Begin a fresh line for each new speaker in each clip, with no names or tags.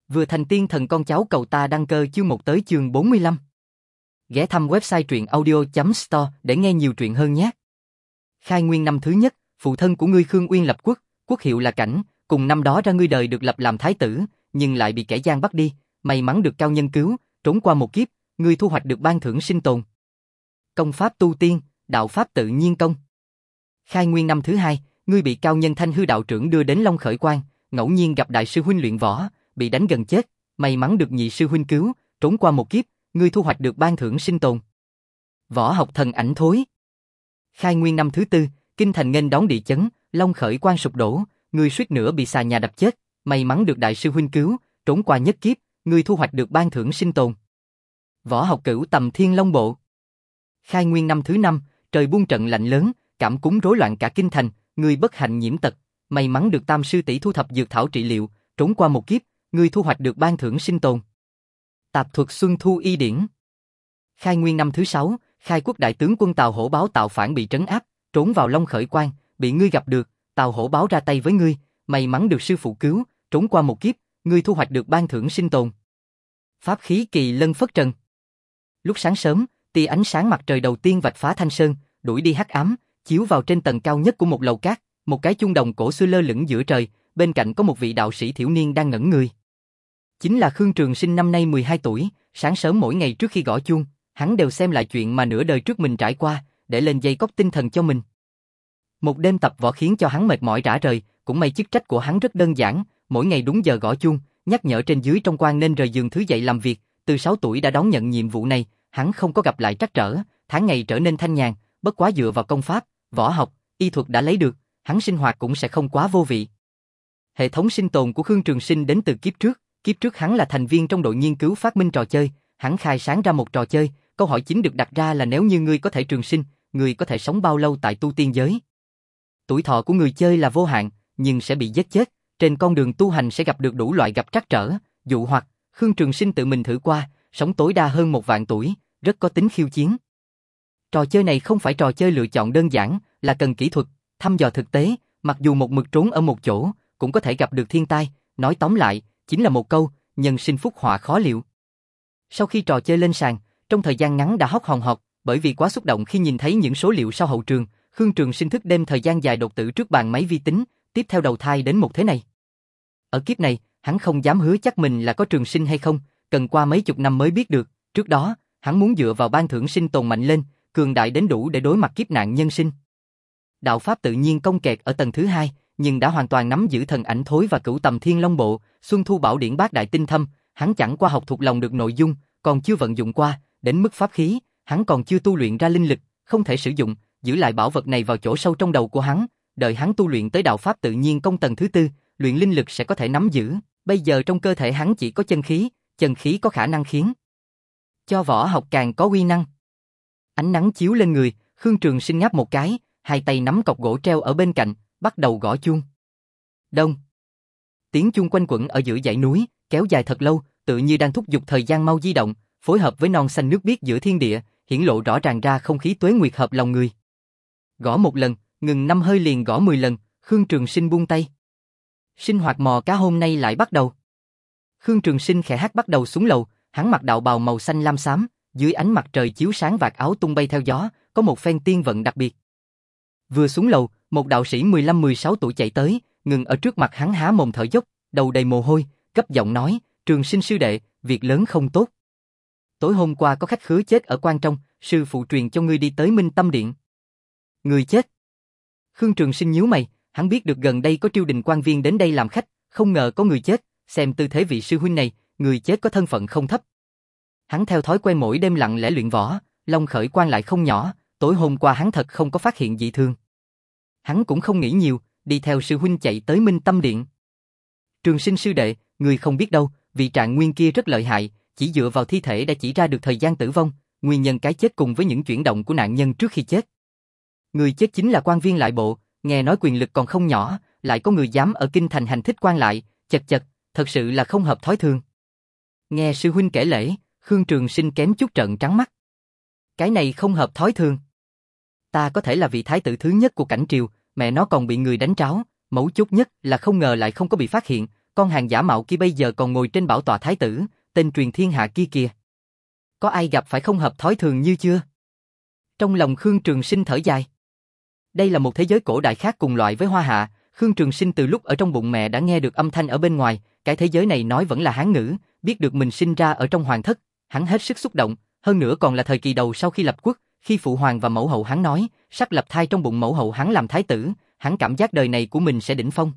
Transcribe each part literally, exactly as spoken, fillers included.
Vừa thành tiên thần con cháu cầu ta đăng cơ chương một tới chương bốn mươi lăm. Ghé thăm website truyện audio chấm store để nghe nhiều truyện hơn nhé. Khai nguyên năm thứ nhất, phụ thân của ngươi Khương Uyên lập quốc, quốc hiệu là Cảnh, cùng năm đó ra ngươi đời được lập làm thái tử, nhưng lại bị kẻ gian bắt đi, may mắn được cao nhân cứu, trốn qua một kiếp, ngươi thu hoạch được ban thưởng sinh tồn. Công pháp tu tiên, đạo pháp tự nhiên công. Khai nguyên năm thứ hai, ngươi bị cao nhân Thanh Hư đạo trưởng đưa đến Long Khởi Quan, ngẫu nhiên gặp đại sư huynh luyện võ, bị đánh gần chết, may mắn được nhị sư huynh cứu, trốn qua một kiếp, ngươi thu hoạch được ban thưởng sinh tồn. Võ học thần ảnh thối. Khai nguyên năm thứ tư, kinh thành nghênh đón địa chấn, Long Khởi Quan sụp đổ, ngươi suýt nữa bị xà nhà đập chết, may mắn được đại sư huynh cứu, trốn qua nhất kiếp, ngươi thu hoạch được ban thưởng sinh tồn. Võ học cửu tầm thiên long bộ. Khai nguyên năm thứ năm, trời buông trận lạnh lớn, cảm cúm rối loạn cả kinh thành, ngươi bất hạnh nhiễm tật, may mắn được tam sư tỷ thu thập dược thảo trị liệu, trốn qua một kiếp, ngươi thu hoạch được ban thưởng sinh tồn. Tạp thuật Xuân Thu Y Điển. Khai nguyên năm thứ sáu, khai quốc đại tướng quân Tào Hổ Báo tạo phản bị trấn áp, trốn vào Long Khởi Quan, bị ngươi gặp được, Tào Hổ Báo ra tay với ngươi, may mắn được sư phụ cứu, trốn qua một kiếp, ngươi thu hoạch được ban thưởng sinh tồn. Pháp khí Kỳ Lân Phất Trần. Lúc sáng sớm, tia ánh sáng mặt trời đầu tiên vạch phá thanh sơn, đuổi đi hắc ám, chiếu vào trên tầng cao nhất của một lầu cát, một cái chuông đồng cổ xưa lơ lửng giữa trời, bên cạnh có một vị đạo sĩ thiểu niên đang ngẩn người. Chính là Khương Trường Sinh năm nay mười hai tuổi, sáng sớm mỗi ngày trước khi gõ chuông, hắn đều xem lại chuyện mà nửa đời trước mình trải qua, để lên dây cót tinh thần cho mình. Một đêm tập võ khiến cho hắn mệt mỏi rã rời, cũng may chức trách của hắn rất đơn giản, mỗi ngày đúng giờ gõ chuông, nhắc nhở trên dưới trong quan nên rời giường thứ dậy làm việc, từ sáu tuổi đã đón nhận nhiệm vụ này, hắn không có gặp lại trắc trở, tháng ngày trở nên thanh nhàn, bất quá dựa vào công pháp, võ học, y thuật đã lấy được, hắn sinh hoạt cũng sẽ không quá vô vị. Hệ thống sinh tồn của Khương Trường Sinh đến từ kiếp trước, kiếp trước hắn là thành viên trong đội nghiên cứu phát minh trò chơi, hắn khai sáng ra một trò chơi, câu hỏi chính được đặt ra là nếu như ngươi có thể trường sinh, ngươi có thể sống bao lâu tại tu tiên giới? Tuổi thọ của người chơi là vô hạn, nhưng sẽ bị giết chết, trên con đường tu hành sẽ gặp được đủ loại gặp trắc trở, dụ hoặc, Khương Trường Sinh tự mình thử qua, sống tối đa hơn một vạn tuổi, rất có tính khiêu chiến. Trò chơi này không phải trò chơi lựa chọn đơn giản, là cần kỹ thuật, thăm dò thực tế, mặc dù một mực trốn ở một chỗ, cũng có thể gặp được thiên tai, nói tóm lại, chính là một câu, nhân sinh phúc họa khó liệu. Sau khi trò chơi lên sàn, trong thời gian ngắn đã hóc hòn hột, bởi vì quá xúc động khi nhìn thấy những số liệu sau hậu trường, Khương Trường Sinh thức đêm thời gian dài đột tử trước bàn máy vi tính, tiếp theo đầu thai đến một thế này. Ở kiếp này, hắn không dám hứa chắc mình là có trường sinh hay không, cần qua mấy chục năm mới biết được, trước đó, hắn muốn dựa vào ban thưởng sinh tồn mạnh lên, cường đại đến đủ để đối mặt kiếp nạn nhân sinh. Đạo pháp tự nhiên công kẹt ở tầng thứ hai, nhưng đã hoàn toàn nắm giữ thần ảnh thối và cửu tầm thiên long bộ, Xuân Thu Bảo Điển bát đại tinh thâm, hắn chẳng qua học thuộc lòng được nội dung, còn chưa vận dụng qua, đến mức pháp khí, hắn còn chưa tu luyện ra linh lực, không thể sử dụng, giữ lại bảo vật này vào chỗ sâu trong đầu của hắn, đợi hắn tu luyện tới đạo pháp tự nhiên công tầng thứ tư, luyện linh lực sẽ có thể nắm giữ, bây giờ trong cơ thể hắn chỉ có chân khí, chân khí có khả năng khiến cho võ học càng có uy năng. Ánh nắng chiếu lên người, Khương Trường Sinh ngáp một cái, hai tay nắm cọc gỗ treo ở bên cạnh, bắt đầu gõ chuông. Đông. Tiếng chuông quanh quẩn ở giữa dãy núi, kéo dài thật lâu, tự như đang thúc giục thời gian mau di động, phối hợp với non xanh nước biếc giữa thiên địa, hiển lộ rõ ràng ra không khí tuế nguyệt hợp lòng người. Gõ một lần, ngừng năm hơi liền gõ mười lần, Khương Trường Sinh buông tay. Sinh hoạt mò cá hôm nay lại bắt đầu. Khương Trường Sinh khẽ hát bắt đầu xuống lầu, hắn mặc đạo bào màu xanh lam xám, dưới ánh mặt trời chiếu sáng vạt áo tung bay theo gió, có một phen tiên vận đặc biệt. Vừa xuống lầu, một đạo sĩ mười lăm mười sáu tuổi chạy tới, ngừng ở trước mặt hắn há mồm thở dốc, đầu đầy mồ hôi, gấp giọng nói, Trường Sinh sư đệ, việc lớn không tốt. Tối hôm qua có khách khứa chết ở quan trong, sư phụ truyền cho ngươi đi tới Minh Tâm Điện. Người chết. Khương Trường Sinh nhíu mày, hắn biết được gần đây có triều đình quan viên đến đây làm khách, không ngờ có người chết, xem tư thế vị sư huynh này, người chết có thân phận không thấp. Hắn theo thói quen mỗi đêm lặng lẽ luyện võ, Long Khởi Quan lại không nhỏ, tối hôm qua hắn thật không có phát hiện dị thường. Hắn cũng không nghĩ nhiều, đi theo sư huynh chạy tới Minh Tâm Điện. Trường Sinh sư đệ, người không biết đâu, vị trạng nguyên kia rất lợi hại, chỉ dựa vào thi thể đã chỉ ra được thời gian tử vong, nguyên nhân cái chết cùng với những chuyển động của nạn nhân trước khi chết. Người chết chính là quan viên lại bộ, nghe nói quyền lực còn không nhỏ, lại có người dám ở kinh thành hành thích quan lại, chật chật, thật sự là không hợp thói thường. Nghe sư huynh kể lễ, Khương Trường Sinh kém chút trợn trắng mắt. Cái này không hợp thói thường. Ta có thể là vị thái tử thứ nhất của cảnh triều, mẹ nó còn bị người đánh tráo, mấu chốt nhất là không ngờ lại không có bị phát hiện, con hàng giả mạo kia bây giờ còn ngồi trên bảo tọa thái tử, tên truyền thiên hạ kia kìa. Có ai gặp phải không hợp thói thường như chưa? Trong lòng Khương Trường Sinh thở dài. Đây là một thế giới cổ đại khác cùng loại với Hoa Hạ, Khương Trường Sinh từ lúc ở trong bụng mẹ đã nghe được âm thanh ở bên ngoài, cái thế giới này nói vẫn là Hán ngữ, biết được mình sinh ra ở trong hoàng thất, hắn hết sức xúc động, hơn nữa còn là thời kỳ đầu sau khi lập quốc, khi phụ hoàng và mẫu hậu hắn nói, sắp lập thai trong bụng mẫu hậu hắn làm thái tử, hắn cảm giác đời này của mình sẽ đỉnh phong.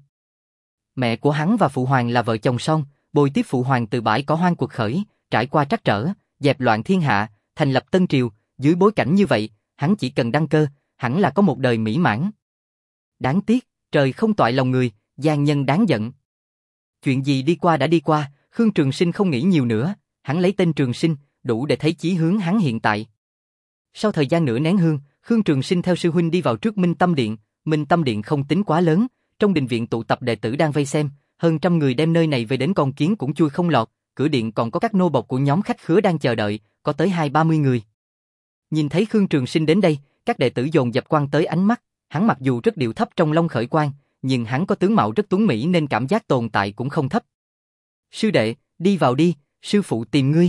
Mẹ của hắn và phụ hoàng là vợ chồng son, bồi tiếp phụ hoàng từ bãi cỏ hoang cuộc khởi, trải qua trắc trở, dẹp loạn thiên hạ, thành lập Tân Triều, dưới bối cảnh như vậy, hắn chỉ cần đăng cơ, hẳn là có một đời mỹ mãn. Đáng tiếc, trời không toại lòng người, gian nhân đáng giận. Chuyện gì đi qua đã đi qua, Khương Trường Sinh không nghĩ nhiều nữa, hắn lấy tên Trường Sinh, đủ để thấy chí hướng hắn hiện tại. Sau thời gian nửa nén hương, Khương Trường Sinh theo sư huynh đi vào trước Minh Tâm Điện, Minh Tâm Điện không tính quá lớn, trong đình viện tụ tập đệ tử đang vây xem, hơn trăm người đem nơi này về đến con kiến cũng chui không lọt, cửa điện còn có các nô bộc của nhóm khách khứa đang chờ đợi, có tới hai ba mươi người. Nhìn thấy Khương Trường Sinh đến đây, các đệ tử dồn dập quan tới ánh mắt, hắn mặc dù rất điệu thấp trong Long Khởi Quan, nhưng hắn có tướng mạo rất tuấn mỹ nên cảm giác tồn tại cũng không thấp. Sư đệ, đi vào đi, sư phụ tìm ngươi.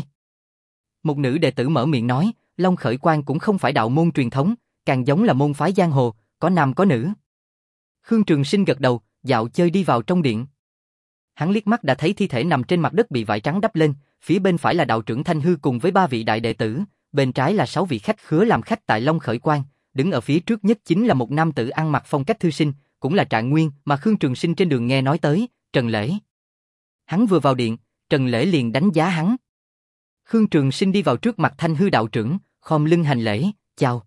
Một nữ đệ tử mở miệng nói, Long Khởi Quan cũng không phải đạo môn truyền thống, càng giống là môn phái giang hồ, có nam có nữ. Khương Trường Sinh gật đầu, dạo chơi đi vào trong điện. Hắn liếc mắt đã thấy thi thể nằm trên mặt đất bị vải trắng đắp lên, phía bên phải là đạo trưởng Thanh Hư cùng với ba vị đại đệ tử, bên trái là sáu vị khách khứa làm khách tại Long Khởi Quan, đứng ở phía trước nhất chính là một nam tử ăn mặc phong cách thư sinh, cũng là Trạng Nguyên mà Khương Trường Sinh trên đường nghe nói tới, Trần Lễ. Hắn vừa vào điện, Trần Lễ liền đánh giá hắn. Khương Trường Sinh đi vào trước mặt Thanh Hư đạo trưởng, khom lưng hành lễ, chào.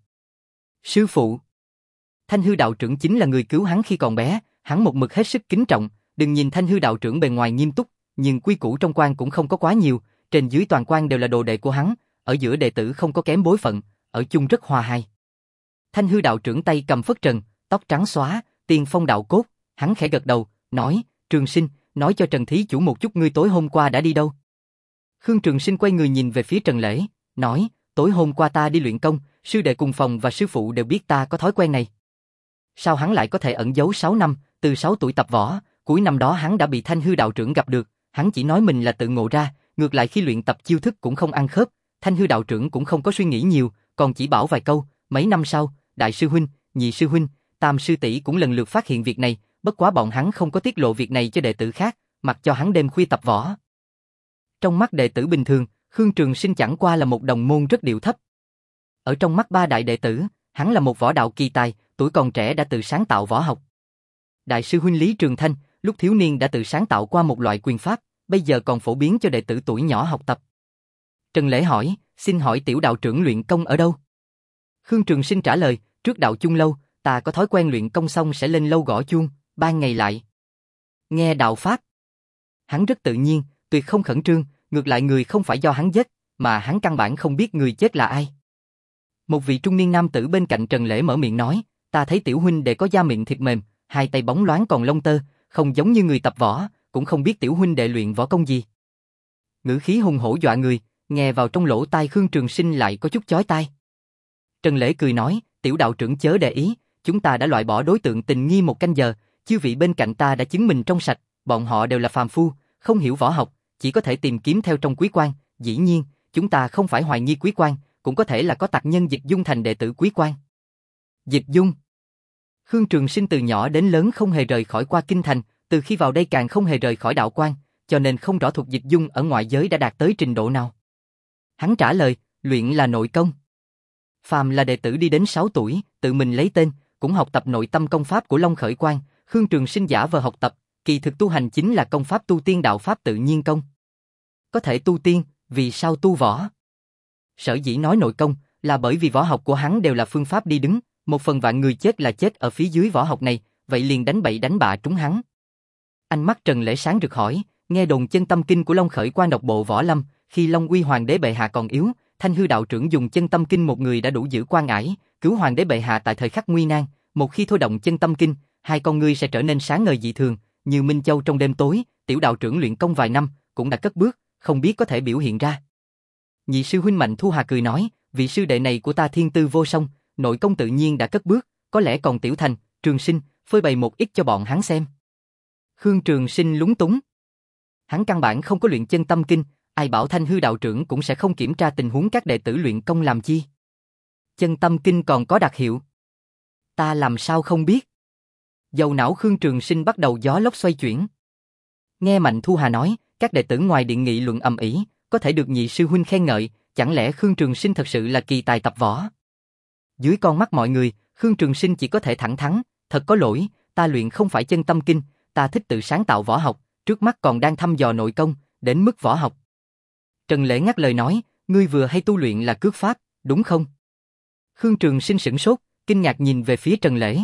Sư phụ. Thanh Hư đạo trưởng chính là người cứu hắn khi còn bé, hắn một mực hết sức kính trọng, đừng nhìn Thanh Hư đạo trưởng bề ngoài nghiêm túc, nhưng quy củ trong quan cũng không có quá nhiều, trên dưới toàn quan đều là đồ đệ của hắn, ở giữa đệ tử không có kém bối phận, ở chung rất hòa hay. Thanh Hư đạo trưởng tay cầm phất trần, tóc trắng xóa, tiền phong đạo cốt, hắn khẽ gật đầu, nói, Trường Sinh, nói cho Trần Thí Chủ một chút ngươi tối hôm qua đã đi đâu. Khương Trường Sinh quay người nhìn về phía Trần Lễ, nói, tối hôm qua ta đi luyện công, sư đệ cùng phòng và sư phụ đều biết ta có thói quen này. Sao hắn lại có thể ẩn giấu sáu năm, từ sáu tuổi tập võ, cuối năm đó hắn đã bị Thanh Hư đạo trưởng gặp được, hắn chỉ nói mình là tự ngộ ra, ngược lại khi luyện tập chiêu thức cũng không ăn khớp, Thanh Hư đạo trưởng cũng không có suy nghĩ nhiều, còn chỉ bảo vài câu, mấy năm sau, đại sư huynh, nhị sư huynh, tam sư tỷ cũng lần lượt phát hiện việc này, bất quá bọn hắn không có tiết lộ việc này cho đệ tử khác, mặc cho hắn đêm khuya tập võ. Trong mắt đệ tử bình thường, Khương Trường Sinh chẳng qua là một đồng môn rất điệu thấp. Ở trong mắt ba đại đệ tử, hắn là một võ đạo kỳ tài, tuổi còn trẻ đã tự sáng tạo võ học. Đại sư huynh Lý Trường Thanh, lúc thiếu niên đã tự sáng tạo qua một loại quyền pháp, bây giờ còn phổ biến cho đệ tử tuổi nhỏ học tập. Trần Lễ hỏi, xin hỏi tiểu đạo trưởng luyện công ở đâu? Khương Trường Sinh trả lời, trước đạo chung lâu, ta có thói quen luyện công xong sẽ lên lâu gõ chuông, ban ngày lại nghe đạo pháp. Hắn rất tự nhiên, tuyệt không khẩn trương, ngược lại người không phải do hắn giết, mà hắn căn bản không biết người chết là ai. Một vị trung niên nam tử bên cạnh Trần Lễ mở miệng nói, ta thấy tiểu huynh đệ có da miệng thịt mềm, hai tay bóng loáng còn lông tơ, không giống như người tập võ, cũng không biết tiểu huynh đệ luyện võ công gì. Ngữ khí hùng hổ dọa người, nghe vào trong lỗ tai Khương Trường Sinh lại có chút chói tai. Trần Lễ cười nói, tiểu đạo trưởng chớ để ý, chúng ta đã loại bỏ đối tượng tình nghi một canh giờ, chư vị bên cạnh ta đã chứng minh trong sạch, bọn họ đều là phàm phu, không hiểu võ học, chỉ có thể tìm kiếm theo trong quý quan, dĩ nhiên, chúng ta không phải hoài nghi quý quan, cũng có thể là có tặc nhân Dịch Dung thành đệ tử quý quan. Dịch Dung. Khương Trường Sinh từ nhỏ đến lớn không hề rời khỏi qua kinh thành, từ khi vào đây càng không hề rời khỏi đạo quan, cho nên không rõ thuộc Dịch Dung ở ngoại giới đã đạt tới trình độ nào. Hắn trả lời, luyện là nội công. Phàm là đệ tử đi đến sáu tuổi, tự mình lấy tên, cũng học tập nội tâm công pháp của Long Khởi Quan, Khương Trường Sinh giả vờ học tập, kỳ thực tu hành chính là công pháp tu tiên đạo pháp tự nhiên công. Có thể tu tiên, vì sao tu võ? Sở dĩ nói nội công, là bởi vì võ học của hắn đều là phương pháp đi đứng, một phần vạn người chết là chết ở phía dưới võ học này, vậy liền đánh bậy đánh bạ trúng hắn. Ánh mắt Trần Lễ sáng rực hỏi, nghe đồn chân tâm kinh của Long Khởi Quan độc bộ võ lâm, khi Long Uy Hoàng đế bệ hạ còn yếu, Thanh Hư đạo trưởng dùng chân tâm kinh một người đã đủ giữ quan ải, cứu Hoàng đế bệ hạ tại thời khắc nguy nan, một khi thôi động chân tâm kinh, hai con ngươi sẽ trở nên sáng ngời dị thường, như minh châu trong đêm tối, tiểu đạo trưởng luyện công vài năm, cũng đã cất bước, không biết có thể biểu hiện ra. Nhị sư huynh Mạnh Thu Hà cười nói, vị sư đệ này của ta thiên tư vô song, nội công tự nhiên đã cất bước, có lẽ còn tiểu thành, Trường Sinh, phơi bày một ít cho bọn hắn xem. Khương Trường Sinh lúng túng. Hắn căn bản không có luyện chân tâm kinh, ai bảo Thanh hư đạo trưởng cũng sẽ không kiểm tra tình huống các đệ tử luyện công làm chi. Chân tâm kinh còn có đặc hiệu. Ta làm sao không biết. Dầu não Khương Trường Sinh bắt đầu gió lốc xoay chuyển. Nghe Mạnh Thu Hà nói, các đệ tử ngoài điện nghị luận ầm ĩ, có thể được nhị sư huynh khen ngợi, chẳng lẽ Khương Trường Sinh thật sự là kỳ tài tập võ? Dưới con mắt mọi người, Khương Trường Sinh chỉ có thể thẳng thắn, thật có lỗi, ta luyện không phải chân tâm kinh, ta thích tự sáng tạo võ học, trước mắt còn đang thăm dò nội công, đến mức võ học. Trần Lễ ngắt lời nói, ngươi vừa hay tu luyện là cước pháp, đúng không? Khương Trường Sinh sửng sốt, kinh ngạc nhìn về phía Trần Lễ.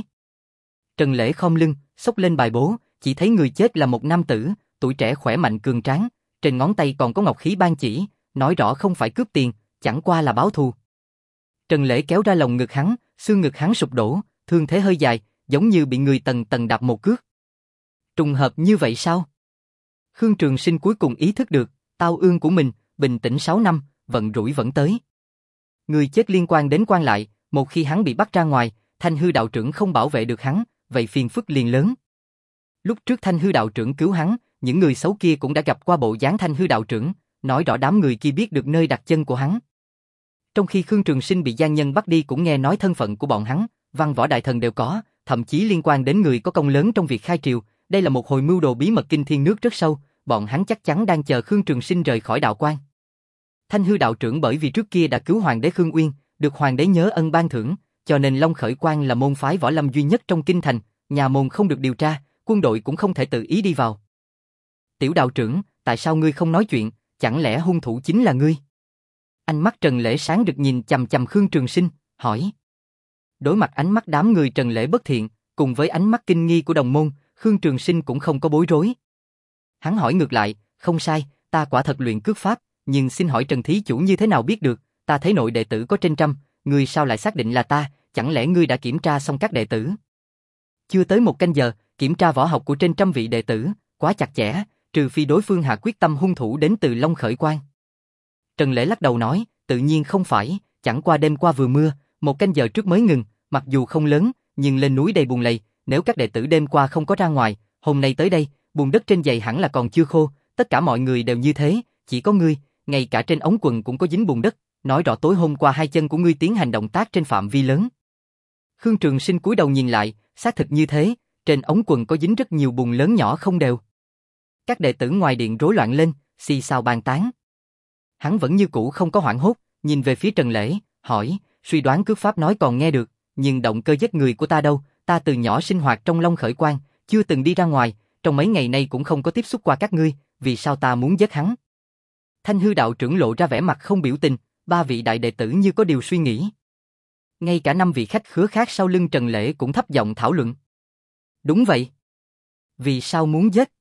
Trần Lễ khom lưng, xốc lên bài bố, chỉ thấy người chết là một nam tử, tuổi trẻ khỏe mạnh cường tráng, trên ngón tay còn có ngọc khí ban chỉ, nói rõ không phải cướp tiền, chẳng qua là báo thù. Trần Lễ kéo ra lồng ngực hắn, xương ngực hắn sụp đổ, thương thế hơi dài, giống như bị người tầng tầng đạp một cước. Trùng hợp như vậy sao? Khương Trường Sinh cuối cùng ý thức được, tao ương của mình, bình tĩnh sáu năm, vận rủi vẫn tới. Người chết liên quan đến quan lại, một khi hắn bị bắt ra ngoài, Thanh hư đạo trưởng không bảo vệ được hắn, vậy phiền phức liền lớn. Lúc trước Thanh hư đạo trưởng cứu hắn, những người xấu kia cũng đã gặp qua bộ dáng Thanh hư đạo trưởng, nói rõ đám người kia biết được nơi đặt chân của hắn. Trong khi Khương Trường Sinh bị gian nhân bắt đi cũng nghe nói thân phận của bọn hắn, văn võ đại thần đều có, thậm chí liên quan đến người có công lớn trong việc khai triều, đây là một hồi mưu đồ bí mật kinh thiên nước rất sâu, bọn hắn chắc chắn đang chờ Khương Trường Sinh rời khỏi đạo quan. Thanh hư đạo trưởng bởi vì trước kia đã cứu hoàng đế Khương Uyên, được hoàng đế nhớ ân ban thưởng, cho nên Long Khởi Quan là môn phái võ lâm duy nhất trong kinh thành, nhà môn không được điều tra, quân đội cũng không thể tự ý đi vào. Tiểu đạo trưởng, tại sao ngươi không nói chuyện, chẳng lẽ hung thủ chính là ngươi? Ánh mắt Trần Lễ sáng rực nhìn chằm chằm Khương Trường Sinh, hỏi. Đối mặt ánh mắt đám người Trần Lễ bất thiện, cùng với ánh mắt kinh nghi của đồng môn, Khương Trường Sinh cũng không có bối rối. Hắn hỏi ngược lại, không sai, ta quả thật luyện cước pháp, nhưng xin hỏi Trần thí chủ như thế nào biết được, ta thấy nội đệ tử có trên trăm, ngươi sao lại xác định là ta, chẳng lẽ ngươi đã kiểm tra xong các đệ tử? Chưa tới một canh giờ, kiểm tra võ học của trên trăm vị đệ tử, quá chặt chẽ, trừ phi đối phương hạ quyết tâm hung thủ đến từ Long Khởi Quan. Trần Lễ lắc đầu nói, tự nhiên không phải, chẳng qua đêm qua vừa mưa, một canh giờ trước mới ngừng, mặc dù không lớn, nhưng lên núi đầy bùn lầy, nếu các đệ tử đêm qua không có ra ngoài, hôm nay tới đây, bùn đất trên giày hẳn là còn chưa khô, tất cả mọi người đều như thế, chỉ có ngươi, ngay cả trên ống quần cũng có dính bùn đất, nói rõ tối hôm qua hai chân của ngươi tiến hành động tác trên phạm vi lớn. Khương Trường Sinh cúi đầu nhìn lại, xác thực như thế, trên ống quần có dính rất nhiều bùn lớn nhỏ không đều. Các đệ tử ngoài điện rối loạn lên, xì xào bàn tán. Hắn vẫn như cũ không có hoảng hốt, nhìn về phía Trần Lễ, hỏi, suy đoán cước pháp nói còn nghe được, nhưng động cơ giết người của ta đâu, ta từ nhỏ sinh hoạt trong Long Khởi Quan, chưa từng đi ra ngoài, trong mấy ngày nay cũng không có tiếp xúc qua các ngươi, vì sao ta muốn giết hắn? Thanh hư đạo trưởng lộ ra vẻ mặt không biểu tình, ba vị đại đệ tử như có điều suy nghĩ. Ngay cả năm vị khách khứa khác sau lưng Trần Lễ cũng thấp giọng thảo luận. Đúng vậy. Vì sao muốn giết?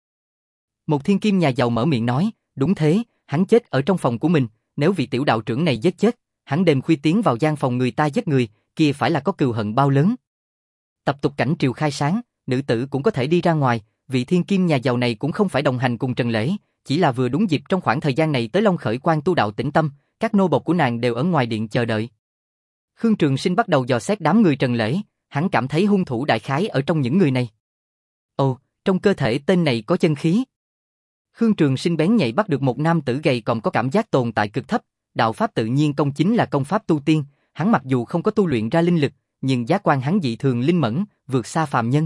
Một thiên kim nhà giàu mở miệng nói, đúng thế, hắn chết ở trong phòng của mình, nếu vị tiểu đạo trưởng này giết chết, hắn đêm khuya tiến vào gian phòng người ta giết người, kia phải là có cừu hận bao lớn. Tập tục cảnh triều khai sáng, nữ tử cũng có thể đi ra ngoài, vị thiên kim nhà giàu này cũng không phải đồng hành cùng Trần Lễ, chỉ là vừa đúng dịp trong khoảng thời gian này tới Long Khởi Quan tu đạo tĩnh tâm, các nô bộc của nàng đều ở ngoài điện chờ đợi. Khương Trường Sinh bắt đầu dò xét đám người Trần Lễ, hắn cảm thấy hung thủ đại khái ở trong những người này. Ồ, trong cơ thể tên này có chân khí. Khương Trường Sinh bén nhạy bắt được một nam tử gầy còm có cảm giác tồn tại cực thấp, đạo pháp tự nhiên công chính là công pháp tu tiên, hắn mặc dù không có tu luyện ra linh lực, nhưng giác quan hắn dị thường linh mẫn, vượt xa phàm nhân.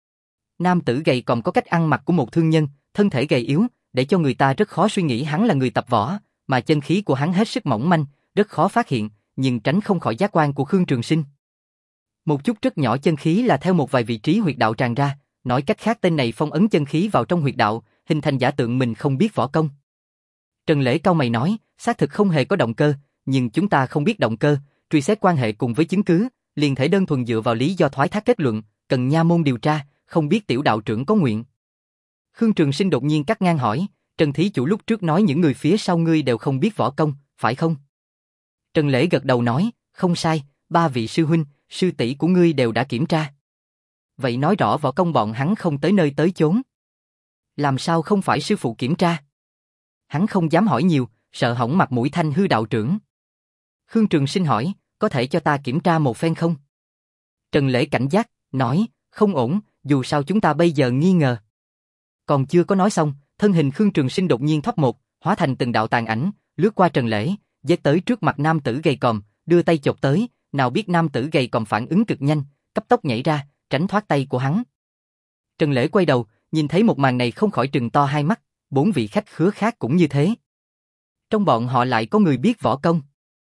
Nam tử gầy còm có cách ăn mặc của một thương nhân, thân thể gầy yếu, để cho người ta rất khó suy nghĩ hắn là người tập võ, mà chân khí của hắn hết sức mỏng manh, rất khó phát hiện, nhưng tránh không khỏi giác quan của Khương Trường Sinh. Một chút rất nhỏ chân khí là theo một vài vị trí huyệt đạo tràn ra, nói cách khác tên này phong ấn chân khí vào trong huyệt đạo, hình thành giả tượng mình không biết võ công. Trần Lễ cau mày nói, xác thực không hề có động cơ, nhưng chúng ta không biết động cơ, truy xét quan hệ cùng với chứng cứ, liền thể đơn thuần dựa vào lý do thoái thác kết luận, cần nha môn điều tra, không biết tiểu đạo trưởng có nguyện. Khương Trường Sinh đột nhiên cắt ngang hỏi, Trần thí chủ lúc trước nói những người phía sau ngươi đều không biết võ công, phải không? Trần Lễ gật đầu nói, không sai, ba vị sư huynh, sư tỷ của ngươi đều đã kiểm tra. Vậy nói rõ võ công bọn hắn không tới nơi tới chốn. Làm sao không phải sư phụ kiểm tra? Hắn không dám hỏi nhiều, sợ hỏng mặt mũi Thanh hư đạo trưởng. Khương Trường Sinh hỏi, có thể cho ta kiểm tra một phen không? Trần Lễ cảnh giác, nói, không ổn, dù sao chúng ta bây giờ nghi ngờ. Còn chưa có nói xong, Thân hình Khương Trường Sinh đột nhiên thoát một, hóa thành từng đạo tàn ảnh, lướt qua Trần Lễ, giết tới trước mặt nam tử gầy còm, đưa tay chộp tới, nào biết nam tử gầy còm phản ứng cực nhanh, cấp tốc nhảy ra, tránh thoát tay của hắn. Trần Lễ quay đầu, nhìn thấy một màn này không khỏi trừng to hai mắt, bốn vị khách khứa khác cũng như thế. Trong bọn họ lại có người biết võ công.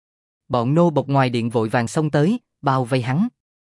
Bọn nô bộc ngoài điện vội vàng xông tới, bao vây hắn.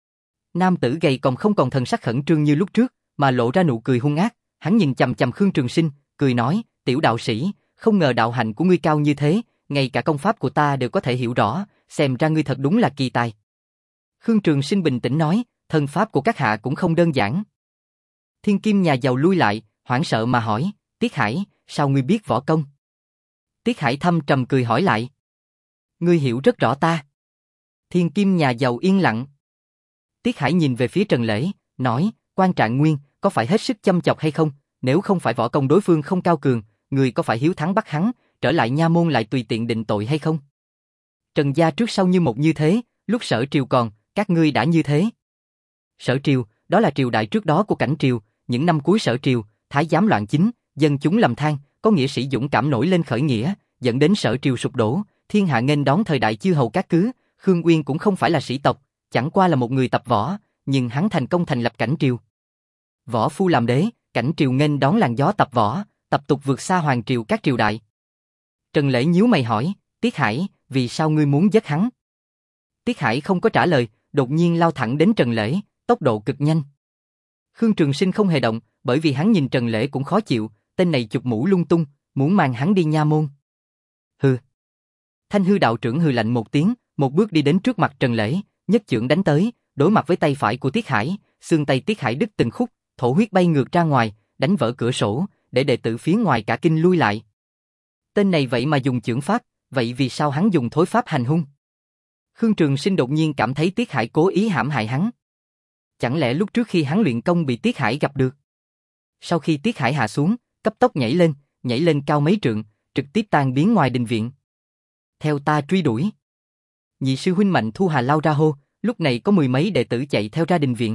Nam tử gầy còm không còn thần sắc khẩn trương như lúc trước, mà lộ ra nụ cười hung ác, hắn nhìn chằm chằm Khương Trường Sinh, cười nói, tiểu đạo sĩ, không ngờ đạo hạnh của ngươi cao như thế, ngay cả công pháp của ta đều có thể hiểu rõ, xem ra ngươi thật đúng là kỳ tài. Khương Trường Sinh bình tĩnh nói, thân pháp của các hạ cũng không đơn giản. Thiên Kim nhà giàu lui lại, hoảng sợ mà hỏi, Tiết Hải, sao ngươi biết võ công? Tiết Hải thâm trầm cười hỏi lại. Ngươi hiểu rất rõ ta. Thiên Kim nhà giàu yên lặng. Tiết Hải nhìn về phía Trần Lễ, nói, Quan Trạng Nguyên, có phải hết sức chăm chọc hay không? Nếu không phải võ công đối phương không cao cường, người có phải hiếu thắng bắt hắn, trở lại nha môn lại tùy tiện định tội hay không? Trần gia trước sau như một như thế, lúc Sở Triều còn, các ngươi đã như thế. Sở Triều, đó là triều đại trước đó của Cảnh Triều, những năm cuối Sở Triều, thái giám loạn chính, dân chúng lầm than, có nghĩa sĩ dũng cảm nổi lên khởi nghĩa, dẫn đến Sở Triều sụp đổ, thiên hạ nghênh đón thời đại chư hầu các cứ, Khương Uyên cũng không phải là sĩ tộc, chẳng qua là một người tập võ, nhưng hắn thành công thành lập Cảnh Triều. Võ phu làm đế, Cảnh Triều nghênh đón làn gió tập võ, tập tục vượt xa hoàng triều các triều đại. Trần Lễ nhíu mày hỏi, Tiết Hải, vì sao ngươi muốn giết hắn? Tiết Hải không có trả lời, đột nhiên lao thẳng đến Trần Lễ, tốc độ cực nhanh. Khương Trường Sinh không hề động, bởi vì hắn nhìn Trần Lễ cũng khó chịu, tên này chụp mũ lung tung, muốn mang hắn đi nha môn. Hừ. Thanh hư đạo trưởng hừ lạnh một tiếng, một bước đi đến trước mặt Trần Lễ, nhất chưởng đánh tới, đối mặt với tay phải của Tiết Hải, xương tay Tiết Hải đứt từng khúc, thổ huyết bay ngược ra ngoài, đánh vỡ cửa sổ, để đệ tử phía ngoài cả kinh lui lại. Tên này vậy mà dùng chưởng pháp, vậy vì sao hắn dùng thối pháp hành hung? Khương Trường Sinh đột nhiên cảm thấy Tiết Hải cố ý hãm hại hắn. Chẳng lẽ lúc trước khi hắn luyện công bị Tiết Hải gặp được? Sau khi Tiết Hải hạ xuống, cấp tốc nhảy lên, nhảy lên cao mấy trượng, trực tiếp tan biến ngoài đình viện. Theo ta truy đuổi. Nhị sư huynh Mạnh Thu Hà lao ra hô, lúc này có mười mấy đệ tử chạy theo ra đình viện.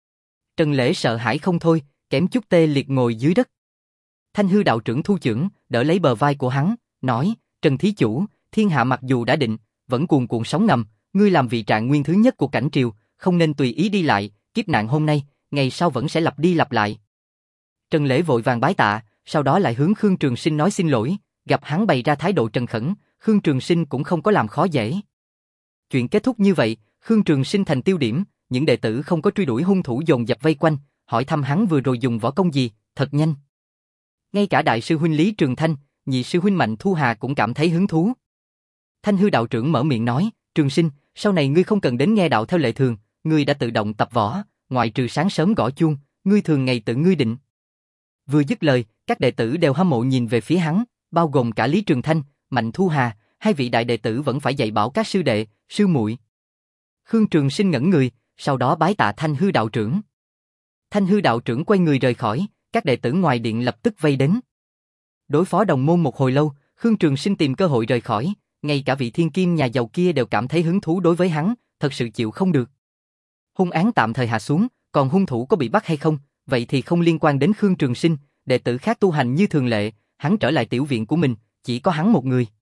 Trần Lễ sợ hãi không thôi, kém chút tê liệt ngồi dưới đất. Thanh hư đạo trưởng thu chưởng, đỡ lấy bờ vai của hắn, nói, Trần thí chủ, thiên hạ mặc dù đã định, vẫn cuồn cuộn sóng ngầm, ngươi làm vị trạng nguyên thứ nhất của Cảnh Triều, không nên tùy ý đi lại, kiếp nạn hôm nay, ngày sau vẫn sẽ lặp đi lặp lại. Trần Lễ vội vàng bái tạ, sau đó lại hướng Khương Trường Sinh nói xin lỗi, gặp hắn bày ra thái độ trần khẩn, Khương Trường Sinh cũng không có làm khó dễ. Chuyện kết thúc như vậy, Khương Trường Sinh thành tiêu điểm, những đệ tử không có truy đuổi hung thủ dồn dập vây quanh, hỏi thăm hắn vừa rồi dùng võ công gì, thật nhanh. Ngay cả đại sư huynh Lý Trường Thanh, nhị sư huynh Mạnh Thu Hà cũng cảm thấy hứng thú. Thanh hư đạo trưởng mở miệng nói, Trường Sinh, sau này ngươi không cần đến nghe đạo theo lệ thường, ngươi đã tự động tập võ, ngoại trừ sáng sớm gõ chuông, ngươi thường ngày tự ngươi định. Vừa dứt lời, các đệ tử đều hâm mộ nhìn về phía hắn, bao gồm cả Lý Trường Thanh, Mạnh Thu Hà, hai vị đại đệ tử vẫn phải dạy bảo các sư đệ, sư muội. Khương Trường Sinh ngẩn người, sau đó bái tạ Thanh hư đạo trưởng. Thanh hư đạo trưởng quay người rời khỏi, các đệ tử ngoài điện lập tức vây đến. Đối phó đồng môn một hồi lâu, Khương Trường Sinh tìm cơ hội rời khỏi, ngay cả vị thiên kim nhà giàu kia đều cảm thấy hứng thú đối với hắn, thật sự chịu không được. Hung án tạm thời hạ xuống, còn hung thủ có bị bắt hay không, vậy thì không liên quan đến Khương Trường Sinh, đệ tử khác tu hành như thường lệ, hắn trở lại tiểu viện của mình, chỉ có hắn một người.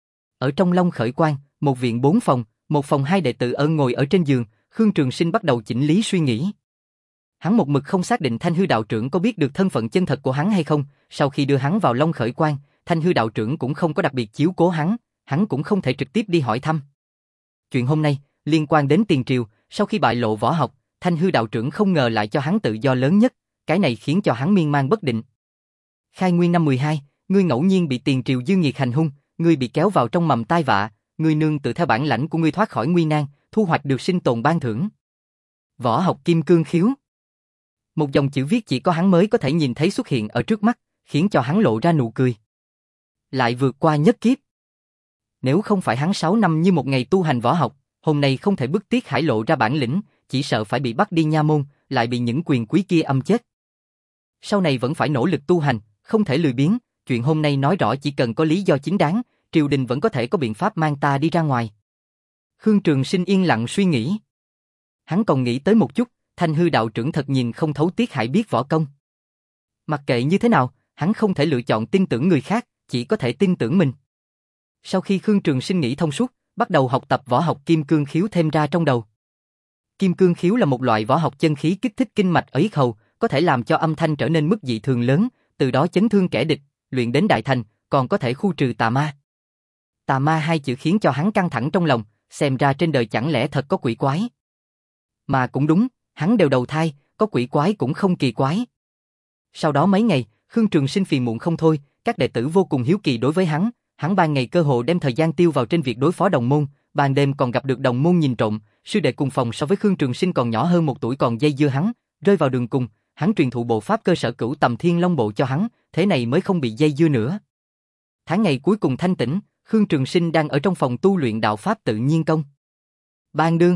Ở trong Long Khởi Quan, một viện bốn phòng, một phòng hai đệ tử ân ngồi ở trên giường, Khương Trường Sinh bắt đầu chỉnh lý suy nghĩ. Hắn một mực không xác định Thanh hư đạo trưởng có biết được thân phận chân thật của hắn hay không, sau khi đưa hắn vào Long Khởi Quan, Thanh hư đạo trưởng cũng không có đặc biệt chiếu cố hắn, hắn cũng không thể trực tiếp đi hỏi thăm. Chuyện hôm nay, liên quan đến tiền triều, sau khi bại lộ võ học, Thanh hư đạo trưởng không ngờ lại cho hắn tự do lớn nhất, cái này khiến cho hắn miên man bất định. Khai nguyên năm mười hai, ngươi ngẫu nhiên bị tiền triều dư nghiệt hành hung, ngươi bị kéo vào trong mầm tai vạ, ngươi nương tự theo bản lãnh của ngươi thoát khỏi nguy nan, thu hoạch được sinh tồn ban thưởng. Võ học kim cương khiếu. Một dòng chữ viết chỉ có hắn mới có thể nhìn thấy xuất hiện ở trước mắt, khiến cho hắn lộ ra nụ cười. Lại vượt qua nhất kiếp. Nếu không phải hắn sáu năm như một ngày tu hành võ học, hôm nay không thể bức Tiết Hải lộ ra bản lĩnh, chỉ sợ phải bị bắt đi nha môn, lại bị những quyền quý kia âm chết. Sau này vẫn phải nỗ lực tu hành, không thể lười biếng, chuyện hôm nay nói rõ chỉ cần có lý do chính đáng, triều đình vẫn có thể có biện pháp mang ta đi ra ngoài. Khương Trường Sinh yên lặng suy nghĩ. Hắn còn nghĩ tới một chút, Thanh hư đạo trưởng thật nhìn không thấu Tiết Hải biết võ công. Mặc kệ như thế nào, hắn không thể lựa chọn tin tưởng người khác, chỉ có thể tin tưởng mình. Sau khi Khương Trường Sinh nghĩ thông suốt, bắt đầu học tập võ học kim cương khiếu thêm ra trong đầu. Kim cương khiếu là một loại võ học chân khí kích thích kinh mạch ở yết hầu, có thể làm cho âm thanh trở nên mức dị thường lớn, từ đó chấn thương kẻ địch, luyện đến đại thành, còn có thể khu trừ tà ma. Tà ma hai chữ khiến cho hắn căng thẳng trong lòng, xem ra trên đời chẳng lẽ thật có quỷ quái. Mà cũng đúng, hắn đều đầu thai, có quỷ quái cũng không kỳ quái. Sau đó mấy ngày, Khương Trường Sinh phiền muộn không thôi, các đệ tử vô cùng hiếu kỳ đối với hắn, hắn ban ngày cơ hồ đem thời gian tiêu vào trên việc đối phó đồng môn, ban đêm còn gặp được đồng môn nhìn trộm, sư đệ cùng phòng so với Khương Trường Sinh còn nhỏ hơn một tuổi còn dây dưa hắn, rơi vào đường cùng, hắn truyền thụ bộ pháp cơ sở Cửu Tầm Thiên Long Bộ cho hắn, thế này mới không bị dây dưa nữa. Tháng ngày cuối cùng thanh tĩnh, Khương Trường Sinh đang ở trong phòng tu luyện đạo pháp tự nhiên công. Ban đương,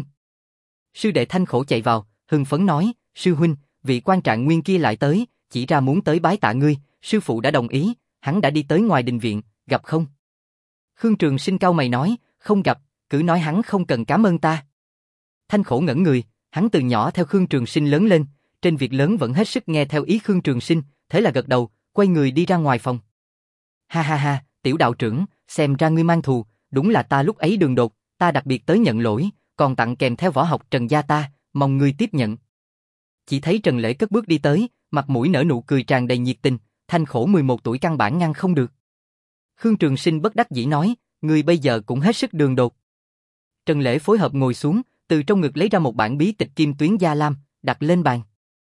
sư đệ Thanh Khổ chạy vào, hưng phấn nói, sư huynh, vị quan trạng nguyên kia lại tới, chỉ ra muốn tới bái tạ ngươi, sư phụ đã đồng ý, hắn đã đi tới ngoài đình viện, gặp không? Khương Trường Sinh cau mày nói, không gặp, cứ nói hắn không cần cảm ơn ta. Thanh Khổ ngẩn người, hắn từ nhỏ theo Khương Trường Sinh lớn lên, trên việc lớn vẫn hết sức nghe theo ý Khương Trường Sinh, thế là gật đầu, quay người đi ra ngoài phòng. Ha ha ha, tiểu đạo trưởng, xem ra ngươi mang thù, đúng là ta lúc ấy đường đột, ta đặc biệt tới nhận lỗi, còn tặng kèm theo võ học Trần gia ta, mong ngươi tiếp nhận. Chỉ thấy Trần Lễ cất bước đi tới, mặt mũi nở nụ cười tràn đầy nhiệt tình, Thanh Khổ mười một tuổi căn bản ngăn không được. Khương Trường Sinh bất đắc dĩ nói, ngươi bây giờ cũng hết sức đường đột. Trần Lễ phối hợp ngồi xuống, từ trong ngực lấy ra một bản bí tịch Kim Tuyến Gia Lam, đặt lên bàn.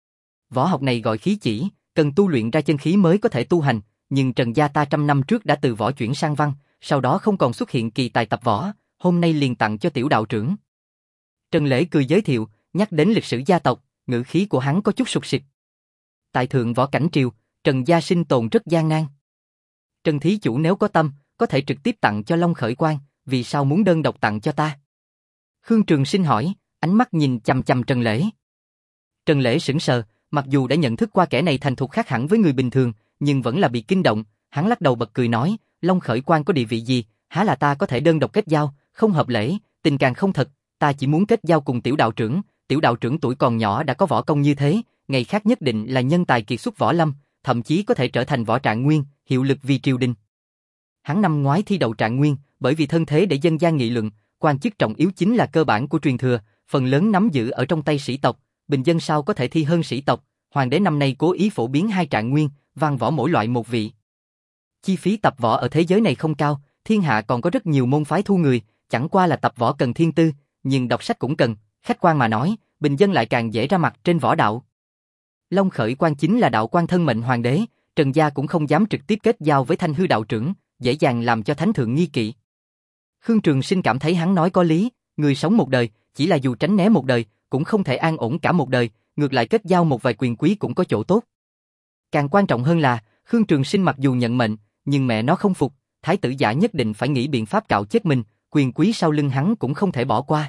Võ học này gọi khí chỉ, cần tu luyện ra chân khí mới có thể tu hành, nhưng Trần gia ta trăm năm trước đã từ võ chuyển sang văn, sau đó không còn xuất hiện kỳ tài tập võ, hôm nay liền tặng cho tiểu đạo trưởng. Trần Lễ cười giới thiệu, nhắc đến lịch sử gia tộc, ngữ khí của hắn có chút sụt sịt. Tại thượng võ cảnh triều, Trần gia sinh tồn rất gian nan. Trần thí chủ nếu có tâm, có thể trực tiếp tặng cho Long Khởi Quang, vì sao muốn đơn độc tặng cho ta? Khương Trường Sinh hỏi, ánh mắt nhìn chằm chằm Trần Lễ. Trần Lễ sững sờ, mặc dù đã nhận thức qua kẻ này thành thục khác hẳn với người bình thường, nhưng vẫn là bị kinh động, hắn lắc đầu bật cười nói, Long Khởi Quang có địa vị gì, há là ta có thể đơn độc kết giao, không hợp lễ, tình càng không thật, ta chỉ muốn kết giao cùng tiểu đạo trưởng, tiểu đạo trưởng tuổi còn nhỏ đã có võ công như thế, ngày khác nhất định là nhân tài kiệt xuất võ lâm, thậm chí có thể trở thành võ trạng nguyên, hiệu lực vì triều đình. Hắn năm ngoái thi đậu trạng nguyên, bởi vì thân thế để dân gian nghị luận, quan chức trọng yếu chính là cơ bản của truyền thừa, phần lớn nắm giữ ở trong tay sĩ tộc, bình dân sao có thể thi hơn sĩ tộc, hoàng đế năm nay cố ý phổ biến hai trạng nguyên, văn võ mỗi loại một vị. Chi phí tập võ ở thế giới này không cao, thiên hạ còn có rất nhiều môn phái thu người, chẳng qua là tập võ cần thiên tư, nhưng đọc sách cũng cần, khách quan mà nói, bình dân lại càng dễ ra mặt trên võ đạo. Long Khởi Quang chính là đạo quan thân mệnh hoàng đế, Trần gia cũng không dám trực tiếp kết giao với Thanh hư đạo trưởng, dễ dàng làm cho thánh thượng nghi kỵ. Khương Trường Sinh cảm thấy hắn nói có lý, người sống một đời, chỉ là dù tránh né một đời, cũng không thể an ổn cả một đời, ngược lại kết giao một vài quyền quý cũng có chỗ tốt. Càng quan trọng hơn là, Khương Trường Sinh mặc dù nhận mệnh, nhưng mẹ nó không phục, thái tử giả nhất định phải nghĩ biện pháp cạo chết mình, quyền quý sau lưng hắn cũng không thể bỏ qua.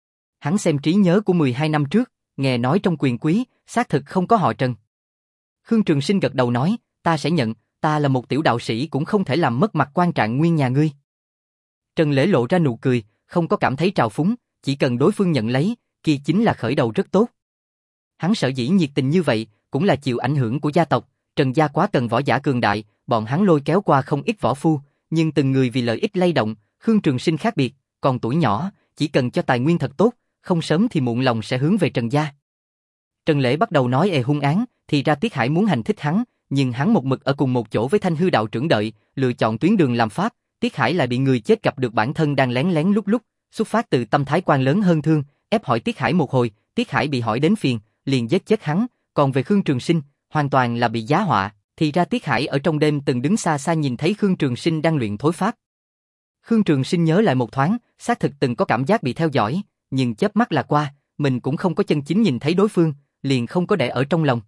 Hắn xem trí nhớ của mười hai năm trước, nghe nói trong quyền quý, xác thực không có họ Trần. Khương Trường Sinh gật đầu nói, ta sẽ nhận, ta là một tiểu đạo sĩ cũng không thể làm mất mặt quan trạng nguyên nhà ngươi. Trần Lễ lộ ra nụ cười, không có cảm thấy trào phúng, chỉ cần đối phương nhận lấy, kia chính là khởi đầu rất tốt. Hắn sở dĩ nhiệt tình như vậy, cũng là chịu ảnh hưởng của gia tộc, Trần gia quá cần võ giả cường đại, bọn hắn lôi kéo qua không ít võ phu, nhưng từng người vì lợi ích lay động, Khương Trường Sinh khác biệt, còn tuổi nhỏ, chỉ cần cho tài nguyên thật tốt, không sớm thì muộn lòng sẽ hướng về Trần gia. Trần Lễ bắt đầu nói ề hung án, thì ra Tiết Hải muốn hành thích hắn, nhưng hắn một mực ở cùng một chỗ với Thanh hư đạo trưởng đợi, lựa chọn tuyến đường làm pháp, Tiết Hải lại bị người chết gặp được bản thân đang lén lén lúc lúc, xuất phát từ tâm thái quan lớn hơn thương, ép hỏi Tiết Hải một hồi, Tiết Hải bị hỏi đến phiền, liền giết chết hắn, còn về Khương Trường Sinh, hoàn toàn là bị giá họa, thì ra Tiết Hải ở trong đêm từng đứng xa xa nhìn thấy Khương Trường Sinh đang luyện thối pháp. Khương Trường Sinh nhớ lại một thoáng, xác thực từng có cảm giác bị theo dõi, nhưng chớp mắt là qua, mình cũng không có chân chính nhìn thấy đối phương, liền không có để ở trong lòng.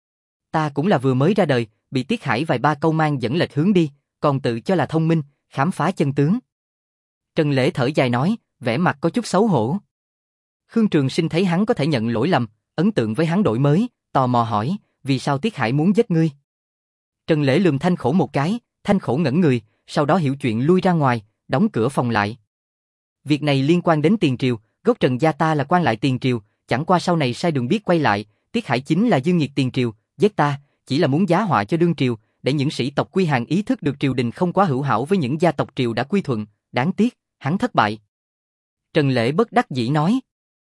Ta cũng là vừa mới ra đời, bị Tiết Hải vài ba câu mang dẫn lệch hướng đi, còn tự cho là thông minh, khám phá chân tướng. Trần Lễ thở dài nói, vẻ mặt có chút xấu hổ. Khương Trường Sinh thấy hắn có thể nhận lỗi lầm, ấn tượng với hắn đổi mới, tò mò hỏi, vì sao Tiết Hải muốn giết ngươi? Trần Lễ lườm Thanh Khổ một cái, Thanh Khổ ngẩn người, sau đó hiểu chuyện lui ra ngoài, đóng cửa phòng lại. Việc này liên quan đến tiền triều, gốc Trần gia ta là quan lại tiền triều, chẳng qua sau này sai đường biết quay lại, Tiết Hải chính là dương nghiệt tiền triều, giết ta, chỉ là muốn giá họa cho đương triều, để những sĩ tộc quy hàng ý thức được triều đình không quá hữu hảo với những gia tộc triều đã quy thuận, đáng tiếc, hắn thất bại. Trần Lễ bất đắc dĩ nói.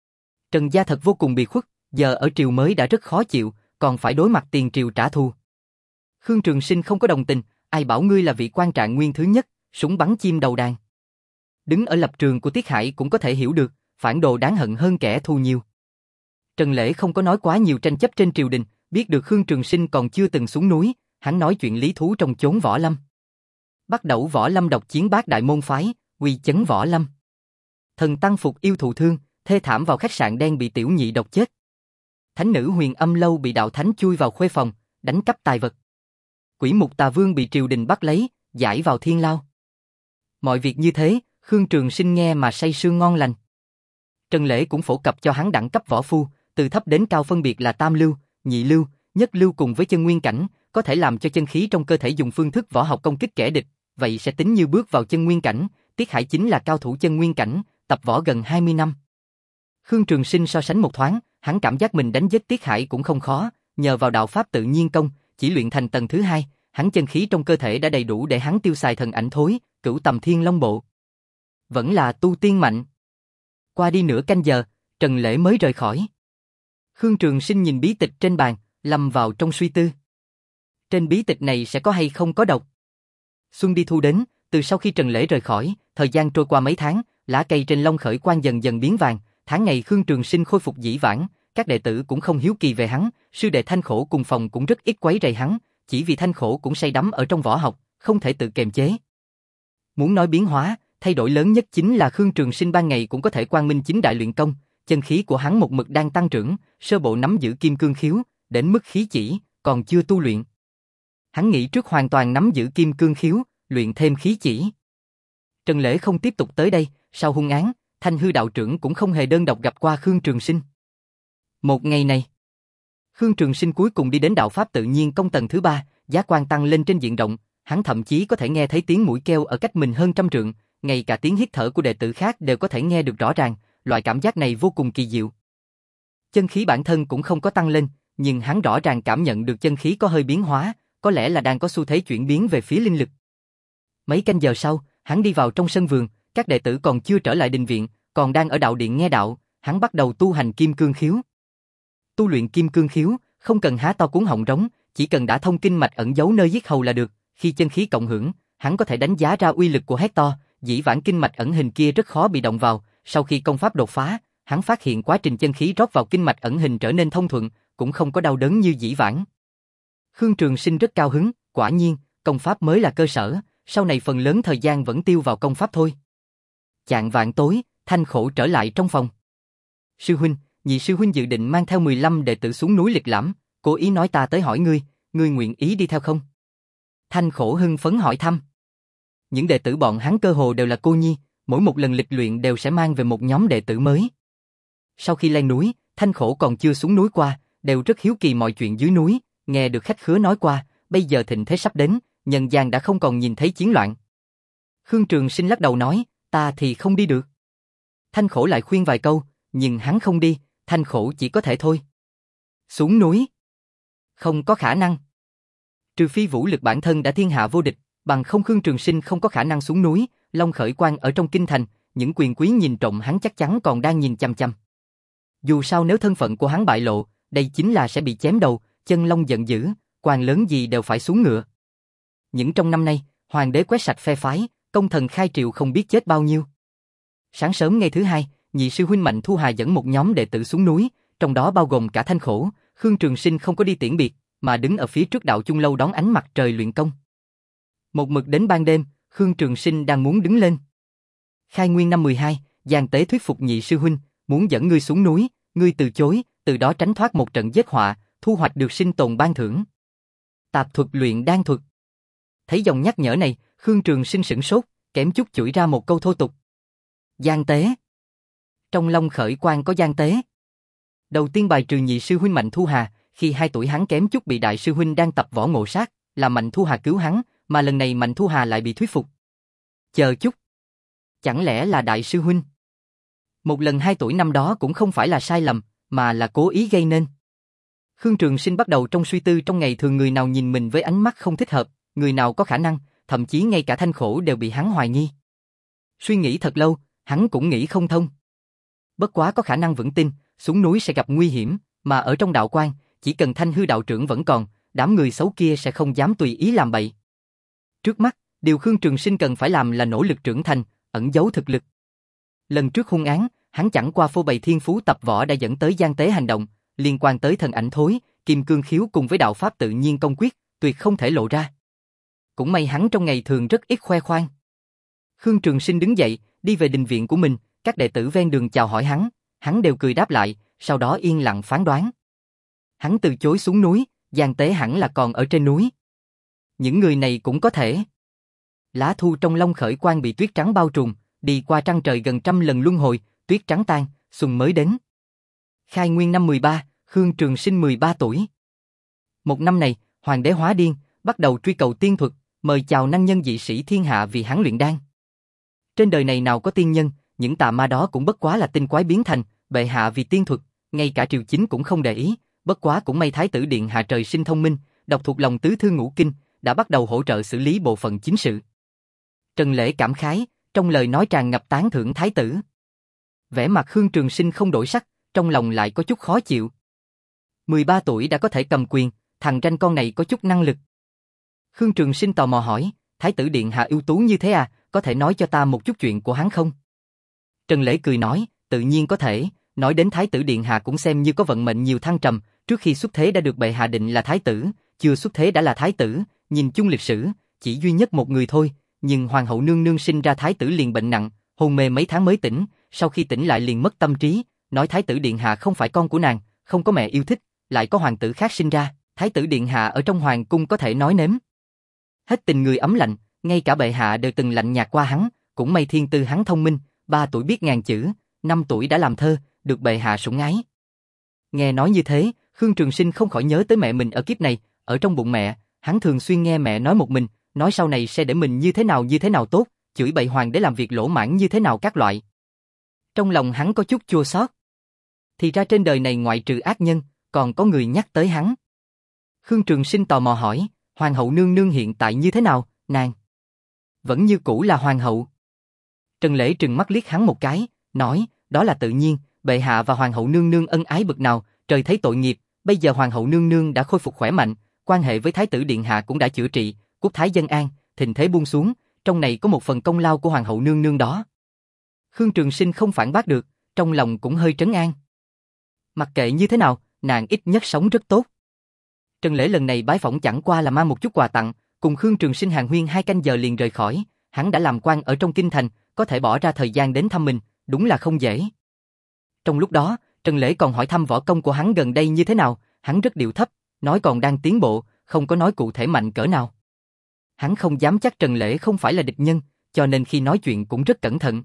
Trần gia thật vô cùng bị khuất, giờ ở triều mới đã rất khó chịu, còn phải đối mặt tiền triều trả thù. Khương Trường Sinh không có đồng tình, ai bảo ngươi là vị quan trạng nguyên thứ nhất, súng bắn chim đầu đàn. Đứng ở lập trường của Tiết Hải cũng có thể hiểu được, phản đồ đáng hận hơn kẻ thù nhiều. Trần Lễ không có nói quá nhiều tranh chấp trên triều đình, biết được Khương Trường Sinh còn chưa từng xuống núi, hắn nói chuyện lý thú trong chốn võ lâm. Bắt đầu võ lâm độc chiến bát đại môn phái, uy chấn võ lâm. Thần tăng phục yêu thụ thương, thê thảm vào khách sạn đen bị tiểu nhị độc chết. Thánh nữ Huyền Âm lâu bị đạo thánh chui vào khuê phòng, đánh cắp tài vật. Quỷ mục Tà Vương bị triều đình bắt lấy, giải vào thiên lao. Mọi việc như thế, Khương Trường Sinh nghe mà say sưa ngon lành. Trần Lễ cũng phổ cập cho hắn đẳng cấp võ phu, từ thấp đến cao phân biệt là tam lưu, nhị lưu, nhất lưu cùng với chân nguyên cảnh, có thể làm cho chân khí trong cơ thể dùng phương thức võ học công kích kẻ địch, vậy sẽ tính như bước vào chân nguyên cảnh. Tiết Hải chính là cao thủ chân nguyên cảnh, tập võ gần hai mươi năm. Khương Trường Sinh so sánh một thoáng, hắn cảm giác mình đánh giết Tiết Hải cũng không khó, nhờ vào đạo pháp tự nhiên công, chỉ luyện thành tầng thứ hai, hắn chân khí trong cơ thể đã đầy đủ để hắn tiêu xài thần ảnh thối, cửu tầm thiên long bộ. Vẫn là tu tiên mạnh. Qua đi nửa canh giờ, Trần Lễ mới rời khỏi. Khương Trường Sinh nhìn bí tịch trên bàn, lâm vào trong suy tư. Trên bí tịch này sẽ có hay không có độc? Xuân đi thu đến, từ sau khi Trần Lễ rời khỏi, thời gian trôi qua mấy tháng, lá cây trên Long Khởi Quan dần dần biến vàng, tháng ngày Khương Trường Sinh khôi phục dĩ vãng, các đệ tử cũng không hiếu kỳ về hắn, sư đệ Thanh Khổ cùng phòng cũng rất ít quấy rầy hắn, chỉ vì Thanh Khổ cũng say đắm ở trong võ học, không thể tự kiềm chế. Muốn nói biến hóa, thay đổi lớn nhất chính là Khương Trường Sinh ban ngày cũng có thể quang minh chính đại luyện công, chân khí của hắn một mực đang tăng trưởng, sơ bộ nắm giữ kim cương khiếu, đến mức khí chỉ, còn chưa tu luyện. Hắn nghĩ trước hoàn toàn nắm giữ kim cương khiếu, luyện thêm khí chỉ. Trần Lễ không tiếp tục tới đây, sau hung án, Thanh Hư đạo trưởng cũng không hề đơn độc gặp qua Khương Trường Sinh. Một ngày này, Khương Trường Sinh cuối cùng đi đến đạo pháp tự nhiên công tầng thứ ba, giá quan tăng lên trên diện rộng, hắn thậm chí có thể nghe thấy tiếng mũi kêu ở cách mình hơn trăm trượng, ngay cả tiếng hít thở của đệ tử khác đều có thể nghe được rõ ràng, loại cảm giác này vô cùng kỳ diệu. Chân khí bản thân cũng không có tăng lên, nhưng hắn rõ ràng cảm nhận được chân khí có hơi biến hóa, có lẽ là đang có xu thế chuyển biến về phía linh lực. Mấy canh giờ sau, hắn đi vào trong sân vườn, các đệ tử còn chưa trở lại đình viện, còn đang ở đạo điện nghe đạo, hắn bắt đầu tu hành kim cương khiếu. Tu luyện kim cương khiếu, không cần há to cuốn họng rống, chỉ cần đã thông kinh mạch ẩn giấu nơi yết hầu là được, khi chân khí cộng hưởng, hắn có thể đánh giá ra uy lực của hét to, dĩ vãng kinh mạch ẩn hình kia rất khó bị động vào, sau khi công pháp đột phá, hắn phát hiện quá trình chân khí rót vào kinh mạch ẩn hình trở nên thông thuận, cũng không có đau đớn như dĩ vãng. Khương Trường Sinh rất cao hứng, quả nhiên, công pháp mới là cơ sở, sau này phần lớn thời gian vẫn tiêu vào công pháp thôi. Chạng vạn tối, Thanh Khổ trở lại trong phòng. Sư huynh, nhị sư huynh dự định mang theo mười lăm đệ tử xuống núi lịch lãm, cố ý nói ta tới hỏi ngươi, ngươi nguyện ý đi theo không? Thanh Khổ hưng phấn hỏi thăm. Những đệ tử bọn hắn cơ hồ đều là cô nhi, mỗi một lần lịch luyện đều sẽ mang về một nhóm đệ tử mới. Sau khi lên núi, Thanh Khổ còn chưa xuống núi qua, đều rất hiếu kỳ mọi chuyện dưới núi, nghe được khách khứa nói qua, bây giờ thịnh thế sắp đến, nhân gian đã không còn nhìn thấy chiến loạn. Khương Trường Sinh lắc đầu nói, ta thì không đi được. Thanh Khổ lại khuyên vài câu, nhưng hắn không đi, Thanh Khổ chỉ có thể thôi. Xuống núi? Không có khả năng. Trừ phi vũ lực bản thân đã thiên hạ vô địch, bằng không Khương Trường Sinh không có khả năng xuống núi, Long Khởi Quan ở trong kinh thành, những quyền quý nhìn trộm hắn chắc chắn còn đang nhìn chằm chằm. Dù sao nếu thân phận của hắn bại lộ, đây chính là sẽ bị chém đầu, chân long giận dữ, quan lớn gì đều phải xuống ngựa. Những trong năm nay, hoàng đế quét sạch phe phái, công thần khai triệu không biết chết bao nhiêu. Sáng sớm ngày thứ hai, nhị sư huynh Mạnh Thu Hà dẫn một nhóm đệ tử xuống núi, trong đó bao gồm cả Thanh Khổ. Khương Trường Sinh không có đi tiễn biệt, mà đứng ở phía trước đạo chung lâu đón ánh mặt trời luyện công. Một mực đến ban đêm, Khương Trường Sinh đang muốn đứng lên. Khai Nguyên năm mười hai, Giang Tế thuyết phục nhị sư huynh, muốn dẫn ngươi xuống núi, ngươi từ chối, từ đó tránh thoát một trận giết họa, thu hoạch được sinh tồn ban thưởng. Tạp thuật luyện đan thuật. Thấy dòng nhắc nhở này, Khương Trường Sinh sửng sốt, kém chút chửi ra một câu thô tục. Giang Tế. Trong Long Khởi Quan có Giang Tế. Đầu tiên bài trừ nhị sư huynh Mạnh Thu Hà, khi hai tuổi hắn kém chút bị đại sư huynh đang tập võ ngộ sát, là Mạnh Thu Hà cứu hắn, mà lần này Mạnh Thu Hà lại bị thuyết phục. Chờ chút. Chẳng lẽ là đại sư huynh? Một lần hai tuổi năm đó cũng không phải là sai lầm, mà là cố ý gây nên. Khương Trường Sinh bắt đầu trong suy tư trong ngày thường người nào nhìn mình với ánh mắt không thích hợp, người nào có khả năng, thậm chí ngay cả Thanh Khổ đều bị hắn hoài nghi. Suy nghĩ thật lâu, hắn cũng nghĩ không thông. Bất quá có khả năng vững tin, xuống núi sẽ gặp nguy hiểm, mà ở trong đạo quan, chỉ cần Thanh Hư đạo trưởng vẫn còn, đám người xấu kia sẽ không dám tùy ý làm bậy. Trước mắt, điều Khương Trường Sinh cần phải làm là nỗ lực trưởng thành, ẩn giấu thực lực. Lần trước hung án, hắn chẳng qua phô bày thiên phú tập võ đã dẫn tới gian tế hành động, liên quan tới thần ảnh thối, kim cương khiếu cùng với đạo pháp tự nhiên công quyết, tuyệt không thể lộ ra. Cũng may hắn trong ngày thường rất ít khoe khoang. Khương Trường Sinh đứng dậy, đi về đình viện của mình, các đệ tử ven đường chào hỏi hắn, hắn đều cười đáp lại, sau đó yên lặng phán đoán. Hắn từ chối xuống núi, gian tế hẳn là còn ở trên núi. Những người này cũng có thể. Lá thu trong Long Khởi Quan bị tuyết trắng bao trùm, đi qua trăng trời gần trăm lần luân hồi, tuyết trắng tan, xuân mới đến. Khai nguyên năm mười ba, Khương Trường Sinh mười ba tuổi. Một năm này, hoàng đế hóa điên, bắt đầu truy cầu tiên thuật, mời chào năng nhân dị sĩ thiên hạ vì hắn luyện đan. Trên đời này nào có tiên nhân, những tà ma đó cũng bất quá là tinh quái biến thành, bệ hạ vì tiên thuật, ngay cả triều chính cũng không để ý, bất quá cũng may thái tử điện hạ trời sinh thông minh, đọc thuộc lòng tứ thư ngũ kinh, đã bắt đầu hỗ trợ xử lý bộ phận chính sự. Trần Lễ cảm khái, trong lời nói tràn ngập tán thưởng thái tử. Vẻ mặt Khương Trường Sinh không đổi sắc, trong lòng lại có chút khó chịu. mười ba tuổi đã có thể cầm quyền, thằng ranh con này có chút năng lực. Khương Trường Sinh tò mò hỏi, thái tử điện hạ ưu tú như thế à, có thể nói cho ta một chút chuyện của hắn không? Trần Lễ cười nói, tự nhiên có thể, nói đến thái tử điện hạ cũng xem như có vận mệnh nhiều thăng trầm, trước khi xuất thế đã được bệ hạ định là thái tử, chưa xuất thế đã là thái tử, nhìn chung lịch sử, chỉ duy nhất một người thôi, nhưng hoàng hậu nương nương sinh ra thái tử liền bệnh nặng, hôn mê mấy tháng mới tỉnh, sau khi tỉnh lại liền mất tâm trí, nói thái tử điện hạ không phải con của nàng, không có mẹ yêu thích, lại có hoàng tử khác sinh ra, thái tử điện hạ ở trong hoàng cung có thể nói nếm hết tình người ấm lạnh, ngay cả bệ hạ đều từng lạnh nhạt qua hắn, cũng may thiên tư hắn thông minh, ba tuổi biết ngàn chữ, năm tuổi đã làm thơ, được bệ hạ sủng ái. Nghe nói như thế, Khương Trường Sinh không khỏi nhớ tới mẹ mình ở kiếp này, ở trong bụng mẹ, hắn thường xuyên nghe mẹ nói một mình, nói sau này sẽ để mình như thế nào như thế nào tốt, chửi bậy hoàng để làm việc lỗ mãng như thế nào các loại. Trong lòng hắn có chút chua xót. Thì ra trên đời này ngoại trừ ác nhân, còn có người nhắc tới hắn. Khương Trường Sinh tò mò hỏi, hoàng hậu nương nương hiện tại như thế nào, nàng? Vẫn như cũ là hoàng hậu. Trần Lễ trừng mắt liếc hắn một cái, nói, đó là tự nhiên, bệ hạ và hoàng hậu nương nương ân ái bực nào, trời thấy tội nghiệp, bây giờ hoàng hậu nương nương đã khôi phục khỏe mạnh, quan hệ với thái tử điện hạ cũng đã chữa trị, quốc thái dân an, thịnh thế buông xuống, trong này có một phần công lao của hoàng hậu nương nương đó. Khương Trường Sinh không phản bác được, trong lòng cũng hơi trấn an. Mặc kệ như thế nào, nàng ít nhất sống rất tốt. Trần Lễ lần này bái phỏng chẳng qua là mang một chút quà tặng, cùng Khương Trường Sinh hàn huyên hai canh giờ liền rời khỏi, hắn đã làm quan ở trong kinh thành, có thể bỏ ra thời gian đến thăm mình, đúng là không dễ. Trong lúc đó, Trần Lễ còn hỏi thăm võ công của hắn gần đây như thế nào, hắn rất điệu thấp, nói còn đang tiến bộ, không có nói cụ thể mạnh cỡ nào. Hắn không dám chắc Trần Lễ không phải là địch nhân, cho nên khi nói chuyện cũng rất cẩn thận.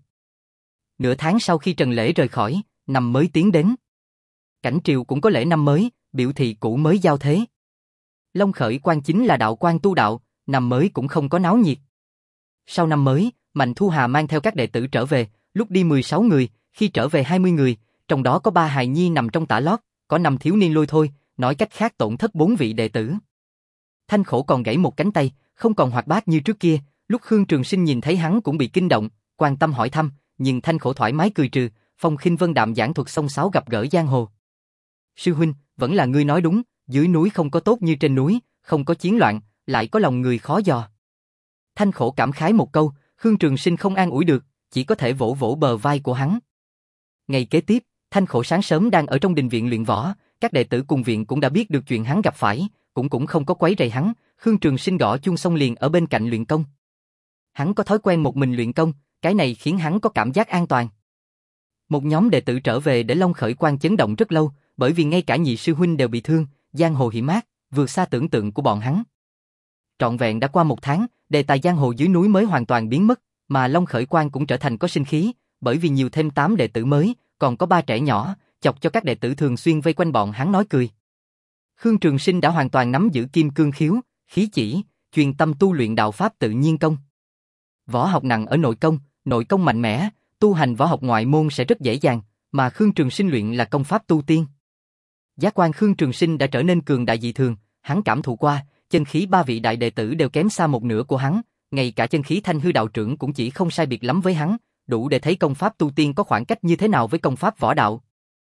Nửa tháng sau khi Trần Lễ rời khỏi, năm mới tiến đến. Cảnh triều cũng có lễ năm mới, biểu thị cũ mới giao thế. Long Khởi Quan chính là đạo quan tu đạo, năm mới cũng không có náo nhiệt. Sau năm mới, Mạnh Thu Hà mang theo các đệ tử trở về, lúc đi mười sáu người, khi trở về hai mươi người, trong đó có ba hài nhi nằm trong tã lót, có năm thiếu niên lôi thôi, nói cách khác tổn thất bốn vị đệ tử. Thanh Khổ còn gãy một cánh tay, không còn hoạt bát như trước kia, lúc Khương Trường Sinh nhìn thấy hắn cũng bị kinh động, quan tâm hỏi thăm, nhưng Thanh Khổ thoải mái cười trừ, phong khinh vân đạm giảng thuật xông xáo gặp gỡ giang hồ. Sư huynh, vẫn là ngươi nói đúng, dưới núi không có tốt như trên núi, không có chiến loạn, lại có lòng người khó dò. Thanh Khổ cảm khái một câu, Khương Trường Sinh không an ủi được, chỉ có thể vỗ vỗ bờ vai của hắn. Ngày kế tiếp, Thanh Khổ sáng sớm đang ở trong đình viện luyện võ, các đệ tử cùng viện cũng đã biết được chuyện hắn gặp phải, cũng cũng không có quấy rầy hắn, Khương Trường Sinh gõ chuông xong liền ở bên cạnh luyện công. Hắn có thói quen một mình luyện công, cái này khiến hắn có cảm giác an toàn. Một nhóm đệ tử trở về để Long Khởi Quan chấn động rất lâu, bởi vì ngay cả nhị sư huynh đều bị thương, giang hồ hiểm ác, vượt xa tưởng tượng của bọn hắn. Trọn vẹn đã qua một tháng, đề tài giang hồ dưới núi mới hoàn toàn biến mất, mà Long Khởi Quan cũng trở thành có sinh khí, bởi vì nhiều thêm tám đệ tử mới, còn có ba trẻ nhỏ, chọc cho các đệ tử thường xuyên vây quanh bọn hắn nói cười. Khương Trường Sinh đã hoàn toàn nắm giữ kim cương khiếu, khí chỉ, chuyên tâm tu luyện đạo pháp tự nhiên công. Võ học nặng ở nội công, nội công mạnh mẽ, tu hành võ học ngoại môn sẽ rất dễ dàng, mà Khương Trường Sinh luyện là công pháp tu tiên. Giác quan Khương Trường Sinh đã trở nên cường đại dị thường, hắn cảm thụ qua, chân khí ba vị đại đệ tử đều kém xa một nửa của hắn, ngay cả chân khí Thanh Hư đạo trưởng cũng chỉ không sai biệt lắm với hắn, đủ để thấy công pháp tu tiên có khoảng cách như thế nào với công pháp võ đạo.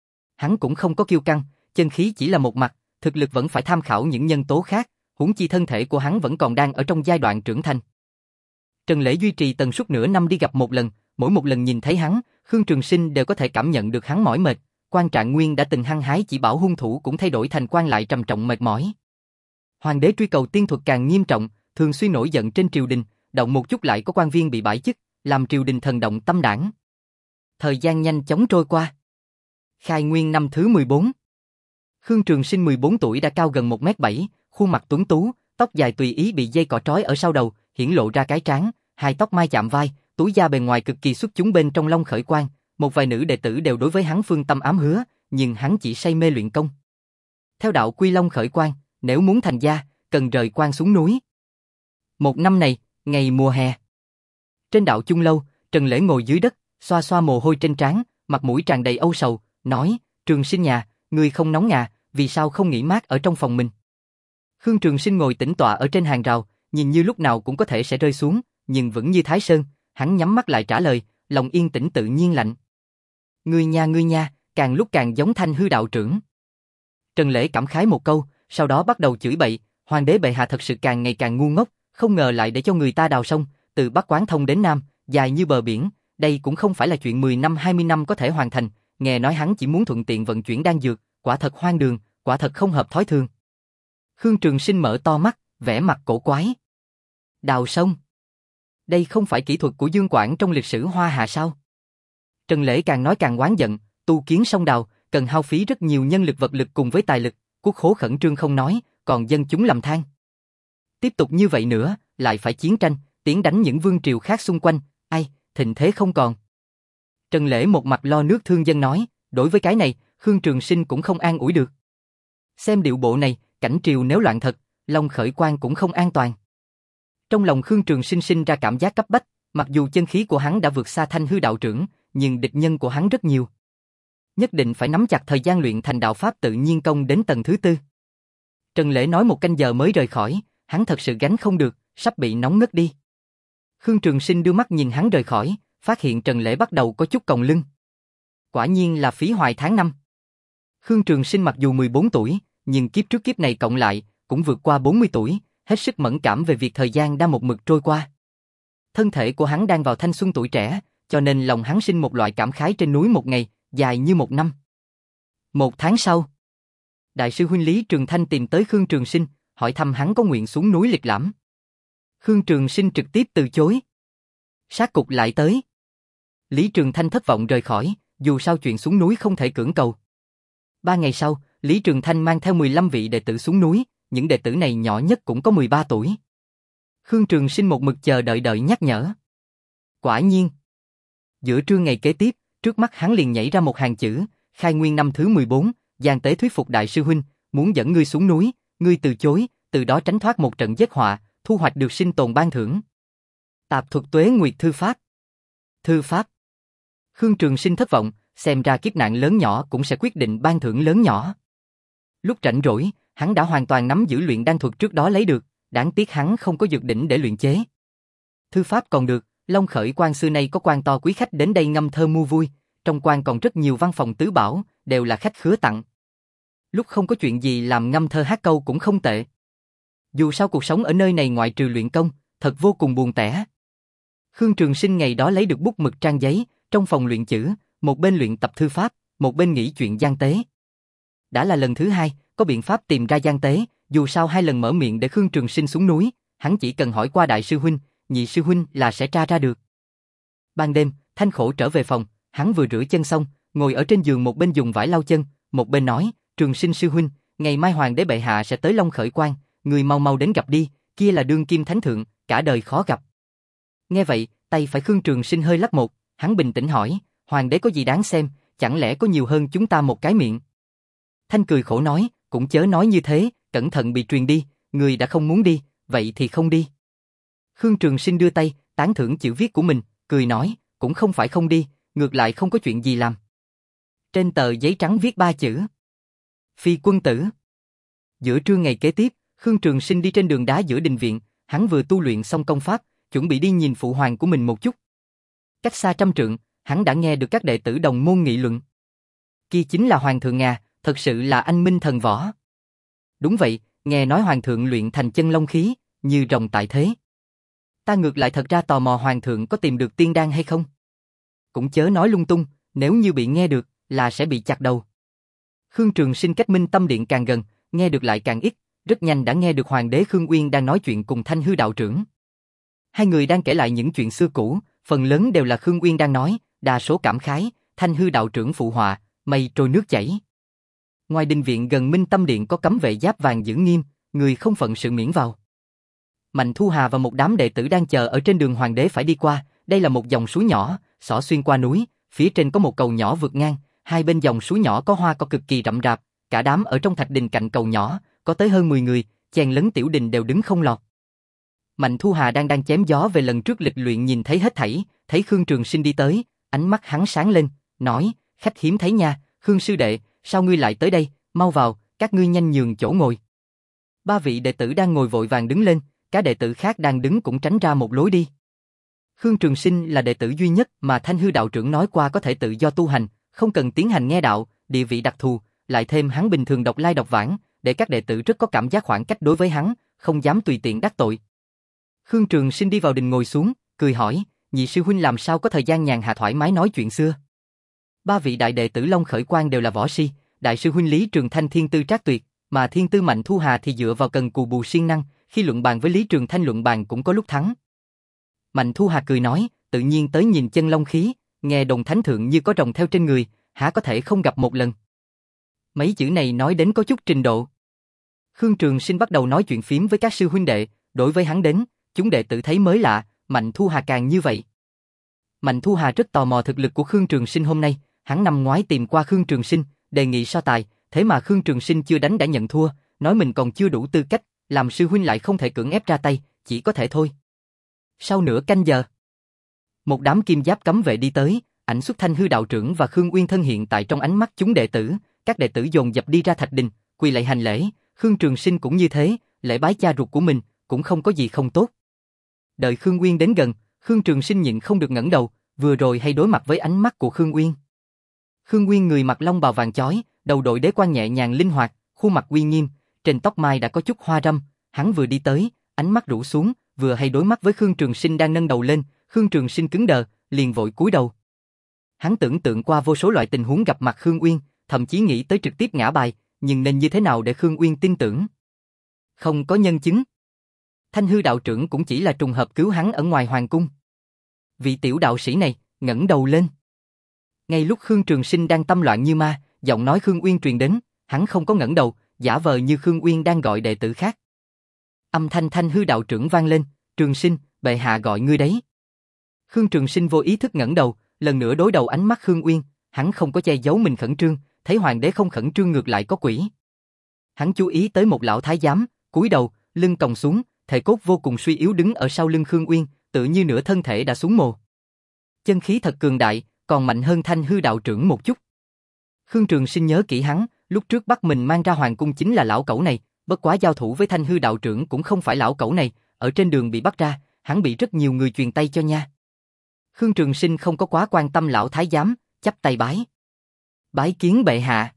Hắn cũng không có kiêu căng, chân khí chỉ là một mặt, thực lực vẫn phải tham khảo những nhân tố khác, huống chi thân thể của hắn vẫn còn đang ở trong giai đoạn trưởng thành. Trần Lễ duy trì tần suất nửa năm đi gặp một lần, mỗi một lần nhìn thấy hắn, Khương Trường Sinh đều có thể cảm nhận được hắn mỏi mệt. Quan Trạng Nguyên đã từng hăng hái chỉ bảo hung thủ cũng thay đổi thành quan lại trầm trọng mệt mỏi. Hoàng đế truy cầu tiên thuật càng nghiêm trọng, thường xuyên nổi giận trên triều đình, động một chút lại có quan viên bị bãi chức, làm triều đình thần động tâm đảng. Thời gian nhanh chóng trôi qua. Khai Nguyên năm thứ mười bốn. Khương Trường Sinh mười bốn tuổi đã cao gần một mét bảy, khuôn mặt tuấn tú, tóc dài tùy ý bị dây cỏ trói ở sau đầu, hiển lộ ra cái trán, hai tóc mai chạm vai, túi da bề ngoài cực kỳ xuất chúng bên trong Long Khởi Quan. Một vài nữ đệ tử đều đối với hắn phương tâm ám hứa, nhưng hắn chỉ say mê luyện công. Theo đạo quy Long Khởi Quan, nếu muốn thành gia, cần rời quan xuống núi. Một năm này, ngày mùa hè. Trên đạo Chung Lâu, Trần Lễ ngồi dưới đất, xoa xoa mồ hôi trên trán, mặt mũi tràn đầy âu sầu, nói, Trường Sinh nhà, ngươi không nóng ngà, vì sao không nghỉ mát ở trong phòng mình? Khương Trường Sinh ngồi tĩnh tọa ở trên hàng rào, nhìn như lúc nào cũng có thể sẽ rơi xuống, nhưng vẫn như Thái Sơn, hắn nhắm mắt lại trả lời, lòng yên tĩnh tự nhiên lạnh. Ngươi nha ngươi nha, càng lúc càng giống Thanh Hư đạo trưởng. Trần Lễ cảm khái một câu, sau đó bắt đầu chửi bậy, hoàng đế bệ hạ thật sự càng ngày càng ngu ngốc, không ngờ lại để cho người ta đào sông, từ Bắc Quán thông đến Nam, dài như bờ biển, đây cũng không phải là chuyện mười năm hai mươi năm có thể hoàn thành, nghe nói hắn chỉ muốn thuận tiện vận chuyển đan dược, quả thật hoang đường, quả thật không hợp thói thường. Khương Trường Sinh mở to mắt, vẻ mặt cổ quái. Đào sông? Đây không phải kỹ thuật của Dương Quảng trong lịch sử Hoa Hạ sao? Trần Lễ càng nói càng oán giận, tu kiến sông đào, cần hao phí rất nhiều nhân lực vật lực cùng với tài lực, quốc khố khẩn trương không nói, còn dân chúng lầm than. Tiếp tục như vậy nữa, lại phải chiến tranh, tiến đánh những vương triều khác xung quanh, ai, thịnh thế không còn. Trần Lễ một mặt lo nước thương dân nói, đối với cái này, Khương Trường Sinh cũng không an ủi được. Xem điệu bộ này, cảnh triều nếu loạn thật, Long Khởi Quan cũng không an toàn. Trong lòng Khương Trường Sinh sinh ra cảm giác cấp bách, mặc dù chân khí của hắn đã vượt xa Thanh Hư đạo trưởng, nhưng địch nhân của hắn rất nhiều. Nhất định phải nắm chặt thời gian luyện thành đạo pháp tự nhiên công đến tầng thứ tư. Trần Lễ nói một canh giờ mới rời khỏi, hắn thật sự gánh không được, sắp bị nóng ngất đi. Khương Trường Sinh đưa mắt nhìn hắn rời khỏi, phát hiện Trần Lễ bắt đầu có chút còng lưng. Quả nhiên là phí hoài tháng năm. Khương Trường Sinh mặc dù mười bốn tuổi, nhưng kiếp trước kiếp này cộng lại, cũng vượt qua bốn mươi tuổi, hết sức mẫn cảm về việc thời gian đang một mực trôi qua. Thân thể của hắn đang vào thanh xuân tuổi trẻ, cho nên lòng hắn sinh một loại cảm khái trên núi một ngày, dài như một năm. Một tháng sau, Đại sư huynh Lý Trường Thanh tìm tới Khương Trường Sinh, hỏi thăm hắn có nguyện xuống núi lịch lãm. Khương Trường Sinh trực tiếp từ chối. Sát cục lại tới. Lý Trường Thanh thất vọng rời khỏi, dù sao chuyện xuống núi không thể cưỡng cầu. Ba ngày sau, Lý Trường Thanh mang theo mười lăm vị đệ tử xuống núi, những đệ tử này nhỏ nhất cũng có mười ba tuổi. Khương Trường Sinh một mực chờ đợi đợi nhắc nhở. Quả nhiên, giữa trưa ngày kế tiếp, trước mắt hắn liền nhảy ra một hàng chữ, Khai Nguyên năm thứ mười bốn, Giang Tế thuyết phục đại sư huynh, muốn dẫn ngươi xuống núi, ngươi từ chối, từ đó tránh thoát một trận giết họa, thu hoạch được sinh tồn ban thưởng. Tạp thuật Tuế Nguyệt thư pháp. Thư pháp. Khương Trường Sinh thất vọng, xem ra kiếp nạn lớn nhỏ cũng sẽ quyết định ban thưởng lớn nhỏ. Lúc rảnh rỗi, hắn đã hoàn toàn nắm giữ luyện đan thuật trước đó lấy được, đáng tiếc hắn không có dược đỉnh để luyện chế. Thư pháp còn được, Long Khởi Quan xưa nay có quan to quý khách đến đây ngâm thơ mua vui, trong quan còn rất nhiều văn phòng tứ bảo, đều là khách khứa tặng. Lúc không có chuyện gì làm ngâm thơ hát câu cũng không tệ. Dù sao cuộc sống ở nơi này ngoại trừ luyện công, thật vô cùng buồn tẻ. Khương Trường Sinh ngày đó lấy được bút mực trang giấy, trong phòng luyện chữ, một bên luyện tập thư pháp, một bên nghĩ chuyện Giang Tế. Đã là lần thứ hai, có biện pháp tìm ra Giang Tế, dù sao hai lần mở miệng để Khương Trường Sinh xuống núi, hắn chỉ cần hỏi qua đại sư huynh, nhị sư huynh là sẽ tra ra được. Ban đêm, Thanh Khổ trở về phòng, hắn vừa rửa chân xong, ngồi ở trên giường một bên dùng vải lau chân, một bên nói, Trường Sinh sư huynh, ngày mai hoàng đế bệ hạ sẽ tới Long Khởi Quan, người mau mau đến gặp đi, kia là đương kim thánh thượng, cả đời khó gặp. Nghe vậy, tay phải Khương Trường Sinh hơi lắc một, hắn bình tĩnh hỏi, hoàng đế có gì đáng xem, chẳng lẽ có nhiều hơn chúng ta một cái miệng? Thanh cười khổ nói, cũng chớ nói như thế, cẩn thận bị truyền đi, người đã không muốn đi, vậy thì không đi. Khương Trường Sinh đưa tay, tán thưởng chữ viết của mình, cười nói, cũng không phải không đi, ngược lại không có chuyện gì làm. Trên tờ giấy trắng viết ba chữ. Phi quân tử. Giữa trưa ngày kế tiếp, Khương Trường Sinh đi trên đường đá giữa đình viện, hắn vừa tu luyện xong công pháp, chuẩn bị đi nhìn phụ hoàng của mình một chút. Cách xa trăm trượng, hắn đã nghe được các đệ tử đồng môn nghị luận. Kia chính là Hoàng thượng Nga, thật sự là anh minh thần võ. Đúng vậy, nghe nói Hoàng thượng luyện thành chân long khí, như rồng tại thế. Ta ngược lại thật ra tò mò Hoàng thượng có tìm được tiên đan hay không? Cũng chớ nói lung tung, nếu như bị nghe được, là sẽ bị chặt đầu. Khương Trường Sinh cách Minh Tâm Điện càng gần, nghe được lại càng ít, rất nhanh đã nghe được Hoàng đế Khương Uyên đang nói chuyện cùng Thanh Hư đạo trưởng. Hai người đang kể lại những chuyện xưa cũ, phần lớn đều là Khương Uyên đang nói, đa số cảm khái, Thanh Hư đạo trưởng phụ họa, mây trôi nước chảy. Ngoài đình viện gần Minh Tâm Điện có cấm vệ giáp vàng giữ nghiêm, người không phận sự miễn vào. Mạnh Thu Hà và một đám đệ tử đang chờ ở trên đường hoàng đế phải đi qua, đây là một dòng suối nhỏ, xỏ xuyên qua núi, phía trên có một cầu nhỏ vượt ngang, hai bên dòng suối nhỏ có hoa cỏ cực kỳ rậm rạp, cả đám ở trong thạch đình cạnh cầu nhỏ, có tới hơn mười người, chen lấn tiểu đình đều đứng không lọt. Mạnh Thu Hà đang đang chém gió về lần trước lịch luyện nhìn thấy hết thảy, thấy Khương Trường Sinh đi tới, ánh mắt hắn sáng lên, nói, khách hiếm thấy nha, Khương sư đệ, sao ngươi lại tới đây, mau vào, các ngươi nhanh nhường chỗ ngồi. Ba vị đệ tử đang ngồi vội vàng đứng lên, các đệ tử khác đang đứng cũng tránh ra một lối đi. Khương Trường Sinh là đệ tử duy nhất mà Thanh Hư đạo trưởng nói qua có thể tự do tu hành, không cần tiến hành nghe đạo, địa vị đặc thù, lại thêm hắn bình thường đọc lai đọc vãng, để các đệ tử rất có cảm giác khoảng cách đối với hắn, không dám tùy tiện đắc tội. Khương Trường Sinh đi vào đình ngồi xuống, cười hỏi, nhị sư huynh làm sao có thời gian nhàn hạ thoải mái nói chuyện xưa. Ba vị đại đệ tử Long Khởi Quang đều là võ si, đại sư huynh Lý Trường Thanh thiên tư trác tuyệt, mà thiên tư Mạnh Thu Hà thì dựa vào cần cù bù siêng năng, khi luận bàn với Lý Trường Thanh luận bàn cũng có lúc thắng. Mạnh Thu Hà cười nói, tự nhiên tới nhìn chân long khí, nghe đồn thánh thượng như có rồng theo trên người, há có thể không gặp một lần. Mấy chữ này nói đến có chút trình độ. Khương Trường Sinh bắt đầu nói chuyện phím với các sư huynh đệ, đối với hắn đến, chúng đệ tử thấy mới lạ, Mạnh Thu Hà càng như vậy. Mạnh Thu Hà rất tò mò thực lực của Khương Trường Sinh hôm nay, hắn năm ngoái tìm qua Khương Trường Sinh, đề nghị so tài, thế mà Khương Trường Sinh chưa đánh đã nhận thua, nói mình còn chưa đủ tư cách, làm sư huynh lại không thể cưỡng ép ra tay, chỉ có thể thôi. Sau nửa canh giờ, một đám kim giáp cấm vệ đi tới, ảnh xuất Thanh Hư đạo trưởng và Khương Uyên thân hiện tại trong ánh mắt chúng đệ tử, các đệ tử dồn dập đi ra thạch đình, quỳ lạy hành lễ, Khương Trường Sinh cũng như thế, lễ bái cha ruột của mình, cũng không có gì không tốt. Đợi Khương Uyên đến gần, Khương Trường Sinh nhịn không được ngẩng đầu, vừa rồi hay đối mặt với ánh mắt của Khương Uyên. Khương Uyên người mặc long bào vàng chói, đầu đội đế quan nhẹ nhàng linh hoạt, khuôn mặt uy nghiêm, trên tóc mai đã có chút hoa râm, hắn vừa đi tới, ánh mắt rũ xuống, vừa hay đối mắt với Khương Trường Sinh đang nâng đầu lên, Khương Trường Sinh cứng đờ, liền vội cúi đầu. Hắn tưởng tượng qua vô số loại tình huống gặp mặt Khương Uyên, thậm chí nghĩ tới trực tiếp ngã bài, nhưng nên như thế nào để Khương Uyên tin tưởng? Không có nhân chứng. Thanh Hư đạo trưởng cũng chỉ là trùng hợp cứu hắn ở ngoài hoàng cung. Vị tiểu đạo sĩ này ngẩng đầu lên. Ngay lúc Khương Trường Sinh đang tâm loạn như ma, giọng nói Khương Uyên truyền đến, hắn không có ngẩng đầu, giả vờ như Khương Uyên đang gọi đệ tử khác. Âm thanh Thanh Hư đạo trưởng vang lên, Trường Sinh, bệ hạ gọi ngươi đấy. Khương Trường Sinh vô ý thức ngẩng đầu, lần nữa đối đầu ánh mắt Khương Uyên, hắn không có che giấu mình khẩn trương, thấy hoàng đế không khẩn trương ngược lại có quỷ. Hắn chú ý tới một lão thái giám, cúi đầu, lưng còng xuống, thể cốt vô cùng suy yếu đứng ở sau lưng Khương Uyên, tự như nửa thân thể đã xuống mồ. Chân khí thật cường đại, còn mạnh hơn Thanh Hư đạo trưởng một chút. Khương Trường Sinh nhớ kỹ hắn, lúc trước bắt mình mang ra hoàng cung chính là lão cẩu này, bất quá giao thủ với Thanh Hư đạo trưởng cũng không phải lão cẩu này, ở trên đường bị bắt ra, hắn bị rất nhiều người truyền tay cho nha. Khương Trường Sinh không có quá quan tâm lão thái giám, chắp tay bái. Bái kiến bệ hạ.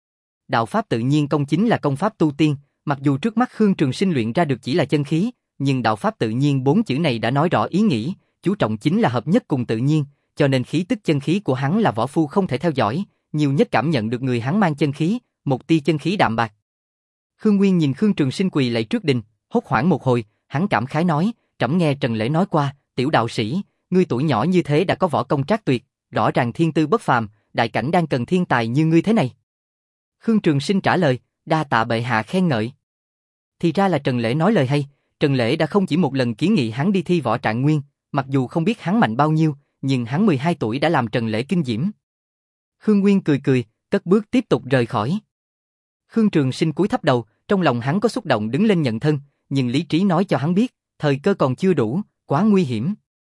Đạo pháp tự nhiên công chính là công pháp tu tiên, mặc dù trước mắt Khương Trường Sinh luyện ra được chỉ là chân khí, nhưng đạo pháp tự nhiên bốn chữ này đã nói rõ ý nghĩ, chú trọng chính là hợp nhất cùng tự nhiên, cho nên khí tức chân khí của hắn là võ phu không thể theo dõi, nhiều nhất cảm nhận được người hắn mang chân khí, một tia chân khí đạm bạc. Khương Nguyên nhìn Khương Trường Sinh quỳ lạy trước đình, hốt hoảng một hồi, hắn cảm khái nói, trẫm nghe Trần Lễ nói qua, tiểu đạo sĩ, ngươi tuổi nhỏ như thế đã có võ công trác tuyệt, rõ ràng thiên tư bất phàm, đại cảnh đang cần thiên tài như ngươi thế này. Khương Trường Sinh trả lời, đa tạ bệ hạ khen ngợi. Thì ra là Trần Lễ nói lời hay, Trần Lễ đã không chỉ một lần kiến nghị hắn đi thi võ trạng nguyên, mặc dù không biết hắn mạnh bao nhiêu, nhưng hắn mười hai tuổi đã làm Trần Lễ kinh diễm. Khương Nguyên cười cười, cất bước tiếp tục rời khỏi. Khương Trường Sinh cúi thấp đầu, trong lòng hắn có xúc động đứng lên nhận thân, nhưng lý trí nói cho hắn biết, thời cơ còn chưa đủ, quá nguy hiểm.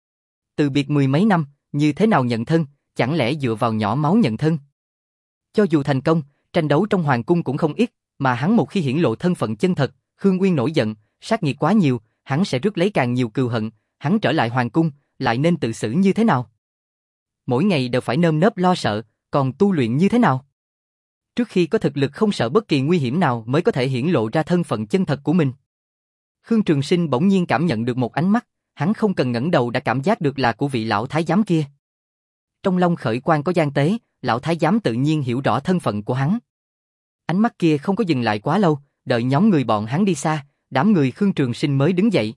Từ biệt mười mấy năm, như thế nào nhận thân, chẳng lẽ dựa vào nhỏ máu nhận thân? Cho dù thành công, tranh đấu trong hoàng cung cũng không ít, mà hắn một khi hiển lộ thân phận chân thật, Khương Uyên nổi giận, sát nghiệt quá nhiều, hắn sẽ rước lấy càng nhiều cừu hận, hắn trở lại hoàng cung, lại nên tự xử như thế nào? Mỗi ngày đều phải nơm nớp lo sợ, còn tu luyện như thế nào? Trước khi có thực lực không sợ bất kỳ nguy hiểm nào mới có thể hiển lộ ra thân phận chân thật của mình. Khương Trường Sinh bỗng nhiên cảm nhận được một ánh mắt, hắn không cần ngẩng đầu đã cảm giác được là của vị lão thái giám kia. Trong Long Khởi Quan có gian tế, lão thái giám tự nhiên hiểu rõ thân phận của hắn. Ánh mắt kia không có dừng lại quá lâu, đợi nhóm người bọn hắn đi xa, đám người Khương Trường Sinh mới đứng dậy.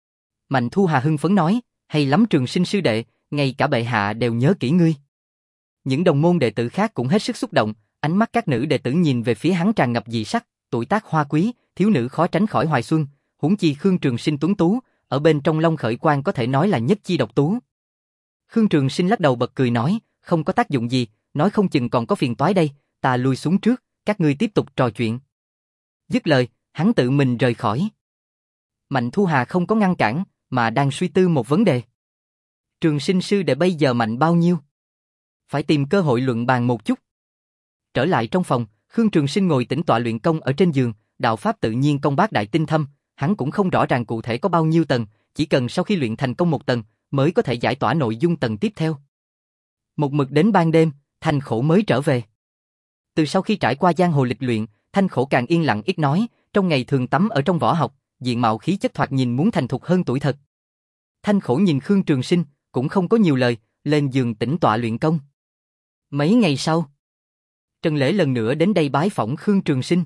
Mạnh Thu Hà hưng phấn nói, hay lắm Trường Sinh sư đệ, ngay cả bệ hạ đều nhớ kỹ ngươi. Những đồng môn đệ tử khác cũng hết sức xúc động, ánh mắt các nữ đệ tử nhìn về phía hắn tràn ngập dị sắc, tuổi tác hoa quý, thiếu nữ khó tránh khỏi hoài xuân, huống chi Khương Trường Sinh tuấn tú, ở bên trong Long Khởi Quan có thể nói là nhất chi độc tú. Khương Trường Sinh lắc đầu bật cười nói, không có tác dụng gì, nói không chừng còn có phiền toái đây, ta lui xuống trước, các ngươi tiếp tục trò chuyện. Dứt lời, hắn tự mình rời khỏi. Mạnh Thu Hà không có ngăn cản, mà đang suy tư một vấn đề. Trường Sinh sư đệ bây giờ mạnh bao nhiêu? Phải tìm cơ hội luận bàn một chút. Trở lại trong phòng, Khương Trường Sinh ngồi tĩnh tọa luyện công ở trên giường, đạo pháp tự nhiên công bác đại tinh thâm, hắn cũng không rõ ràng cụ thể có bao nhiêu tầng, chỉ cần sau khi luyện thành công một tầng, mới có thể giải tỏa nội dung tầng tiếp theo. Một mực đến ban đêm, Thanh Khổ mới trở về. Từ sau khi trải qua giang hồ lịch luyện, Thanh Khổ càng yên lặng ít nói, trong ngày thường tắm ở trong võ học, diện mạo khí chất thoạt nhìn muốn thành thục hơn tuổi thật. Thanh Khổ nhìn Khương Trường Sinh, cũng không có nhiều lời, lên giường tĩnh tọa luyện công. Mấy ngày sau, Trần Lễ lần nữa đến đây bái phỏng Khương Trường Sinh.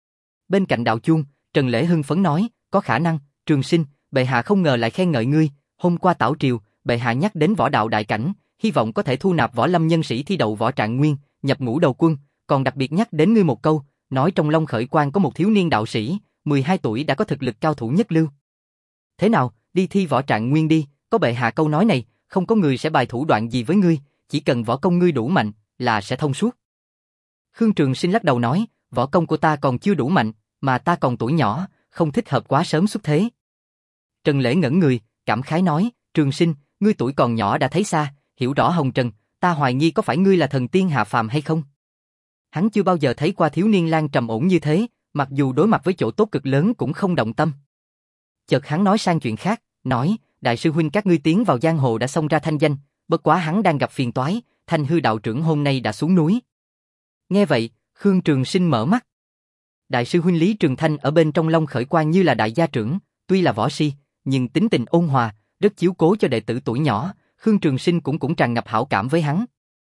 Bên cạnh đạo chuông, Trần Lễ hưng phấn nói, có khả năng, Trường Sinh, bệ hạ không ngờ lại khen ngợi ngươi, hôm qua tảo triều, bệ hạ nhắc đến võ đạo đại cảnh, hy vọng có thể thu nạp võ lâm nhân sĩ thi đậu võ trạng nguyên, nhập ngũ đầu quân, còn đặc biệt nhắc đến ngươi một câu, nói trong Long Khởi Quan có một thiếu niên đạo sĩ, mười hai tuổi đã có thực lực cao thủ nhất lưu. Thế nào, đi thi võ trạng nguyên đi, có bệ hạ câu nói này, không có người sẽ bài thủ đoạn gì với ngươi, chỉ cần võ công ngươi đủ mạnh, là sẽ thông suốt. Khương Trường Sinh lắc đầu nói, võ công của ta còn chưa đủ mạnh, mà ta còn tuổi nhỏ, không thích hợp quá sớm xuất thế. Trần Lễ ngẩn người, cảm khái nói, Trường Sinh, ngươi tuổi còn nhỏ đã thấy xa, hiểu rõ hồng trần, ta hoài nghi có phải ngươi là thần tiên hạ phàm hay không? Hắn chưa bao giờ thấy qua thiếu niên lang trầm ổn như thế, mặc dù đối mặt với chỗ tốt cực lớn cũng không động tâm. Chợt hắn nói sang chuyện khác, nói, đại sư huynh các ngươi tiến vào giang hồ đã xông ra thanh danh, bất quá hắn đang gặp phiền toái, Thanh Hư đạo trưởng hôm nay đã xuống núi. Nghe vậy, Khương Trường Sinh mở mắt. Đại sư huynh Lý Trường Thanh ở bên trong Long Khởi Quan như là đại gia trưởng, tuy là võ si, nhưng tính tình ôn hòa, rất chiếu cố cho đệ tử tuổi nhỏ, Khương Trường Sinh cũng cũng tràn ngập hảo cảm với hắn.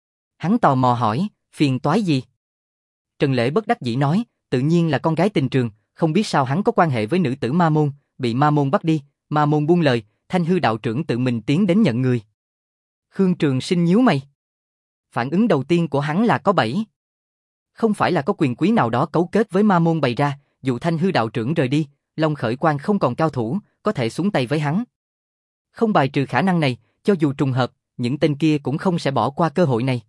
Hắn tò mò hỏi, phiền toái gì? Trần Lễ bất đắc dĩ nói, tự nhiên là con gái tình trường, không biết sao hắn có quan hệ với nữ tử Ma Môn, bị Ma Môn bắt đi, Ma Môn buông lời, Thanh Hư đạo trưởng tự mình tiến đến nhận người. Khương Trường Sinh nhíu mày. Phản ứng đầu tiên của hắn là có bẫy. Không phải là có quyền quý nào đó cấu kết với Ma Môn bày ra, dụ Thanh Hư đạo trưởng rời đi, Long Khởi Quan không còn cao thủ, có thể xuống tay với hắn. Không bài trừ khả năng này, cho dù trùng hợp, những tên kia cũng không sẽ bỏ qua cơ hội này.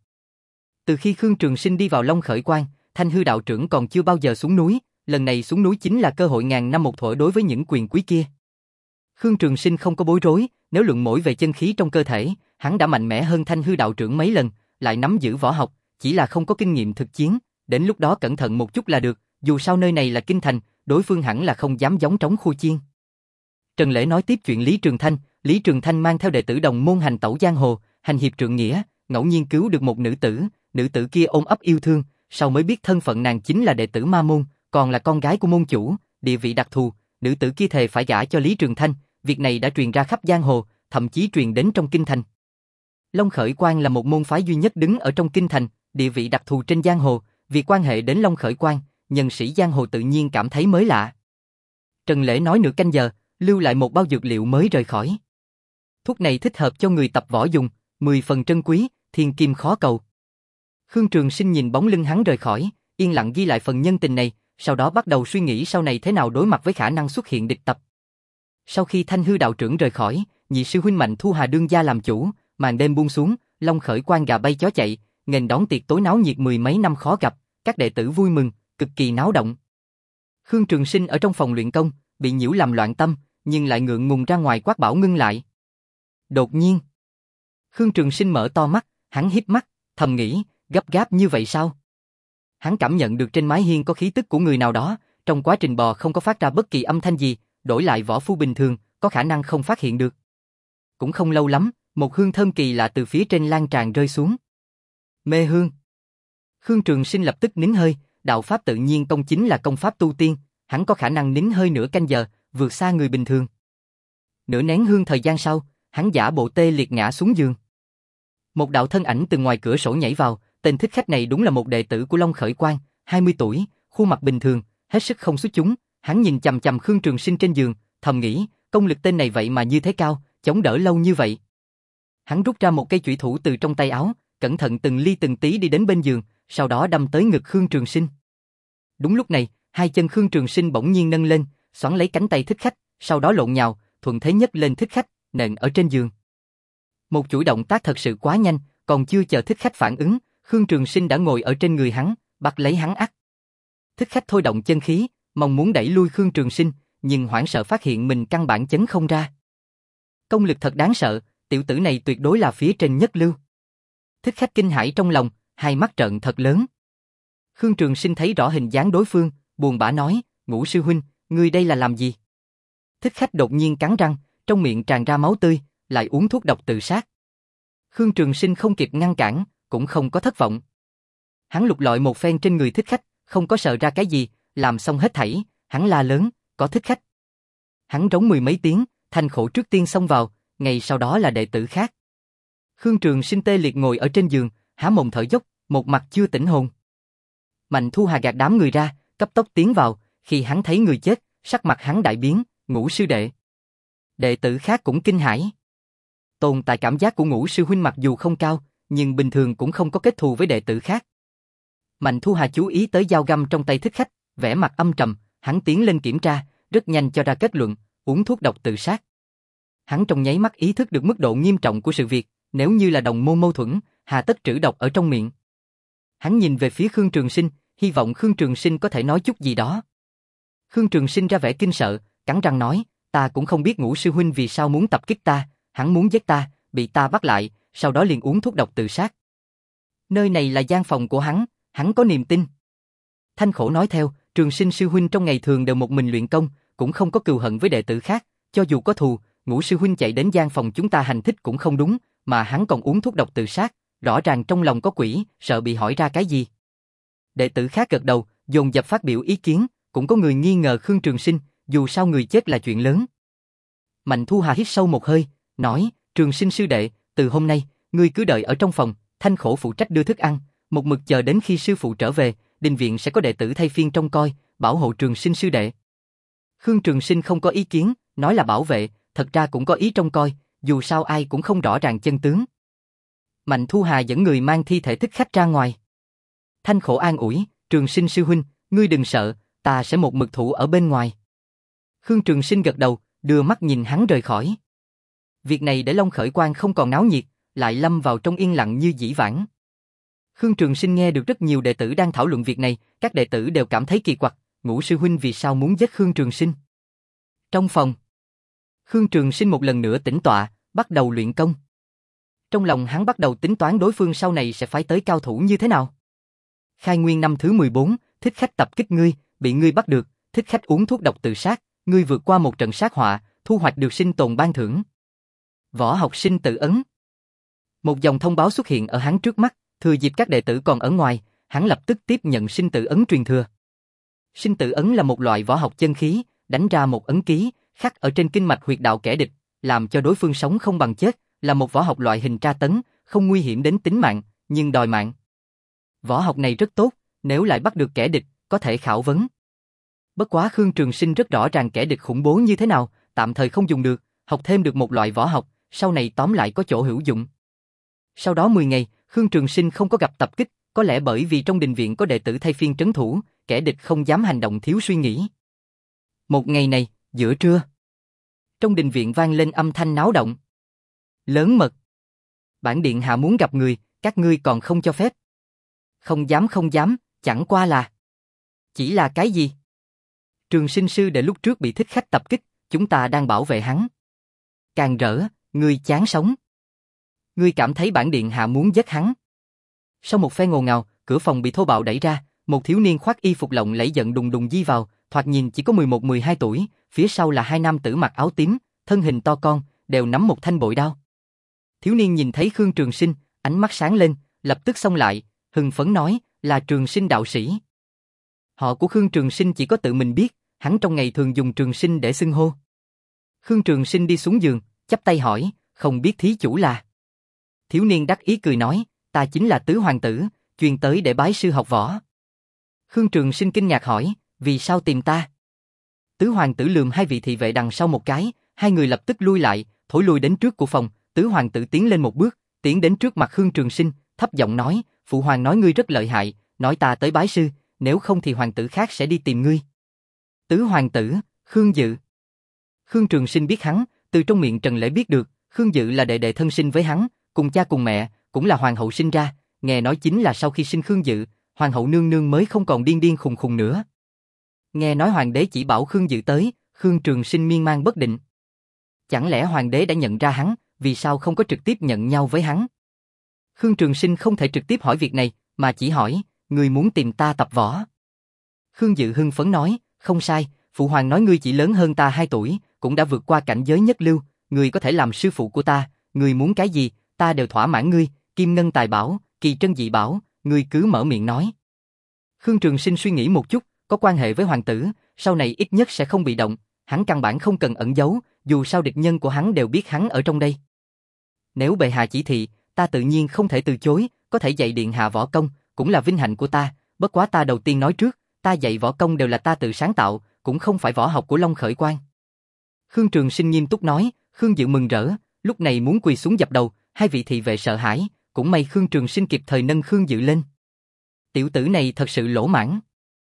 Từ khi Khương Trường Sinh đi vào Long Khởi Quan, Thanh Hư đạo trưởng còn chưa bao giờ xuống núi, lần này xuống núi chính là cơ hội ngàn năm một thở đối với những quyền quý kia. Khương Trường Sinh không có bối rối, nếu luận mỗi về chân khí trong cơ thể, hắn đã mạnh mẽ hơn Thanh Hư đạo trưởng mấy lần, lại nắm giữ võ học, chỉ là không có kinh nghiệm thực chiến, đến lúc đó cẩn thận một chút là được, dù sao nơi này là kinh thành, đối phương hẳn là không dám gióng trống khua chiên. Trần Lễ nói tiếp chuyện Lý Trường Thanh, Lý Trường Thanh mang theo đệ tử đồng môn hành tẩu giang hồ, hành hiệp trượng nghĩa, ngẫu nhiên cứu được một nữ tử, nữ tử kia ôm ấp yêu thương, sau mới biết thân phận nàng chính là đệ tử Ma Môn, còn là con gái của môn chủ, địa vị đặc thù, nữ tử kia thề phải gả cho Lý Trường Thanh, việc này đã truyền ra khắp giang hồ, thậm chí truyền đến trong kinh thành. Long Khởi Quan là một môn phái duy nhất đứng ở trong kinh thành, địa vị đặc thù trên giang hồ, việc quan hệ đến Long Khởi Quan, nhân sĩ giang hồ tự nhiên cảm thấy mới lạ. Trần Lễ nói nửa canh giờ, lưu lại một bao dược liệu mới rời khỏi. Thuốc này thích hợp cho người tập võ dùng, mười phần trân quý, thiên kim khó cầu. Khương Trường Sinh nhìn bóng lưng hắn rời khỏi, yên lặng ghi lại phần nhân tình này, sau đó bắt đầu suy nghĩ sau này thế nào đối mặt với khả năng xuất hiện địch tập. Sau khi Thanh Hư đạo trưởng rời khỏi, nhị sư huynh Mạnh Thu Hà đương gia làm chủ, màn đêm buông xuống, Long Khởi Quan gà bay chó chạy, nghênh đón tiệc tối náo nhiệt mười mấy năm khó gặp, các đệ tử vui mừng, cực kỳ náo động. Khương Trường Sinh ở trong phòng luyện công, bị nhiễu làm loạn tâm, nhưng lại ngượng ngùng ra ngoài quát bảo ngưng lại. Đột nhiên, Khương Trường Sinh mở to mắt, hắn híp mắt, thầm nghĩ, gấp gáp như vậy sao? Hắn cảm nhận được trên mái hiên có khí tức của người nào đó, trong quá trình bò không có phát ra bất kỳ âm thanh gì, đổi lại võ phu bình thường, có khả năng không phát hiện được. Cũng không lâu lắm, một hương thơm kỳ lạ từ phía trên lan tràn rơi xuống. Mê hương. Khương Trường Sinh lập tức nín hơi, đạo pháp tự nhiên công chính là công pháp tu tiên, hắn có khả năng nín hơi nửa canh giờ, vượt xa người bình thường. Nửa nén hương thời gian sau, hắn giả bộ tê liệt ngã xuống giường. Một đạo thân ảnh từ ngoài cửa sổ nhảy vào, tên thích khách này đúng là một đệ tử của Long Khởi Quang, hai mươi tuổi, khuôn mặt bình thường, hết sức không xuất chúng, hắn nhìn chằm chằm Khương Trường Sinh trên giường, thầm nghĩ, công lực tên này vậy mà như thế cao, chống đỡ lâu như vậy. Hắn rút ra một cây chủy thủ từ trong tay áo, cẩn thận từng ly từng tí đi đến bên giường, sau đó đâm tới ngực Khương Trường Sinh. Đúng lúc này, hai chân Khương Trường Sinh bỗng nhiên nâng lên, xoắn lấy cánh tay thích khách, sau đó lộn nhào, thuận thế nhấc lên thích khách, nện ở trên giường. Một chuỗi động tác thật sự quá nhanh, còn chưa chờ thích khách phản ứng, Khương Trường Sinh đã ngồi ở trên người hắn, bắt lấy hắn ắt. Thích khách thôi động chân khí, mong muốn đẩy lui Khương Trường Sinh, nhưng hoảng sợ phát hiện mình căn bản chấn không ra. Công lực thật đáng sợ, tiểu tử này tuyệt đối là phía trên nhất lưu. Thích khách kinh hãi trong lòng, hai mắt trợn thật lớn. Khương Trường Sinh thấy rõ hình dáng đối phương, buồn bã nói, Ngũ sư huynh, ngươi đây là làm gì? Thích khách đột nhiên cắn răng, trong miệng tràn ra máu tươi, lại uống thuốc độc tự sát. Khương Trường Sinh không kịp ngăn cản, cũng không có thất vọng. Hắn lục lọi một phen trên người thích khách, không có sợ ra cái gì, làm xong hết thảy, hắn la lớn, có thích khách. Hắn rống mười mấy tiếng, Thanh Khổ trước tiên xông vào, ngay sau đó là đệ tử khác. Khương Trường Sinh tê liệt ngồi ở trên giường, há mồm thở dốc, một mặt chưa tỉnh hồn. Mạnh Thu Hà gạt đám người ra, cấp tốc tiến vào, khi hắn thấy người chết, sắc mặt hắn đại biến, Ngũ sư đệ. Đệ tử khác cũng kinh hãi. Tồn tại cảm giác của Ngũ sư huynh mặc dù không cao, nhưng bình thường cũng không có kết thù với đệ tử khác. Mạnh Thu Hà chú ý tới dao găm trong tay thích khách, vẻ mặt âm trầm, hắn tiến lên kiểm tra, rất nhanh cho ra kết luận, uống thuốc độc tự sát. Hắn trong nháy mắt ý thức được mức độ nghiêm trọng của sự việc, nếu như là đồng môn mâu thuẫn, hà tất trữ độc ở trong miệng. Hắn nhìn về phía Khương Trường Sinh, hy vọng Khương Trường Sinh có thể nói chút gì đó. Khương Trường Sinh ra vẻ kinh sợ, cắn răng nói, ta cũng không biết Ngũ sư huynh vì sao muốn tập kích ta, hắn muốn giết ta, bị ta bắt lại, sau đó liền uống thuốc độc tự sát. Nơi này là gian phòng của hắn, hắn có niềm tin. Thanh Khổ nói theo, Trường Sinh sư huynh trong ngày thường đều một mình luyện công, cũng không có cừu hận với đệ tử khác, cho dù có thù, Ngũ sư huynh chạy đến gian phòng chúng ta hành thích cũng không đúng, mà hắn còn uống thuốc độc tự sát, rõ ràng trong lòng có quỷ, sợ bị hỏi ra cái gì. Đệ tử khác gật đầu, dồn dập phát biểu ý kiến, cũng có người nghi ngờ Khương Trường Sinh, dù sao người chết là chuyện lớn. Mạnh Thu Hà hít sâu một hơi, nói, Trường Sinh sư đệ, từ hôm nay, ngươi cứ đợi ở trong phòng, Thanh Khổ phụ trách đưa thức ăn, một mực chờ đến khi sư phụ trở về, đình viện sẽ có đệ tử thay phiên trông coi, bảo hộ Trường Sinh sư đệ. Khương Trường Sinh không có ý kiến, nói là bảo vệ, thật ra cũng có ý trông coi, dù sao ai cũng không rõ ràng chân tướng. Mạnh Thu Hà dẫn người mang thi thể thích khách ra ngoài. Thanh Khổ an ủi, Trường Sinh sư huynh, ngươi đừng sợ, ta sẽ một mực thủ ở bên ngoài. Khương Trường Sinh gật đầu, đưa mắt nhìn hắn rời khỏi. Việc này để Long Khởi Quang không còn náo nhiệt, lại lâm vào trong yên lặng như dĩ vãng. Khương Trường Sinh nghe được rất nhiều đệ tử đang thảo luận việc này, các đệ tử đều cảm thấy kỳ quặc, Ngũ sư huynh vì sao muốn giết Khương Trường Sinh. Trong phòng, Khương Trường Sinh một lần nữa tĩnh tọa, bắt đầu luyện công. Trong lòng hắn bắt đầu tính toán đối phương sau này sẽ phái tới cao thủ như thế nào. Khai nguyên năm thứ mười bốn, thích khách tập kích ngươi, bị ngươi bắt được, thích khách uống thuốc độc tự sát, ngươi vượt qua một trận sát họa, thu hoạch được sinh tồn ban thưởng. Võ học sinh tử ấn. Một dòng thông báo xuất hiện ở hắn trước mắt, thừa dịp các đệ tử còn ở ngoài, hắn lập tức tiếp nhận sinh tử ấn truyền thừa. Sinh tử ấn là một loại võ học chân khí, đánh ra một ấn ký, khắc ở trên kinh mạch huyệt đạo kẻ địch, làm cho đối phương sống không bằng chết, là một võ học loại hình tra tấn, không nguy hiểm đến tính mạng, nhưng đòi mạng. Võ học này rất tốt, nếu lại bắt được kẻ địch, có thể khảo vấn. Bất quá Khương Trường Sinh rất rõ ràng kẻ địch khủng bố như thế nào, tạm thời không dùng được, học thêm được một loại võ học, sau này tóm lại có chỗ hữu dụng. Sau đó mười ngày, Khương Trường Sinh không có gặp tập kích, có lẽ bởi vì trong đình viện có đệ tử thay phiên trấn thủ, kẻ địch không dám hành động thiếu suy nghĩ. Một ngày này, giữa trưa, trong đình viện vang lên âm thanh náo động. Lớn mật. Bản điện hạ muốn gặp người, các ngươi còn không cho phép. Không dám không dám, chẳng qua là. Chỉ là cái gì? Trường Sinh sư đệ lúc trước bị thích khách tập kích, chúng ta đang bảo vệ hắn. Càng rỡ, ngươi chán sống. Ngươi cảm thấy bản điện hạ muốn giết hắn. Sau một phen ồn ào, cửa phòng bị thô bạo đẩy ra, Một thiếu niên khoác y phục lộng lẫy giận đùng đùng di vào, thoạt nhìn chỉ có mười một mười hai tuổi, phía sau là hai nam tử mặc áo tím, thân hình to con, đều nắm một thanh bội đao. Thiếu niên nhìn thấy Khương Trường Sinh, ánh mắt sáng lên, lập tức xông lại, hưng phấn nói, là Trường Sinh đạo sĩ. Họ của Khương Trường Sinh chỉ có tự mình biết, hắn trong ngày thường dùng Trường Sinh để xưng hô. Khương Trường Sinh đi xuống giường, chắp tay hỏi, không biết thí chủ là. Thiếu niên đắc ý cười nói, ta chính là tứ hoàng tử, chuyên tới để bái sư học võ. Khương Trường Sinh kinh ngạc hỏi, vì sao tìm ta? Tứ hoàng tử lườm hai vị thị vệ đằng sau một cái, hai người lập tức lui lại, thối lui đến trước của phòng. Tứ hoàng tử tiến lên một bước, tiến đến trước mặt Khương Trường Sinh, thấp giọng nói, phụ hoàng nói ngươi rất lợi hại, nói ta tới bái sư, nếu không thì hoàng tử khác sẽ đi tìm ngươi. Tứ hoàng tử, Khương Dự. Khương Trường Sinh biết hắn, từ trong miệng Trần Lễ biết được, Khương Dự là đệ đệ thân sinh với hắn, cùng cha cùng mẹ, cũng là hoàng hậu sinh ra, nghe nói chính là sau khi sinh Khương Dự, hoàng hậu nương nương mới không còn điên điên khùng khùng nữa. Nghe nói hoàng đế chỉ bảo Khương Dự tới, Khương Trường Sinh miên man bất định. Chẳng lẽ hoàng đế đã nhận ra hắn, vì sao không có trực tiếp nhận nhau với hắn? Khương Trường Sinh không thể trực tiếp hỏi việc này, mà chỉ hỏi, ngươi muốn tìm ta tập võ. Khương Dự hưng phấn nói, không sai, phụ hoàng nói ngươi chỉ lớn hơn ta hai tuổi, cũng đã vượt qua cảnh giới nhất lưu, ngươi có thể làm sư phụ của ta, ngươi muốn cái gì, ta đều thỏa mãn ngươi, kim ngân tài bảo, kỳ trân dị bảo, ngươi cứ mở miệng nói. Khương Trường Sinh suy nghĩ một chút, có quan hệ với hoàng tử, sau này ít nhất sẽ không bị động, hắn căn bản không cần ẩn giấu, dù sao địch nhân của hắn đều biết hắn ở trong đây. Nếu bệ hạ chỉ thị, ta tự nhiên không thể từ chối, có thể dạy điện hạ võ công, cũng là vinh hạnh của ta, bất quá ta đầu tiên nói trước, ta dạy võ công đều là ta tự sáng tạo, cũng không phải võ học của Long Khởi Quang. Khương Trường Sinh nghiêm túc nói, Khương Dự mừng rỡ, lúc này muốn quỳ xuống dập đầu, hai vị thị vệ sợ hãi, cũng may Khương Trường Sinh kịp thời nâng Khương Dự lên. Tiểu tử này thật sự lỗ mãng.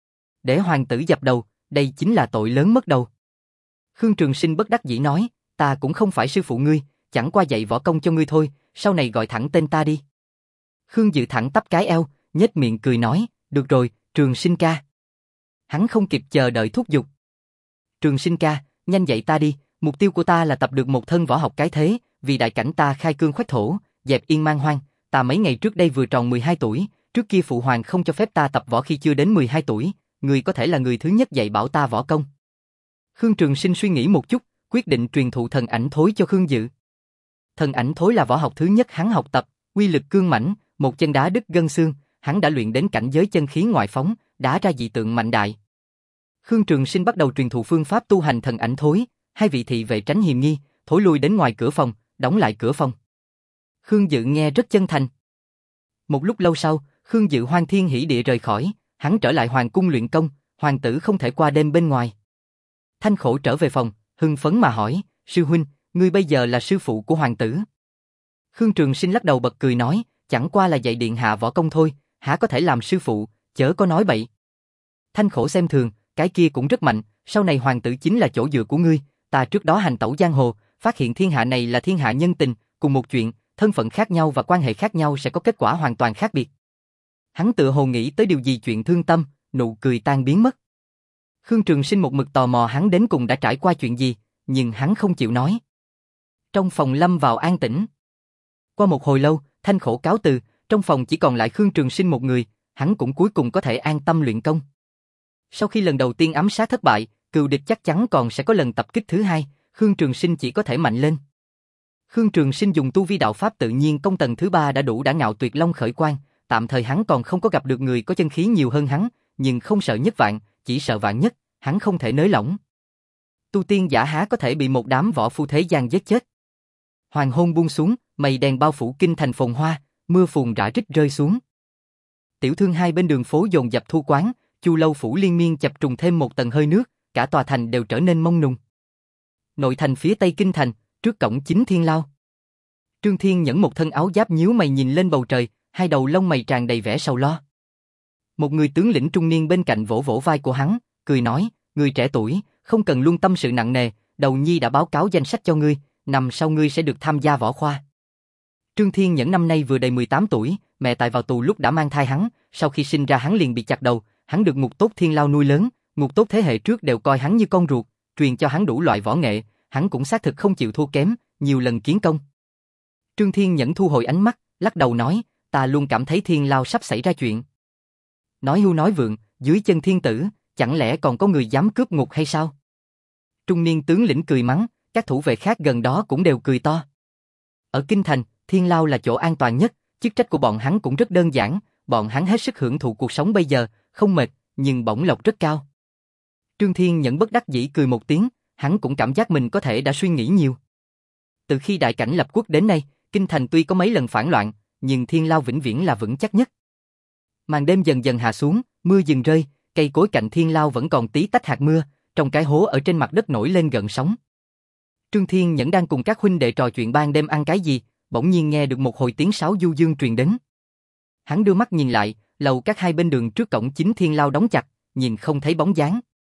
Để hoàng tử dập đầu, đây chính là tội lớn mất đầu. Khương Trường Sinh bất đắc dĩ nói, ta cũng không phải sư phụ ngươi, chẳng qua dạy võ công cho ngươi thôi, sau này gọi thẳng tên ta đi. Khương Dự thẳng tắp cái eo, nhếch miệng cười nói, được rồi, Trường Sinh ca. Hắn không kịp chờ đợi thúc giục. Trường Sinh ca, nhanh dạy ta đi, mục tiêu của ta là tập được một thân võ học cái thế, vì đại cảnh ta khai cương khoách thổ, dẹp yên man hoang, ta mấy ngày trước đây vừa tròn mười hai tuổi, trước kia phụ hoàng không cho phép ta tập võ khi chưa đến mười hai tuổi, người có thể là người thứ nhất dạy bảo ta võ công. Khương Trường Sinh suy nghĩ một chút, quyết định truyền thụ thần ảnh thối cho Khương Dự. Thần ảnh thối là võ học thứ nhất hắn học tập, uy lực cương mãnh, một chân đá đứt gân xương, hắn đã luyện đến cảnh giới chân khí ngoại phóng, đá ra dị tượng mạnh đại. Khương Trường Sinh bắt đầu truyền thụ phương pháp tu hành thần ảnh thối, hai vị thị vệ tránh hiềm nghi, thối lui đến ngoài cửa phòng, đóng lại cửa phòng. Khương Dự nghe rất chân thành. Một lúc lâu sau, Khương Dự hoan thiên hỉ địa rời khỏi, hắn trở lại hoàng cung luyện công, hoàng tử không thể qua đêm bên ngoài. Thanh Khổ trở về phòng, hưng phấn mà hỏi, sư huynh, ngươi bây giờ là sư phụ của hoàng tử. Khương Trường Sinh lắc đầu bật cười nói, chẳng qua là dạy điện hạ võ công thôi, há có thể làm sư phụ, chớ có nói bậy. Thanh Khổ xem thường, cái kia cũng rất mạnh, sau này hoàng tử chính là chỗ dựa của ngươi, ta trước đó hành tẩu giang hồ, phát hiện thiên hạ này là thiên hạ nhân tình, cùng một chuyện, thân phận khác nhau và quan hệ khác nhau sẽ có kết quả hoàn toàn khác biệt. Hắn tựa hồ nghĩ tới điều gì chuyện thương tâm, nụ cười tan biến mất. Khương Trường Sinh một mực tò mò hắn đến cùng đã trải qua chuyện gì, nhưng hắn không chịu nói. Trong phòng lâm vào an tĩnh. Qua một hồi lâu, Thanh Khổ cáo từ, trong phòng chỉ còn lại Khương Trường Sinh một người, hắn cũng cuối cùng có thể an tâm luyện công. Sau khi lần đầu tiên ám sát thất bại, cừu địch chắc chắn còn sẽ có lần tập kích thứ hai, Khương Trường Sinh chỉ có thể mạnh lên. Khương Trường Sinh dùng tu vi đạo pháp tự nhiên công tầng thứ ba đã đủ đã ngạo tuyệt Long Khởi Quang, tạm thời hắn còn không có gặp được người có chân khí nhiều hơn hắn, nhưng không sợ nhất vạn, chỉ sợ vạn nhất, hắn không thể nới lỏng. Tu tiên giả há có thể bị một đám võ phu thế gian giết chết. Hoàng hôn buông xuống, mây đen bao phủ kinh thành phồn hoa, mưa phùn rã rích rơi xuống. Tiểu thương hai bên đường phố dồn dập thu quán, Chu lâu phủ liên miên chập trùng thêm một tầng hơi nước, cả tòa thành đều trở nên mông nùng. Nội thành phía tây kinh thành, trước cổng chính Thiên Lao. Trương Thiên Nhẫn một thân áo giáp nhíu mày nhìn lên bầu trời, hai đầu lông mày tràn đầy vẻ sầu lo. Một người tướng lĩnh trung niên bên cạnh vỗ vỗ vai của hắn, cười nói, người trẻ tuổi, không cần luôn tâm sự nặng nề, đầu nhi đã báo cáo danh sách cho ngươi, năm sau ngươi sẽ được tham gia võ khoa. Trương Thiên Nhẫn năm nay vừa đầy mười tám tuổi, mẹ tại vào tù lúc đã mang thai hắn, sau khi sinh ra hắn liền bị chặt đầu, hắn được Ngục Tốt Thiên Lao nuôi lớn, Ngục Tốt thế hệ trước đều coi hắn như con ruột, truyền cho hắn đủ loại võ nghệ, hắn cũng xác thực không chịu thua kém, nhiều lần kiến công. Trương Thiên Nhẫn thu hồi ánh mắt, lắc đầu nói, ta luôn cảm thấy Thiên Lao sắp xảy ra chuyện. Nói hưu nói vượng, dưới chân thiên tử, chẳng lẽ còn có người dám cướp ngục hay sao? Trung niên tướng lĩnh cười mắng, các thủ vệ khác gần đó cũng đều cười to. Ở Kinh Thành, Thiên Lao là chỗ an toàn nhất, chức trách của bọn hắn cũng rất đơn giản, bọn hắn hết sức hưởng thụ cuộc sống bây giờ, không mệt, nhưng bổng lộc rất cao. Trương Thiên Nhẫn bất đắc dĩ cười một tiếng, hắn cũng cảm giác mình có thể đã suy nghĩ nhiều. Từ khi đại cảnh lập quốc đến nay, Kinh Thành tuy có mấy lần phản loạn, nhưng Thiên Lao vĩnh viễn là vững chắc nhất. Màn đêm dần dần hạ xuống, mưa dừng rơi, cây cối cạnh Thiên Lao vẫn còn tí tách hạt mưa, trong cái hố ở trên mặt đất nổi lên gợn sóng. Trương Thiên Nhẫn đang cùng các huynh đệ trò chuyện ban đêm ăn cái gì, bỗng nhiên nghe được một hồi tiếng sáo du dương truyền đến. Hắn đưa mắt nhìn lại, lầu các hai bên đường trước cổng chính Thiên Lao đóng chặt, nhìn không thấy bóng dáng.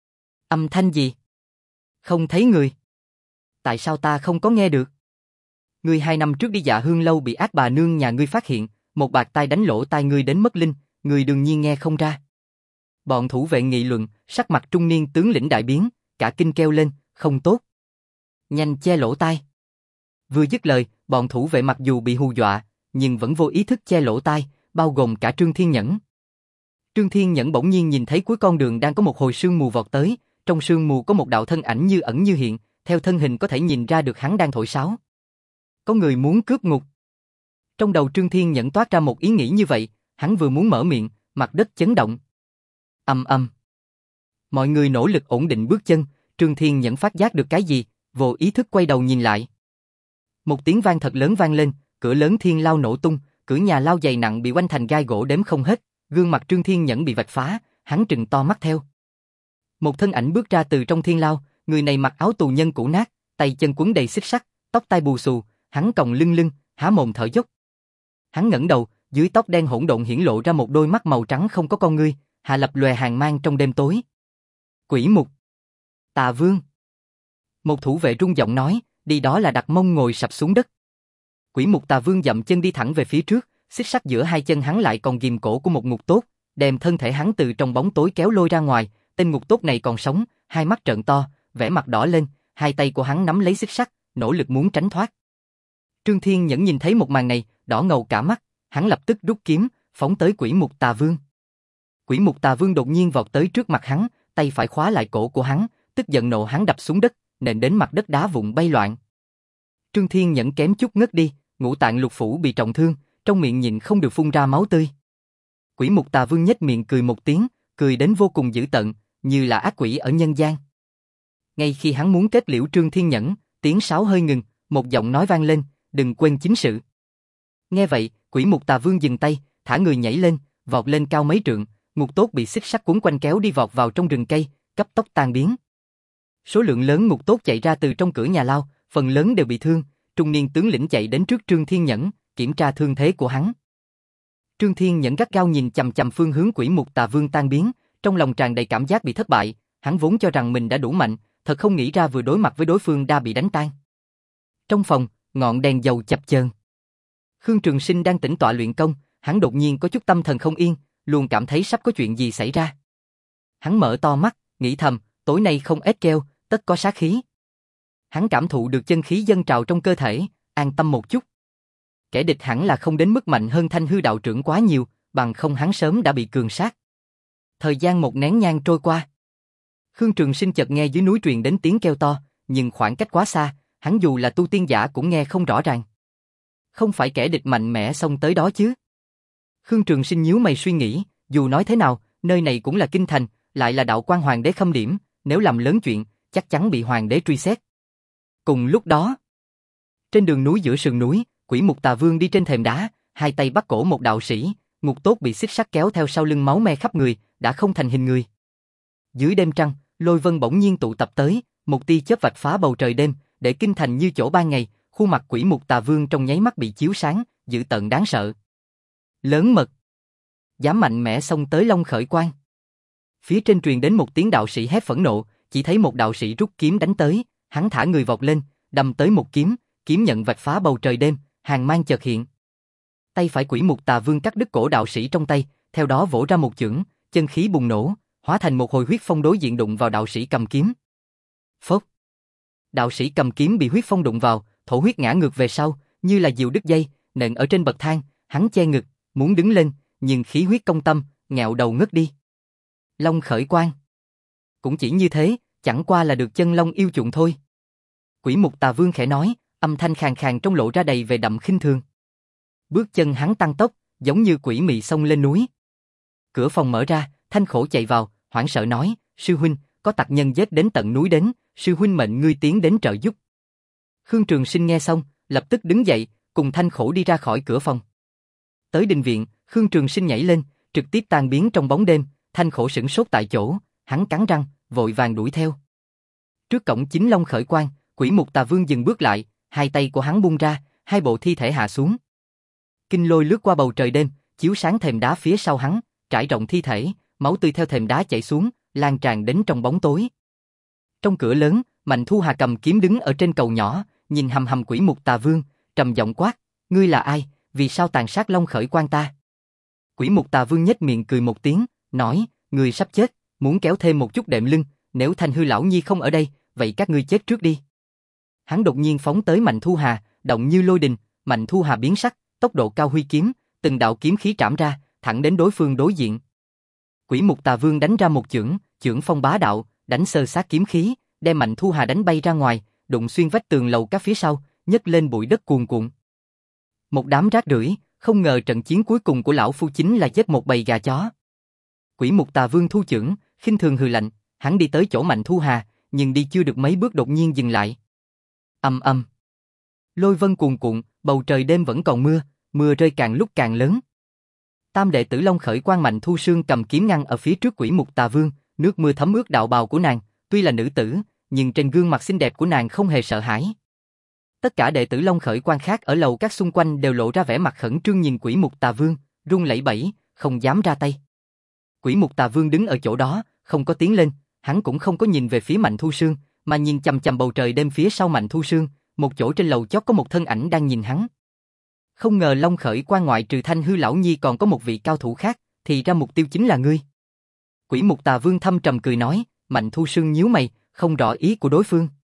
Âm thanh gì? Không thấy người. Tại sao ta không có nghe được? Ngươi hai năm trước đi Dạ Hương lâu bị ác bà nương nhà ngươi phát hiện, một bạt tai đánh lỗ tai ngươi đến mất linh, ngươi đương nhiên nghe không ra. Bọn thủ vệ nghị luận, sắc mặt trung niên tướng lĩnh đại biến, cả kinh kêu lên, không tốt. Nhanh che lỗ tai. Vừa dứt lời, bọn thủ vệ mặc dù bị hù dọa, nhưng vẫn vô ý thức che lỗ tai, bao gồm cả Trương Thiên Nhẫn. Trương Thiên Nhẫn bỗng nhiên nhìn thấy cuối con đường đang có một hồi sương mù vọt tới, trong sương mù có một đạo thân ảnh như ẩn như hiện, theo thân hình có thể nhìn ra được hắn đang thổi sáo. Có người muốn cướp ngục. Trong đầu Trương Thiên Nhẫn toát ra một ý nghĩ như vậy, hắn vừa muốn mở miệng, mặt đất chấn động. Ầm ầm. Mọi người nỗ lực ổn định bước chân, Trương Thiên Nhẫn phát giác được cái gì, vô ý thức quay đầu nhìn lại. Một tiếng vang thật lớn vang lên, cửa lớn Thiên Lao nổ tung, cửa nhà lao dày nặng bị quanh thành gai gỗ đếm không hết, gương mặt Trương Thiên Nhẫn bị vạch phá, hắn trừng to mắt theo. Một thân ảnh bước ra từ trong Thiên Lao, người này mặc áo tù nhân cũ nát, tay chân quấn đầy xích sắt, tóc tai bù xù, hắn còng lưng lưng, há mồm thở dốc. Hắn ngẩng đầu, dưới tóc đen hỗn độn hiển lộ ra một đôi mắt màu trắng không có con ngươi, hạ lập lòe hàn mang trong đêm tối. Quỷ Mục. Tà Vương. Một thủ vệ rung giọng nói, đi đó là đặt mông ngồi sập xuống đất. Quỷ Mục Tà Vương dậm chân đi thẳng về phía trước, xích sắt giữa hai chân hắn lại còn ghim cổ của một ngục tốt, đem thân thể hắn từ trong bóng tối kéo lôi ra ngoài, tên ngục tốt này còn sống, hai mắt trợn to, vẻ mặt đỏ lên, hai tay của hắn nắm lấy xích sắt, nỗ lực muốn tránh thoát. Trương Thiên Nhẫn nhìn thấy một màn này, đỏ ngầu cả mắt, hắn lập tức rút kiếm, phóng tới Quỷ Mục Tà Vương. Quỷ Mục Tà Vương đột nhiên vọt tới trước mặt hắn, tay phải khóa lại cổ của hắn, tức giận nộ hắn đập xuống đất, nện đến mặt đất đá vụn bay loạn. Trương Thiên Nhẫn kém chút ngất đi, ngũ tạng lục phủ bị trọng thương, trong miệng nhịn không được phun ra máu tươi. Quỷ Mục Tà Vương nhếch miệng cười một tiếng, cười đến vô cùng dữ tợn, như là ác quỷ ở nhân gian. Ngay khi hắn muốn kết liễu Trương Thiên Nhẫn, tiếng sáo hơi ngừng, một giọng nói vang lên, đừng quên chính sự. Nghe vậy, Quỷ Mục Tà Vương dừng tay, thả người nhảy lên, vọt lên cao mấy trượng, ngục tốt bị xích sắt cuốn quanh kéo đi vọt vào trong rừng cây, cấp tốc tan biến. Số lượng lớn ngục tốt chạy ra từ trong cửa nhà lao, phần lớn đều bị thương, trung niên tướng lĩnh chạy đến trước Trương Thiên Nhẫn, kiểm tra thương thế của hắn. Trương Thiên Nhẫn gắt gao nhìn chằm chằm phương hướng Quỷ Mục Tà Vương tan biến, trong lòng tràn đầy cảm giác bị thất bại, hắn vốn cho rằng mình đã đủ mạnh, thật không nghĩ ra vừa đối mặt với đối phương đã bị đánh tan. Trong phòng, ngọn đèn dầu chập chờn. Khương Trường Sinh đang tĩnh tọa luyện công, hắn đột nhiên có chút tâm thần không yên, luôn cảm thấy sắp có chuyện gì xảy ra. Hắn mở to mắt, nghĩ thầm, tối nay không ếch kêu, tất có sát khí. Hắn cảm thụ được chân khí dâng trào trong cơ thể, an tâm một chút. Kẻ địch hẳn là không đến mức mạnh hơn Thanh Hư đạo trưởng quá nhiều, bằng không hắn sớm đã bị cường sát. Thời gian một nén nhang trôi qua. Khương Trường Sinh chợt nghe dưới núi truyền đến tiếng kêu to, nhưng khoảng cách quá xa, hắn dù là tu tiên giả cũng nghe không rõ ràng. Không phải kẻ địch mạnh mẽ xông tới đó chứ? Khương Trường Sinh nhíu mày suy nghĩ, dù nói thế nào, nơi này cũng là kinh thành, lại là đạo quan hoàng đế khâm điểm, nếu làm lớn chuyện, chắc chắn bị hoàng đế truy xét. Cùng lúc đó, trên đường núi giữa sườn núi, Quỷ Mục Tà Vương đi trên thềm đá, hai tay bắt cổ một đạo sĩ, ngục tốt bị xích sắt kéo theo sau lưng máu me khắp người, đã không thành hình người. Dưới đêm trăng, lôi vân bỗng nhiên tụ tập tới, một tia chớp vạch phá bầu trời đêm, để kinh thành như chỗ ban ngày, khuôn mặt Quỷ Mục Tà Vương trong nháy mắt bị chiếu sáng, dữ tợn đáng sợ. Lớn mật, dám mạnh mẽ xông tới Long Khởi Quan. Phía trên truyền đến một tiếng đạo sĩ hét phẫn nộ, chỉ thấy một đạo sĩ rút kiếm đánh tới, hắn thả người vọt lên, đâm tới một kiếm, kiếm nhận vạch phá bầu trời đêm, hàn mang chợt hiện. Tay phải Quỷ Mục Tà Vương cắt đứt cổ đạo sĩ trong tay, theo đó vỗ ra một chưởng, chân khí bùng nổ, hóa thành một hồi huyết phong đối diện đụng vào đạo sĩ cầm kiếm. Phốc. Đạo sĩ cầm kiếm bị huyết phong đụng vào, thổ huyết ngã ngược về sau, như là diều đứt dây, nện ở trên bậc thang, hắn che ngực, muốn đứng lên, nhưng khí huyết công tâm, ngẹo đầu ngất đi. Long khởi quang. Cũng chỉ như thế, chẳng qua là được chân long yêu chuộng thôi. Quỷ Mục Tà Vương khẽ nói, âm thanh khàn khàn trong lộ ra đầy vẻ đậm khinh thường. Bước chân hắn tăng tốc, giống như quỷ mị xông lên núi. Cửa phòng mở ra, Thanh Khổ chạy vào, hoảng sợ nói, sư huynh, có tặc nhân giết đến tận núi đến, sư huynh mệnh ngươi tiến đến trợ giúp. Khương Trường Sinh nghe xong, lập tức đứng dậy, cùng Thanh Khổ đi ra khỏi cửa phòng. Tới đình viện, Khương Trường Sinh nhảy lên, trực tiếp tan biến trong bóng đêm, Thanh Khổ sửng sốt tại chỗ, hắn cắn răng, vội vàng đuổi theo. Trước cổng chính long khởi quang, Quỷ Mục Tà Vương dừng bước lại, hai tay của hắn bung ra, hai bộ thi thể hạ xuống. Kinh lôi lướt qua bầu trời đêm, chiếu sáng thềm đá phía sau hắn, trải rộng thi thể, máu tươi theo thềm đá chảy xuống, lan tràn đến trong bóng tối. Trong cửa lớn, Mạnh Thu Hà cầm kiếm đứng ở trên cầu nhỏ, nhìn hầm hầm Quỷ Mục Tà Vương, trầm giọng quát, ngươi là ai, vì sao tàn sát long khởi quang ta? Quỷ Mục Tà Vương nhếch miệng cười một tiếng, nói, người sắp chết, muốn kéo thêm một chút đệm lưng, nếu Thanh Hư lão nhi không ở đây, vậy các ngươi chết trước đi. Hắn đột nhiên phóng tới Mạnh Thu Hà, động như lôi đình, Mạnh Thu Hà biến sắc, tốc độ cao huy kiếm, từng đạo kiếm khí trảm ra, thẳng đến đối phương đối diện. Quỷ Mục Tà Vương đánh ra một chưởng, chưởng phong bá đạo, đánh sơ sát kiếm khí, đem Mạnh Thu Hà đánh bay ra ngoài, đụng xuyên vách tường lầu các phía sau, nhấc lên bụi đất cuồn cuộn. Một đám rác rưởi, không ngờ trận chiến cuối cùng của lão phu chính là giết một bầy gà chó. Quỷ Mục Tà Vương thu chưởng, khinh thường hừ lạnh, hắn đi tới chỗ Mạnh Thu Hà, nhưng đi chưa được mấy bước đột nhiên dừng lại. Ầm ầm. Lôi vân cuồn cuộn, bầu trời đêm vẫn còn mưa, mưa rơi càng lúc càng lớn. Tam đệ tử Long Khởi Quang Mạnh Thu Sương cầm kiếm ngăn ở phía trước Quỷ Mục Tà Vương, nước mưa thấm ướt đạo bào của nàng, tuy là nữ tử, nhưng trên gương mặt xinh đẹp của nàng không hề sợ hãi. Tất cả đệ tử Long Khởi Quang khác ở lầu các xung quanh đều lộ ra vẻ mặt khẩn trương nhìn Quỷ Mục Tà Vương, run lẩy bẩy, không dám ra tay. Quỷ Mục Tà Vương đứng ở chỗ đó, không có tiến lên, hắn cũng không có nhìn về phía Mạnh Thu Sương, mà nhìn chằm chằm bầu trời đêm phía sau Mạnh Thu Sương, một chỗ trên lầu chót có một thân ảnh đang nhìn hắn. Không ngờ Long Khởi Quang ngoại trừ Thanh Hư lão nhi còn có một vị cao thủ khác, thì ra mục tiêu chính là ngươi. Quỷ Mục Tà Vương thâm trầm cười nói, Mạnh Thu Sương nhíu mày, không rõ ý của đối phương.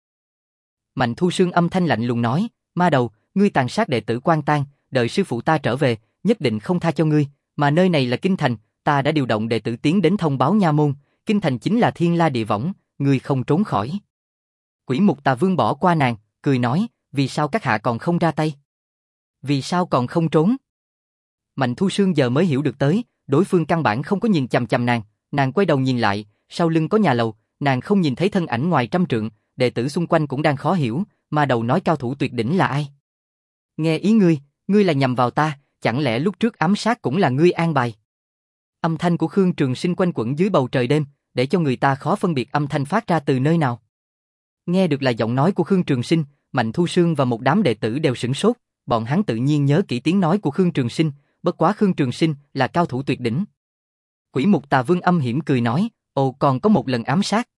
Mạnh Thu Sương âm thanh lạnh lùng nói, ma đầu, ngươi tàn sát đệ tử Quan Tang, đợi sư phụ ta trở về, nhất định không tha cho ngươi, mà nơi này là kinh thành, ta đã điều động đệ tử tiến đến thông báo nha môn, kinh thành chính là thiên la địa võng, ngươi không trốn khỏi. Quỷ Mục Tà Vương bỏ qua nàng, cười nói, vì sao các hạ còn không ra tay? Vì sao còn không trốn? Mạnh Thu Sương giờ mới hiểu được tới, đối phương căn bản không có nhìn chằm chằm nàng, nàng quay đầu nhìn lại, sau lưng có nhà lầu, nàng không nhìn thấy thân ảnh ngoài trăm trượng, đệ tử xung quanh cũng đang khó hiểu, mà đầu nói cao thủ tuyệt đỉnh là ai? Nghe ý ngươi, ngươi là nhằm vào ta, chẳng lẽ lúc trước ám sát cũng là ngươi an bài? Âm thanh của Khương Trường Sinh quanh quẩn dưới bầu trời đêm, để cho người ta khó phân biệt âm thanh phát ra từ nơi nào. Nghe được là giọng nói của Khương Trường Sinh, Mạnh Thu Sương và một đám đệ tử đều sửng sốt, bọn hắn tự nhiên nhớ kỹ tiếng nói của Khương Trường Sinh, bất quá Khương Trường Sinh là cao thủ tuyệt đỉnh. Quỷ Mục Tà Vương âm hiểm cười nói, ồ còn có một lần ám sát.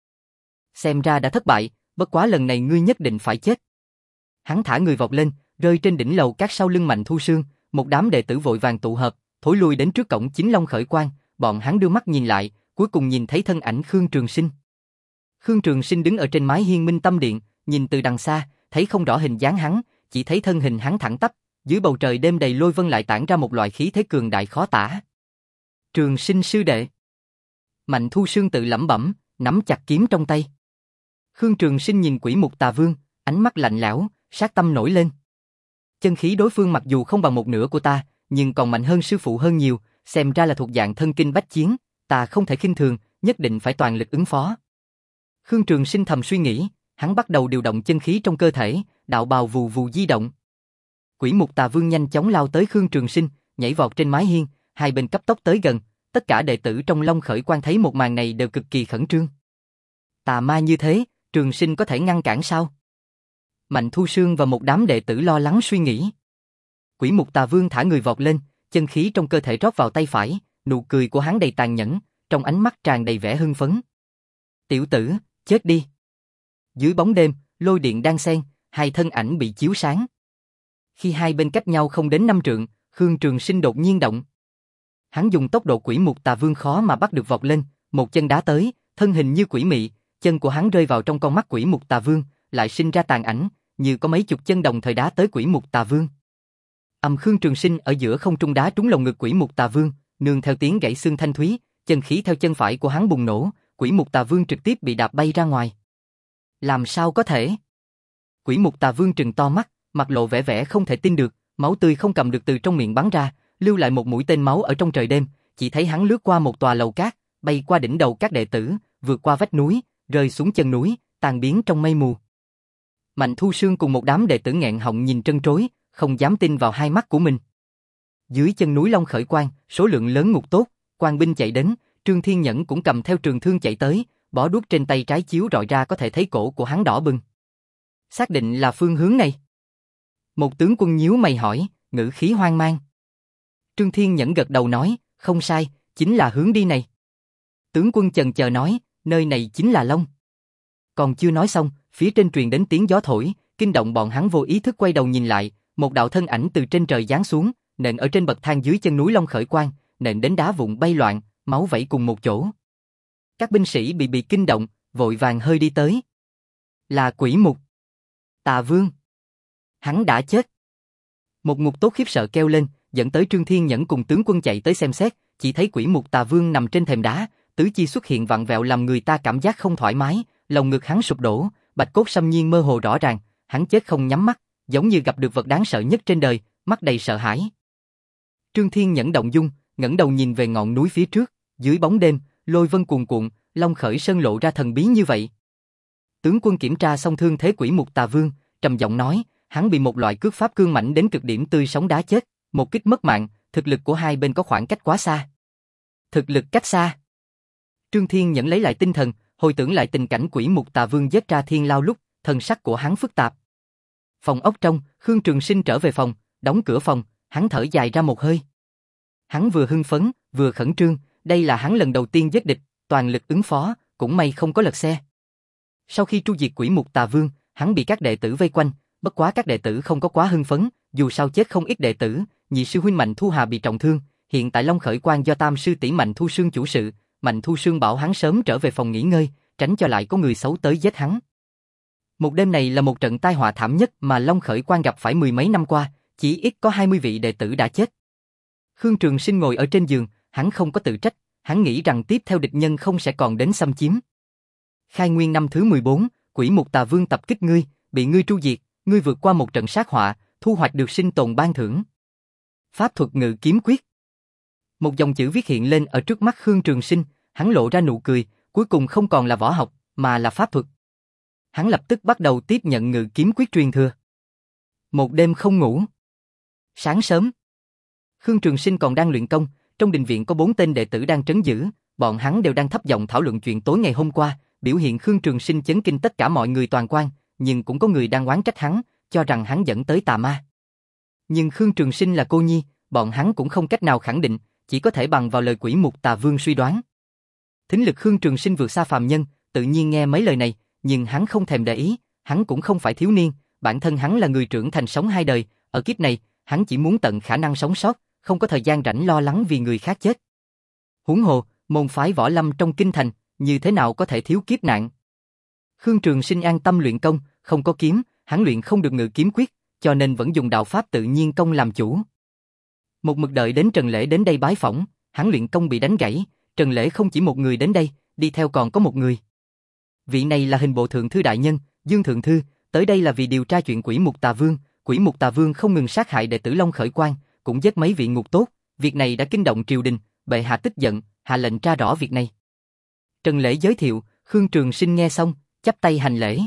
Xem ra đã thất bại, bất quá lần này ngươi nhất định phải chết. Hắn thả người vọt lên, rơi trên đỉnh lầu các sau lưng Mạnh Thu Sương, một đám đệ tử vội vàng tụ hợp, thối lui đến trước cổng chính Long Khởi Quang, bọn hắn đưa mắt nhìn lại, cuối cùng nhìn thấy thân ảnh Khương Trường Sinh. Khương Trường Sinh đứng ở trên mái hiên Minh Tâm Điện, nhìn từ đằng xa, thấy không rõ hình dáng hắn, chỉ thấy thân hình hắn thẳng tắp, dưới bầu trời đêm đầy lôi vân lại tản ra một loại khí thế cường đại khó tả. Trường Sinh sư đệ. Mạnh Thu Sương tự lẩm bẩm, nắm chặt kiếm trong tay. Khương Trường Sinh nhìn Quỷ Mục Tà Vương, ánh mắt lạnh lẽo, sát tâm nổi lên. Chân khí đối phương mặc dù không bằng một nửa của ta, nhưng còn mạnh hơn sư phụ hơn nhiều, xem ra là thuộc dạng thân kinh bách chiến, ta không thể khinh thường, nhất định phải toàn lực ứng phó. Khương Trường Sinh thầm suy nghĩ, hắn bắt đầu điều động chân khí trong cơ thể, đạo bào vù vù di động. Quỷ Mục Tà Vương nhanh chóng lao tới Khương Trường Sinh, nhảy vọt trên mái hiên, hai bên cấp tốc tới gần, tất cả đệ tử trong Long Khởi Quang thấy một màn này đều cực kỳ khẩn trương. Tà ma như thế, Trường Sinh có thể ngăn cản sao? Mạnh Thu Sương và một đám đệ tử lo lắng suy nghĩ. Quỷ Mục Tà Vương thả người vọt lên, chân khí trong cơ thể rót vào tay phải, nụ cười của hắn đầy tàn nhẫn, trong ánh mắt tràn đầy vẻ hưng phấn. Tiểu tử, chết đi. Dưới bóng đêm, lôi điện đang xen, hai thân ảnh bị chiếu sáng. Khi hai bên cách nhau không đến năm trượng, Khương Trường Sinh đột nhiên động. Hắn dùng tốc độ Quỷ Mục Tà Vương khó mà bắt được vọt lên, một chân đá tới, thân hình như quỷ mị, chân của hắn rơi vào trong con mắt Quỷ Mục Tà Vương, lại sinh ra tàn ảnh, như có mấy chục chân đồng thời đá tới Quỷ Mục Tà Vương. Ầm, Khương Trường Sinh ở giữa không trung đá trúng lồng ngực Quỷ Mục Tà Vương, nương theo tiếng gãy xương thanh thúy, chân khí theo chân phải của hắn bùng nổ, Quỷ Mục Tà Vương trực tiếp bị đạp bay ra ngoài. Làm sao có thể? Quỷ Mục Tà Vương trừng to mắt, mặt lộ vẻ vẻ không thể tin được, máu tươi không cầm được từ trong miệng bắn ra, lưu lại một mũi tên máu ở trong trời đêm, chỉ thấy hắn lướt qua một tòa lầu cát, bay qua đỉnh đầu các đệ tử, vượt qua vách núi, rơi xuống chân núi, tan biến trong mây mù. Mạnh Thu Sương cùng một đám đệ tử nghẹn họng nhìn trân trối, không dám tin vào hai mắt của mình. Dưới chân núi Long Khởi Quan, số lượng lớn ngục tốt, quan binh chạy đến, Trương Thiên Nhẫn cũng cầm theo trường thương chạy tới, bó đuốc trên tay trái chiếu rọi ra có thể thấy cổ của hắn đỏ bừng. Xác định là phương hướng này. Một tướng quân nhíu mày hỏi, ngữ khí hoang mang. Trương Thiên Nhẫn gật đầu nói, không sai, chính là hướng đi này. Tướng quân chần chờ nói, nơi này chính là Long. Còn chưa nói xong, phía trên truyền đến tiếng gió thổi, kinh động bọn hắn vô ý thức quay đầu nhìn lại, một đạo thân ảnh từ trên trời giáng xuống, nện ở trên bậc thang dưới chân núi Long Khởi Quan, nện đến đá vụn bay loạn, máu vẩy cùng một chỗ. Các binh sĩ bị bị kinh động, vội vàng hơi đi tới. Là Quỷ Mục Tà Vương. Hắn đã chết. Một ngục tốt khiếp sợ kêu lên, dẫn tới Trương Thiên Nhẫn cùng tướng quân chạy tới xem xét, chỉ thấy Quỷ Mục Tà Vương nằm trên thềm đá, tứ chi xuất hiện vặn vẹo làm người ta cảm giác không thoải mái, lồng ngực hắn sụp đổ, bạch cốt xâm nhiên mơ hồ rõ ràng, hắn chết không nhắm mắt, giống như gặp được vật đáng sợ nhất trên đời, mắt đầy sợ hãi. Trương Thiên Nhẫn động dung, ngẩng đầu nhìn về ngọn núi phía trước, dưới bóng đêm, lôi vân cuồn cuộn, Long Khởi Sơn lộ ra thần bí như vậy. Tướng quân kiểm tra xong thương thế Quỷ Mục Tà Vương, trầm giọng nói, hắn bị một loại cước pháp cương mãnh đến cực điểm tươi sống đá chết, một kích mất mạng, thực lực của hai bên có khoảng cách quá xa. Thực lực cách xa. Trương Thiên Nhẫn lấy lại tinh thần, hồi tưởng lại tình cảnh Quỷ Mục Tà Vương giết ra thiên lao lúc, thần sắc của hắn phức tạp. Phòng ốc trong, Khương Trường Sinh trở về phòng, đóng cửa phòng, hắn thở dài ra một hơi. Hắn vừa hưng phấn, vừa khẩn trương, đây là hắn lần đầu tiên giết địch, toàn lực ứng phó, cũng may không có lật xe. Sau khi tru diệt Quỷ Mục Tà Vương, hắn bị các đệ tử vây quanh, bất quá các đệ tử không có quá hưng phấn, dù sao chết không ít đệ tử, nhị sư huynh Mạnh Thu Hà bị trọng thương, hiện tại Long Khởi Quan do tam sư tỷ Mạnh Thu Sương chủ sự, Mạnh Thu Sương bảo hắn sớm trở về phòng nghỉ ngơi, tránh cho lại có người xấu tới giết hắn. Một đêm này là một trận tai họa thảm nhất mà Long Khởi Quan gặp phải mười mấy năm qua, chỉ ít có hai mươi vị đệ tử đã chết. Khương Trường Sinh ngồi ở trên giường, hắn không có tự trách, hắn nghĩ rằng tiếp theo địch nhân không sẽ còn đến xâm chiếm. Khai Nguyên năm thứ mười bốn, Quỷ Mục Tà Vương tập kích ngươi, bị ngươi tru diệt, ngươi vượt qua một trận sát họa, thu hoạch được sinh tồn ban thưởng. Pháp thuật Ngự Kiếm Quyết. Một dòng chữ viết hiện lên ở trước mắt Khương Trường Sinh, hắn lộ ra nụ cười, cuối cùng không còn là võ học, mà là pháp thuật. Hắn lập tức bắt đầu tiếp nhận Ngự Kiếm Quyết truyền thừa. Một đêm không ngủ. Sáng sớm, Khương Trường Sinh còn đang luyện công, trong đình viện có bốn tên đệ tử đang trấn giữ, bọn hắn đều đang thấp giọng thảo luận chuyện tối ngày hôm qua, biểu hiện Khương Trường Sinh chấn kinh tất cả mọi người toàn quan, nhưng cũng có người đang oán trách hắn, cho rằng hắn dẫn tới tà ma. Nhưng Khương Trường Sinh là cô nhi, bọn hắn cũng không cách nào khẳng định, chỉ có thể bằng vào lời Quỷ Mục Tà Vương suy đoán. Thính lực Khương Trường Sinh vượt xa phàm nhân, tự nhiên nghe mấy lời này, nhưng hắn không thèm để ý, hắn cũng không phải thiếu niên, bản thân hắn là người trưởng thành sống hai đời, ở kiếp này, hắn chỉ muốn tận khả năng sống sót, không có thời gian rảnh lo lắng vì người khác chết. Huống hồ, môn phái võ lâm trong kinh thành, như thế nào có thể thiếu kiếp nạn. Khương Trường Sinh an tâm luyện công, không có kiếm, hắn luyện không được Ngự Kiếm Quyết, cho nên vẫn dùng đạo pháp tự nhiên công làm chủ. Một mực đợi đến Trần Lễ đến đây bái phỏng, hắn luyện công bị đánh gãy, Trần Lễ không chỉ một người đến đây, đi theo còn có một người. Vị này là Hình Bộ Thượng Thư đại nhân, Dương Thượng Thư, tới đây là vì điều tra chuyện Quỷ Mục Tà Vương, Quỷ Mục Tà Vương không ngừng sát hại đệ tử Long Khởi Quan, cũng giết mấy vị ngục tốt, việc này đã kinh động triều đình, bệ hạ tức giận, hạ lệnh tra rõ việc này. Trần Lễ giới thiệu, Khương Trường Sinh nghe xong, chắp tay hành lễ.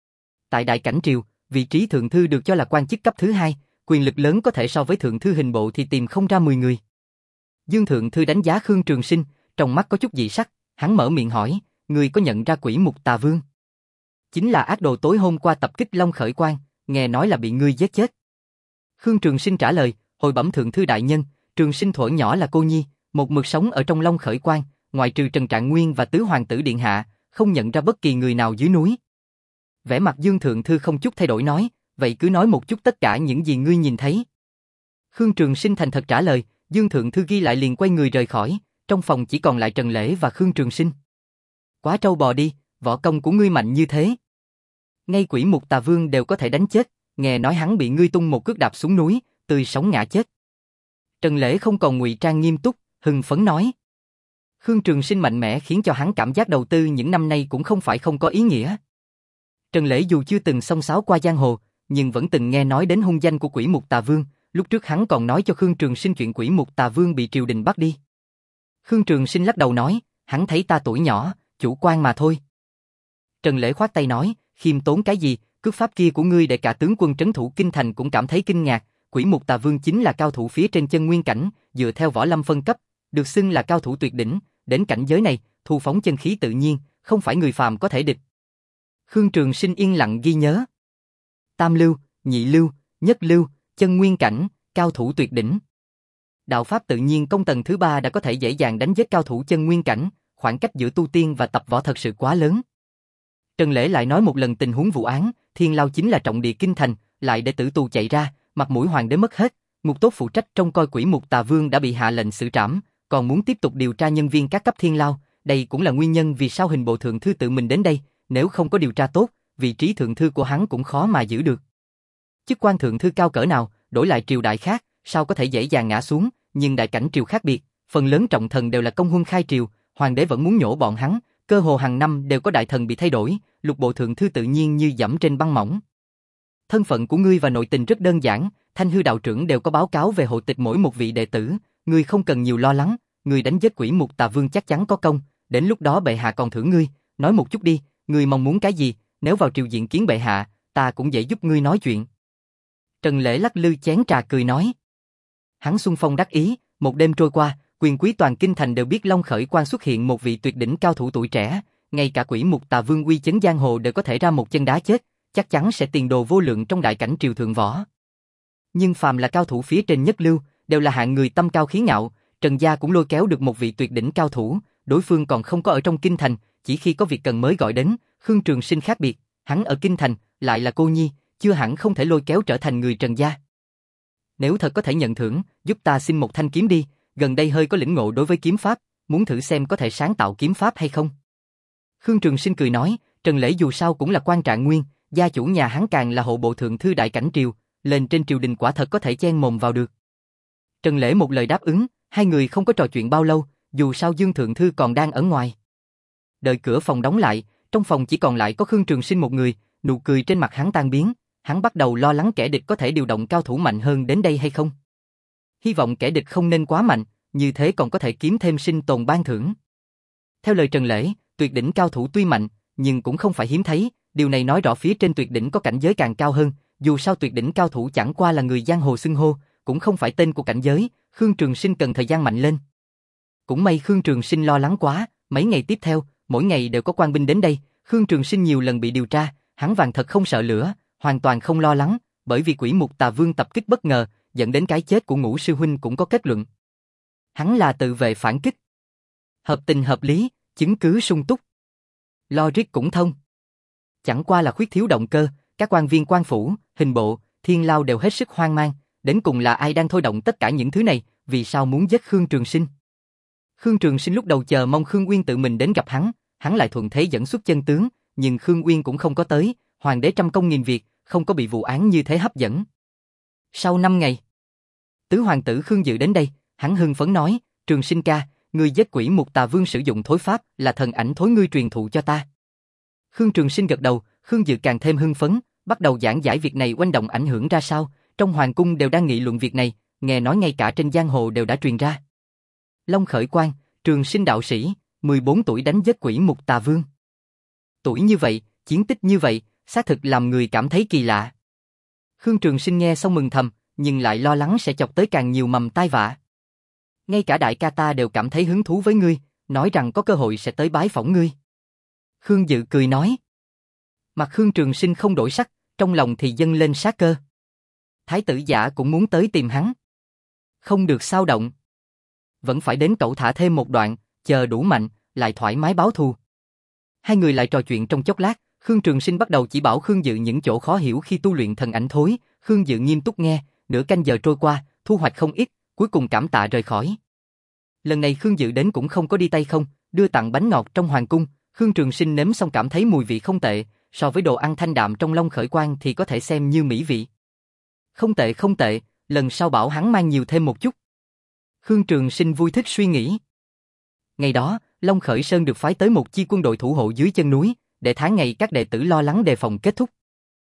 Tại Đại Cảnh Triều, vị trí Thượng Thư được cho là quan chức cấp thứ hai, quyền lực lớn có thể so với Thượng Thư Hình Bộ thì tìm không ra mười người. Dương Thượng Thư đánh giá Khương Trường Sinh, trong mắt có chút dị sắc, hắn mở miệng hỏi, người có nhận ra Quỷ Mục Tà Vương? Chính là ác đồ tối hôm qua tập kích Long Khởi Quan, nghe nói là bị ngươi giết chết. Khương Trường Sinh trả lời, hồi bẩm Thượng Thư đại nhân, Trường Sinh thuở nhỏ là cô nhi, một mực sống ở trong Long Khởi Quan, ngoại trừ Trần Trạng Nguyên và Tứ Hoàng tử điện hạ, không nhận ra bất kỳ người nào dưới núi. Vẻ mặt Dương Thượng Thư không chút thay đổi nói, vậy cứ nói một chút tất cả những gì ngươi nhìn thấy. Khương Trường Sinh thành thật trả lời, Dương Thượng Thư ghi lại liền quay người rời khỏi, trong phòng chỉ còn lại Trần Lễ và Khương Trường Sinh. Quá trâu bò đi, võ công của ngươi mạnh như thế. Ngay Quỷ Mục Tà Vương đều có thể đánh chết, nghe nói hắn bị ngươi tung một cước đạp xuống núi, tươi sống ngã chết. Trần Lễ không còn ngụy trang nghiêm túc, hưng phấn nói. Khương Trường Sinh mạnh mẽ khiến cho hắn cảm giác đầu tư những năm nay cũng không phải không có ý nghĩa. Trần Lễ dù chưa từng xông xáo qua giang hồ, nhưng vẫn từng nghe nói đến hung danh của Quỷ Mục Tà Vương, lúc trước hắn còn nói cho Khương Trường Sinh chuyện Quỷ Mục Tà Vương bị triều đình bắt đi. Khương Trường Sinh lắc đầu nói, hắn thấy ta tuổi nhỏ, chủ quan mà thôi. Trần Lễ khoát tay nói, khiêm tốn cái gì, cước pháp kia của ngươi để cả tướng quân trấn thủ kinh thành cũng cảm thấy kinh ngạc, Quỷ Mục Tà Vương chính là cao thủ phía trên chân nguyên cảnh, dựa theo võ lâm phân cấp, được xưng là cao thủ tuyệt đỉnh, đến cảnh giới này, thu phóng chân khí tự nhiên, không phải người phàm có thể địch. Khương Trường Sinh yên lặng ghi nhớ. Tam lưu, nhị lưu, nhất lưu, chân nguyên cảnh, cao thủ tuyệt đỉnh. Đạo pháp tự nhiên công tầng thứ ba đã có thể dễ dàng đánh giết cao thủ chân nguyên cảnh, khoảng cách giữa tu tiên và tập võ thật sự quá lớn. Trần Lễ lại nói một lần tình huống vụ án, Thiên Lao chính là trọng địa kinh thành, lại để tử tù chạy ra, mặt mũi hoàng đế mất hết, ngục tốt phụ trách trông coi Quỷ Mục Tà Vương đã bị hạ lệnh xử trảm, còn muốn tiếp tục điều tra nhân viên các cấp Thiên Lao, đây cũng là nguyên nhân vì sao hình bộ thượng thư tự mình đến đây, nếu không có điều tra tốt, vị trí thượng thư của hắn cũng khó mà giữ được. Chức quan thượng thư cao cỡ nào, đổi lại triều đại khác, sao có thể dễ dàng ngã xuống, nhưng đại cảnh triều khác biệt, phần lớn trọng thần đều là công huân khai triều, hoàng đế vẫn muốn nhổ bọn hắn, cơ hồ hàng năm đều có đại thần bị thay đổi, lục bộ thượng thư tự nhiên như dẫm trên băng mỏng. Thân phận của ngươi và nội tình rất đơn giản, Thanh Hư đạo trưởng đều có báo cáo về hộ tịch mỗi một vị đệ tử, ngươi không cần nhiều lo lắng, ngươi đánh giết Quỷ Mục Tà Vương chắc chắn có công, đến lúc đó bệ hạ còn thưởng ngươi, nói một chút đi, ngươi mong muốn cái gì, nếu vào triều diện kiến bệ hạ, ta cũng dễ giúp ngươi nói chuyện. Trần Lễ lắc lư chén trà cười nói. Hắn xung phong đắc ý, một đêm trôi qua, quyền quý toàn kinh thành đều biết Long Khởi Quan xuất hiện một vị tuyệt đỉnh cao thủ tuổi trẻ, ngay cả Quỷ Mục Tà Vương uy chấn giang hồ đều có thể ra một chân đá chết, chắc chắn sẽ tiền đồ vô lượng trong đại cảnh triều thượng võ. Nhưng phàm là cao thủ phía trên nhất lưu, đều là hạng người tâm cao khí ngạo, Trần gia cũng lôi kéo được một vị tuyệt đỉnh cao thủ, đối phương còn không có ở trong kinh thành, chỉ khi có việc cần mới gọi đến, Khương Trường Sinh khác biệt, hắn ở kinh thành, lại là cô nhi, chưa hẳn không thể lôi kéo trở thành người Trần gia. Nếu thật có thể nhận thưởng, giúp ta xin một thanh kiếm đi, gần đây hơi có lĩnh ngộ đối với kiếm pháp, muốn thử xem có thể sáng tạo kiếm pháp hay không. Khương Trường Sinh cười nói, Trần Lễ dù sao cũng là quan trạng nguyên, gia chủ nhà hắn càng là hộ bộ thượng thư đại cảnh triều, lên trên triều đình quả thật có thể chen mồm vào được. Trần Lễ một lời đáp ứng, hai người không có trò chuyện bao lâu, dù sao Dương thượng thư còn đang ở ngoài. Đợi cửa phòng đóng lại, trong phòng chỉ còn lại có Khương Trường Sinh một người, nụ cười trên mặt hắn tan biến, hắn bắt đầu lo lắng kẻ địch có thể điều động cao thủ mạnh hơn đến đây hay không. Hy vọng kẻ địch không nên quá mạnh, như thế còn có thể kiếm thêm sinh tồn ban thưởng. Theo lời Trần Lễ, tuyệt đỉnh cao thủ tuy mạnh, nhưng cũng không phải hiếm thấy, điều này nói rõ phía trên tuyệt đỉnh có cảnh giới càng cao hơn, dù sao tuyệt đỉnh cao thủ chẳng qua là người giang hồ xưng hô, cũng không phải tên của cảnh giới, Khương Trường Sinh cần thời gian mạnh lên. Cũng may Khương Trường Sinh lo lắng quá, mấy ngày tiếp theo, mỗi ngày đều có quan binh đến đây, Khương Trường Sinh nhiều lần bị điều tra, hắn vàng thật không sợ lửa, hoàn toàn không lo lắng, bởi vì Quỷ Mục Tà Vương tập kích bất ngờ, dẫn đến cái chết của Ngũ sư huynh cũng có kết luận. Hắn là tự vệ phản kích. Hợp tình hợp lý, chứng cứ sung túc. Logic cũng thông. Chẳng qua là khuyết thiếu động cơ, các quan viên quan phủ, hình bộ, Thiên Lao đều hết sức hoang mang, đến cùng là ai đang thôi động tất cả những thứ này, vì sao muốn giết Khương Trường Sinh. Khương Trường Sinh lúc đầu chờ mong Khương Uyên tự mình đến gặp hắn, hắn lại thuận thế dẫn xuất chân tướng, nhưng Khương Uyên cũng không có tới, hoàng đế trăm công nghìn việc, không có bị vụ án như thế hấp dẫn. Sau năm ngày, tứ hoàng tử Khương Dự đến đây, hắn hưng phấn nói, Trường Sinh ca, ngươi giết Quỷ Mục Tà Vương sử dụng thối pháp là thần ảnh thối ngươi truyền thụ cho ta. Khương Trường Sinh gật đầu, Khương Dự càng thêm hưng phấn, bắt đầu giảng giải việc này oanh động ảnh hưởng ra sao, trong hoàng cung đều đang nghị luận việc này, nghe nói ngay cả trên giang hồ đều đã truyền ra. Long Khởi Quan, Trường Sinh đạo sĩ, mười bốn tuổi đánh giết Quỷ Mục Tà Vương. Tuổi như vậy, chiến tích như vậy, xác thực làm người cảm thấy kỳ lạ. Khương Trường Sinh nghe xong mừng thầm, nhưng lại lo lắng sẽ chọc tới càng nhiều mầm tai vạ. Ngay cả đại ca ta đều cảm thấy hứng thú với ngươi, nói rằng có cơ hội sẽ tới bái phỏng ngươi. Khương Dự cười nói. Mặt Khương Trường Sinh không đổi sắc, trong lòng thì dâng lên sát cơ. Thái tử giả cũng muốn tới tìm hắn. Không được xao động. Vẫn phải đến cẩu thả thêm một đoạn, chờ đủ mạnh, lại thoải mái báo thù. Hai người lại trò chuyện trong chốc lát, Khương Trường Sinh bắt đầu chỉ bảo Khương Dự những chỗ khó hiểu khi tu luyện thần ảnh thối, Khương Dự nghiêm túc nghe, nửa canh giờ trôi qua, thu hoạch không ít, cuối cùng cảm tạ rời khỏi. Lần này Khương Dự đến cũng không có đi tay không, đưa tặng bánh ngọt trong hoàng cung, Khương Trường Sinh nếm xong cảm thấy mùi vị không tệ, so với đồ ăn thanh đạm trong Long Khởi Quan thì có thể xem như mỹ vị. Không tệ không tệ, lần sau bảo hắn mang nhiều thêm một chút. Khương Trường Sinh vui thích suy nghĩ. Ngày đó, Long Khởi Sơn được phái tới một chi quân đội thủ hộ dưới chân núi, để tháng ngày các đệ tử lo lắng đề phòng kết thúc.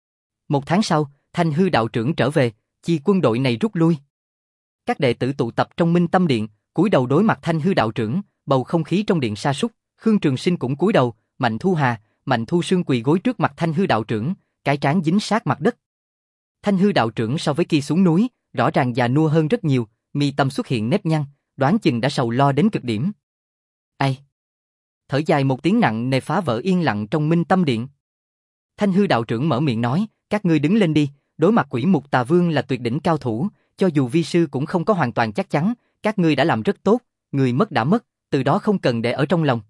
Một tháng sau, Thanh Hư đạo trưởng trở về, chi quân đội này rút lui. Các đệ tử tụ tập trong Minh Tâm Điện, cúi đầu đối mặt Thanh Hư đạo trưởng, bầu không khí trong điện sa sút. Khương Trường Sinh cũng cúi đầu, Mạnh Thu Hà, Mạnh Thu Sương quỳ gối trước mặt Thanh Hư đạo trưởng, cái trán dính sát mặt đất. Thanh Hư đạo trưởng so với khi xuống núi, rõ ràng già nua hơn rất nhiều, mi tâm xuất hiện nếp nhăn, đoán chừng đã sầu lo đến cực điểm. Ai? Thở dài một tiếng nặng nề phá vỡ yên lặng trong Minh Tâm Điện. Thanh Hư đạo trưởng mở miệng nói, các ngươi đứng lên đi, đối mặt Quỷ Mục Tà Vương là tuyệt đỉnh cao thủ, cho dù vi sư cũng không có hoàn toàn chắc chắn, các ngươi đã làm rất tốt, người mất đã mất, từ đó không cần để ở trong lòng.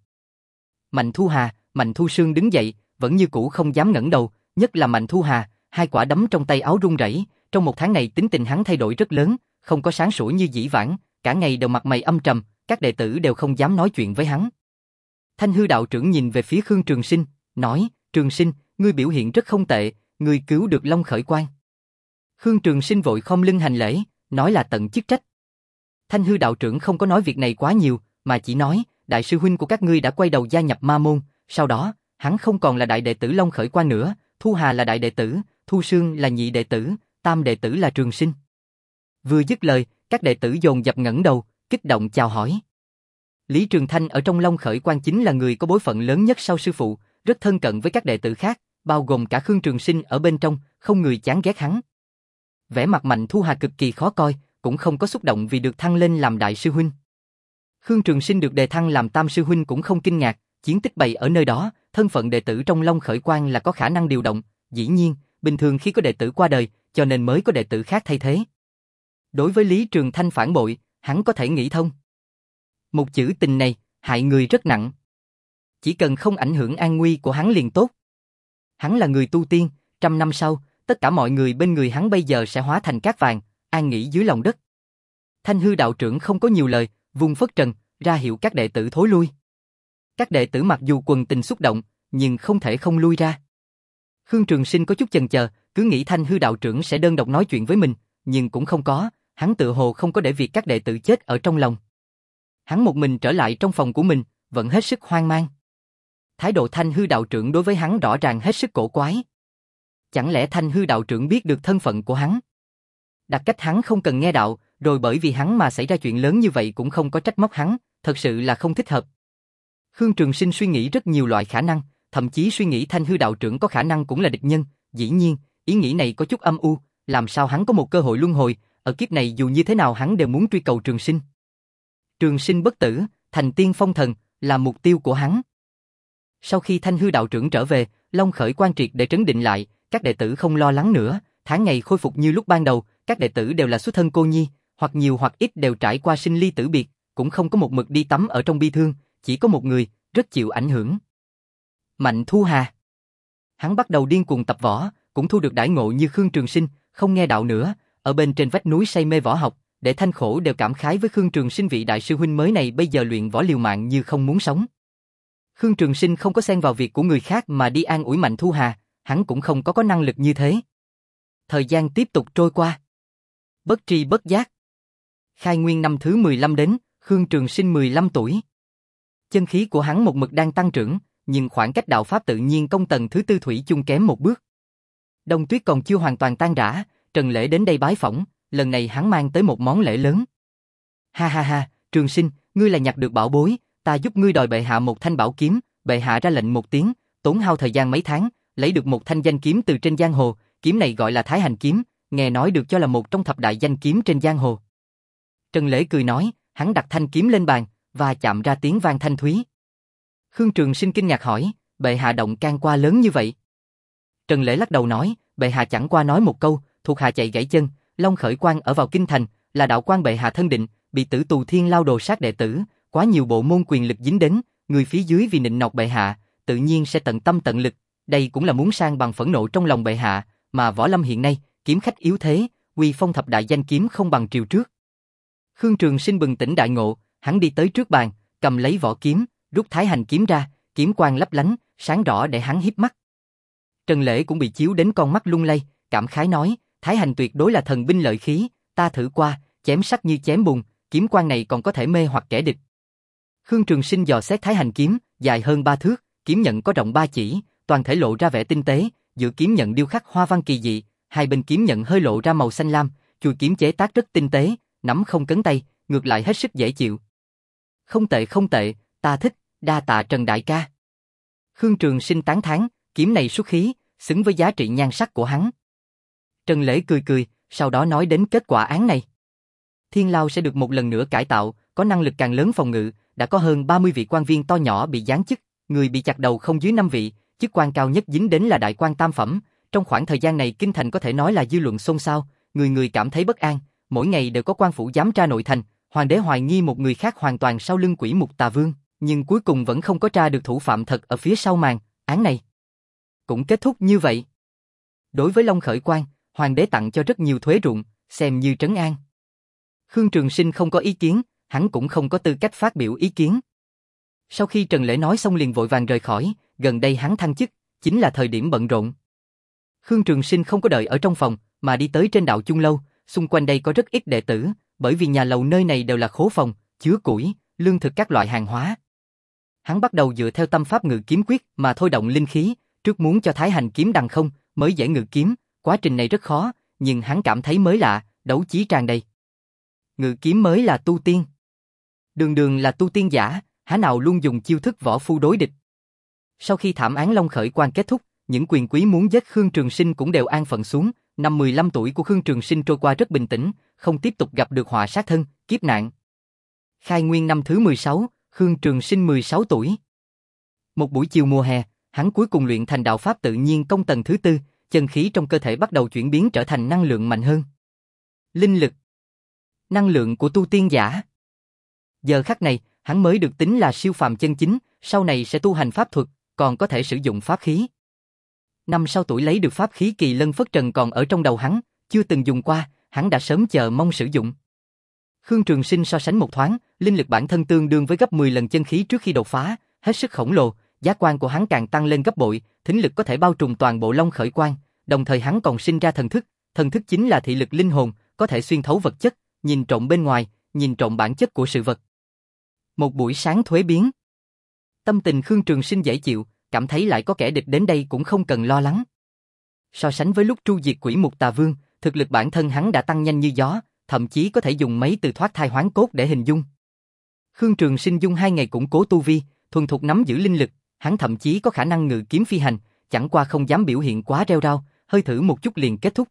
Mạnh Thu Hà, Mạnh Thu Sương đứng dậy, vẫn như cũ không dám ngẩng đầu, nhất là Mạnh Thu Hà, hai quả đấm trong tay áo run rẩy, trong một tháng này tính tình hắn thay đổi rất lớn, không có sáng sủa như dĩ vãng, cả ngày đều mặt mày âm trầm, các đệ tử đều không dám nói chuyện với hắn. Thanh Hư đạo trưởng nhìn về phía Khương Trường Sinh, nói, Trường Sinh, ngươi biểu hiện rất không tệ, ngươi cứu được Long Khởi Quan. Khương Trường Sinh vội khom lưng hành lễ, nói là tận chức trách. Thanh Hư đạo trưởng không có nói việc này quá nhiều, mà chỉ nói, đại sư huynh của các ngươi đã quay đầu gia nhập ma môn, sau đó, hắn không còn là đại đệ tử Long Khởi Quan nữa, Thu Hà là đại đệ tử, Thu Sương là nhị đệ tử, tam đệ tử là Trường Sinh. Vừa dứt lời, các đệ tử dồn dập ngẩng đầu, kích động chào hỏi. Lý Trường Thanh ở trong Long Khởi Quan chính là người có bối phận lớn nhất sau sư phụ, rất thân cận với các đệ tử khác, bao gồm cả Khương Trường Sinh ở bên trong, không người chán ghét hắn. Vẻ mặt Mạnh Thu Hà cực kỳ khó coi, cũng không có xúc động vì được thăng lên làm đại sư huynh. Khương Trường Sinh được đề thăng làm tam sư huynh cũng không kinh ngạc, chiến tích bày ở nơi đó, thân phận đệ tử trong Long Khởi Quan là có khả năng điều động, dĩ nhiên, bình thường khi có đệ tử qua đời, cho nên mới có đệ tử khác thay thế. Đối với Lý Trường Thanh phản bội, hắn có thể nghĩ thông. Một chữ tình này, hại người rất nặng. Chỉ cần không ảnh hưởng an nguy của hắn liền tốt. Hắn là người tu tiên, trăm năm sau, tất cả mọi người bên người hắn bây giờ sẽ hóa thành cát vàng, an nghỉ dưới lòng đất. Thanh Hư đạo trưởng không có nhiều lời, vung phất trần, ra hiệu các đệ tử thối lui. Các đệ tử mặc dù quần tình xúc động, nhưng không thể không lui ra. Khương Trường Sinh có chút chần chờ, cứ nghĩ Thanh Hư đạo trưởng sẽ đơn độc nói chuyện với mình, nhưng cũng không có, hắn tự hồ không có để việc các đệ tử chết ở trong lòng. Hắn một mình trở lại trong phòng của mình, vẫn hết sức hoang mang. Thái độ Thanh Hư đạo trưởng đối với hắn rõ ràng hết sức cổ quái. Chẳng lẽ Thanh Hư đạo trưởng biết được thân phận của hắn? Đặt cách hắn không cần nghe đạo, rồi bởi vì hắn mà xảy ra chuyện lớn như vậy cũng không có trách móc hắn, thật sự là không thích hợp. Khương Trường Sinh suy nghĩ rất nhiều loại khả năng, thậm chí suy nghĩ Thanh Hư đạo trưởng có khả năng cũng là địch nhân, dĩ nhiên, ý nghĩ này có chút âm u, làm sao hắn có một cơ hội luân hồi, ở kiếp này dù như thế nào hắn đều muốn truy cầu Trường Sinh. Trường Sinh bất tử, thành tiên phong thần, là mục tiêu của hắn. Sau khi Thanh Hư đạo trưởng trở về, Long Khởi Quan triệt để trấn định lại, các đệ tử không lo lắng nữa, tháng ngày khôi phục như lúc ban đầu, các đệ tử đều là xuất thân cô nhi, hoặc nhiều hoặc ít đều trải qua sinh ly tử biệt, cũng không có một mực đi tắm ở trong bi thương, chỉ có một người, rất chịu ảnh hưởng. Mạnh Thu Hà. Hắn bắt đầu điên cuồng tập võ, cũng thu được đãi ngộ như Khương Trường Sinh, không nghe đạo nữa, ở bên trên vách núi say mê võ học, để Thanh Khổ đều cảm khái với Khương Trường Sinh vị đại sư huynh mới này bây giờ luyện võ liều mạng như không muốn sống. Khương Trường Sinh không có xen vào việc của người khác mà đi an ủi Mạnh Thu Hà, hắn cũng không có có năng lực như thế. Thời gian tiếp tục trôi qua. Bất tri bất giác. Khai nguyên năm thứ mười lăm đến, Khương Trường Sinh mười lăm tuổi. Chân khí của hắn một mực đang tăng trưởng, nhưng khoảng cách đạo pháp tự nhiên công tầng thứ tư thủy chung kém một bước. Đông tuyết còn chưa hoàn toàn tan rã, Trần Lễ đến đây bái phỏng, lần này hắn mang tới một món lễ lớn. Ha ha ha, Trường Sinh, ngươi là nhặt được bảo bối, ta giúp ngươi đòi bệ hạ một thanh bảo kiếm, bệ hạ ra lệnh một tiếng, tốn hao thời gian mấy tháng, lấy được một thanh danh kiếm từ trên giang hồ, kiếm này gọi là Thái Hành kiếm, nghe nói được cho là một trong thập đại danh kiếm trên giang hồ. Trần Lễ cười nói, hắn đặt thanh kiếm lên bàn, và chạm ra tiếng vang thanh thúy. Khương Trường Sinh kinh ngạc hỏi, bệ hạ động can qua lớn như vậy? Trần Lễ lắc đầu nói, bệ hạ chẳng qua nói một câu, thuộc hạ chạy gãy chân, Long Khởi Quan ở vào kinh thành, là đạo quan bệ hạ thân định, bị tử tù thiên lao đồ sát đệ tử, quá nhiều bộ môn quyền lực dính đến, người phía dưới vì nịnh nọt bệ hạ, tự nhiên sẽ tận tâm tận lực, đây cũng là muốn sang bằng phẫn nộ trong lòng bệ hạ, mà võ lâm hiện nay, kiếm khách yếu thế, uy phong thập đại danh kiếm không bằng triều trước. Khương Trường Sinh bừng tỉnh đại ngộ, hắn đi tới trước bàn, cầm lấy vỏ kiếm, rút Thái Hành kiếm ra, kiếm quang lấp lánh, sáng rõ để hắn hiếp mắt. Trần Lễ cũng bị chiếu đến con mắt lung lay, cảm khái nói, Thái Hành tuyệt đối là thần binh lợi khí, ta thử qua, chém sắc như chém bùn, kiếm quan này còn có thể mê hoặc kẻ địch. Khương Trường Sinh dò xét Thái Hành kiếm, dài hơn ba thước, kiếm nhận có rộng ba chỉ, toàn thể lộ ra vẻ tinh tế, giữa kiếm nhận điêu khắc hoa văn kỳ dị, hai bên kiếm nhận hơi lộ ra màu xanh lam, chuôi kiếm chế tác rất tinh tế, nắm không cấn tay, ngược lại hết sức dễ chịu. Không tệ không tệ, ta thích, đa tạ Trần đại ca. Khương Trường Sinh tán thán, kiếm này xuất khí, xứng với giá trị nhan sắc của hắn. Trần Lễ cười cười, sau đó nói đến kết quả án này. Thiên Lao sẽ được một lần nữa cải tạo, có năng lực càng lớn phòng ngự, đã có hơn ba mươi vị quan viên to nhỏ bị giáng chức, người bị chặt đầu không dưới năm vị, chức quan cao nhất dính đến là đại quan tam phẩm. Trong khoảng thời gian này kinh thành có thể nói là dư luận xôn xao, người người cảm thấy bất an, mỗi ngày đều có quan phủ giám tra nội thành, hoàng đế hoài nghi một người khác hoàn toàn sau lưng Quỷ Mục Tà Vương, nhưng cuối cùng vẫn không có tra được thủ phạm thật ở phía sau màn, án này cũng kết thúc như vậy. Đối với Long Khởi Quang, hoàng đế tặng cho rất nhiều thuế ruộng, xem như trấn an. Khương Trường Sinh không có ý kiến, hắn cũng không có tư cách phát biểu ý kiến. Sau khi Trần Lễ nói xong liền vội vàng rời khỏi, gần đây hắn thăng chức, chính là thời điểm bận rộn. Khương Trường Sinh không có đợi ở trong phòng, mà đi tới trên đạo Chung Lâu, xung quanh đây có rất ít đệ tử, bởi vì nhà lầu nơi này đều là khố phòng, chứa củi, lương thực các loại hàng hóa. Hắn bắt đầu dựa theo tâm pháp ngự kiếm quyết mà thôi động linh khí, trước muốn cho Thái Hành kiếm đằng không, mới dễ ngự kiếm, quá trình này rất khó, nhưng hắn cảm thấy mới lạ, đấu chí tràn đầy. Ngự kiếm mới là tu tiên. Đường đường là tu tiên giả, há nào luôn dùng chiêu thức võ phu đối địch. Sau khi thảm án Long Khởi Quang kết thúc, những quyền quý muốn giết Khương Trường Sinh cũng đều an phận xuống, năm mười lăm tuổi của Khương Trường Sinh trôi qua rất bình tĩnh, không tiếp tục gặp được họa sát thân, kiếp nạn. Khai nguyên năm thứ mười sáu, Khương Trường Sinh mười sáu tuổi. Một buổi chiều mùa hè, hắn cuối cùng luyện thành đạo pháp tự nhiên công tầng thứ tư, chân khí trong cơ thể bắt đầu chuyển biến trở thành năng lượng mạnh hơn. Linh lực, năng lượng của tu tiên giả. Giờ khắc này, hắn mới được tính là siêu phàm chân chính, sau này sẽ tu hành pháp thuật, còn có thể sử dụng pháp khí. Năm sau tuổi lấy được pháp khí Kỳ Lân Phất Trần còn ở trong đầu hắn, chưa từng dùng qua, hắn đã sớm chờ mong sử dụng. Khương Trường Sinh so sánh một thoáng, linh lực bản thân tương đương với gấp mười lần chân khí trước khi đột phá, hết sức khổng lồ, giác quan của hắn càng tăng lên gấp bội, thính lực có thể bao trùm toàn bộ Long Khởi Quang, đồng thời hắn còn sinh ra thần thức, thần thức chính là thị lực linh hồn, có thể xuyên thấu vật chất, nhìn trộm bên ngoài, nhìn trộm bản chất của sự vật. Một buổi sáng thuế biến. Tâm tình Khương Trường Sinh dễ chịu, cảm thấy lại có kẻ địch đến đây cũng không cần lo lắng. So sánh với lúc tru diệt Quỷ Mục Tà Vương, thực lực bản thân hắn đã tăng nhanh như gió, thậm chí có thể dùng mấy từ thoát thai hoán cốt để hình dung. Khương Trường Sinh dùng hai ngày củng cố tu vi, thuần thục nắm giữ linh lực, hắn thậm chí có khả năng ngự kiếm phi hành, chẳng qua không dám biểu hiện quá rêu rao, hơi thử một chút liền kết thúc.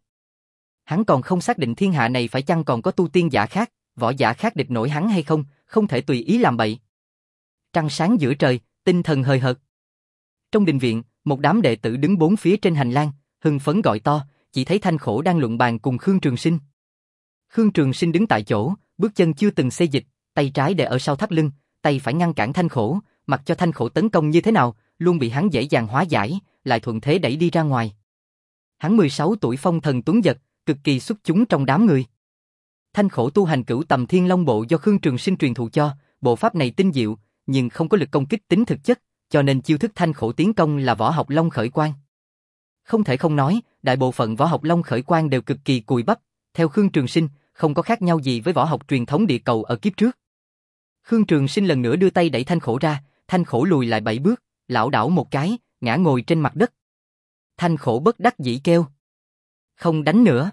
Hắn còn không xác định thiên hạ này phải chăng còn có tu tiên giả khác, võ giả khác địch nổi hắn hay không, không thể tùy ý làm bậy. Trăng sáng giữa trời, tinh thần hời hợt. Trong đình viện, một đám đệ tử đứng bốn phía trên hành lang, hưng phấn gọi to, chỉ thấy Thanh Khổ đang luận bàn cùng Khương Trường Sinh. Khương Trường Sinh đứng tại chỗ, bước chân chưa từng xê dịch, tay trái để ở sau thắt lưng, tay phải ngăn cản Thanh Khổ, mặc cho Thanh Khổ tấn công như thế nào, luôn bị hắn dễ dàng hóa giải, lại thuận thế đẩy đi ra ngoài. Hắn mười sáu tuổi phong thần tuấn giật, cực kỳ xuất chúng trong đám người. Thanh Khổ tu hành Cửu Tầm Thiên Long Bộ do Khương Trường Sinh truyền thụ cho, bộ pháp này tinh diệu, nhưng không có lực công kích tính thực chất, cho nên chiêu thức Thanh Khổ tiến công là võ học Long Khởi Quang. Không thể không nói, đại bộ phận võ học Long Khởi Quang đều cực kỳ cùi bắp, theo Khương Trường Sinh, không có khác nhau gì với võ học truyền thống địa cầu ở kiếp trước. Khương Trường Sinh lần nữa đưa tay đẩy Thanh Khổ ra, Thanh Khổ lùi lại bảy bước, lảo đảo một cái, ngã ngồi trên mặt đất. Thanh Khổ bất đắc dĩ kêu: "Không đánh nữa."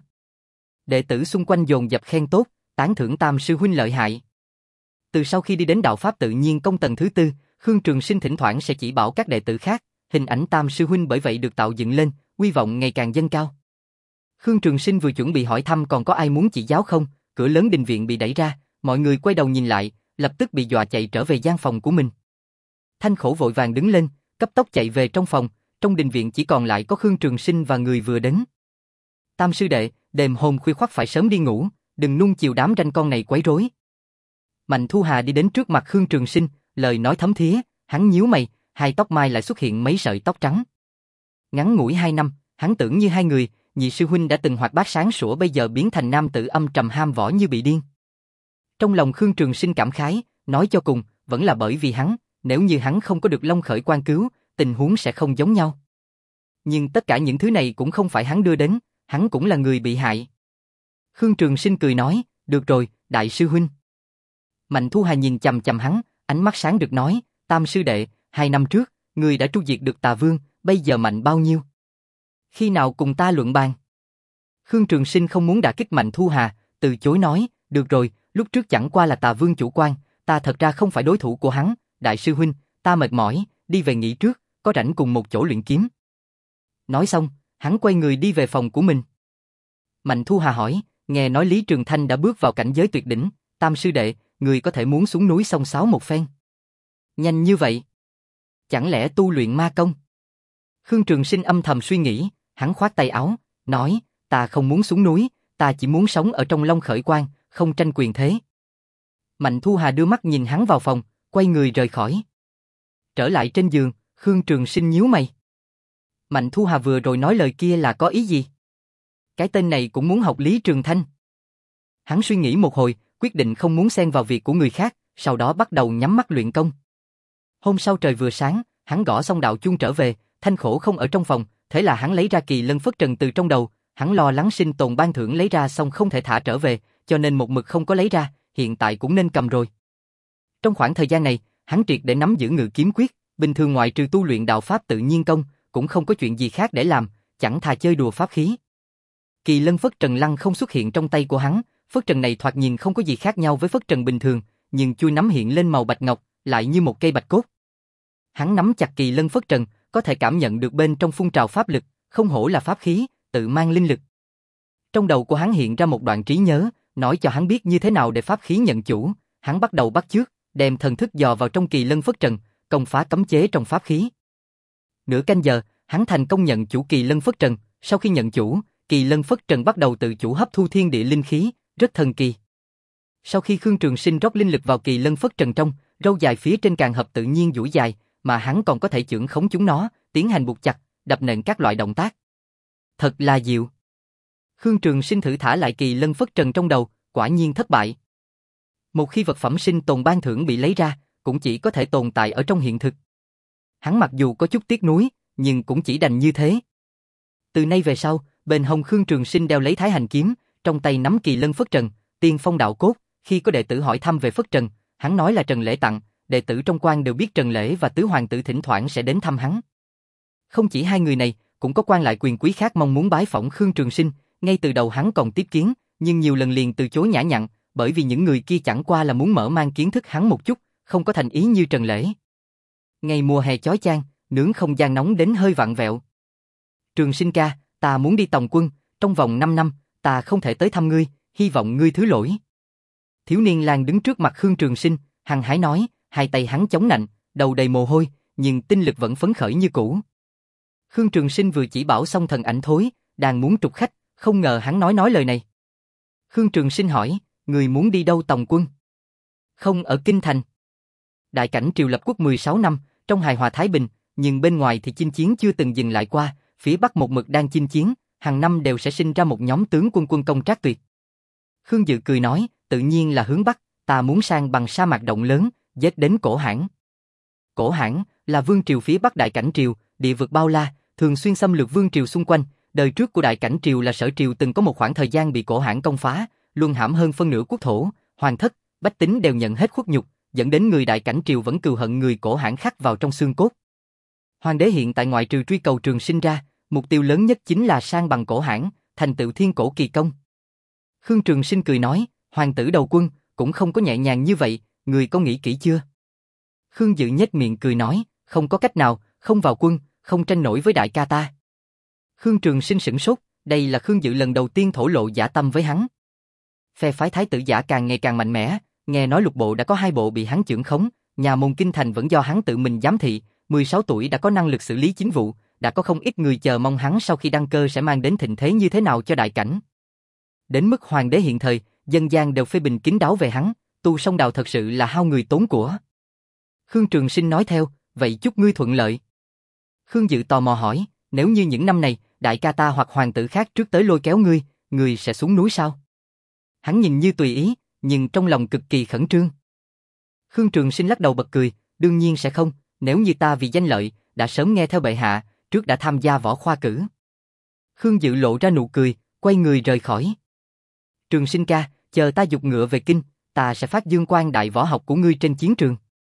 Đệ tử xung quanh dồn dập khen tốt, tán thưởng Tam sư huynh lợi hại. Từ sau khi đi đến đạo pháp tự nhiên công tầng thứ tư, Khương Trường Sinh thỉnh thoảng sẽ chỉ bảo các đệ tử khác, hình ảnh Tam sư huynh bởi vậy được tạo dựng lên, uy vọng ngày càng dâng cao. Khương Trường Sinh vừa chuẩn bị hỏi thăm còn có ai muốn chỉ giáo không, cửa lớn đình viện bị đẩy ra, mọi người quay đầu nhìn lại, lập tức bị dọa chạy trở về gian phòng của mình. Thanh Khổ vội vàng đứng lên, cấp tốc chạy về trong phòng, trong đình viện chỉ còn lại có Khương Trường Sinh và người vừa đến. Tam sư đệ, đêm hôm khuya khoắt phải sớm đi ngủ, đừng nuông chiều đám ranh con này quấy rối. Mạnh Thu Hà đi đến trước mặt Khương Trường Sinh, lời nói thấm thía, hắn nhíu mày, hai tóc mai lại xuất hiện mấy sợi tóc trắng. Ngắn ngủi hai năm, hắn tưởng như hai người, nhị sư huynh đã từng hoạt bát sáng sủa bây giờ biến thành nam tử âm trầm ham võ như bị điên. Trong lòng Khương Trường Sinh cảm khái, nói cho cùng, vẫn là bởi vì hắn, nếu như hắn không có được Long Khởi Quang cứu, tình huống sẽ không giống nhau. Nhưng tất cả những thứ này cũng không phải hắn đưa đến, hắn cũng là người bị hại. Khương Trường Sinh cười nói, được rồi, đại sư huynh. Mạnh Thu Hà nhìn chằm chằm hắn, ánh mắt sáng rực nói, Tam sư đệ, hai năm trước, người đã tru diệt được Tà Vương, bây giờ mạnh bao nhiêu? Khi nào cùng ta luận bàn? Khương Trường Sinh không muốn đả kích Mạnh Thu Hà, từ chối nói, được rồi, lúc trước chẳng qua là Tà Vương chủ quan, ta thật ra không phải đối thủ của hắn, đại sư huynh, ta mệt mỏi, đi về nghỉ trước, có rảnh cùng một chỗ luyện kiếm. Nói xong, hắn quay người đi về phòng của mình. Mạnh Thu Hà hỏi, nghe nói Lý Trường Thanh đã bước vào cảnh giới tuyệt đỉnh, Tam sư đệ, người có thể muốn xuống núi xông xáo một phen. Nhanh như vậy? Chẳng lẽ tu luyện ma công? Khương Trường Sinh âm thầm suy nghĩ, hắn khoát tay áo, nói, ta không muốn xuống núi, ta chỉ muốn sống ở trong Long Khởi Quan, không tranh quyền thế. Mạnh Thu Hà đưa mắt nhìn hắn vào phòng, quay người rời khỏi. Trở lại trên giường, Khương Trường Sinh nhíu mày. Mạnh Thu Hà vừa rồi nói lời kia là có ý gì? Cái tên này cũng muốn học Lý Trường Thanh. Hắn suy nghĩ một hồi, quyết định không muốn xen vào việc của người khác, sau đó bắt đầu nhắm mắt luyện công. Hôm sau trời vừa sáng, hắn gõ xong đạo chuông trở về, Thanh Khổ không ở trong phòng, thế là hắn lấy ra kỳ lân phất trần từ trong đầu, hắn lo lắng sinh tồn ban thưởng lấy ra xong không thể thả trở về, cho nên một mực không có lấy ra, hiện tại cũng nên cầm rồi. Trong khoảng thời gian này, hắn triệt để nắm giữ ngự kiếm quyết, bình thường ngoại trừ tu luyện đạo pháp tự nhiên công, cũng không có chuyện gì khác để làm, chẳng thà chơi đùa pháp khí. Kỳ lân phất trần lăng không xuất hiện trong tay của hắn, phất trần này thoạt nhìn không có gì khác nhau với phất trần bình thường, nhưng chui nắm hiện lên màu bạch ngọc, lại như một cây bạch cốt. Hắn nắm chặt kỳ lân phất trần, có thể cảm nhận được bên trong phun trào pháp lực, không hổ là pháp khí, tự mang linh lực. Trong đầu của hắn hiện ra một đoạn trí nhớ, nói cho hắn biết như thế nào để pháp khí nhận chủ, hắn bắt đầu bắt chước, đem thần thức dò vào trong kỳ lân phất trần, công phá cấm chế trong pháp khí. Nửa canh giờ, hắn thành công nhận chủ kỳ lân phất trần, sau khi nhận chủ, kỳ lân phất trần bắt đầu tự chủ hấp thu thiên địa linh khí, rất thần kỳ. Sau khi Khương Trường Sinh rót linh lực vào kỳ lân phất trần trong, râu dài phía trên càng hợp tự nhiên duỗi dài, mà hắn còn có thể chưởng khống chúng nó, tiến hành buộc chặt, đập nện các loại động tác. Thật là diệu. Khương Trường Sinh thử thả lại kỳ lân phất trần trong đầu, quả nhiên thất bại. Một khi vật phẩm sinh tồn ban thưởng bị lấy ra, cũng chỉ có thể tồn tại ở trong hiện thực. Hắn mặc dù có chút tiếc nuối, nhưng cũng chỉ đành như thế. Từ nay về sau, bên hông Khương Trường Sinh đeo lấy Thái Hành kiếm, trong tay nắm kỳ lân phất trần, tiên phong đạo cốt. Khi có đệ tử hỏi thăm về phất trần, hắn nói là Trần Lễ tặng, đệ tử trong quan đều biết Trần Lễ và Tứ Hoàng tử thỉnh thoảng sẽ đến thăm hắn. Không chỉ hai người này, cũng có quan lại quyền quý khác mong muốn bái phỏng Khương Trường Sinh, ngay từ đầu hắn còn tiếp kiến, nhưng nhiều lần liền từ chối nhã nhặn, bởi vì những người kia chẳng qua là muốn mở mang kiến thức hắn một chút, không có thành ý như Trần Lễ. Ngày mùa hè chói chang, nướng không gian nóng đến hơi vặn vẹo. Trường Sinh ca, ta muốn đi tòng quân, trong vòng năm năm, ta không thể tới thăm ngươi, hy vọng ngươi thứ lỗi. Thiếu niên lang đứng trước mặt Khương Trường Sinh, hăng hái nói, hai tay hắn chống nạnh, đầu đầy mồ hôi, nhưng tinh lực vẫn phấn khởi như cũ. Khương Trường Sinh vừa chỉ bảo xong thần ảnh thối, đang muốn trục khách, không ngờ hắn nói nói lời này. Khương Trường Sinh hỏi, người muốn đi đâu tòng quân? Không ở Kinh Thành. Đại cảnh triều lập quốc mười sáu năm, trong hài hòa thái bình, nhưng bên ngoài thì chinh chiến chưa từng dừng lại qua, phía Bắc một mực đang chinh chiến, hàng năm đều sẽ sinh ra một nhóm tướng quân quân công trác tuyệt. Khương Dự cười nói, tự nhiên là hướng Bắc, ta muốn sang bằng sa mạc rộng lớn, giết đến Cổ Hãn. Cổ Hãn là vương triều phía Bắc Đại Cảnh triều, địa vực bao la, thường xuyên xâm lược vương triều xung quanh. Đời trước của Đại Cảnh triều là Sở triều từng có một khoảng thời gian bị Cổ Hãn công phá, luân hãm hơn phân nửa quốc thổ, hoàng thất, bách tính đều nhận hết khuất nhục, dẫn đến người Đại Cảnh triều vẫn cừu hận người Cổ Hãn khắc vào trong xương cốt. Hoàng đế hiện tại ngoại trừ truy cầu Trường Sinh ra, mục tiêu lớn nhất chính là sang bằng Cổ Hãn, thành tựu thiên cổ kỳ công. Khương Trường Sinh cười nói, hoàng tử đầu quân cũng không có nhẹ nhàng như vậy, người có nghĩ kỹ chưa? Khương Dự nhếch miệng cười nói, không có cách nào, không vào quân, không tranh nổi với đại ca ta. Khương Trường Sinh sửng sốt, đây là Khương Dự lần đầu tiên thổ lộ dã tâm với hắn. Phe phái thái tử giả càng ngày càng mạnh mẽ, nghe nói lục bộ đã có hai bộ bị hắn chưởng khống, nhà môn Kinh Thành vẫn do hắn tự mình giám thị, mười sáu tuổi đã có năng lực xử lý chính vụ, đã có không ít người chờ mong hắn sau khi đăng cơ sẽ mang đến thịnh thế như thế nào cho đại cảnh. Đến mức hoàng đế hiện thời, dân gian đều phê bình kín đáo về hắn, tu sông đào thật sự là hao người tốn của. Khương Trường Sinh nói theo, vậy chúc ngươi thuận lợi. Khương Dự tò mò hỏi, nếu như những năm này, đại ca ta hoặc hoàng tử khác trước tới lôi kéo ngươi, ngươi sẽ xuống núi sao? Hắn nhìn như tùy ý, nhưng trong lòng cực kỳ khẩn trương. Khương Trường Sinh lắc đầu bật cười, đương nhiên sẽ không, nếu như ta vì danh lợi, đã sớm nghe theo bệ hạ, trước đã tham gia võ khoa cử. Khương Dự lộ ra nụ cười, quay người rời khỏi. Trường Sinh ca, chờ ta giục ngựa về kinh, ta sẽ phát dương quang đại võ học của ngươi trên chiến trường.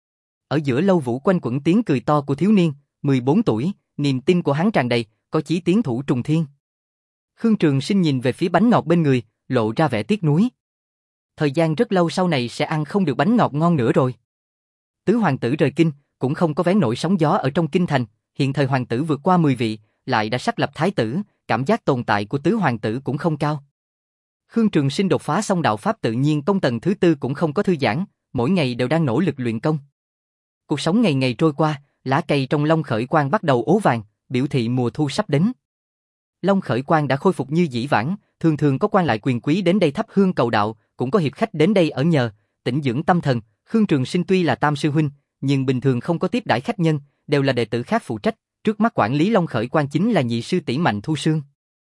Ở giữa lâu vũ quanh quẩn tiếng cười to của thiếu niên, mười bốn tuổi, niềm tin của hắn tràn đầy, có chí tiến thủ trùng thiên. Khương Trường Sinh nhìn về phía bánh ngọt bên người, lộ ra vẻ tiếc nuối. Thời gian rất lâu sau này sẽ ăn không được bánh ngọt ngon nữa rồi. Tứ hoàng tử rời kinh, cũng không có vén nổi sóng gió ở trong kinh thành, hiện thời hoàng tử vượt qua mười vị, lại đã sắc lập thái tử, cảm giác tồn tại của tứ hoàng tử cũng không cao. Khương Trường Sinh đột phá xong đạo pháp tự nhiên công tầng thứ tư cũng không có thư giãn, mỗi ngày đều đang nỗ lực luyện công. Cuộc sống ngày ngày trôi qua, lá cây trong Long Khởi Quang bắt đầu ố vàng, biểu thị mùa thu sắp đến. Long Khởi Quang đã khôi phục như dĩ vãng, thường thường có quan lại quyền quý đến đây thắp hương cầu đạo, cũng có hiệp khách đến đây ở nhờ, tĩnh dưỡng tâm thần. Khương Trường Sinh tuy là tam sư huynh, nhưng bình thường không có tiếp đãi khách nhân, đều là đệ tử khác phụ trách. Trước mắt quản lý Long Khởi Quang chính là nhị sư tỷ Mạnh Thu Sương.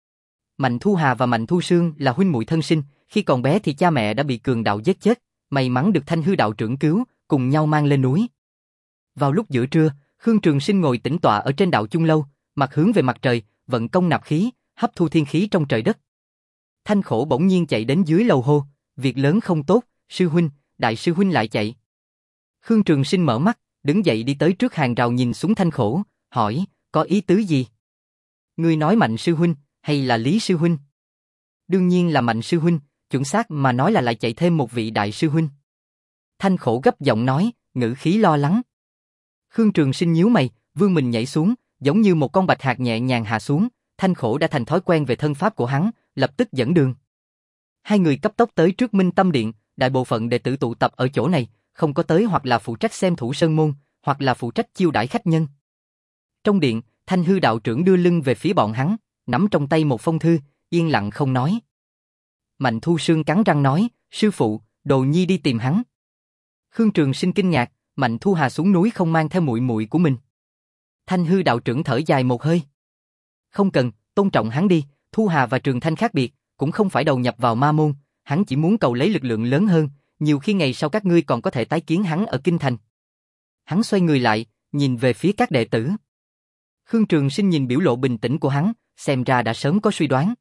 Mạnh Thu Hà và Mạnh Thu Sương là huynh muội thân sinh, khi còn bé thì cha mẹ đã bị cường đạo giết chết, may mắn được Thanh Hư đạo trưởng cứu, cùng nhau mang lên núi. Vào lúc giữa trưa, Khương Trường Sinh ngồi tĩnh tọa ở trên đạo chung lâu, mặt hướng về mặt trời, vận công nạp khí, hấp thu thiên khí trong trời đất. Thanh Khổ bỗng nhiên chạy đến dưới lầu hô, việc lớn không tốt, sư huynh, đại sư huynh lại chạy. Khương Trường Sinh mở mắt, đứng dậy đi tới trước hàng rào nhìn xuống Thanh Khổ, hỏi, có ý tứ gì? Ngươi nói Mạnh sư huynh, hay là Lý sư huynh? Đương nhiên là Mạnh sư huynh, chuẩn xác mà nói là lại chạy thêm một vị đại sư huynh. Thanh Khổ gấp giọng nói, ngữ khí lo lắng. Khương Trường Sinh nhíu mày, vươn mình nhảy xuống, giống như một con bạch hạc nhẹ nhàng hạ xuống. Thanh Khổ đã thành thói quen về thân pháp của hắn, lập tức dẫn đường. Hai người cấp tốc tới trước Minh Tâm Điện, đại bộ phận đệ tử tụ tập ở chỗ này, không có tới hoặc là phụ trách xem thủ sơn môn, hoặc là phụ trách chiêu đãi khách nhân. Trong điện, Thanh Hư đạo trưởng đưa lưng về phía bọn hắn, nắm trong tay một phong thư, yên lặng không nói. Mạnh Thu Sương cắn răng nói, sư phụ, đồ nhi đi tìm hắn. Khương Trường Sinh kinh ngạc, Mạnh Thu Hà xuống núi không mang theo muội muội của mình. Thanh Hư đạo trưởng thở dài một hơi. Không cần, tôn trọng hắn đi, Thu Hà và Trường Thanh khác biệt, cũng không phải đầu nhập vào ma môn, hắn chỉ muốn cầu lấy lực lượng lớn hơn, nhiều khi ngày sau các ngươi còn có thể tái kiến hắn ở kinh thành. Hắn xoay người lại, nhìn về phía các đệ tử. Khương Trường Sinh nhìn biểu lộ bình tĩnh của hắn, xem ra đã sớm có suy đoán.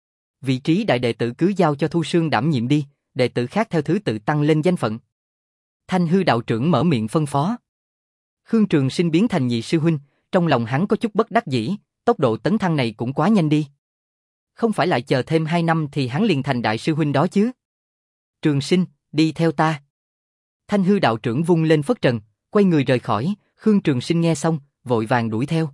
Vị trí đại đệ tử cứ giao cho Thu Sương đảm nhiệm đi, đệ tử khác theo thứ tự tăng lên danh phận. Thanh Hư đạo trưởng mở miệng phân phó. Khương Trường Sinh biến thành nhị sư huynh, trong lòng hắn có chút bất đắc dĩ, tốc độ tấn thăng này cũng quá nhanh đi. Không phải lại chờ thêm hai năm thì hắn liền thành đại sư huynh đó chứ. Trường Sinh, đi theo ta. Thanh Hư đạo trưởng vung lên phất trần, quay người rời khỏi, Khương Trường Sinh nghe xong, vội vàng đuổi theo.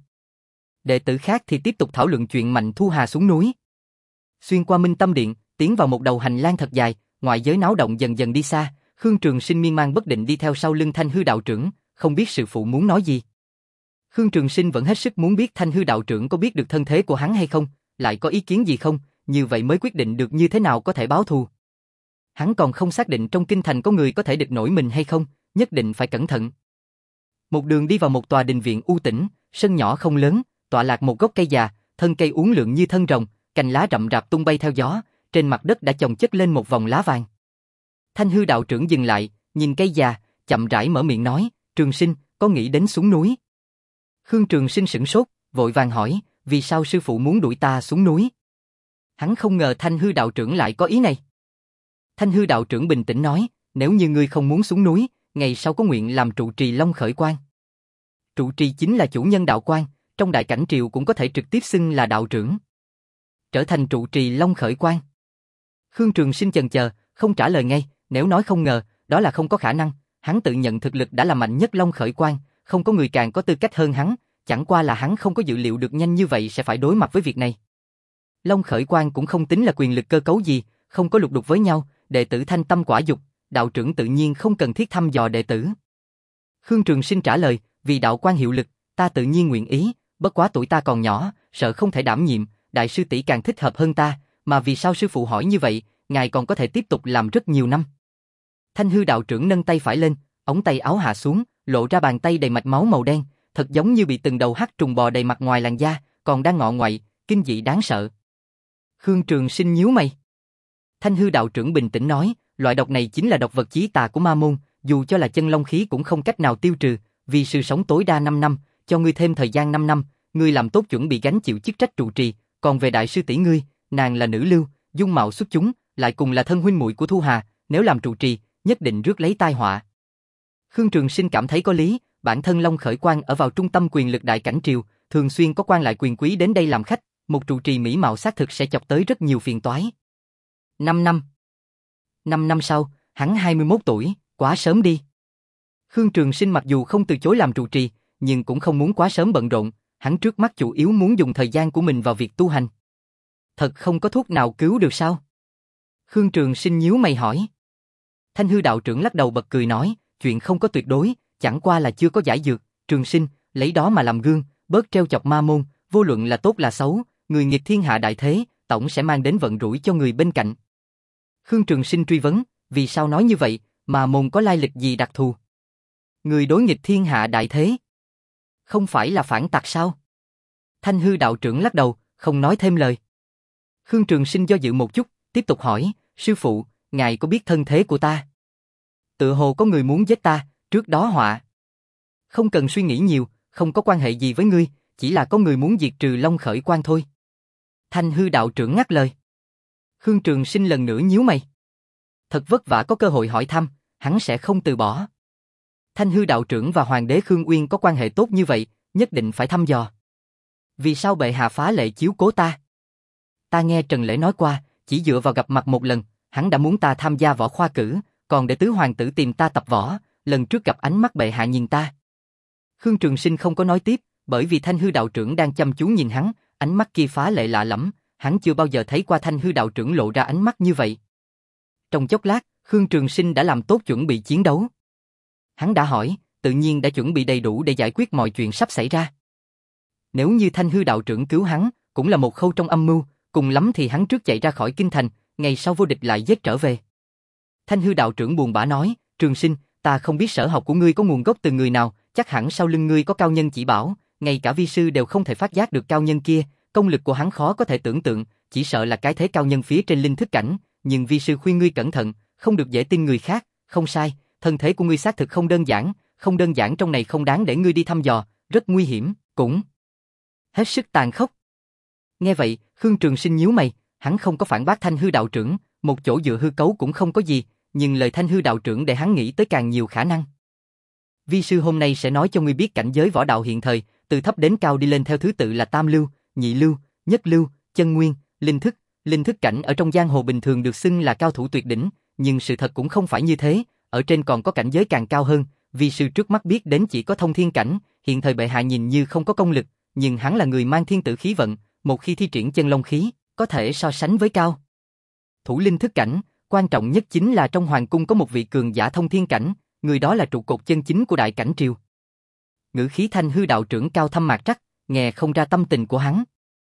Đệ tử khác thì tiếp tục thảo luận chuyện Mạnh Thu Hà xuống núi. Xuyên qua Minh Tâm Điện, tiến vào một đầu hành lang thật dài, ngoại giới náo động dần dần đi xa, Khương Trường Sinh miên man bất định đi theo sau lưng Thanh Hư đạo trưởng, không biết sư phụ muốn nói gì. Khương Trường Sinh vẫn hết sức muốn biết Thanh Hư đạo trưởng có biết được thân thế của hắn hay không, lại có ý kiến gì không, như vậy mới quyết định được như thế nào có thể báo thù. Hắn còn không xác định trong kinh thành có người có thể địch nổi mình hay không, nhất định phải cẩn thận. Một đường đi vào một tòa đình viện u tĩnh, sân nhỏ không lớn, tọa lạc một gốc cây già, thân cây uốn lượn như thân rồng, cành lá rậm rạp tung bay theo gió, trên mặt đất đã chồng chất lên một vòng lá vàng. Thanh Hư đạo trưởng dừng lại, nhìn cây già, chậm rãi mở miệng nói, Trường Sinh, có nghĩ đến xuống núi? Khương Trường Sinh sửng sốt, vội vàng hỏi, vì sao sư phụ muốn đuổi ta xuống núi? Hắn không ngờ Thanh Hư đạo trưởng lại có ý này. Thanh Hư đạo trưởng bình tĩnh nói, nếu như ngươi không muốn xuống núi, ngày sau có nguyện làm trụ trì Long Khởi Quang. Trụ trì chính là chủ nhân đạo quan, trong đại cảnh triều cũng có thể trực tiếp xưng là đạo trưởng. Trở thành trụ trì Long Khởi Quang. Khương Trường Sinh chần chờ, không trả lời ngay, nếu nói không ngờ, đó là không có khả năng, hắn tự nhận thực lực đã là mạnh nhất Long Khởi Quang, không có người càng có tư cách hơn hắn, chẳng qua là hắn không có dự liệu được nhanh như vậy sẽ phải đối mặt với việc này. Long Khởi Quang cũng không tính là quyền lực cơ cấu gì, không có lục đục với nhau, đệ tử thanh tâm quả dục, đạo trưởng tự nhiên không cần thiết thăm dò đệ tử. Khương Trường Sinh trả lời, vì đạo quan hiệu lực, ta tự nhiên nguyện ý, bất quá tuổi ta còn nhỏ, sợ không thể đảm nhiệm, đại sư tỷ càng thích hợp hơn ta, mà vì sao sư phụ hỏi như vậy, ngài còn có thể tiếp tục làm rất nhiều năm. Thanh Hư đạo trưởng nâng tay phải lên, ống tay áo hạ xuống, lộ ra bàn tay đầy mạch máu màu đen, thật giống như bị từng đầu hắc trùng bò đầy mặt ngoài làn da, còn đang ngọ ngoại, kinh dị đáng sợ. Khương Trường Sinh nhíu mày. Thanh Hư đạo trưởng bình tĩnh nói, loại độc này chính là độc vật chí tà của ma môn, dù cho là chân long khí cũng không cách nào tiêu trừ, vì sự sống tối đa năm năm, cho ngươi thêm thời gian năm năm, ngươi làm tốt chuẩn bị gánh chịu chức trách trụ trì, còn về đại sư tỷ ngươi, nàng là nữ lưu, dung mạo xuất chúng, lại cùng là thân huynh muội của Thu Hà, nếu làm trụ trì, nhất định rước lấy tai họa. Khương Trường Sinh cảm thấy có lý, bản thân Long Khởi Quang ở vào trung tâm quyền lực đại cảnh triều, thường xuyên có quan lại quyền quý đến đây làm khách, một trụ trì mỹ mạo xác thực sẽ chọc tới rất nhiều phiền toái. Năm năm. Năm năm sau, hắn hai mươi mốt tuổi, quá sớm đi. Khương Trường Sinh mặc dù không từ chối làm trụ trì, nhưng cũng không muốn quá sớm bận rộn, hắn trước mắt chủ yếu muốn dùng thời gian của mình vào việc tu hành. Thật không có thuốc nào cứu được sao? Khương Trường Sinh nhíu mày hỏi. Thanh Hư đạo trưởng lắc đầu bật cười nói, chuyện không có tuyệt đối, chẳng qua là chưa có giải dược, Trường Sinh, lấy đó mà làm gương, bớt treo chọc ma môn, vô luận là tốt là xấu, người nghịch thiên hạ đại thế, tổng sẽ mang đến vận rủi cho người bên cạnh. Khương Trường Sinh truy vấn, vì sao nói như vậy, ma môn có lai lịch gì đặc thù? Người đối nghịch thiên hạ đại thế, không phải là phản tặc sao? Thanh Hư đạo trưởng lắc đầu, không nói thêm lời. Khương Trường Sinh do dự một chút, tiếp tục hỏi, sư phụ, ngài có biết thân thế của ta? Tự hồ có người muốn giết ta, trước đó họa. Không cần suy nghĩ nhiều, không có quan hệ gì với ngươi, chỉ là có người muốn diệt trừ Long Khởi Quang thôi. Thanh Hư đạo trưởng ngắt lời. Khương Trường Sinh lần nữa nhíu mày. Thật vất vả có cơ hội hỏi thăm, hắn sẽ không từ bỏ. Thanh Hư đạo trưởng và Hoàng đế Khương Uyên có quan hệ tốt như vậy, nhất định phải thăm dò. Vì sao bệ hạ phá lệ chiếu cố ta? Ta nghe Trần Lễ nói qua, chỉ dựa vào gặp mặt một lần, hắn đã muốn ta tham gia võ khoa cử, còn để tứ hoàng tử tìm ta tập võ, lần trước gặp ánh mắt bệ hạ nhìn ta. Khương Trường Sinh không có nói tiếp, bởi vì Thanh Hư đạo trưởng đang chăm chú nhìn hắn, ánh mắt kia phá lệ lạ lẫm, hắn chưa bao giờ thấy qua Thanh Hư đạo trưởng lộ ra ánh mắt như vậy. Trong chốc lát, Khương Trường Sinh đã làm tốt chuẩn bị chiến đấu. Hắn đã hỏi, tự nhiên đã chuẩn bị đầy đủ để giải quyết mọi chuyện sắp xảy ra. Nếu như Thanh Hư đạo trưởng cứu hắn, cũng là một khâu trong âm mưu, cùng lắm thì hắn trước chạy ra khỏi kinh thành, ngày sau vô địch lại giết trở về. Thanh Hư đạo trưởng buồn bã nói, Trường Sinh, ta không biết sở học của ngươi có nguồn gốc từ người nào, chắc hẳn sau lưng ngươi có cao nhân chỉ bảo, ngay cả vi sư đều không thể phát giác được cao nhân kia, công lực của hắn khó có thể tưởng tượng, chỉ sợ là cái thế cao nhân phía trên linh thức cảnh, nhưng vi sư khuyên ngươi cẩn thận, không được dễ tin người khác, không sai, thân thế của ngươi xác thực không đơn giản, không đơn giản trong này không đáng để ngươi đi thăm dò, rất nguy hiểm, cũng hết sức tàn khốc. Nghe vậy, Khương Trường Sinh nhíu mày, hắn không có phản bác Thanh Hư đạo trưởng, một chỗ dựa hư cấu cũng không có gì, nhưng lời Thanh Hư đạo trưởng để hắn nghĩ tới càng nhiều khả năng. Vi sư hôm nay sẽ nói cho ngươi biết cảnh giới võ đạo hiện thời, từ thấp đến cao đi lên theo thứ tự là tam lưu, nhị lưu, nhất lưu, chân nguyên, linh thức. Linh thức cảnh ở trong giang hồ bình thường được xưng là cao thủ tuyệt đỉnh, nhưng sự thật cũng không phải như thế, ở trên còn có cảnh giới càng cao hơn. Vi sư trước mắt biết đến chỉ có thông thiên cảnh, hiện thời bệ hạ nhìn như không có công lực, nhưng hắn là người mang thiên tử khí vận, một khi thi triển chân long khí, có thể so sánh với cao thủ linh thức cảnh. Quan trọng nhất chính là trong hoàng cung có một vị cường giả thông thiên cảnh, người đó là trụ cột chân chính của đại cảnh triều. Ngữ khí Thanh Hư đạo trưởng cao thâm mạc trắc, nghe không ra tâm tình của hắn.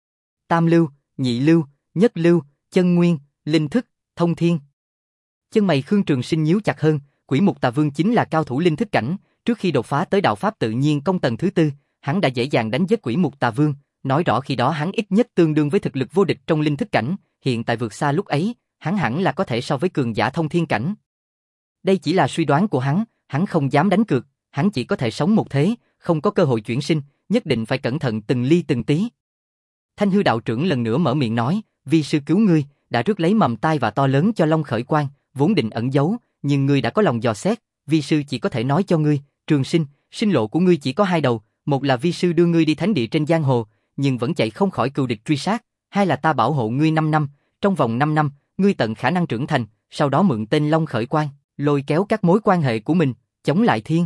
Tam lưu, nhị lưu, nhất lưu, chân nguyên, linh thức, thông thiên. Chân mày Khương Trường Sinh nhíu chặt hơn, Quỷ Mục Tà Vương chính là cao thủ linh thức cảnh, trước khi đột phá tới đạo pháp tự nhiên công tầng thứ tư, hắn đã dễ dàng đánh giết Quỷ Mục Tà Vương, nói rõ khi đó hắn ít nhất tương đương với thực lực vô địch trong linh thức cảnh, hiện tại vượt xa lúc ấy, hắn hẳn là có thể so với cường giả thông thiên cảnh. Đây chỉ là suy đoán của hắn, hắn không dám đánh cược, hắn chỉ có thể sống một thế, không có cơ hội chuyển sinh, nhất định phải cẩn thận từng ly từng tí. Thanh Hư đạo trưởng lần nữa mở miệng nói, vi sư cứu ngươi, đã rước lấy mầm tai và to lớn cho Long Khởi Quang, vốn định ẩn giấu, nhưng ngươi đã có lòng dò xét, vi sư chỉ có thể nói cho ngươi, Trường Sinh, sinh lộ của ngươi chỉ có hai đầu, một là vi sư đưa ngươi đi thánh địa trên giang hồ, nhưng vẫn chạy không khỏi cừu địch truy sát, hai là ta bảo hộ ngươi năm năm, trong vòng năm năm, ngươi tận khả năng trưởng thành, sau đó mượn tên Long Khởi Quang, lôi kéo các mối quan hệ của mình, chống lại thiên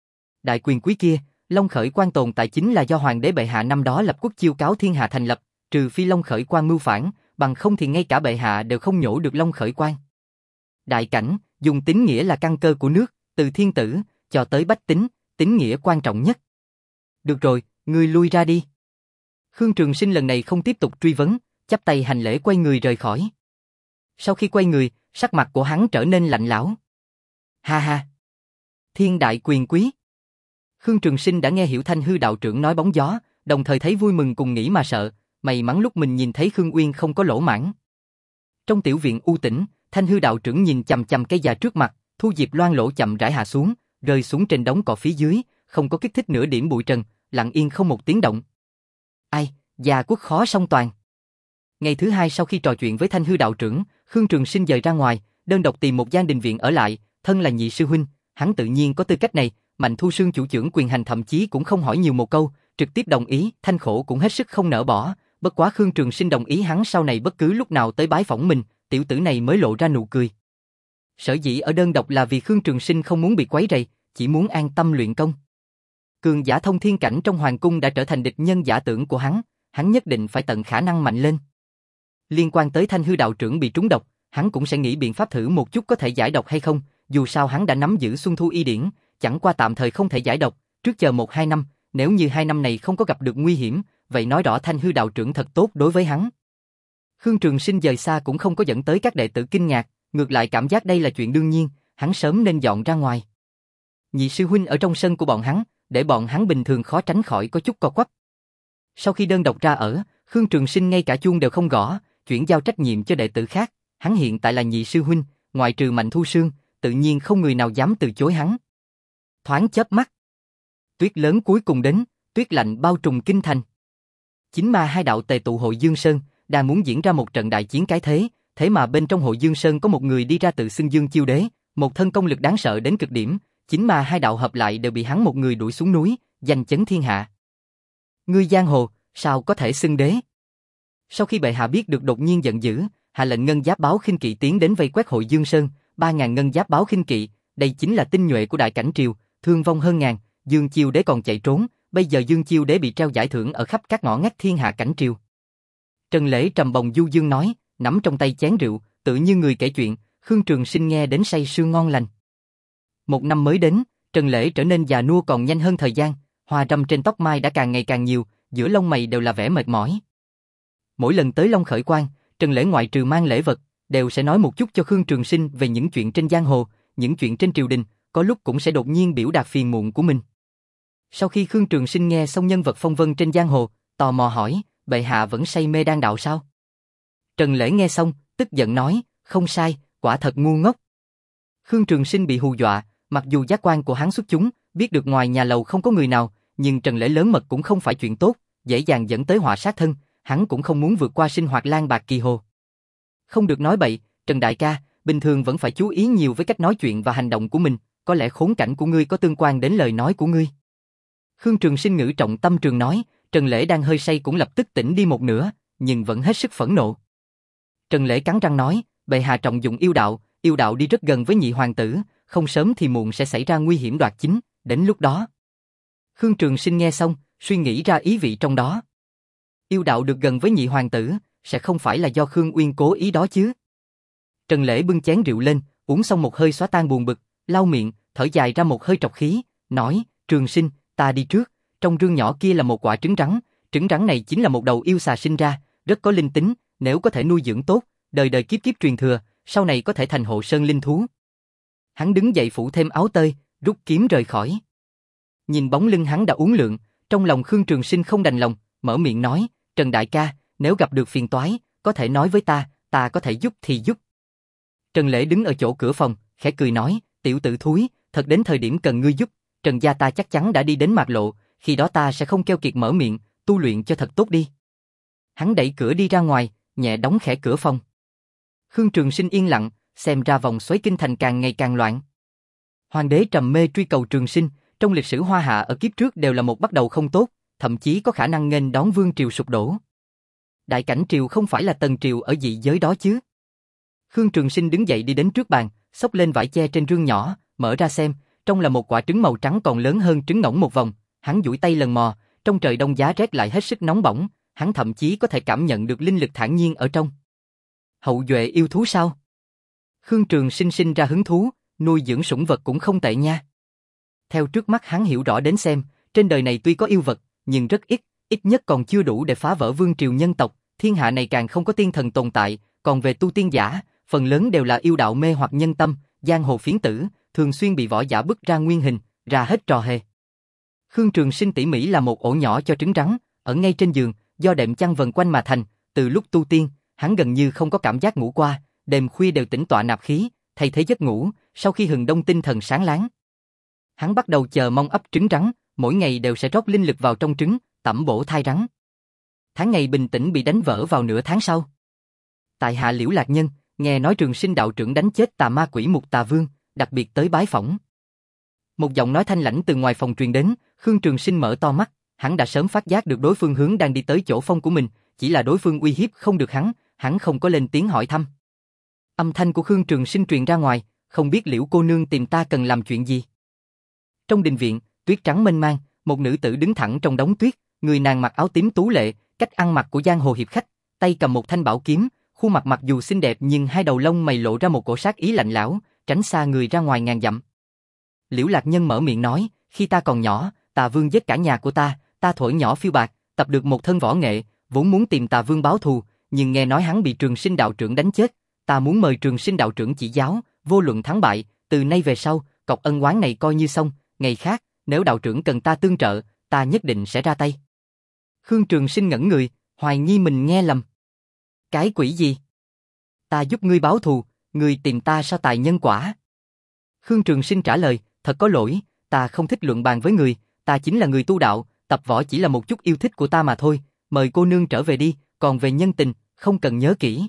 đại quyền quý kia. Long Khởi Quang tồn tại chính là do hoàng đế bệ hạ năm đó lập quốc chiêu cáo thiên hạ thành lập, trừ phi Long Khởi Quang mưu phản, bằng không thì ngay cả bệ hạ đều không nhổ được Long Khởi Quang. Đại cảnh, dùng tín nghĩa là căn cơ của nước, từ thiên tử cho tới bách tính, tín nghĩa quan trọng nhất. Được rồi, ngươi lui ra đi. Khương Trường Sinh lần này không tiếp tục truy vấn, chắp tay hành lễ quay người rời khỏi. Sau khi quay người, sắc mặt của hắn trở nên lạnh lẽo. Ha ha! Thiên đại quyền quý! Khương Trường Sinh đã nghe hiểu Thanh Hư đạo trưởng nói bóng gió, đồng thời thấy vui mừng cùng nghĩ mà sợ, may mắn lúc mình nhìn thấy Khương Uyên không có lỗ mãng. Trong tiểu viện u tĩnh, Thanh Hư đạo trưởng nhìn chằm chằm cây già trước mặt, thu diệp loan lỗ chậm rãi hạ xuống, rơi xuống trên đống cỏ phía dưới, không có kích thích nửa điểm bụi trần, lặng yên không một tiếng động. Ai, già quốc khó song toàn. Ngày thứ hai sau khi trò chuyện với Thanh Hư đạo trưởng, Khương Trường Sinh dời ra ngoài, đơn độc tìm một gian đình viện ở lại, thân là nhị sư huynh, hắn tự nhiên có tư cách này, Mạnh Thu Sương chủ trưởng quyền hành thậm chí cũng không hỏi nhiều một câu, trực tiếp đồng ý, Thanh Khổ cũng hết sức không nỡ bỏ, bất quá Khương Trường Sinh đồng ý hắn sau này bất cứ lúc nào tới bái phỏng mình, tiểu tử này mới lộ ra nụ cười. Sở dĩ ở đơn độc là vì Khương Trường Sinh không muốn bị quấy rầy, chỉ muốn an tâm luyện công. Cường giả thông thiên cảnh trong hoàng cung đã trở thành địch nhân giả tưởng của hắn, hắn nhất định phải tận khả năng mạnh lên. Liên quan tới Thanh Hư đạo trưởng bị trúng độc, hắn cũng sẽ nghĩ biện pháp thử một chút có thể giải độc hay không, dù sao hắn đã nắm giữ Xuân Thu Y Điển, chẳng qua tạm thời không thể giải độc, trước chờ một hai năm, nếu như hai năm này không có gặp được nguy hiểm, vậy nói rõ Thanh Hư đạo trưởng thật tốt đối với hắn. Khương Trường Sinh dời xa cũng không có dẫn tới các đệ tử kinh ngạc, ngược lại cảm giác đây là chuyện đương nhiên, hắn sớm nên dọn ra ngoài. Nhị sư huynh ở trong sân của bọn hắn, để bọn hắn bình thường khó tránh khỏi có chút co quắp. Sau khi đơn độc ra ở, Khương Trường Sinh ngay cả chuông đều không gõ, chuyển giao trách nhiệm cho đệ tử khác, hắn hiện tại là nhị sư huynh, ngoại trừ Mạnh Thu Sương, tự nhiên không người nào dám từ chối hắn. Thoáng chớp mắt, tuyết lớn cuối cùng đến, tuyết lạnh bao trùm kinh thành. Chính ma hai đạo tề tụ hội Dương Sơn, đang muốn diễn ra một trận đại chiến cái thế, thế mà bên trong hội Dương Sơn có một người đi ra tự xưng Dương Chiêu Đế, một thân công lực đáng sợ đến cực điểm, chính ma hai đạo hợp lại đều bị hắn một người đuổi xuống núi, giành chấn thiên hạ. Ngươi giang hồ, sao có thể xưng đế? Sau khi bệ hạ biết được đột nhiên giận dữ, hạ lệnh ngân giáp báo khinh kỵ tiến đến vây quét hội Dương Sơn, ba ngàn ngân giáp báo khinh kỵ, đây chính là tinh nhuệ của đại cảnh triều, thương vong hơn ngàn, Dương Chiêu Đế còn chạy trốn, bây giờ Dương Chiêu Đế bị treo giải thưởng ở khắp các ngõ ngách thiên hạ cảnh triều. Trần Lễ trầm bồng du dương nói, nắm trong tay chén rượu, tự như người kể chuyện, Khương Trường Sinh nghe đến say sưa ngon lành. Một năm mới đến, Trần Lễ trở nên già nua còn nhanh hơn thời gian, hoa râm trên tóc mai đã càng ngày càng nhiều, giữa lông mày đều là vẻ mệt mỏi. Mỗi lần tới Long Khởi Quan, Trần Lễ ngoại trừ mang lễ vật, đều sẽ nói một chút cho Khương Trường Sinh về những chuyện trên giang hồ, những chuyện trên triều đình, có lúc cũng sẽ đột nhiên biểu đạt phiền muộn của mình. Sau khi Khương Trường Sinh nghe xong nhân vật phong vân trên giang hồ, tò mò hỏi, bệ hạ vẫn say mê đan đạo sao? Trần Lễ nghe xong, tức giận nói, không sai, quả thật ngu ngốc. Khương Trường Sinh bị hù dọa, mặc dù giác quan của hắn xuất chúng, biết được ngoài nhà lầu không có người nào, nhưng Trần Lễ lớn mật cũng không phải chuyện tốt, dễ dàng dẫn tới họa sát thân, hắn cũng không muốn vượt qua sinh hoạt lang bạc kỳ hồ. Không được nói bậy, Trần đại ca, bình thường vẫn phải chú ý nhiều với cách nói chuyện và hành động của mình, có lẽ khốn cảnh của ngươi có tương quan đến lời nói của ngươi. Khương Trường Sinh ngữ trọng tâm trường nói, Trần Lễ đang hơi say cũng lập tức tỉnh đi một nửa, nhưng vẫn hết sức phẫn nộ. Trần Lễ cắn răng nói, bệ hạ trọng dụng yêu đạo, yêu đạo đi rất gần với nhị hoàng tử, không sớm thì muộn sẽ xảy ra nguy hiểm đoạt chính, đến lúc đó. Khương Trường Sinh nghe xong, suy nghĩ ra ý vị trong đó. Yêu đạo được gần với nhị hoàng tử, sẽ không phải là do Khương Uyên cố ý đó chứ. Trần Lễ bưng chén rượu lên, uống xong một hơi xóa tan buồn bực, lau miệng, thở dài ra một hơi trọc khí, nói, Trường Sinh, ta đi trước, trong rương nhỏ kia là một quả trứng rắn, trứng rắn này chính là một đầu yêu xà sinh ra, rất có linh tính, nếu có thể nuôi dưỡng tốt, đời đời kiếp kiếp truyền thừa, sau này có thể thành hộ sơn linh thú. Hắn đứng dậy phủ thêm áo tơi, rút kiếm rời khỏi. Nhìn bóng lưng hắn đã uốn lượn, trong lòng Khương Trường Sinh không đành lòng, mở miệng nói, Trần đại ca, nếu gặp được phiền toái, có thể nói với ta, ta có thể giúp thì giúp. Trần Lễ đứng ở chỗ cửa phòng, khẽ cười nói, tiểu tử thúi, thật đến thời điểm cần ngươi giúp, Trần gia ta chắc chắn đã đi đến mạc lộ, khi đó ta sẽ không keo kiệt mở miệng, tu luyện cho thật tốt đi. Hắn đẩy cửa đi ra ngoài, nhẹ đóng khẽ cửa phòng. Khương Trường Sinh yên lặng, xem ra vòng xoáy kinh thành càng ngày càng loạn. Hoàng đế trầm mê truy cầu Trường Sinh, trong lịch sử Hoa Hạ ở kiếp trước đều là một bắt đầu không tốt, thậm chí có khả năng nghênh đón vương triều sụp đổ. Đại cảnh triều không phải là tần triều ở dị giới đó chứ? Khương Trường Sinh đứng dậy đi đến trước bàn, xốc lên vải che trên rương nhỏ, mở ra xem, trong là một quả trứng màu trắng còn lớn hơn trứng ngỗng một vòng. Hắn duỗi tay lần mò, trong trời đông giá rét lại hết sức nóng bỏng, hắn thậm chí có thể cảm nhận được linh lực thản nhiên ở trong. Hậu duệ yêu thú sao? Khương Trường Sinh sinh ra hứng thú, nuôi dưỡng sủng vật cũng không tệ nha. Theo trước mắt hắn hiểu rõ đến xem, trên đời này tuy có yêu vật, nhưng rất ít, ít nhất còn chưa đủ để phá vỡ vương triều nhân tộc, thiên hạ này càng không có tiên thần tồn tại, còn về tu tiên giả, phần lớn đều là yêu đạo mê hoặc nhân tâm, giang hồ phiến tử, thường xuyên bị võ giả bức ra nguyên hình, ra hết trò hề. Khương Trường Sinh tỉ mỉ là một ổ nhỏ cho trứng rắn, ở ngay trên giường, do đệm chăn vần quanh mà thành, từ lúc tu tiên, hắn gần như không có cảm giác ngủ qua, đêm khuya đều tĩnh tọa nạp khí, thay thế giấc ngủ, sau khi hừng đông tinh thần sáng láng. Hắn bắt đầu chờ mong ấp trứng rắn, mỗi ngày đều sẽ rót linh lực vào trong trứng, tẩm bổ thai rắn. Tháng ngày bình tĩnh bị đánh vỡ vào nửa tháng sau. Tại hạ Liễu Lạc Nhân, nghe nói Trường Sinh đạo trưởng đánh chết tà ma quỷ Mục Tà Vương, đặc biệt tới bái phỏng. Một giọng nói thanh lãnh từ ngoài phòng truyền đến, Khương Trường Sinh mở to mắt, hắn đã sớm phát giác được đối phương hướng đang đi tới chỗ phong của mình, chỉ là đối phương uy hiếp không được hắn, hắn không có lên tiếng hỏi thăm. Âm thanh của Khương Trường Sinh truyền ra ngoài, không biết Liễu cô nương tìm ta cần làm chuyện gì. Trong đình viện, tuyết trắng mênh mang, một nữ tử đứng thẳng trong đống tuyết, người nàng mặc áo tím tú lệ, cách ăn mặc của giang hồ hiệp khách, tay cầm một thanh bảo kiếm, khuôn mặt mặc dù xinh đẹp nhưng hai đầu lông mày lộ ra một cổ sát ý lạnh lẽo, tránh xa người ra ngoài ngàn dặm. Liễu Lạc Nhân mở miệng nói, khi ta còn nhỏ, Tà Vương giết cả nhà của ta, ta thổi nhỏ phiêu bạc, tập được một thân võ nghệ, vốn muốn tìm Tà Vương báo thù, nhưng nghe nói hắn bị Trường Sinh đạo trưởng đánh chết, ta muốn mời Trường Sinh đạo trưởng chỉ giáo, vô luận thắng bại, từ nay về sau, cọc ân oán này coi như xong, ngày khác, nếu đạo trưởng cần ta tương trợ, ta nhất định sẽ ra tay. Khương Trường Sinh ngẩn người, hoài nghi mình nghe lầm. Cái quỷ gì? Ta giúp ngươi báo thù, ngươi tìm ta sao tài nhân quả? Khương Trường Sinh trả lời, thật có lỗi, ta không thích luận bàn với người, ta chính là người tu đạo, tập võ chỉ là một chút yêu thích của ta mà thôi, mời cô nương trở về đi, còn về nhân tình, không cần nhớ kỹ.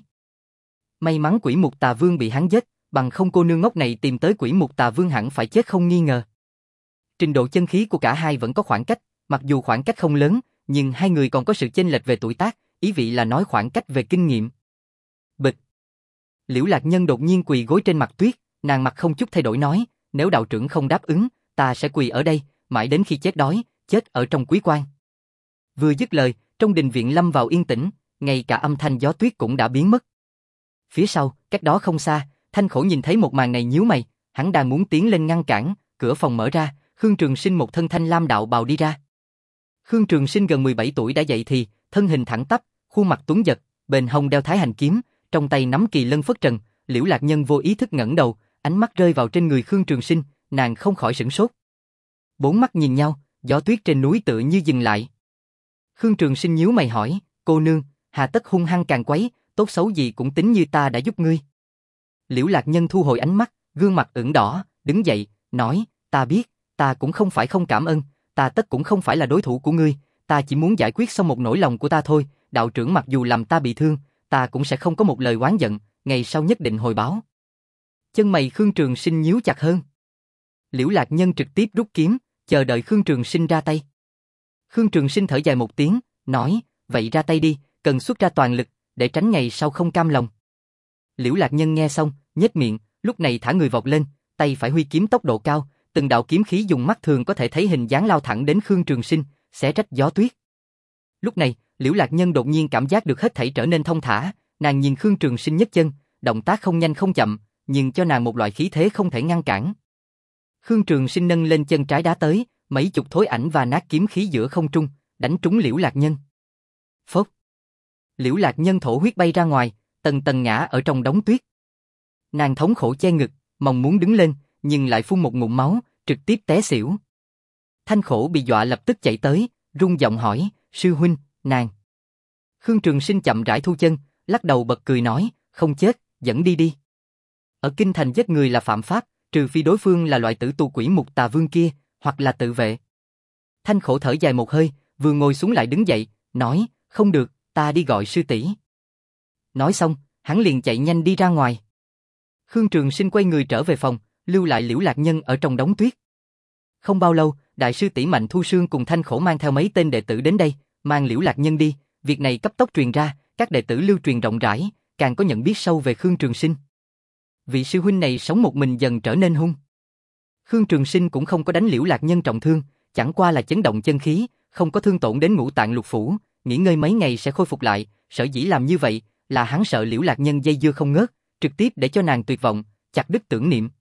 May mắn Quỷ Mục Tà Vương bị hắn giết, bằng không cô nương ngốc này tìm tới Quỷ Mục Tà Vương hẳn phải chết không nghi ngờ. Trình độ chân khí của cả hai vẫn có khoảng cách, mặc dù khoảng cách không lớn, nhưng hai người còn có sự chênh lệch về tuổi tác, ý vị là nói khoảng cách về kinh nghiệm. Bịch. Liễu Lạc Nhân đột nhiên quỳ gối trên mặt tuyết, nàng mặt không chút thay đổi nói, nếu đạo trưởng không đáp ứng, ta sẽ quỳ ở đây, mãi đến khi chết đói, chết ở trong quý quan. Vừa dứt lời, trong đình viện lâm vào yên tĩnh, ngay cả âm thanh gió tuyết cũng đã biến mất. Phía sau, cách đó không xa, Thanh Khổ nhìn thấy một màn này nhíu mày, hắn đang muốn tiến lên ngăn cản, cửa phòng mở ra, Khương Trường Sinh một thân thanh lam đạo bào đi ra. Khương Trường Sinh gần mười bảy tuổi đã dậy thì, thân hình thẳng tắp, khuôn mặt tuấn giật, bên hông đeo Thái Hành kiếm, trong tay nắm kỳ lân phất trần. Liễu Lạc Nhân vô ý thức ngẩng đầu, ánh mắt rơi vào trên người Khương Trường Sinh, nàng không khỏi sửng sốt. Bốn mắt nhìn nhau, gió tuyết trên núi tựa như dừng lại. Khương Trường Sinh nhíu mày hỏi, cô nương, hà tất hung hăng càng quấy, tốt xấu gì cũng tính như ta đã giúp ngươi. Liễu Lạc Nhân thu hồi ánh mắt, gương mặt ửng đỏ, đứng dậy, nói, ta biết, ta cũng không phải không cảm ơn, ta tất cũng không phải là đối thủ của ngươi, ta chỉ muốn giải quyết xong một nỗi lòng của ta thôi, đạo trưởng mặc dù làm ta bị thương, ta cũng sẽ không có một lời oán giận, ngày sau nhất định hồi báo. Chân mày Khương Trường Sinh nhíu chặt hơn. Liễu Lạc Nhân trực tiếp rút kiếm, chờ đợi Khương Trường Sinh ra tay. Khương Trường Sinh thở dài một tiếng, nói, vậy ra tay đi, cần xuất ra toàn lực, để tránh ngày sau không cam lòng. Liễu Lạc Nhân nghe xong, nhếch miệng, lúc này thả người vọt lên, tay phải huy kiếm tốc độ cao, từng đạo kiếm khí dùng mắt thường có thể thấy hình dáng lao thẳng đến Khương Trường Sinh, xé rách gió tuyết. Lúc này, Liễu Lạc Nhân đột nhiên cảm giác được hết thảy trở nên thông thả, nàng nhìn Khương Trường Sinh nhấc chân, động tác không nhanh không chậm, nhưng cho nàng một loại khí thế không thể ngăn cản. Khương Trường Sinh nâng lên chân trái đá tới, mấy chục thối ảnh và nát kiếm khí giữa không trung, đánh trúng Liễu Lạc Nhân. Phốc. Liễu Lạc Nhân thổ huyết bay ra ngoài, tầng tầng ngã ở trong đống tuyết. Nàng thống khổ che ngực, mong muốn đứng lên, nhưng lại phun một ngụm máu, trực tiếp té xỉu. Thanh Khổ bị dọa lập tức chạy tới, run giọng hỏi, sư huynh, nàng. Khương Trường Sinh chậm rãi thu chân, lắc đầu bật cười nói, không chết, dẫn đi đi. Ở kinh thành giết người là phạm pháp, trừ phi đối phương là loại tử tu Quỷ Mục Tà Vương kia, hoặc là tự vệ. Thanh Khổ thở dài một hơi, vừa ngồi xuống lại đứng dậy, nói, không được, ta đi gọi sư tỷ. Nói xong, hắn liền chạy nhanh đi ra ngoài. Khương Trường Sinh quay người trở về phòng, lưu lại Liễu Lạc Nhân ở trong đống tuyết. Không bao lâu, đại sư tỷ Mạnh Thu Sương cùng Thanh Khổ mang theo mấy tên đệ tử đến đây, mang Liễu Lạc Nhân đi, việc này cấp tốc truyền ra, các đệ tử lưu truyền rộng rãi, càng có nhận biết sâu về Khương Trường Sinh. Vị sư huynh này sống một mình dần trở nên hung. Khương Trường Sinh cũng không có đánh Liễu Lạc Nhân trọng thương, chẳng qua là chấn động chân khí, không có thương tổn đến ngũ tạng lục phủ, nghỉ ngơi mấy ngày sẽ khôi phục lại, sở dĩ làm như vậy là hắn sợ Liễu Lạc Nhân dây dưa không ngớt, trực tiếp để cho nàng tuyệt vọng, chặt đứt tưởng niệm.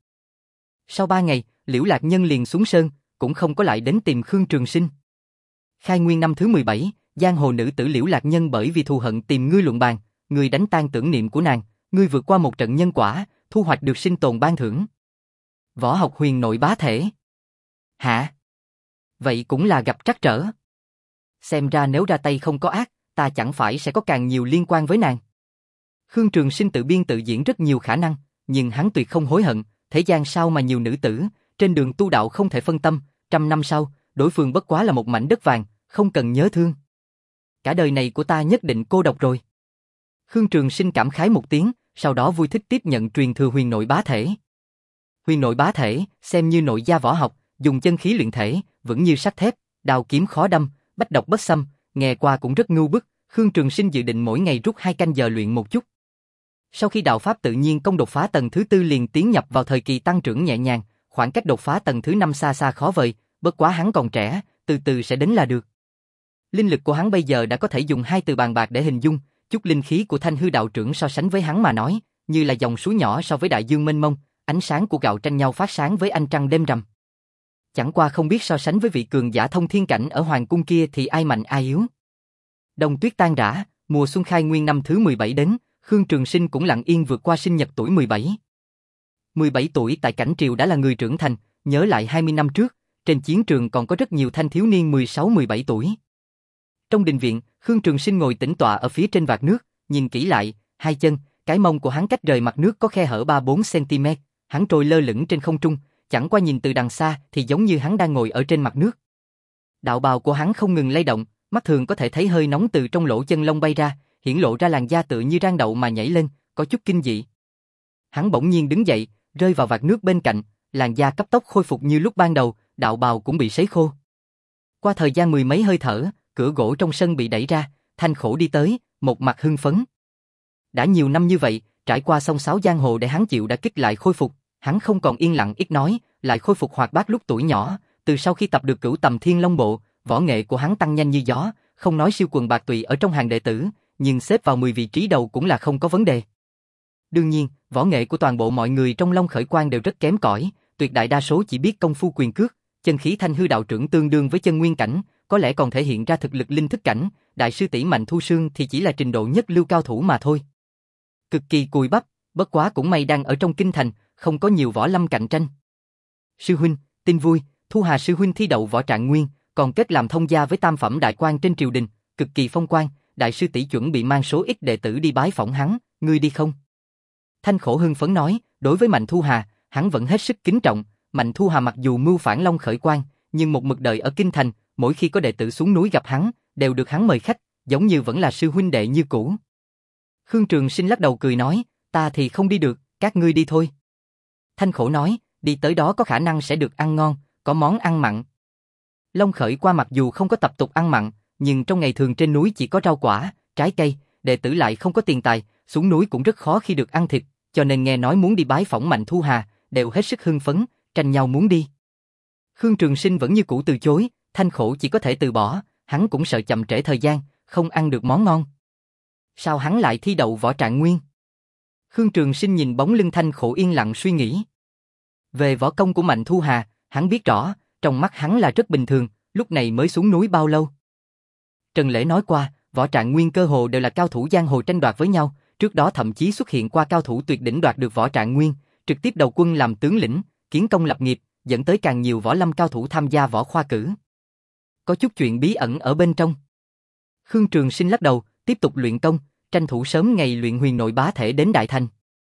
Sau ba ngày, Liễu Lạc Nhân liền xuống sơn, cũng không có lại đến tìm Khương Trường Sinh. Khai Nguyên năm thứ mười bảy, giang hồ nữ tử Liễu Lạc Nhân bởi vì thù hận tìm ngươi luận bàn, ngươi đánh tan tưởng niệm của nàng, ngươi vượt qua một trận nhân quả, thu hoạch được sinh tồn ban thưởng. Võ học huyền nội bá thể. Hả? Vậy cũng là gặp trắc trở. Xem ra nếu ra tay không có ác, ta chẳng phải sẽ có càng nhiều liên quan với nàng. Khương Trường Sinh tự biên tự diễn rất nhiều khả năng, nhưng hắn tuyệt không hối hận, thế gian sao mà nhiều nữ tử, trên đường tu đạo không thể phân tâm, trăm năm sau, đối phương bất quá là một mảnh đất vàng, không cần nhớ thương. Cả đời này của ta nhất định cô độc rồi. Khương Trường Sinh cảm khái một tiếng, sau đó vui thích tiếp nhận truyền thừa huyền nội bá thể. Huyền nội bá thể, xem như nội gia võ học, dùng chân khí luyện thể, vững như sắt thép, đao kiếm khó đâm, bách độc bất xâm, nghe qua cũng rất ngưu bức. Khương Trường Sinh dự định mỗi ngày rút hai canh giờ luyện một chút. Sau khi đạo pháp tự nhiên công đột phá tầng thứ tư liền tiến nhập vào thời kỳ tăng trưởng nhẹ nhàng, khoảng cách đột phá tầng thứ năm xa xa khó vời, bất quá hắn còn trẻ, từ từ sẽ đến là được. Linh lực của hắn bây giờ đã có thể dùng hai từ bàn bạc để hình dung, chút linh khí của Thanh Hư đạo trưởng so sánh với hắn mà nói, như là dòng suối nhỏ so với đại dương mênh mông, ánh sáng của gạo tranh nhau phát sáng với ánh trăng đêm rằm. Chẳng qua không biết so sánh với vị cường giả thông thiên cảnh ở hoàng cung kia thì ai mạnh ai yếu. Đông tuyết tan rã, mùa xuân khai nguyên năm thứ mười bảy đến, Khương Trường Sinh cũng lặng yên vượt qua sinh nhật tuổi mười bảy. mười bảy tuổi tại cảnh triều đã là người trưởng thành, nhớ lại hai mươi năm trước, trên chiến trường còn có rất nhiều thanh thiếu niên mười sáu mười bảy tuổi. Trong đình viện, Khương Trường Sinh ngồi tĩnh tọa ở phía trên vạt nước, nhìn kỹ lại, hai chân, cái mông của hắn cách rời mặt nước có khe hở ba bốn xăng-ti-mét, hắn trôi lơ lửng trên không trung, chẳng qua nhìn từ đằng xa thì giống như hắn đang ngồi ở trên mặt nước. Đạo bào của hắn không ngừng lay động, mắt thường có thể thấy hơi nóng từ trong lỗ chân lông bay ra, hiển lộ ra làn da tựa như rang đậu mà nhảy lên, có chút kinh dị. Hắn bỗng nhiên đứng dậy, rơi vào vạt nước bên cạnh, làn da cấp tốc khôi phục như lúc ban đầu, đạo bào cũng bị sấy khô. Qua thời gian mười mấy hơi thở, cửa gỗ trong sân bị đẩy ra, Thanh Khổ đi tới, một mặt hưng phấn. Đã nhiều năm như vậy, trải qua sông sáo giang hồ để hắn chịu đã kích lại khôi phục, hắn không còn yên lặng ít nói, lại khôi phục hoạt bát lúc tuổi nhỏ, từ sau khi tập được Cửu Tầm Thiên Long Bộ, võ nghệ của hắn tăng nhanh như gió, không nói siêu quần bạc tụy ở trong hàng đệ tử, nhưng xếp vào mười vị trí đầu cũng là không có vấn đề. Đương nhiên, võ nghệ của toàn bộ mọi người trong Long Khởi Quan đều rất kém cỏi, tuyệt đại đa số chỉ biết công phu quyền cước, chân khí Thanh Hư đạo trưởng tương đương với chân nguyên cảnh, có lẽ còn thể hiện ra thực lực linh thức cảnh, đại sư tỷ Mạnh Thu Sương thì chỉ là trình độ nhất lưu cao thủ mà thôi. Cực kỳ cùi bắp, bất quá cũng may đang ở trong kinh thành, không có nhiều võ lâm cạnh tranh. Sư huynh, tin vui, Thu Hà sư huynh thi đậu võ trạng nguyên, còn kết làm thông gia với tam phẩm đại quan trên triều đình, cực kỳ phong quang, đại sư tỷ chuẩn bị mang số ít đệ tử đi bái phỏng hắn, ngươi đi không? Thanh Khổ hưng phấn nói, đối với Mạnh Thu Hà, hắn vẫn hết sức kính trọng, Mạnh Thu Hà mặc dù mưu phản Long Khởi Quan, nhưng một mực đời ở kinh thành, mỗi khi có đệ tử xuống núi gặp hắn, đều được hắn mời khách, giống như vẫn là sư huynh đệ như cũ. Khương Trường Sinh lắc đầu cười nói, ta thì không đi được, các ngươi đi thôi. Thanh Khổ nói, đi tới đó có khả năng sẽ được ăn ngon, có món ăn mặn. Long Khởi Qua mặc dù không có tập tục ăn mặn, nhưng trong ngày thường trên núi chỉ có rau quả, trái cây, đệ tử lại không có tiền tài, xuống núi cũng rất khó khi được ăn thịt, cho nên nghe nói muốn đi bái phỏng Mạnh Thu Hà, đều hết sức hưng phấn, tranh nhau muốn đi. Khương Trường Sinh vẫn như cũ từ chối, Thanh Khổ chỉ có thể từ bỏ, hắn cũng sợ chậm trễ thời gian, không ăn được món ngon. Sao hắn lại thi đậu võ trạng nguyên? Khương Trường Sinh nhìn bóng lưng Thanh Khổ yên lặng suy nghĩ. Về võ công của Mạnh Thu Hà, hắn biết rõ, trong mắt hắn là rất bình thường, lúc này mới xuống núi bao lâu. Trần Lễ nói qua, võ trạng nguyên cơ hồ đều là cao thủ giang hồ tranh đoạt với nhau, trước đó thậm chí xuất hiện qua cao thủ tuyệt đỉnh đoạt được võ trạng nguyên, trực tiếp đầu quân làm tướng lĩnh, kiến công lập nghiệp, dẫn tới càng nhiều võ lâm cao thủ tham gia võ khoa cử. Có chút chuyện bí ẩn ở bên trong. Khương Trường Sinh lắc đầu, tiếp tục luyện công, tranh thủ sớm ngày luyện huyền nội bá thể đến đại thành.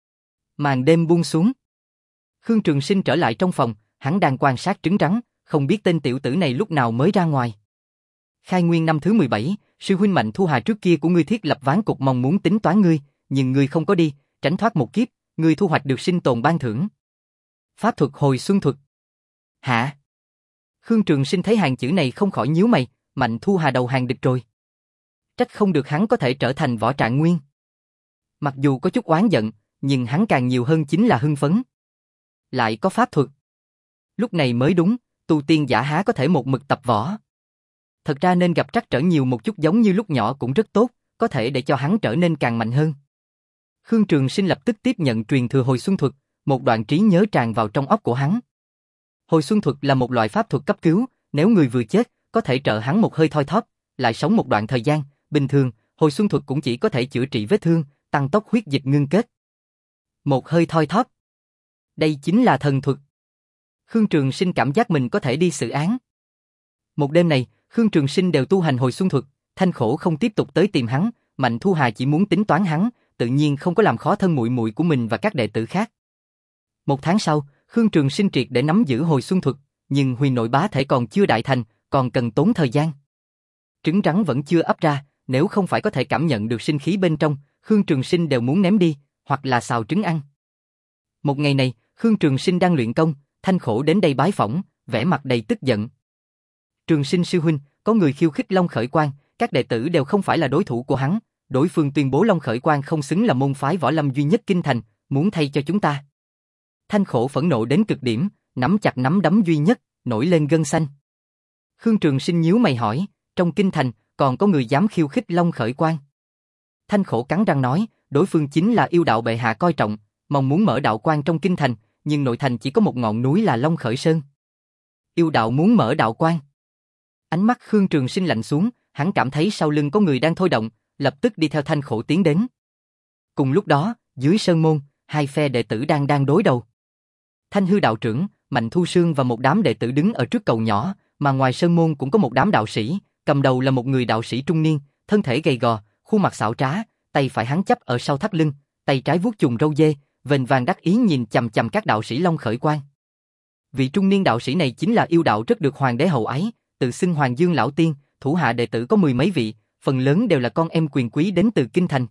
Màn đêm buông xuống. Khương Trường Sinh trở lại trong phòng, hắn đang quan sát trứng rắn, không biết tên tiểu tử này lúc nào mới ra ngoài. Khai nguyên năm thứ mười bảy, sư huynh Mạnh Thu Hà trước kia của ngươi thiết lập ván cục mong muốn tính toán ngươi, nhưng ngươi không có đi, tránh thoát một kiếp, ngươi thu hoạch được sinh tồn ban thưởng. Pháp thuật hồi xuân thuật. Hả? Khương Trường Sinh thấy hàng chữ này không khỏi nhíu mày, Mạnh Thu Hà đầu hàng địch rồi. Trách không được hắn có thể trở thành võ trạng nguyên. Mặc dù có chút oán giận, nhưng hắn càng nhiều hơn chính là hưng phấn. Lại có pháp thuật. Lúc này mới đúng, tu tiên giả há có thể một mực tập võ. Thật ra nên gặp trắc trở nhiều một chút giống như lúc nhỏ cũng rất tốt, có thể để cho hắn trở nên càng mạnh hơn. Khương Trường Sinh lập tức tiếp nhận truyền thừa hồi xuân thuật, một đoạn trí nhớ tràn vào trong óc của hắn. Hồi xuân thuật là một loại pháp thuật cấp cứu, nếu người vừa chết, có thể trợ hắn một hơi thoi thóp, lại sống một đoạn thời gian, bình thường, hồi xuân thuật cũng chỉ có thể chữa trị vết thương, tăng tốc huyết dịch ngưng kết. Một hơi thoi thóp. Đây chính là thần thuật. Khương Trường Sinh cảm giác mình có thể đi xử án. Một đêm này, Khương Trường Sinh đều tu hành hồi xuân thuật, Thanh Khổ không tiếp tục tới tìm hắn, Mạnh Thu Hà chỉ muốn tính toán hắn, tự nhiên không có làm khó thân muội muội của mình và các đệ tử khác. Một tháng sau, Khương Trường Sinh triệt để nắm giữ hồi xuân thuật, nhưng huyền nội bá thể còn chưa đại thành, còn cần tốn thời gian. Trứng rắn vẫn chưa ấp ra, nếu không phải có thể cảm nhận được sinh khí bên trong, Khương Trường Sinh đều muốn ném đi, hoặc là xào trứng ăn. Một ngày này, Khương Trường Sinh đang luyện công, Thanh Khổ đến đây bái phỏng, vẻ mặt đầy tức giận. Trường Sinh sư huynh, có người khiêu khích Long Khởi Quang, các đệ tử đều không phải là đối thủ của hắn, đối phương tuyên bố Long Khởi Quang không xứng là môn phái võ lâm duy nhất kinh thành, muốn thay cho chúng ta. Thanh Khổ phẫn nộ đến cực điểm, nắm chặt nắm đấm duy nhất, nổi lên gân xanh. Khương Trường Sinh nhíu mày hỏi, trong kinh thành còn có người dám khiêu khích Long Khởi Quang? Thanh Khổ cắn răng nói, đối phương chính là yêu đạo bệ hạ coi trọng, mong muốn mở đạo quan trong kinh thành, nhưng nội thành chỉ có một ngọn núi là Long Khởi Sơn. Yêu đạo muốn mở đạo quan. Ánh mắt Khương Trường Sinh lạnh xuống, hắn cảm thấy sau lưng có người đang thôi động, lập tức đi theo Thanh Khổ tiến đến. Cùng lúc đó, dưới sơn môn, hai phe đệ tử đang đang đối đầu. Thanh Hư đạo trưởng, Mạnh Thu Sương và một đám đệ tử đứng ở trước cầu nhỏ, mà ngoài sơn môn cũng có một đám đạo sĩ, cầm đầu là một người đạo sĩ trung niên, thân thể gầy gò, khuôn mặt xảo trá, tay phải hắn chắp ở sau thắt lưng, tay trái vuốt chùm râu dê, vênh vang đắc ý nhìn chằm chằm các đạo sĩ Long Khởi Quang. Vị trung niên đạo sĩ này chính là yêu đạo rất được hoàng đế hậu ái, tự xưng Hoàng Dương lão tiên, thủ hạ đệ tử có mười mấy vị, phần lớn đều là con em quyền quý đến từ kinh thành.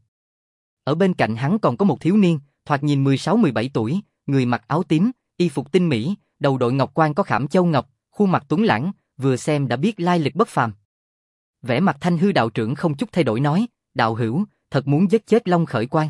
Ở bên cạnh hắn còn có một thiếu niên, thoạt nhìn mười sáu mười bảy tuổi, người mặc áo tím, y phục tinh mỹ, đầu đội ngọc quan có khảm châu ngọc, khuôn mặt tuấn lãng, vừa xem đã biết lai lịch bất phàm. Vẻ mặt Thanh Hư đạo trưởng không chút thay đổi nói, đạo hữu, thật muốn giết chết Long Khởi Quang.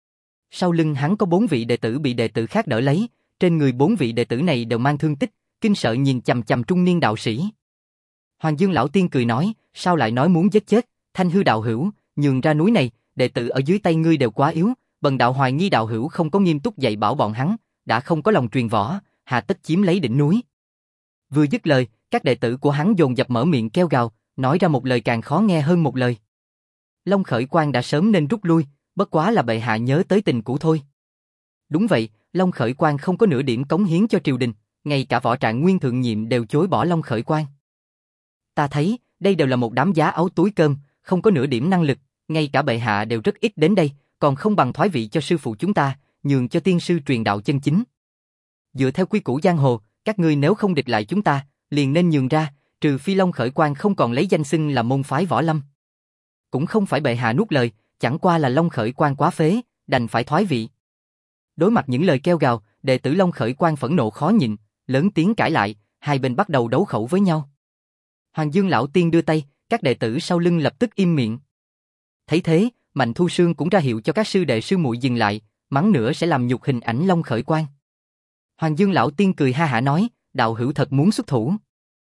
Sau lưng hắn có bốn vị đệ tử bị đệ tử khác đỡ lấy, trên người bốn vị đệ tử này đều mang thương tích, kinh sợ nhìn chằm chằm trung niên đạo sĩ. Hoàng Dương lão tiên cười nói, sao lại nói muốn giết chết, Thanh Hư đạo hữu, nhường ra núi này, đệ tử ở dưới tay ngươi đều quá yếu, bần đạo hoài nghi đạo hữu không có nghiêm túc dạy bảo bọn hắn, đã không có lòng truyền võ, hà tất chiếm lấy đỉnh núi. Vừa dứt lời, các đệ tử của hắn dồn dập mở miệng kêu gào, nói ra một lời càng khó nghe hơn một lời. Long Khởi Quang đã sớm nên rút lui, bất quá là bệ hạ nhớ tới tình cũ thôi. Đúng vậy, Long Khởi Quang không có nửa điểm cống hiến cho triều đình, ngay cả võ trạng nguyên thượng nhiệm đều chối bỏ Long Khởi Quang. Ta thấy, đây đều là một đám giá áo túi cơm, không có nửa điểm năng lực, ngay cả bệ hạ đều rất ít đến đây, còn không bằng thoái vị cho sư phụ chúng ta, nhường cho tiên sư truyền đạo chân chính. Dựa theo quy củ giang hồ, các ngươi nếu không địch lại chúng ta, liền nên nhường ra, trừ phi Long Khởi Quang không còn lấy danh xưng là môn phái võ lâm. Cũng không phải bệ hạ nuốt lời, chẳng qua là Long Khởi Quang quá phế, đành phải thoái vị. Đối mặt những lời kêu gào, đệ tử Long Khởi Quang phẫn nộ khó nhịn, lớn tiếng cãi lại, hai bên bắt đầu đấu khẩu với nhau. Hoàng Dương lão tiên đưa tay, các đệ tử sau lưng lập tức im miệng. Thấy thế, Mạnh Thu Sương cũng ra hiệu cho các sư đệ sư muội dừng lại, mắng nữa sẽ làm nhục hình ảnh Long Khởi Quang. Hoàng Dương lão tiên cười ha hả nói, đạo hữu thật muốn xuất thủ.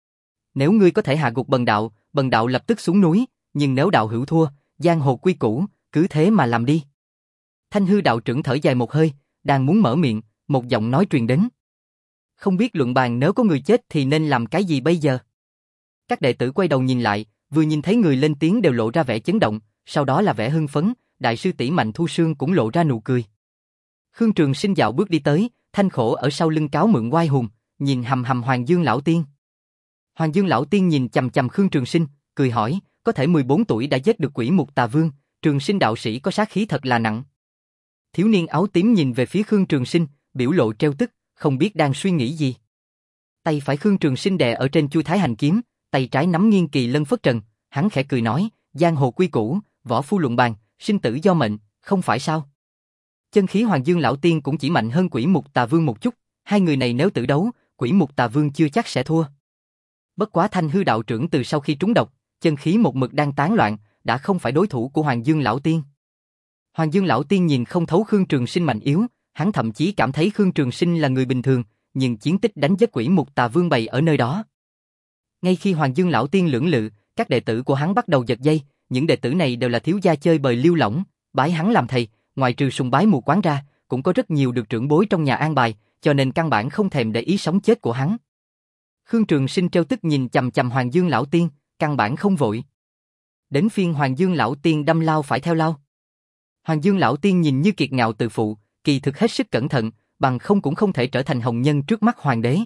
Nếu ngươi có thể hạ gục bần đạo, bần đạo lập tức xuống núi, nhưng nếu đạo hữu thua, giang hồ quy củ, cứ thế mà làm đi. Thanh Hư đạo trưởng thở dài một hơi, đang muốn mở miệng, một giọng nói truyền đến. Không biết luận bàn nếu có người chết thì nên làm cái gì bây giờ? Các đệ tử quay đầu nhìn lại, vừa nhìn thấy người lên tiếng đều lộ ra vẻ chấn động, sau đó là vẻ hưng phấn, đại sư tỷ Mạnh Thu Sương cũng lộ ra nụ cười. Khương Trường Sinh dạo bước đi tới, Thanh Khổ ở sau lưng cáo mượn oai hùng, nhìn hầm hầm Hoàng Dương lão tiên. Hoàng Dương lão tiên nhìn chằm chằm Khương Trường Sinh, cười hỏi, có thể mười bốn tuổi đã giết được Quỷ Mục Tà Vương, Trường Sinh đạo sĩ có sát khí thật là nặng. Thiếu niên áo tím nhìn về phía Khương Trường Sinh, biểu lộ trêu tức, không biết đang suy nghĩ gì. Tay phải Khương Trường Sinh đè ở trên chuôi Thái Hành kiếm, tay trái nắm nghiêng kỳ lân phất trần, hắn khẽ cười nói, giang hồ quy củ, võ phu luận bàn, sinh tử do mệnh, không phải sao? Chân khí Hoàng Dương lão tiên cũng chỉ mạnh hơn Quỷ Mục Tà Vương một chút, hai người này nếu tử đấu, Quỷ Mục Tà Vương chưa chắc sẽ thua. Bất quá Thanh Hư đạo trưởng từ sau khi trúng độc, chân khí một mực đang tán loạn, đã không phải đối thủ của Hoàng Dương lão tiên. Hoàng Dương lão tiên nhìn không thấu Khương Trường Sinh mạnh yếu, hắn thậm chí cảm thấy Khương Trường Sinh là người bình thường, nhưng chiến tích đánh giết Quỷ Mục Tà Vương bày ở nơi đó. Ngay khi Hoàng Dương lão tiên lưỡng lự, các đệ tử của hắn bắt đầu giật dây, những đệ tử này đều là thiếu gia chơi bời lưu lỏng, bái hắn làm thầy, ngoài trừ sùng bái mù quáng ra, cũng có rất nhiều được trưởng bối trong nhà an bài, cho nên căn bản không thèm để ý sống chết của hắn. Khương Trường Sinh trêu tức nhìn chằm chằm Hoàng Dương lão tiên, căn bản không vội. Đến phiên Hoàng Dương lão tiên đâm lao phải theo lao. Hoàng Dương lão tiên nhìn như kiệt ngạo tự phụ, kỳ thực hết sức cẩn thận, bằng không cũng không thể trở thành hồng nhân trước mắt hoàng đế.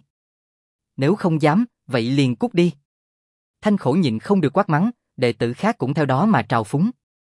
Nếu không dám, vậy liền cút đi. Thanh Khổ nhịn không được quát mắng, đệ tử khác cũng theo đó mà trào phúng.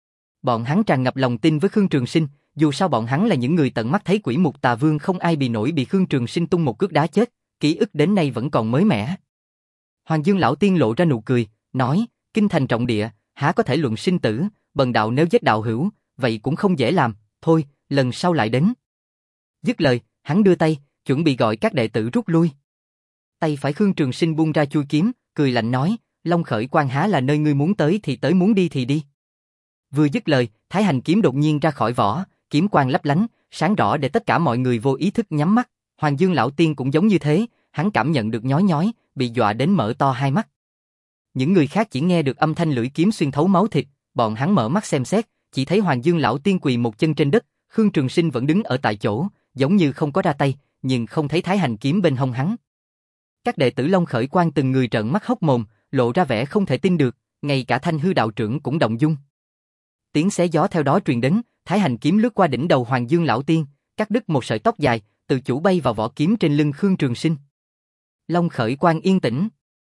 Bọn hắn tràn ngập lòng tin với Khương Trường Sinh, dù sao bọn hắn là những người tận mắt thấy Quỷ Mục Tà Vương không ai bị nổi bị Khương Trường Sinh tung một cước đá chết, ký ức đến nay vẫn còn mới mẻ. Hoàng Dương lão tiên lộ ra nụ cười, nói, kinh thành trọng địa, há có thể luận sinh tử, bần đạo nếu giết đạo hữu, vậy cũng không dễ làm, thôi, lần sau lại đến. Dứt lời, hắn đưa tay, chuẩn bị gọi các đệ tử rút lui. Tay phải Khương Trường Sinh buông ra chuôi kiếm, cười lạnh nói, Long Khởi Quan há là nơi ngươi muốn tới thì tới, muốn đi thì đi. Vừa dứt lời, Thái Hành kiếm đột nhiên ra khỏi vỏ, kiếm quang lấp lánh, sáng rõ để tất cả mọi người vô ý thức nhắm mắt. Hoàng Dương lão tiên cũng giống như thế, hắn cảm nhận được nhói nhói, bị dọa đến mở to hai mắt. Những người khác chỉ nghe được âm thanh lưỡi kiếm xuyên thấu máu thịt, bọn hắn mở mắt xem xét, chỉ thấy Hoàng Dương lão tiên quỳ một chân trên đất, Khương Trường Sinh vẫn đứng ở tại chỗ, giống như không có ra tay, nhưng không thấy Thái Hành kiếm bên hông hắn. Các đệ tử Long Khởi Quan từng người trợn mắt hốc mồm, lộ ra vẻ không thể tin được, ngay cả Thanh Hư đạo trưởng cũng động dung. Tiếng xé gió theo đó truyền đến, Thái Hành kiếm lướt qua đỉnh đầu Hoàng Dương lão tiên, cắt đứt một sợi tóc dài, tự chủ bay vào vỏ kiếm trên lưng Khương Trường Sinh. Long Khởi Quan yên tĩnh.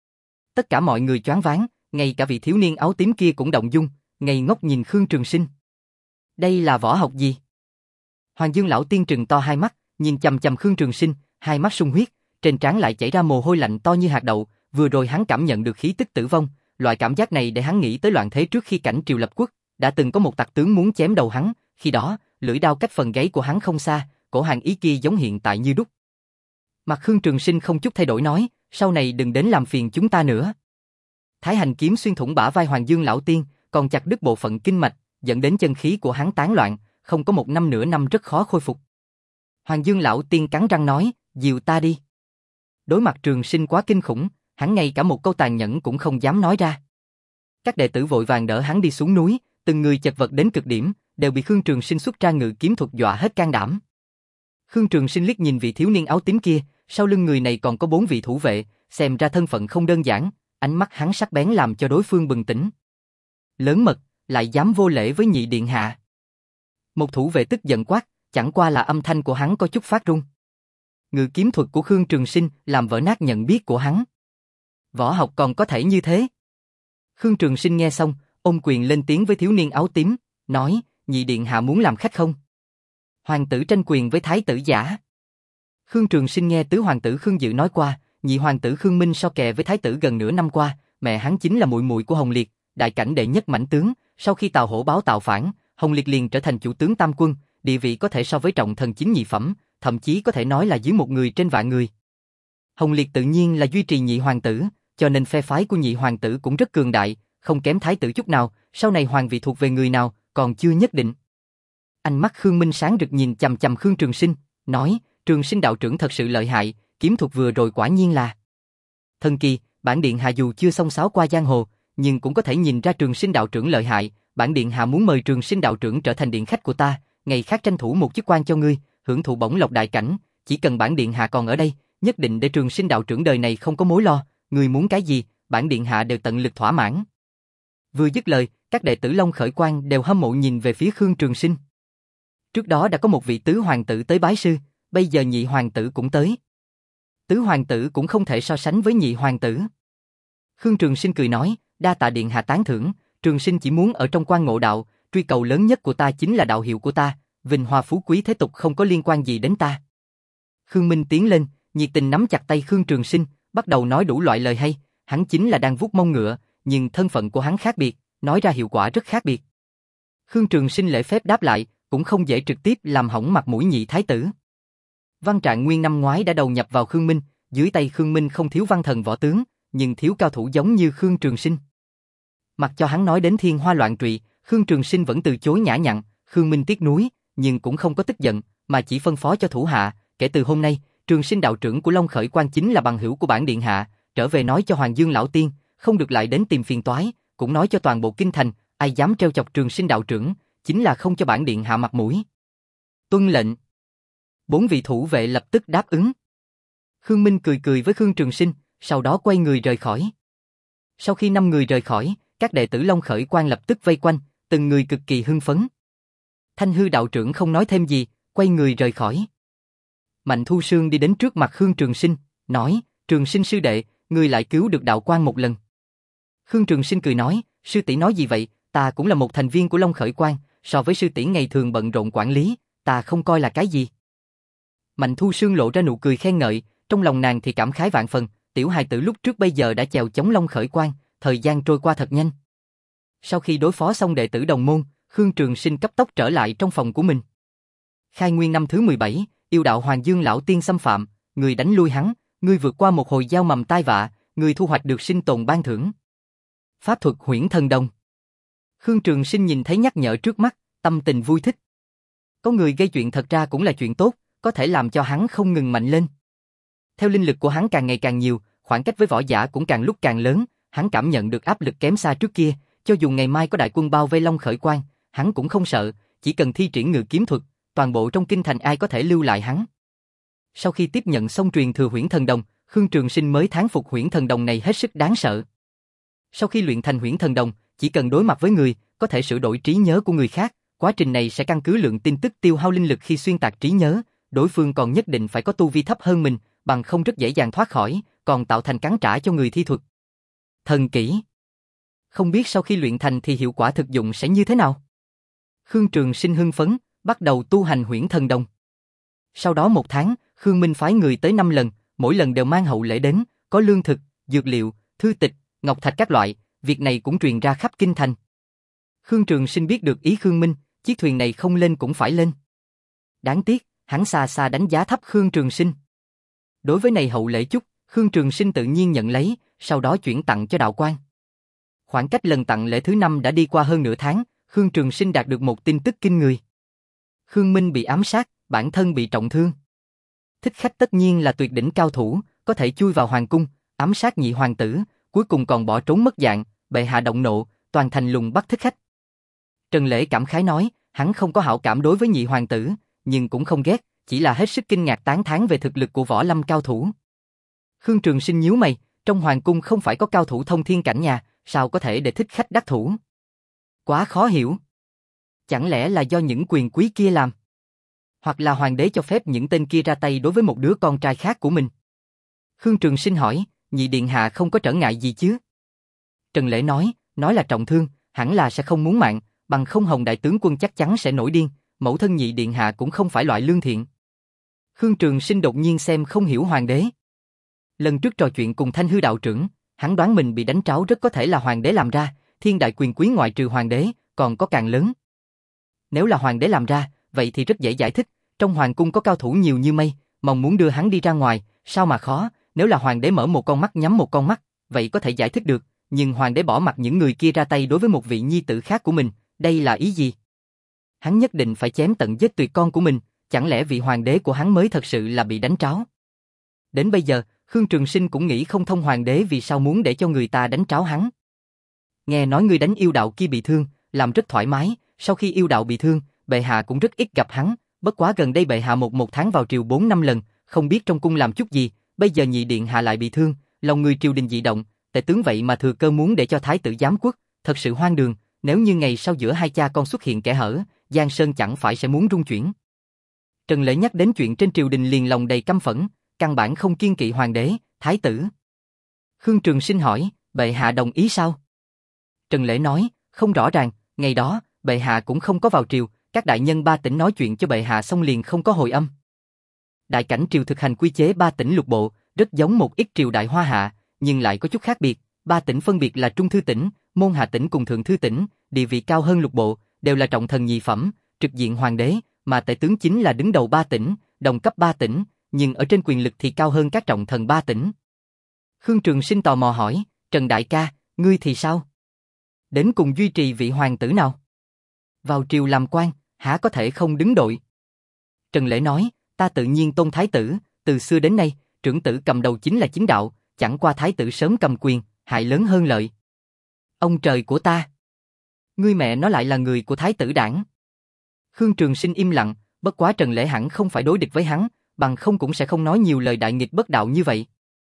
Tất cả mọi người choáng váng, ngay cả vị thiếu niên áo tím kia cũng động dung, ngây ngốc nhìn Khương Trường Sinh. Đây là võ học gì? Hoàng Dương lão tiên trừng to hai mắt, nhìn chằm chằm Khương Trường Sinh, hai mắt sung huyết, trên trán lại chảy ra mồ hôi lạnh to như hạt đậu. Vừa rồi hắn cảm nhận được khí tức tử vong, loại cảm giác này để hắn nghĩ tới loạn thế trước khi cảnh triều lập quốc, đã từng có một tặc tướng muốn chém đầu hắn, khi đó lưỡi đao cách phần gáy của hắn không xa, cổ hàng ý kia giống hiện tại như đúc. Mặt Khương Trường Sinh không chút thay đổi nói, sau này đừng đến làm phiền chúng ta nữa. Thái Hành kiếm xuyên thủng bả vai Hoàng Dương lão tiên, còn chặt đứt bộ phận kinh mạch, dẫn đến chân khí của hắn tán loạn, không có một năm nửa năm rất khó khôi phục. Hoàng Dương lão tiên cắn răng nói, dìu ta đi. Đối mặt Trường Sinh quá kinh khủng, hắn ngay cả một câu tàn nhẫn cũng không dám nói ra. Các đệ tử vội vàng đỡ hắn đi xuống núi, từng người chật vật đến cực điểm, đều bị Khương Trường Sinh xuất ra ngự kiếm thuật dọa hết can đảm. Khương Trường Sinh liếc nhìn vị thiếu niên áo tím kia, sau lưng người này còn có bốn vị thủ vệ, xem ra thân phận không đơn giản, ánh mắt hắn sắc bén làm cho đối phương bừng tỉnh. Lớn mật, lại dám vô lễ với nhị điện hạ. Một thủ vệ tức giận quát, chẳng qua là âm thanh của hắn có chút phát run. Ngự kiếm thuật của Khương Trường Sinh làm vỡ nát nhận biết của hắn. Võ học còn có thể như thế. Khương Trường Sinh nghe xong, ôm quyền lên tiếng với thiếu niên áo tím, nói, nhị điện hạ muốn làm khách không? Hoàng tử tranh quyền với thái tử giả. Khương Trường Sinh nghe tứ hoàng tử Khương Dự nói qua, nhị hoàng tử Khương Minh so kè với thái tử gần nửa năm qua, mẹ hắn chính là muội muội của Hồng Liệt, đại cảnh đệ nhất mãnh tướng, sau khi Tào Hổ báo tạo phản, Hồng Liệt liền trở thành chủ tướng tam quân, địa vị có thể so với trọng thần chính nhị phẩm, thậm chí có thể nói là dưới một người trên vạn người. Hồng Liệt tự nhiên là duy trì nhị hoàng tử, cho nên phe phái của nhị hoàng tử cũng rất cường đại, không kém thái tử chút nào, sau này hoàng vị thuộc về người nào, còn chưa nhất định. Ánh mắt Khương Minh sáng rực nhìn chằm chằm Khương Trường Sinh, nói, Trường Sinh đạo trưởng thật sự lợi hại, kiếm thuật vừa rồi quả nhiên là thần kỳ, bản điện hạ dù chưa xông xáo qua giang hồ, nhưng cũng có thể nhìn ra Trường Sinh đạo trưởng lợi hại, bản điện hạ muốn mời Trường Sinh đạo trưởng trở thành điện khách của ta, ngày khác tranh thủ một chức quan cho ngươi, hưởng thụ bổng lộc đại cảnh, chỉ cần bản điện hạ còn ở đây, nhất định để Trường Sinh đạo trưởng đời này không có mối lo, ngươi muốn cái gì, bản điện hạ đều tận lực thỏa mãn. Vừa dứt lời, các đệ tử Long Khởi Quan đều hâm mộ nhìn về phía Khương Trường Sinh. Trước đó đã có một vị tứ hoàng tử tới bái sư, bây giờ nhị hoàng tử cũng tới. Tứ hoàng tử cũng không thể so sánh với nhị hoàng tử. Khương Trường Sinh cười nói, đa tạ điện hạ tán thưởng, Trường Sinh chỉ muốn ở trong quan ngộ đạo, truy cầu lớn nhất của ta chính là đạo hiệu của ta, vinh hoa phú quý thế tục không có liên quan gì đến ta. Khương Minh tiến lên, nhiệt tình nắm chặt tay Khương Trường Sinh, bắt đầu nói đủ loại lời hay, hắn chính là đang vuốt mông ngựa, nhưng thân phận của hắn khác biệt, nói ra hiệu quả rất khác biệt. Khương Trường Sinh lễ phép đáp lại, cũng không dễ trực tiếp làm hỏng mặt mũi nhị thái tử. Văn Trạng Nguyên năm ngoái đã đầu nhập vào Khương Minh, dưới tay Khương Minh không thiếu văn thần võ tướng, nhưng thiếu cao thủ giống như Khương Trường Sinh. Mặc cho hắn nói đến thiên hoa loạn trụy, Khương Trường Sinh vẫn từ chối nhã nhặn, Khương Minh tiếc nuối, nhưng cũng không có tức giận, mà chỉ phân phó cho thủ hạ, kể từ hôm nay, Trường Sinh đạo trưởng của Long Khởi Quan chính là bằng hữu của bản điện hạ, trở về nói cho Hoàng Dương lão tiên, không được lại đến tìm phiền toái, cũng nói cho toàn bộ kinh thành, ai dám trêu chọc Trường Sinh đạo trưởng, chính là không cho bản điện hạ mặt mũi. Tuân lệnh. Bốn vị thủ vệ lập tức đáp ứng. Khương Minh cười cười với Khương Trường Sinh, sau đó quay người rời khỏi. Sau khi năm người rời khỏi, các đệ tử Long Khởi Quan lập tức vây quanh, từng người cực kỳ hưng phấn. Thanh Hư đạo trưởng không nói thêm gì, quay người rời khỏi. Mạnh Thu Sương đi đến trước mặt Khương Trường Sinh, nói, Trường Sinh sư đệ, ngươi lại cứu được đạo quan một lần. Khương Trường Sinh cười nói, sư tỷ nói gì vậy, ta cũng là một thành viên của Long Khởi Quan, so với sư tỷ ngày thường bận rộn quản lý, ta không coi là cái gì. Mạnh Thu Sương lộ ra nụ cười khen ngợi, trong lòng nàng thì cảm khái vạn phần, tiểu hài tử lúc trước bây giờ đã chèo chống Long Khởi Quan, thời gian trôi qua thật nhanh. Sau khi đối phó xong đệ tử đồng môn, Khương Trường Sinh cấp tốc trở lại trong phòng của mình. Khai nguyên năm thứ mười bảy, yêu đạo Hoàng Dương lão tiên xâm phạm, người đánh lui hắn, người vượt qua một hồi gieo mầm tai vạ, người thu hoạch được sinh tồn ban thưởng. Pháp thuật Huyễn Thần Đồng. Khương Trường Sinh nhìn thấy nhắc nhở trước mắt, tâm tình vui thích. Có người gây chuyện thật ra cũng là chuyện tốt, có thể làm cho hắn không ngừng mạnh lên. Theo linh lực của hắn càng ngày càng nhiều, khoảng cách với võ giả cũng càng lúc càng lớn, hắn cảm nhận được áp lực kém xa trước kia, cho dù ngày mai có đại quân bao vây Long Khởi Quan, hắn cũng không sợ, chỉ cần thi triển ngự kiếm thuật, toàn bộ trong kinh thành ai có thể lưu lại hắn. Sau khi tiếp nhận xong truyền thừa Huyễn Thần Đồng, Khương Trường Sinh mới thán phục Huyễn Thần Đồng này hết sức đáng sợ. Sau khi luyện thành Huyễn Thần Đồng, chỉ cần đối mặt với người, có thể sửa đổi trí nhớ của người khác, quá trình này sẽ căn cứ lượng tin tức tiêu hao linh lực khi xuyên tạc trí nhớ, đối phương còn nhất định phải có tu vi thấp hơn mình, bằng không rất dễ dàng thoát khỏi, còn tạo thành cắn trả cho người thi thuật. Thần kỹ. Không biết sau khi luyện thành thì hiệu quả thực dụng sẽ như thế nào? Khương Trường Sinh hưng phấn, bắt đầu tu hành Huyễn Thần Đồng. Sau đó một tháng, Khương Minh phái người tới năm lần, mỗi lần đều mang hậu lễ đến, có lương thực, dược liệu, thư tịch, ngọc thạch các loại, việc này cũng truyền ra khắp kinh thành. Khương Trường Sinh biết được ý Khương Minh, chiếc thuyền này không lên cũng phải lên. Đáng tiếc, hắn xa xa đánh giá thấp Khương Trường Sinh. Đối với này hậu lễ chút, Khương Trường Sinh tự nhiên nhận lấy, sau đó chuyển tặng cho đạo quan. Khoảng cách lần tặng lễ thứ năm đã đi qua hơn nửa tháng, Khương Trường Sinh đạt được một tin tức kinh người. Khương Minh bị ám sát, bản thân bị trọng thương. Thích khách tất nhiên là tuyệt đỉnh cao thủ, có thể chui vào hoàng cung, ám sát nhị hoàng tử, cuối cùng còn bỏ trốn mất dạng, bệ hạ động nộ, toàn thành lùng bắt thích khách. Trần Lễ cảm khái nói, hắn không có hảo cảm đối với nhị hoàng tử, nhưng cũng không ghét, chỉ là hết sức kinh ngạc tán thán về thực lực của võ lâm cao thủ. Khương Trường Sinh nhíu mày, trong hoàng cung không phải có cao thủ thông thiên cảnh nhà, sao có thể để thích khách đắc thủ? Quá khó hiểu. Chẳng lẽ là do những quyền quý kia làm? Hoặc là hoàng đế cho phép những tên kia ra tay đối với một đứa con trai khác của mình? Khương Trường Sinh hỏi, nhị điện hạ không có trở ngại gì chứ? Trần Lễ nói, nói là trọng thương, hẳn là sẽ không muốn mạng, bằng không Hồng đại tướng quân chắc chắn sẽ nổi điên, mẫu thân nhị điện hạ cũng không phải loại lương thiện. Khương Trường Sinh đột nhiên xem không hiểu hoàng đế. Lần trước trò chuyện cùng Thanh Hư đạo trưởng, hắn đoán mình bị đánh tráo rất có thể là hoàng đế làm ra, thiên đại quyền quý ngoại trừ hoàng đế, còn có càng lớn. Nếu là hoàng đế làm ra, vậy thì rất dễ giải thích, trong hoàng cung có cao thủ nhiều như mây, mong muốn đưa hắn đi ra ngoài, sao mà khó, nếu là hoàng đế mở một con mắt nhắm một con mắt, vậy có thể giải thích được, nhưng hoàng đế bỏ mặc những người kia ra tay đối với một vị nhi tử khác của mình, đây là ý gì? Hắn nhất định phải chém tận giết tuyệt con của mình, chẳng lẽ vị hoàng đế của hắn mới thật sự là bị đánh tráo? Đến bây giờ, Khương Trường Sinh cũng nghĩ không thông hoàng đế vì sao muốn để cho người ta đánh tráo hắn. Nghe nói người đánh yêu đạo kia bị thương, làm rất thoải mái, sau khi yêu đạo bị thương, bệ hạ cũng rất ít gặp hắn, bất quá gần đây bệ hạ một một tháng vào triều bốn năm lần, không biết trong cung làm chút gì, bây giờ nhị điện hạ lại bị thương, lòng người triều đình dị động, tể tướng vậy mà thừa cơ muốn để cho thái tử giám quốc, thật sự hoang đường, nếu như ngày sau giữa hai cha con xuất hiện kẻ hở, Giang Sơn chẳng phải sẽ muốn rung chuyển. Trần Lễ nhắc đến chuyện trên triều đình liền lòng đầy căm phẫn, căn bản không kiêng kỵ hoàng đế, thái tử. Khương Trường Sinh hỏi, bệ hạ đồng ý sao? Trần Lễ nói, không rõ ràng, ngày đó, bệ hạ cũng không có vào triều, các đại nhân ba tỉnh nói chuyện cho bệ hạ xong liền không có hồi âm. Đại cảnh triều thực hành quy chế ba tỉnh lục bộ, rất giống một ít triều đại Hoa Hạ, nhưng lại có chút khác biệt, ba tỉnh phân biệt là Trung Thư tỉnh, Môn Hạ tỉnh cùng Thượng Thư tỉnh, địa vị cao hơn lục bộ, đều là trọng thần nhị phẩm, trực diện hoàng đế, mà tể tướng chính là đứng đầu ba tỉnh, đồng cấp ba tỉnh, nhưng ở trên quyền lực thì cao hơn các trọng thần ba tỉnh. Khương Trường Sinh tò mò hỏi, Trần đại ca, ngươi thì sao? Đến cùng duy trì vị hoàng tử nào? Vào triều làm quan, hả có thể không đứng đội? Trần Lễ nói, ta tự nhiên tôn thái tử, từ xưa đến nay, trưởng tử cầm đầu chính là chính đạo, chẳng qua thái tử sớm cầm quyền, hại lớn hơn lợi. Ông trời của ta! Ngươi mẹ nó lại là người của thái tử đảng. Khương Trường Sinh im lặng, bất quá Trần Lễ hẳn không phải đối địch với hắn, bằng không cũng sẽ không nói nhiều lời đại nghịch bất đạo như vậy.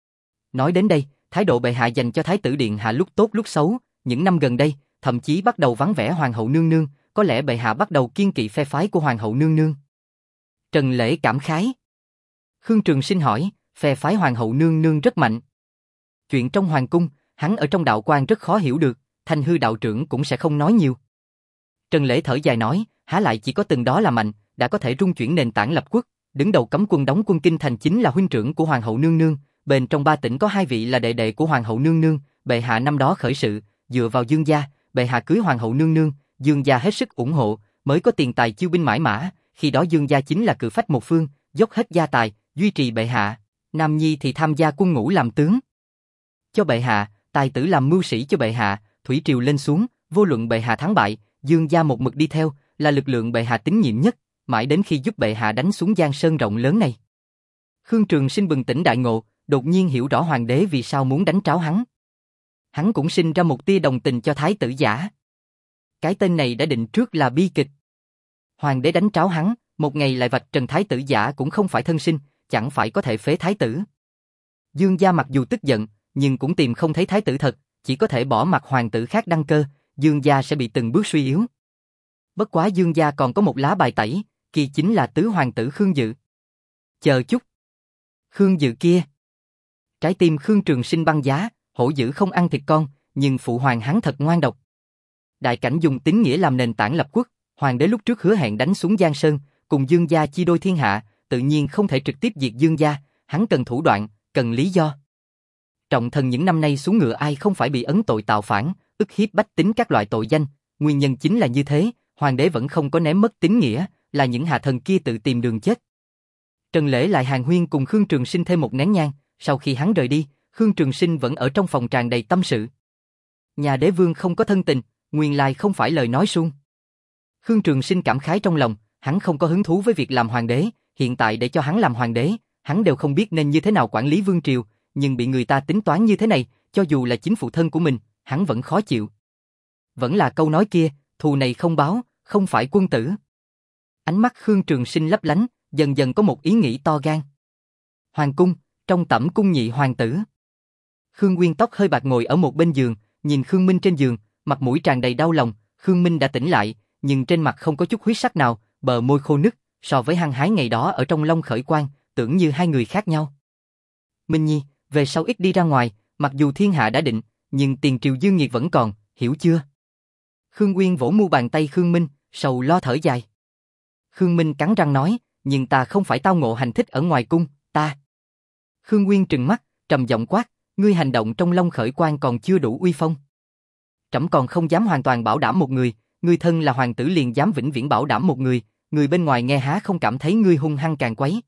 Nói đến đây, thái độ bệ hạ dành cho thái tử điện hạ lúc tốt lúc xấu, những năm gần đây, thậm chí bắt đầu vắng vẻ hoàng hậu nương nương, có lẽ bệ hạ bắt đầu kiêng kỵ phe phái của hoàng hậu nương nương. Trần Lễ cảm khái. Khương Trường Sinh hỏi, phe phái hoàng hậu nương nương rất mạnh. Chuyện trong hoàng cung, hắn ở trong đạo quan rất khó hiểu được, Thanh Hư đạo trưởng cũng sẽ không nói nhiều. Trần Lễ thở dài nói, há lại chỉ có từng đó là mạnh, đã có thể rung chuyển nền tảng lập quốc, đứng đầu cấm quân đóng quân kinh thành chính là huynh trưởng của hoàng hậu nương nương, bên trong ba tỉnh có hai vị là đệ đệ của hoàng hậu nương nương, bệ hạ năm đó khởi sự, dựa vào Dương gia, bệ hạ cưới hoàng hậu nương nương, Dương gia hết sức ủng hộ, mới có tiền tài chiêu binh mãi mã, khi đó Dương gia chính là cự phách một phương, dốc hết gia tài, duy trì bệ hạ, Nam nhi thì tham gia quân ngũ làm tướng. Cho bệ hạ, tài tử làm mưu sĩ cho bệ hạ, thủy triều lên xuống, vô luận bệ hạ thắng bại, Dương gia một mực đi theo, là lực lượng bệ hạ tín nhiệm nhất, mãi đến khi giúp bệ hạ đánh xuống Giang Sơn rộng lớn này. Khương Trường Sinh bừng tỉnh đại ngộ, đột nhiên hiểu rõ hoàng đế vì sao muốn đánh tráo hắn. Hắn cũng sinh ra một tia đồng tình cho thái tử giả. Cái tên này đã định trước là bi kịch. Hoàng đế đánh tráo hắn, một ngày lại vạch trần thái tử giả cũng không phải thân sinh, chẳng phải có thể phế thái tử. Dương gia mặc dù tức giận, nhưng cũng tìm không thấy thái tử thật, chỉ có thể bỏ mặc hoàng tử khác đăng cơ, Dương gia sẽ bị từng bước suy yếu. Bất quá Dương gia còn có một lá bài tẩy, kia chính là tứ hoàng tử Khương Dự. Chờ chút. Khương Dự kia. Trái tim Khương Trường Sinh băng giá, hổ dữ không ăn thịt con, nhưng phụ hoàng hắn thật ngoan độc. Đại cảnh dùng tín nghĩa làm nền tảng lập quốc, hoàng đế lúc trước hứa hẹn đánh xuống Giang Sơn, cùng Dương gia chia đôi thiên hạ, tự nhiên không thể trực tiếp diệt Dương gia, hắn cần thủ đoạn, cần lý do. Trọng thần những năm nay xuống ngựa ai không phải bị ấn tội tạo phản, ức hiếp bách tính các loại tội danh, nguyên nhân chính là như thế, hoàng đế vẫn không có ném mất tín nghĩa, là những hạ thần kia tự tìm đường chết. Trần Lễ lại hàn huyên cùng Khương Trường Sinh thêm một nén nhang, sau khi hắn rời đi, Khương Trường Sinh vẫn ở trong phòng tràn đầy tâm sự. Nhà đế vương không có thân tình, nguyên lai không phải lời nói suông. Khương Trường Sinh cảm khái trong lòng, hắn không có hứng thú với việc làm hoàng đế, hiện tại để cho hắn làm hoàng đế, hắn đều không biết nên như thế nào quản lý vương triều, nhưng bị người ta tính toán như thế này, cho dù là chính phụ thân của mình, hắn vẫn khó chịu. Vẫn là câu nói kia, thù này không báo, không phải quân tử. Ánh mắt Khương Trường Sinh lấp lánh, dần dần có một ý nghĩ to gan. Hoàng cung, trong tẩm cung nhị hoàng tử. Khương Nguyên tóc hơi bạc ngồi ở một bên giường, nhìn Khương Minh trên giường, mặt mũi tràn đầy đau lòng. Khương Minh đã tỉnh lại, nhưng trên mặt không có chút huyết sắc nào, bờ môi khô nứt, so với hăng hái ngày đó ở trong Long Khởi Quan, tưởng như hai người khác nhau. Minh Nhi, về sau ít đi ra ngoài, mặc dù thiên hạ đã định, nhưng tiền triều dương nghiệt vẫn còn, hiểu chưa? Khương Nguyên vỗ mu bàn tay Khương Minh, sầu lo thở dài. Khương Minh cắn răng nói, nhưng ta không phải tao ngộ hành thích ở ngoài cung, ta. Khương Nguyên trừng mắt, trầm giọng quát, ngươi hành động trong Long Khởi Quan còn chưa đủ uy phong. Trẫm còn không dám hoàn toàn bảo đảm một người, ngươi thân là hoàng tử liền dám vĩnh viễn bảo đảm một người, người bên ngoài nghe há không cảm thấy ngươi hung hăng càng quấy.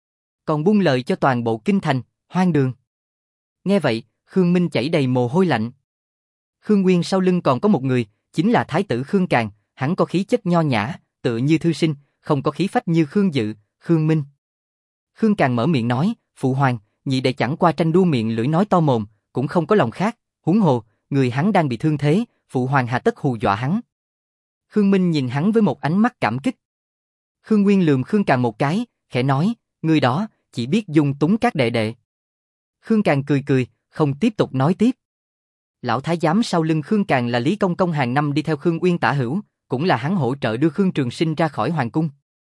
Còn buông lời cho toàn bộ kinh thành, hoang đường. Nghe vậy, Khương Minh chảy đầy mồ hôi lạnh. Khương Nguyên sau lưng còn có một người, chính là thái tử Khương Càn, hắn có khí chất nho nhã, tựa như thư sinh, không có khí phách như Khương Dự, Khương Minh. Khương Càn mở miệng nói, phụ hoàng, nhị đệ chẳng qua tranh đua miệng lưỡi nói to mồm, cũng không có lòng khác, huống hồ, người hắn đang bị thương thế, phụ hoàng hà tất hù dọa hắn. Khương Minh nhìn hắn với một ánh mắt cảm kích. Khương Nguyên lườm Khương Càn một cái, khẽ nói, người đó, chỉ biết dung túng các đệ đệ. Khương Càn cười cười, không tiếp tục nói tiếp. Lão thái giám sau lưng Khương Càn là Lý Công Công hàng năm đi theo Khương Uyên tả hữu, cũng là hắn hỗ trợ đưa Khương Trường Sinh ra khỏi hoàng cung.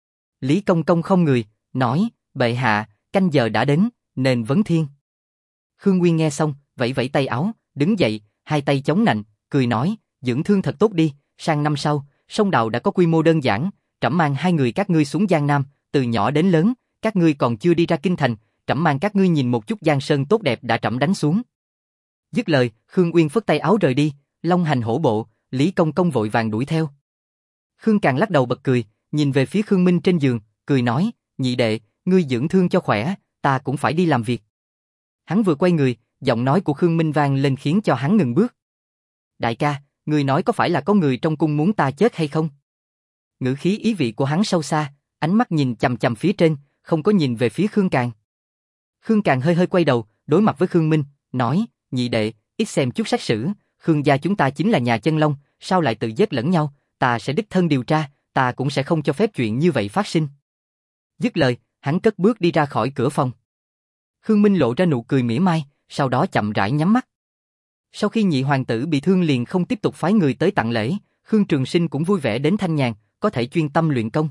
Lý Công Công không người, nói, bệ hạ, canh giờ đã đến, nên vấn thiên. Khương Uyên nghe xong, vẫy vẫy tay áo, đứng dậy, hai tay chống nạnh, cười nói, dưỡng thương thật tốt đi, sang năm sau, sông Đào đã có quy mô đơn giản, trẫm mang hai người các ngươi xuống Giang Nam, từ nhỏ đến lớn, các ngươi còn chưa đi ra kinh thành, trẫm mang các ngươi nhìn một chút Giang Sơn tốt đẹp đã trẫm đánh xuống. Dứt lời, Khương Uyên phất tay áo rời đi, long hành hổ bộ, Lý Công Công vội vàng đuổi theo. Khương Càn lắc đầu bật cười, nhìn về phía Khương Minh trên giường, cười nói, nhị đệ, ngươi dưỡng thương cho khỏe, ta cũng phải đi làm việc. Hắn vừa quay người, giọng nói của Khương Minh vang lên khiến cho hắn ngừng bước. Đại ca, ngươi nói có phải là có người trong cung muốn ta chết hay không? Ngữ khí ý vị của hắn sâu xa, ánh mắt nhìn chằm chằm phía trên, không có nhìn về phía Khương Càn. Khương Càn hơi hơi quay đầu, đối mặt với Khương Minh, nói, nhị đệ, ít xem chút sách sử, Khương gia chúng ta chính là nhà chân long, sao lại tự giết lẫn nhau, ta sẽ đích thân điều tra, ta cũng sẽ không cho phép chuyện như vậy phát sinh. Dứt lời, hắn cất bước đi ra khỏi cửa phòng. Khương Minh lộ ra nụ cười mỉa mai, sau đó chậm rãi nhắm mắt. Sau khi nhị hoàng tử bị thương liền không tiếp tục phái người tới tặng lễ, Khương Trường Sinh cũng vui vẻ đến thanh nhàn, có thể chuyên tâm luyện công.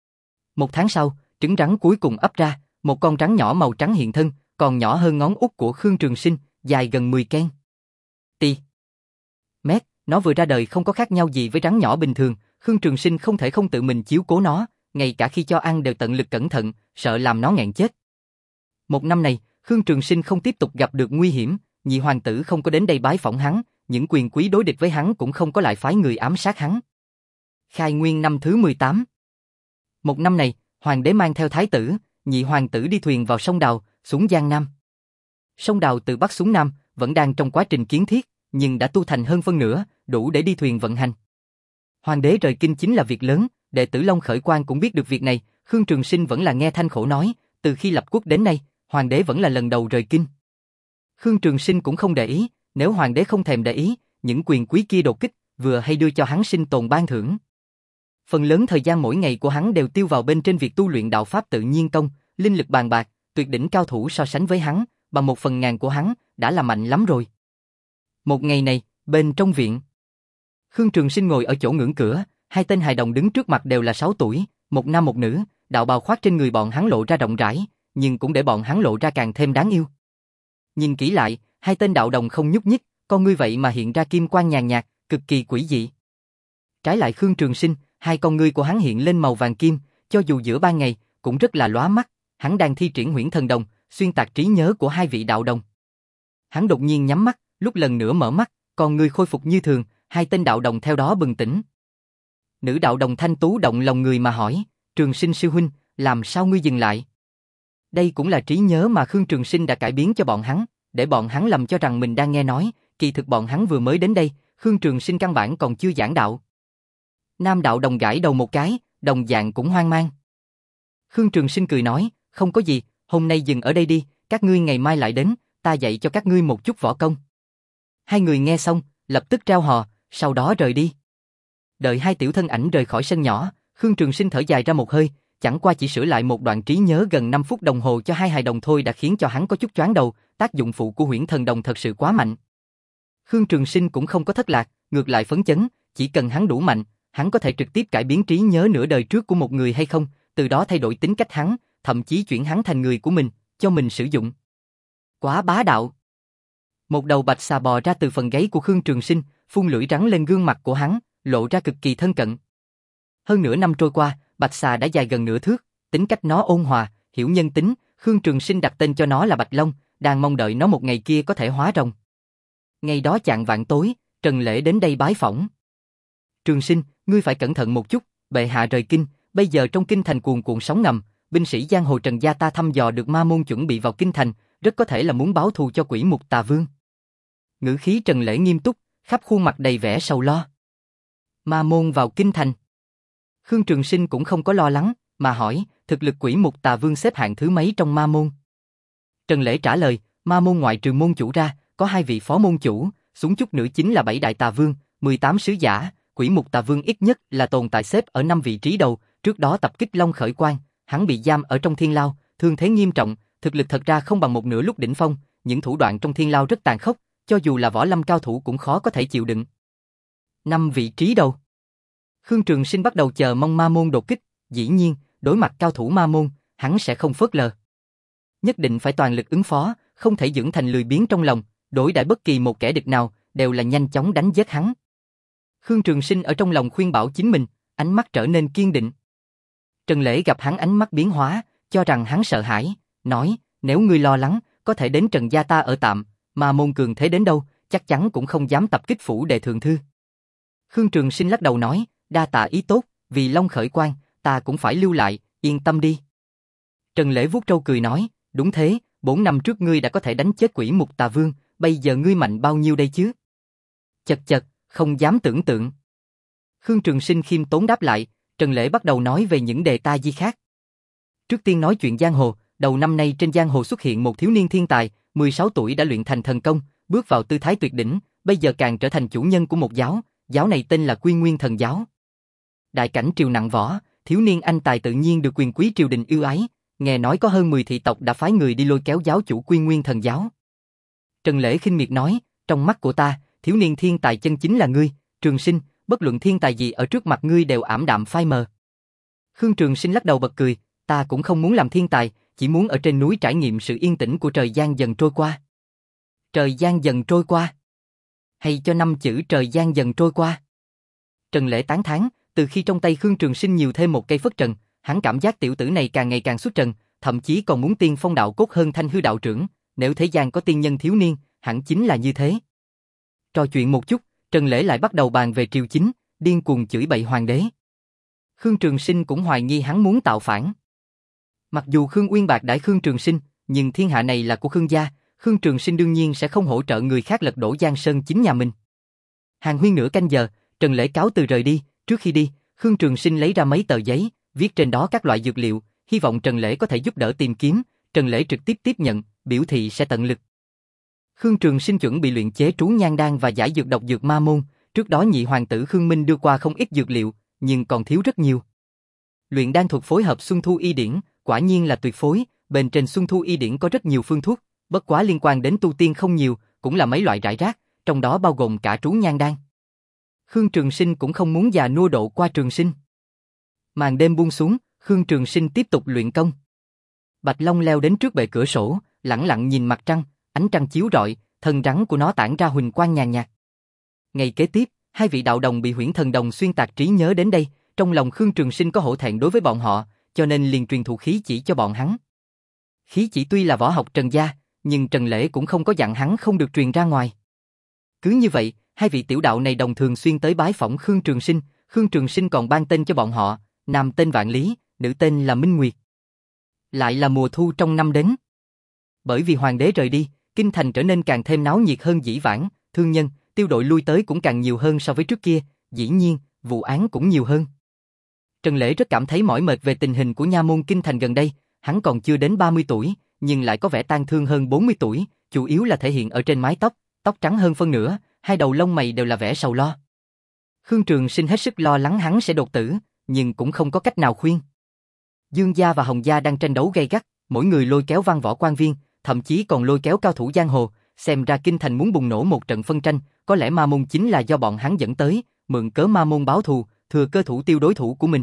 Một tháng sau, trứng rắn cuối cùng ấp ra, một con rắn nhỏ màu trắng hiện thân, còn nhỏ hơn ngón út của Khương Trường Sinh, dài gần mười ken. Ti. Mét, nó vừa ra đời không có khác nhau gì với rắn nhỏ bình thường, Khương Trường Sinh không thể không tự mình chiếu cố nó, ngay cả khi cho ăn đều tận lực cẩn thận, sợ làm nó nghẹn chết. Một năm này, Khương Trường Sinh không tiếp tục gặp được nguy hiểm, nhị hoàng tử không có đến đây bái phỏng hắn, những quyền quý đối địch với hắn cũng không có lại phái người ám sát hắn. Khai Nguyên năm thứ mười tám. Một năm này, hoàng đế mang theo thái tử, nhị hoàng tử đi thuyền vào sông Đào, xuống Giang Nam. Sông Đào từ Bắc xuống Nam vẫn đang trong quá trình kiến thiết, nhưng đã tu thành hơn phân nửa, đủ để đi thuyền vận hành. Hoàng đế rời kinh chính là việc lớn, đệ tử Long Khởi Quang cũng biết được việc này, Khương Trường Sinh vẫn là nghe thanh khổ nói, từ khi lập quốc đến nay, hoàng đế vẫn là lần đầu rời kinh. Khương Trường Sinh cũng không để ý, nếu hoàng đế không thèm để ý, những quyền quý kia đột kích, vừa hay đưa cho hắn sinh tồn ban thưởng. Phần lớn thời gian mỗi ngày của hắn đều tiêu vào bên trên việc tu luyện đạo pháp tự nhiên công, linh lực bàn bạc, tuyệt đỉnh cao thủ so sánh với hắn, bằng một phần ngàn của hắn, đã là mạnh lắm rồi. Một ngày này, bên trong viện, Khương Trường Sinh ngồi ở chỗ ngưỡng cửa, hai tên hài đồng đứng trước mặt đều là sáu tuổi, một nam một nữ, đạo bào khoác trên người bọn hắn lộ ra rộng rãi, nhưng cũng để bọn hắn lộ ra càng thêm đáng yêu. Nhìn kỹ lại, hai tên đạo đồng không nhúc nhích, con ngươi vậy mà hiện ra kim quang nhàn nhạt, cực kỳ quỷ dị. Trái lại Khương Trường Sinh, hai con ngươi của hắn hiện lên màu vàng kim, cho dù giữa ban ngày, cũng rất là lóa mắt, hắn đang thi triển Huyễn Thần Đồng, xuyên tạc trí nhớ của hai vị đạo đồng. Hắn đột nhiên nhắm mắt, lúc lần nữa mở mắt, con ngươi khôi phục như thường, hai tên đạo đồng theo đó bừng tỉnh. Nữ đạo đồng thanh tú động lòng người mà hỏi, Trường Sinh sư huynh, làm sao ngươi dừng lại? Đây cũng là trí nhớ mà Khương Trường Sinh đã cải biến cho bọn hắn, để bọn hắn lầm cho rằng mình đang nghe nói, kỳ thực bọn hắn vừa mới đến đây, Khương Trường Sinh căn bản còn chưa giảng đạo. Nam đạo đồng gãi đầu một cái, đồng dạng cũng hoang mang. Khương Trường Sinh cười nói, không có gì, hôm nay dừng ở đây đi, các ngươi ngày mai lại đến, ta dạy cho các ngươi một chút võ công. Hai người nghe xong, lập tức trao hò, sau đó rời đi. Đợi hai tiểu thân ảnh rời khỏi sân nhỏ, Khương Trường Sinh thở dài ra một hơi, chẳng qua chỉ sửa lại một đoạn trí nhớ gần năm phút đồng hồ cho hai hài đồng thôi đã khiến cho hắn có chút choáng đầu, tác dụng phụ của Huyễn Thần Đồng thật sự quá mạnh. Khương Trường Sinh cũng không có thất lạc, ngược lại phấn chấn, chỉ cần hắn đủ mạnh, hắn có thể trực tiếp cải biến trí nhớ nửa đời trước của một người hay không, từ đó thay đổi tính cách hắn, thậm chí chuyển hắn thành người của mình, cho mình sử dụng. Quá bá đạo. Một đầu bạch xà bò ra từ phần gáy của Khương Trường Sinh, phun lưỡi rắn lên gương mặt của hắn, lộ ra cực kỳ thân cận. Hơn nửa năm trôi qua, bạch xà đã dài gần nửa thước, tính cách nó ôn hòa, hiểu nhân tính, Khương Trường Sinh đặt tên cho nó là Bạch Long, đang mong đợi nó một ngày kia có thể hóa rồng. Ngày đó chạng vạng tối, Trần Lễ đến đây bái phỏng. Trường Sinh, ngươi phải cẩn thận một chút, bệ hạ rời kinh, bây giờ trong kinh thành cuồn cuộn sóng ngầm, binh sĩ giang hồ Trần gia ta thăm dò được ma môn chuẩn bị vào kinh thành, rất có thể là muốn báo thù cho Quỷ Mục Tà Vương. Ngữ khí Trần Lễ nghiêm túc, khắp khuôn mặt đầy vẻ sầu lo. Ma môn vào kinh thành. Khương Trường Sinh cũng không có lo lắng, mà hỏi, thực lực Quỷ Mục Tà Vương xếp hạng thứ mấy trong ma môn? Trần Lễ trả lời, ma môn ngoại trừ môn chủ ra, có hai vị phó môn chủ, xuống chút nữa chính là bảy đại tà vương, mười tám sứ giả, Quỷ Mục Tà Vương ít nhất là tồn tại xếp ở năm vị trí đầu, trước đó tập kích Long Khởi Quang, hắn bị giam ở trong thiên lao, thương thế nghiêm trọng, thực lực thật ra không bằng một nửa lúc đỉnh phong, những thủ đoạn trong thiên lao rất tàn khốc, cho dù là võ lâm cao thủ cũng khó có thể chịu đựng. Năm vị trí đầu. Khương Trường Sinh bắt đầu chờ mong ma môn đột kích, dĩ nhiên, đối mặt cao thủ ma môn, hắn sẽ không phớt lờ. Nhất định phải toàn lực ứng phó, không thể dưỡng thành lười biếng trong lòng, đối đãi bất kỳ một kẻ địch nào, đều là nhanh chóng đánh giết hắn. Khương Trường Sinh ở trong lòng khuyên bảo chính mình, ánh mắt trở nên kiên định. Trần Lễ gặp hắn ánh mắt biến hóa, cho rằng hắn sợ hãi, nói, nếu ngươi lo lắng, có thể đến Trần gia ta ở tạm, mà môn cường thế đến đâu, chắc chắn cũng không dám tập kích phủ đệ thượng thư. Khương Trường Sinh lắc đầu nói, đa tạ ý tốt, vì Long Khởi Quang, ta cũng phải lưu lại, yên tâm đi. Trần Lễ vuốt râu cười nói, đúng thế, bốn năm trước ngươi đã có thể đánh chết Quỷ Mục Tà Vương, bây giờ ngươi mạnh bao nhiêu đây chứ? Chật chật, không dám tưởng tượng. Khương Trường Sinh khiêm tốn đáp lại, Trần Lễ bắt đầu nói về những đề tài gì khác. Trước tiên nói chuyện giang hồ, đầu năm nay trên giang hồ xuất hiện một thiếu niên thiên tài, mười sáu tuổi đã luyện thành thần công, bước vào tư thái tuyệt đỉnh, bây giờ càng trở thành chủ nhân của một giáo, giáo này tên là Quy Nguyên Thần Giáo. Đại cảnh triều nặng võ, thiếu niên anh tài tự nhiên được quyền quý triều đình yêu ái, nghe nói có hơn mười thị tộc đã phái người đi lôi kéo giáo chủ Quy Nguyên Thần Giáo. Trần Lễ khinh miệt nói, trong mắt của ta, thiếu niên thiên tài chân chính là ngươi, Trường Sinh, bất luận thiên tài gì ở trước mặt ngươi đều ảm đạm phai mờ. Khương Trường Sinh lắc đầu bật cười, ta cũng không muốn làm thiên tài, chỉ muốn ở trên núi trải nghiệm sự yên tĩnh của trời gian dần trôi qua. Trời gian dần trôi qua. Hay cho năm chữ trời gian dần trôi qua. Trần Lễ tán thán, từ khi trong tay Khương Trường Sinh nhiều thêm một cây phất trần, hắn cảm giác tiểu tử này càng ngày càng xuất trần, thậm chí còn muốn tiên phong đạo cốt hơn Thanh Hư đạo trưởng, nếu thế gian có tiên nhân thiếu niên, hẳn chính là như thế. Trò chuyện một chút, Trần Lễ lại bắt đầu bàn về triều chính, điên cuồng chửi bậy hoàng đế. Khương Trường Sinh cũng hoài nghi hắn muốn tạo phản. Mặc dù Khương Uyên bạc đãi Khương Trường Sinh, nhưng thiên hạ này là của Khương gia, Khương Trường Sinh đương nhiên sẽ không hỗ trợ người khác lật đổ Giang Sơn chính nhà mình. Hàng huyên nửa canh giờ, Trần Lễ cáo từ rời đi, trước khi đi, Khương Trường Sinh lấy ra mấy tờ giấy, viết trên đó các loại dược liệu, hy vọng Trần Lễ có thể giúp đỡ tìm kiếm, Trần Lễ trực tiếp tiếp nhận, biểu thị sẽ tận lực. Khương Trường Sinh chuẩn bị luyện chế trú nhan đan và giải dược độc dược ma môn, trước đó nhị hoàng tử Khương Minh đưa qua không ít dược liệu, nhưng còn thiếu rất nhiều. Luyện đan thuật phối hợp Xuân Thu Y Điển, quả nhiên là tuyệt phối, bên trên Xuân Thu Y Điển có rất nhiều phương thuốc, bất quá liên quan đến tu tiên không nhiều, cũng là mấy loại rải rác, trong đó bao gồm cả trú nhan đan. Khương Trường Sinh cũng không muốn già nua độ qua Trường Sinh. Màn đêm buông xuống, Khương Trường Sinh tiếp tục luyện công. Bạch Long leo đến trước bệ cửa sổ, lẳng lặng nhìn mặt trăng, ánh trăng chiếu rọi, thân rắn của nó tản ra huỳnh quang nhàn nhạt. Ngày kế tiếp, hai vị đạo đồng bị Huyễn Thần Đồng xuyên tạc trí nhớ đến đây, trong lòng Khương Trường Sinh có hổ thẹn đối với bọn họ, cho nên liền truyền thụ khí chỉ cho bọn hắn. Khí chỉ tuy là võ học Trần gia, nhưng Trần Lễ cũng không có dặn hắn không được truyền ra ngoài. Cứ như vậy, hai vị tiểu đạo này đồng thường xuyên tới bái phỏng Khương Trường Sinh, Khương Trường Sinh còn ban tên cho bọn họ, nam tên Vạn Lý, nữ tên là Minh Nguyệt. Lại là mùa thu trong năm đến. Bởi vì hoàng đế rời đi, kinh thành trở nên càng thêm náo nhiệt hơn dĩ vãng, thương nhân, tiêu đội lui tới cũng càng nhiều hơn so với trước kia, dĩ nhiên, vụ án cũng nhiều hơn. Trần Lễ rất cảm thấy mỏi mệt về tình hình của nha môn kinh thành gần đây, hắn còn chưa đến ba mươi tuổi, nhưng lại có vẻ tang thương hơn bốn mươi tuổi, chủ yếu là thể hiện ở trên mái tóc, tóc trắng hơn phân nửa, hai đầu lông mày đều là vẻ sầu lo. Khương Trường Sinh hết sức lo lắng hắn sẽ đột tử, nhưng cũng không có cách nào khuyên. Dương gia và Hồng gia đang tranh đấu gay gắt, mỗi người lôi kéo văn võ quan viên, thậm chí còn lôi kéo cao thủ giang hồ, xem ra kinh thành muốn bùng nổ một trận phân tranh, có lẽ ma môn chính là do bọn hắn dẫn tới, mượn cớ ma môn báo thù, thừa cơ thủ tiêu đối thủ của mình.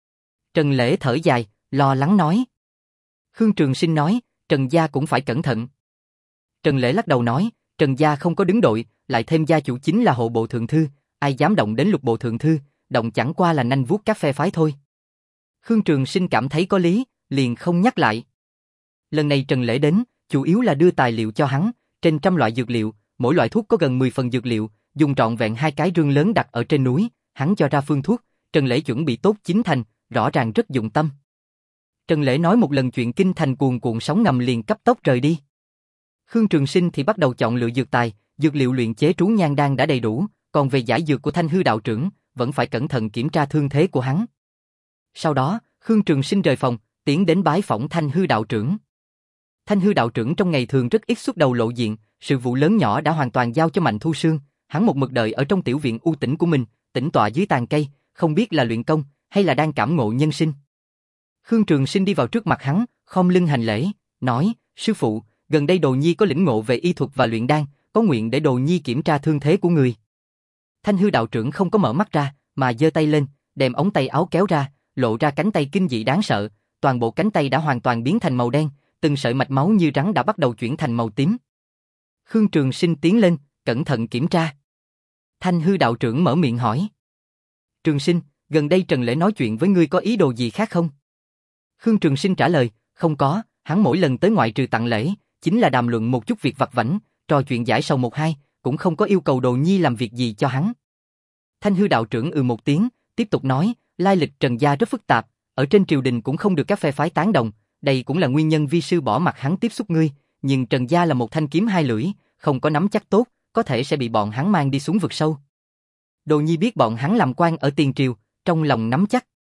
Trần Lễ thở dài, lo lắng nói. Khương Trường Sinh nói, Trần gia cũng phải cẩn thận. Trần Lễ lắc đầu nói, Trần gia không có đứng đội, lại thêm gia chủ chính là hộ bộ thượng thư, ai dám động đến lục bộ thượng thư, động chẳng qua là nanh vuốt các phe phái thôi. Khương Trường Sinh cảm thấy có lý, liền không nhắc lại. Lần này Trần Lễ đến, chủ yếu là đưa tài liệu cho hắn, trên trăm loại dược liệu, mỗi loại thuốc có gần mười phần dược liệu, dùng trọn vẹn hai cái rương lớn đặt ở trên núi, hắn cho ra phương thuốc, Trần Lễ chuẩn bị tốt chín thành, rõ ràng rất dụng tâm. Trần Lễ nói một lần chuyện kinh thành cuồn cuộn sóng ngầm liền cấp tốc rời đi. Khương Trường Sinh thì bắt đầu chọn lựa dược tài, dược liệu luyện chế trú nhan đan đã đầy đủ, còn về giải dược của Thanh Hư đạo trưởng, vẫn phải cẩn thận kiểm tra thương thế của hắn. Sau đó, Khương Trường Sinh rời phòng, tiến đến bái phỏng Thanh Hư đạo trưởng. Thanh Hư đạo trưởng trong ngày thường rất ít xuất đầu lộ diện, sự vụ lớn nhỏ đã hoàn toàn giao cho Mạnh Thu Sương, hắn một mực đợi ở trong tiểu viện u tĩnh của mình, tĩnh tọa dưới tàn cây, không biết là luyện công hay là đang cảm ngộ nhân sinh. Khương Trường Sinh đi vào trước mặt hắn, khom lưng hành lễ, nói: "Sư phụ, gần đây Đồ Nhi có lĩnh ngộ về y thuật và luyện đan, có nguyện để Đồ Nhi kiểm tra thương thế của người." Thanh Hư đạo trưởng không có mở mắt ra, mà giơ tay lên, đem ống tay áo kéo ra, lộ ra cánh tay kinh dị đáng sợ, toàn bộ cánh tay đã hoàn toàn biến thành màu đen, từng sợi mạch máu như rắn đã bắt đầu chuyển thành màu tím. Khương Trường Sinh tiến lên, cẩn thận kiểm tra. Thanh Hư đạo trưởng mở miệng hỏi: "Trường Sinh, gần đây Trần Lễ nói chuyện với ngươi có ý đồ gì khác không?" Khương Trường Sinh trả lời: "Không có, hắn mỗi lần tới ngoại trừ tặng lễ, chính là đàm luận một chút việc vặt vãnh, trò chuyện giải sầu một hai, cũng không có yêu cầu Đồ Nhi làm việc gì cho hắn." Thanh Hư đạo trưởng ừ một tiếng, tiếp tục nói: "Lai lịch Trần gia rất phức tạp, ở trên triều đình cũng không được các phe phái tán đồng, đây cũng là nguyên nhân vi sư bỏ mặt hắn tiếp xúc ngươi, nhưng Trần gia là một thanh kiếm hai lưỡi, không có nắm chắc tốt, có thể sẽ bị bọn hắn mang đi xuống vực sâu. Đồ Nhi biết bọn hắn làm quan ở tiền triều, trong lòng nắm chắc.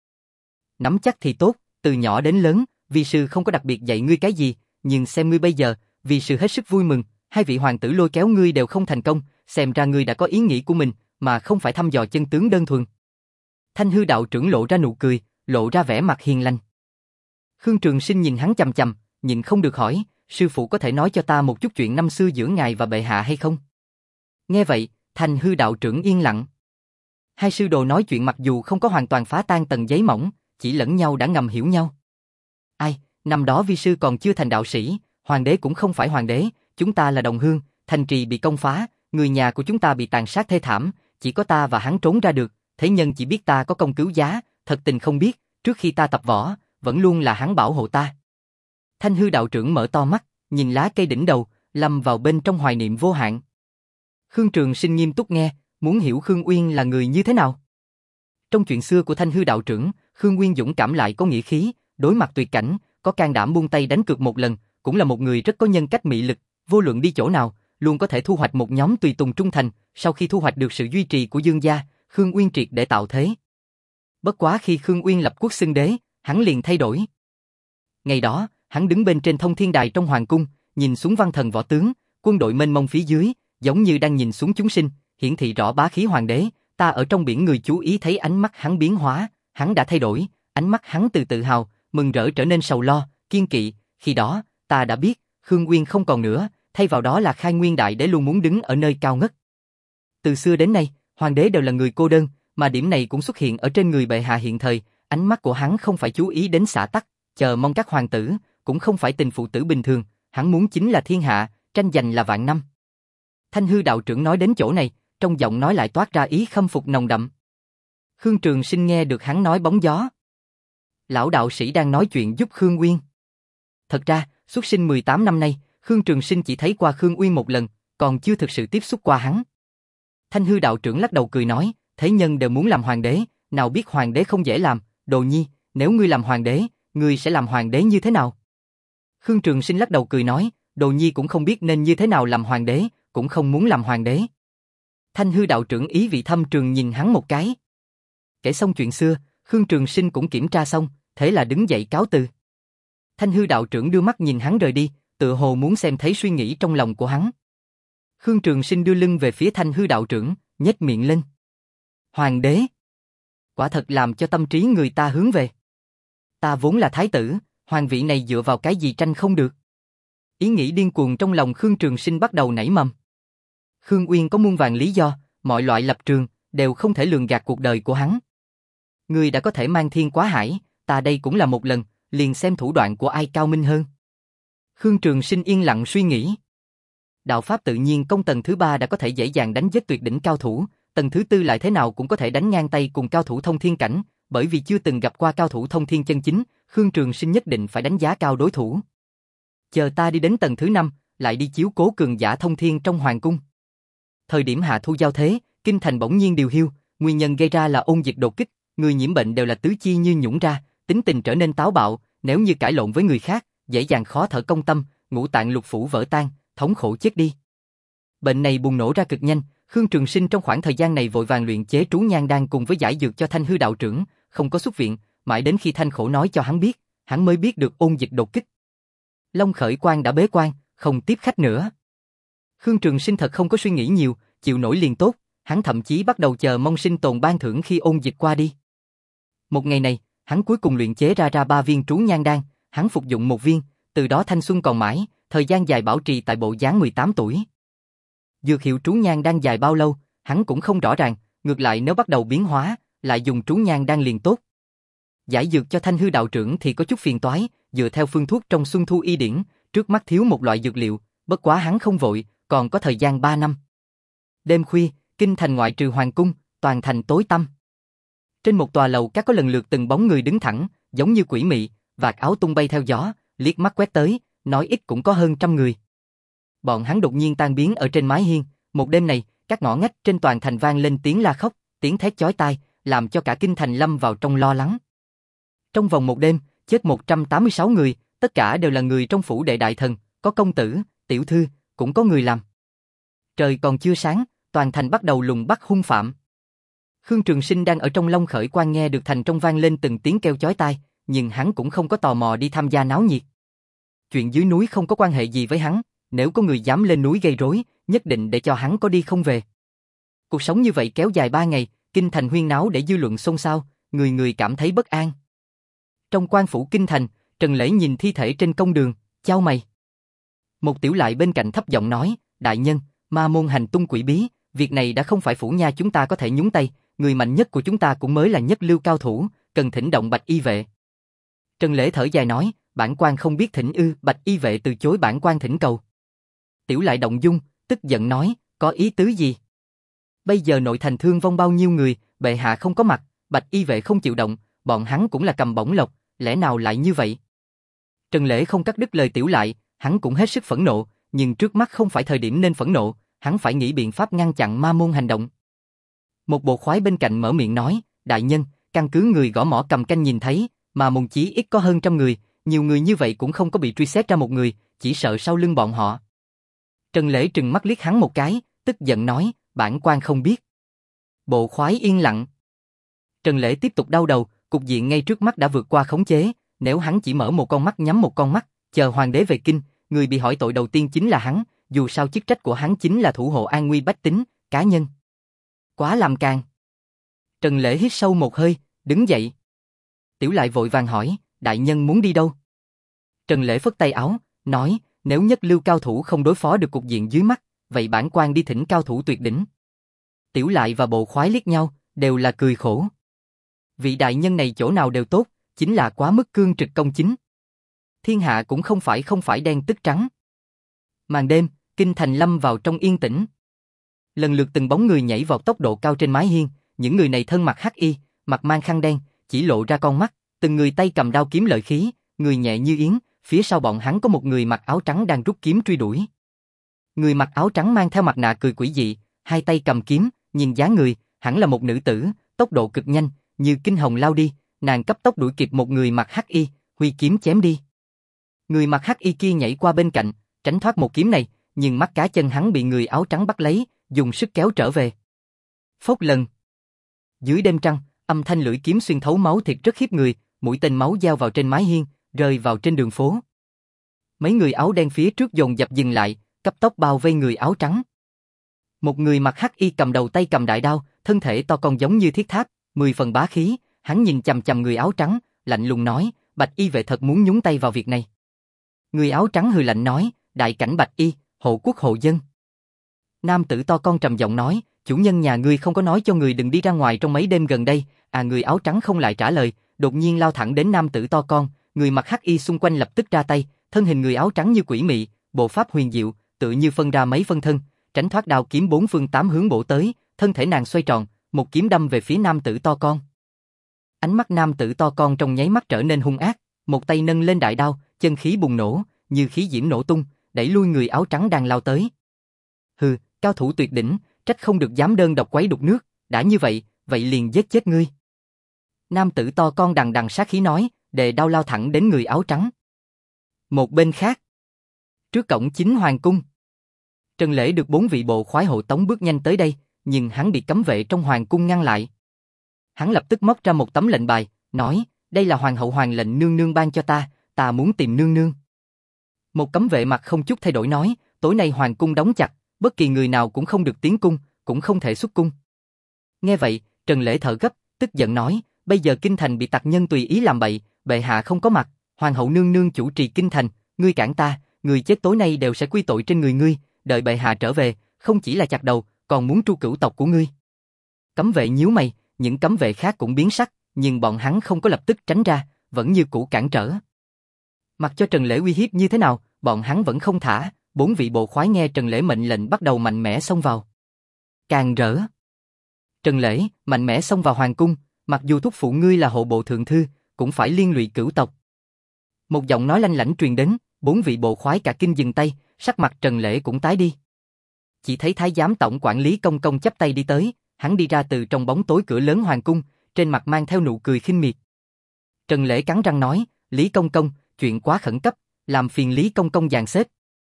Nắm chắc thì tốt, từ nhỏ đến lớn, vi sư không có đặc biệt dạy ngươi cái gì, nhưng xem ngươi bây giờ, vi sư hết sức vui mừng, hai vị hoàng tử lôi kéo ngươi đều không thành công, xem ra ngươi đã có ý nghĩ của mình, mà không phải thăm dò chân tướng đơn thuần." Thanh Hư đạo trưởng lộ ra nụ cười, lộ ra vẻ mặt hiền lành. Khương Trường Sinh nhìn hắn chằm chằm, nhịn không được hỏi: "Sư phụ có thể nói cho ta một chút chuyện năm xưa giữa ngài và bệ hạ hay không?" Nghe vậy, Thanh Hư đạo trưởng yên lặng. Hai sư đồ nói chuyện mặc dù không có hoàn toàn phá tan tầng giấy mỏng, chỉ lẫn nhau đã ngầm hiểu nhau. "Ai, năm đó vi sư còn chưa thành đạo sĩ, hoàng đế cũng không phải hoàng đế, chúng ta là đồng hương, thành trì bị công phá, người nhà của chúng ta bị tàn sát thê thảm, chỉ có ta và hắn trốn ra được, thế nhân chỉ biết ta có công cứu giá, thật tình không biết, trước khi ta tập võ, vẫn luôn là hắn bảo hộ ta." Thanh Hư đạo trưởng mở to mắt, nhìn lá cây đỉnh đầu, lâm vào bên trong hoài niệm vô hạn. Khương Trường Sinh nghiêm túc nghe, muốn hiểu Khương Uyên là người như thế nào. Trong chuyện xưa của Thanh Hư đạo trưởng, Khương Uyên dũng cảm lại có nghĩa khí, đối mặt tuyệt cảnh, có can đảm buông tay đánh cược một lần, cũng là một người rất có nhân cách mị lực, vô luận đi chỗ nào, luôn có thể thu hoạch một nhóm tùy tùng trung thành, sau khi thu hoạch được sự duy trì của Dương gia, Khương Uyên triệt để tạo thế. Bất quá khi Khương Uyên lập quốc xưng đế, hắn liền thay đổi. Ngày đó, hắn đứng bên trên thông thiên đài trong hoàng cung, nhìn xuống văn thần võ tướng, quân đội mênh mông phía dưới, giống như đang nhìn xuống chúng sinh, hiển thị rõ bá khí hoàng đế. Ta ở trong biển người chú ý thấy ánh mắt hắn biến hóa, hắn đã thay đổi, ánh mắt hắn từ tự hào, mừng rỡ trở nên sầu lo, kiên kỵ. Khi đó, ta đã biết, Khương Uyên không còn nữa, thay vào đó là Khai Nguyên Đại Đế luôn muốn đứng ở nơi cao ngất. Từ xưa đến nay, hoàng đế đều là người cô đơn, mà điểm này cũng xuất hiện ở trên người bệ hạ hiện thời. Ánh mắt của hắn không phải chú ý đến xã tắc, chờ mong các hoàng tử, cũng không phải tình phụ tử bình thường, hắn muốn chính là thiên hạ, tranh giành là vạn năm. Thanh Hư đạo trưởng nói đến chỗ này, trong giọng nói lại toát ra ý khâm phục nồng đậm. Khương Trường Sinh nghe được hắn nói bóng gió. Lão đạo sĩ đang nói chuyện giúp Khương Uyên. Thật ra, xuất sinh mười tám năm nay, Khương Trường Sinh chỉ thấy qua Khương Uyên một lần, còn chưa thực sự tiếp xúc qua hắn. Thanh Hư đạo trưởng lắc đầu cười nói, thế nhân đều muốn làm hoàng đế, nào biết hoàng đế không dễ làm, Đồ Nhi, nếu ngươi làm hoàng đế, ngươi sẽ làm hoàng đế như thế nào? Khương Trường Sinh lắc đầu cười nói, Đồ Nhi cũng không biết nên như thế nào làm hoàng đế, cũng không muốn làm hoàng đế. Thanh Hư đạo trưởng ý vị thâm trường nhìn hắn một cái. Kể xong chuyện xưa, Khương Trường Sinh cũng kiểm tra xong, thế là đứng dậy cáo từ. Thanh Hư đạo trưởng đưa mắt nhìn hắn rời đi, tựa hồ muốn xem thấy suy nghĩ trong lòng của hắn. Khương Trường Sinh đưa lưng về phía Thanh Hư đạo trưởng, nhếch miệng lên. Hoàng đế, quả thật làm cho tâm trí người ta hướng về. Ta vốn là thái tử, hoàng vị này dựa vào cái gì tranh không được? Ý nghĩ điên cuồng trong lòng Khương Trường Sinh bắt đầu nảy mầm. Khương Uyên có muôn vàn lý do, mọi loại lập trường, đều không thể lường gạt cuộc đời của hắn. Người đã có thể mang thiên quá hải, ta đây cũng là một lần, liền xem thủ đoạn của ai cao minh hơn. Khương Trường Sinh yên lặng suy nghĩ. Đạo pháp tự nhiên công tầng thứ ba đã có thể dễ dàng đánh giết tuyệt đỉnh cao thủ, tầng thứ tư lại thế nào cũng có thể đánh ngang tay cùng cao thủ thông thiên cảnh, bởi vì chưa từng gặp qua cao thủ thông thiên chân chính, Khương Trường Sinh nhất định phải đánh giá cao đối thủ. Chờ ta đi đến tầng thứ năm, lại đi chiếu cố cường giả thông thiên trong hoàng cung. Thời điểm hạ thu giao thế, kinh thành bỗng nhiên điều hiu, nguyên nhân gây ra là ôn dịch đột kích, người nhiễm bệnh đều là tứ chi như nhũn ra, tính tình trở nên táo bạo, nếu như cãi lộn với người khác, dễ dàng khó thở công tâm, ngũ tạng lục phủ vỡ tan, thống khổ chết đi. Bệnh này bùng nổ ra cực nhanh, Khương Trường Sinh trong khoảng thời gian này vội vàng luyện chế trú nhang đan cùng với giải dược cho Thanh Hư đạo trưởng, không có xuất viện, mãi đến khi Thanh Khổ nói cho hắn biết, hắn mới biết được ôn dịch đột kích. Long Khởi Quang đã bế quan, không tiếp khách nữa. Khương Trường Sinh thật không có suy nghĩ nhiều, chịu nổi liền tốt, hắn thậm chí bắt đầu chờ mong sinh tồn ban thưởng khi ôn dịch qua đi. Một ngày này, hắn cuối cùng luyện chế ra ra ba viên trú nhang đan, hắn phục dụng một viên, từ đó thanh xuân còn mãi, thời gian dài bảo trì tại bộ dáng mười tám tuổi. Dược hiệu trú nhang đan dài bao lâu, hắn cũng không rõ ràng, ngược lại nếu bắt đầu biến hóa, lại dùng trú nhang đan liền tốt. Giải dược cho Thanh Hư đạo trưởng thì có chút phiền toái, dựa theo phương thuốc trong Xuân Thu Y Điển, trước mắt thiếu một loại dược liệu, bất quá hắn không vội, còn có thời gian ba năm. Đêm khuya, kinh thành ngoại trừ hoàng cung, toàn thành tối tăm. Trên một tòa lầu các có lần lượt từng bóng người đứng thẳng, giống như quỷ mị, vạt áo tung bay theo gió, liếc mắt quét tới, nói ít cũng có hơn trăm người. Bọn hắn đột nhiên tan biến ở trên mái hiên, một đêm này, các ngõ ngách trên toàn thành vang lên tiếng la khóc, tiếng thét chói tai, làm cho cả kinh thành lâm vào trong lo lắng. Trong vòng một đêm, chết một trăm tám mươi sáu người, tất cả đều là người trong phủ đệ đại thần, có công tử, tiểu thư, cũng có người làm. Trời còn chưa sáng, toàn thành bắt đầu lùng bắt hung phạm. Khương Trường Sinh đang ở trong Long Khởi Quang nghe được thành trong vang lên từng tiếng kêu chói tai, nhưng hắn cũng không có tò mò đi tham gia náo nhiệt. Chuyện dưới núi không có quan hệ gì với hắn, nếu có người dám lên núi gây rối, nhất định để cho hắn có đi không về. Cuộc sống như vậy kéo dài ba ngày, kinh thành huyên náo để dư luận xôn xao, người người cảm thấy bất an. Trong quan phủ kinh thành, Trần Lễ nhìn thi thể trên công đường, chau mày. Một tiểu lại bên cạnh thấp giọng nói, đại nhân, ma môn hành tung quỷ bí, việc này đã không phải phủ nha chúng ta có thể nhúng tay, người mạnh nhất của chúng ta cũng mới là nhất lưu cao thủ, cần thỉnh động Bạch Y vệ. Trần Lễ thở dài nói, bản quan không biết thỉnh ư, Bạch Y vệ từ chối bản quan thỉnh cầu. Tiểu lại động dung, tức giận nói, có ý tứ gì? Bây giờ nội thành thương vong bao nhiêu người, bệ hạ không có mặt, Bạch Y vệ không chịu động, bọn hắn cũng là cầm bổng lộc, lẽ nào lại như vậy? Trần Lễ không cắt đứt lời tiểu lại, hắn cũng hết sức phẫn nộ, nhưng trước mắt không phải thời điểm nên phẫn nộ, hắn phải nghĩ biện pháp ngăn chặn ma môn hành động. Một bộ khoái bên cạnh mở miệng nói, đại nhân, căn cứ người gõ mỏ cầm canh nhìn thấy, mà môn chí ít có hơn trăm người, Nhiều người như vậy cũng không có bị truy xét ra một người, chỉ sợ sau lưng bọn họ. Trần Lễ trừng mắt liếc hắn một cái, tức giận nói, bản quan không biết. Bộ khoái yên lặng. Trần Lễ tiếp tục đau đầu, cục diện ngay trước mắt đã vượt qua khống chế, nếu hắn chỉ mở một con mắt nhắm một con mắt, chờ hoàng đế về kinh, người bị hỏi tội đầu tiên chính là hắn, dù sao chức trách của hắn chính là thủ hộ an nguy bách tính, cá nhân. Quá làm càng. Trần Lễ hít sâu một hơi, đứng dậy. Tiểu Lại vội vàng hỏi, đại nhân muốn đi đâu? Trần Lễ phất tay áo, nói, nếu nhất lưu cao thủ không đối phó được cục diện dưới mắt, vậy bản quan đi thỉnh cao thủ tuyệt đỉnh. Tiểu Lại và bộ khoái liếc nhau, đều là cười khổ. Vị đại nhân này chỗ nào đều tốt, chính là quá mức cương trực công chính. Thiên hạ cũng không phải không phải đen tức trắng. Màn đêm, kinh thành lâm vào trong yên tĩnh. Lần lượt từng bóng người nhảy vào tốc độ cao trên mái hiên, những người này thân mặc hắc y, mặt mang khăn đen, chỉ lộ ra con mắt, từng người tay cầm đao kiếm lợi khí, người nhẹ như yến, phía sau bọn hắn có một người mặc áo trắng đang rút kiếm truy đuổi. Người mặc áo trắng mang theo mặt nạ cười quỷ dị, hai tay cầm kiếm, nhìn dáng người, hẳn là một nữ tử, tốc độ cực nhanh, như kinh hồng lao đi, nàng cấp tốc đuổi kịp một người mặc hắc y, huy kiếm chém đi. Người mặc hắc y kia nhảy qua bên cạnh, tránh thoát một kiếm này, nhưng mắt cá chân hắn bị người áo trắng bắt lấy, dùng sức kéo trở về. Phốc lần. Dưới đêm trăng, âm thanh lưỡi kiếm xuyên thấu máu thịt rất khiếp người, mũi tên máu giao vào trên mái hiên, rơi vào trên đường phố. Mấy người áo đen phía trước dồn dập dừng lại, cấp tốc bao vây người áo trắng. Một người mặc hắc y cầm đầu tay cầm đại đao, thân thể to con giống như thiết tháp, mười phần bá khí, hắn nhìn chằm chằm người áo trắng, lạnh lùng nói, Bạch y vệ thật muốn nhúng tay vào việc này. Người áo trắng hừ lạnh nói, đại cảnh Bạch y, hộ quốc hộ dân. Nam tử to con trầm giọng nói, chủ nhân nhà ngươi không có nói cho người đừng đi ra ngoài trong mấy đêm gần đây, à người áo trắng không lại trả lời, đột nhiên lao thẳng đến nam tử to con, người mặc hắc y xung quanh lập tức ra tay, thân hình người áo trắng như quỷ mị, bộ pháp huyền diệu, tự như phân ra mấy phân thân, tránh thoát đao kiếm bốn phương tám hướng bổ tới, thân thể nàng xoay tròn, một kiếm đâm về phía nam tử to con. Ánh mắt nam tử to con trong nháy mắt trở nên hung ác, một tay nâng lên đại đao, chân khí bùng nổ, như khí diễm nổ tung, đẩy lui người áo trắng đang lao tới. Hừ, cao thủ tuyệt đỉnh, trách không được dám đơn độc quấy đục nước, đã như vậy, vậy liền giết chết ngươi. Nam tử to con đằng đằng sát khí nói, đề đao lao thẳng đến người áo trắng. Một bên khác, trước cổng chính hoàng cung, Trần Lễ được bốn vị bộ khoái hộ tống bước nhanh tới đây, nhưng hắn bị cấm vệ trong hoàng cung ngăn lại. Hắn lập tức móc ra một tấm lệnh bài, nói, đây là hoàng hậu hoàng lệnh nương nương ban cho ta, ta muốn tìm nương nương. Một cấm vệ mặt không chút thay đổi nói, tối nay hoàng cung đóng chặt, bất kỳ người nào cũng không được tiến cung, cũng không thể xuất cung. Nghe vậy, Trần Lễ thở gấp, tức giận nói, bây giờ kinh thành bị tặc nhân tùy ý làm bậy, bệ hạ không có mặt, hoàng hậu nương nương chủ trì kinh thành, ngươi cản ta, người chết tối nay đều sẽ quy tội trên người ngươi, đợi bệ hạ trở về, không chỉ là chặt đầu, còn muốn tru cửu tộc của ngươi. Cấm vệ nhíu mày, những cấm vệ khác cũng biến sắc, nhưng bọn hắn không có lập tức tránh ra, vẫn như cũ cản trở. Mặc cho Trần Lễ uy hiếp như thế nào, bọn hắn vẫn không thả, bốn vị bộ khoái nghe Trần Lễ mệnh lệnh bắt đầu mạnh mẽ xông vào. Càng rỡ. Trần Lễ mạnh mẽ xông vào hoàng cung, mặc dù thúc phụ ngươi là hộ bộ thượng thư, cũng phải liên lụy cửu tộc. Một giọng nói lanh lảnh truyền đến, bốn vị bộ khoái cả kinh dừng tay, sắc mặt Trần Lễ cũng tái đi. Chỉ thấy thái giám tổng quản Lý Công Công chắp tay đi tới, hắn đi ra từ trong bóng tối cửa lớn hoàng cung, trên mặt mang theo nụ cười khinh miệt. Trần Lễ cắn răng nói, Lý Công Công, chuyện quá khẩn cấp, làm phiền Lý Công Công dàn xếp.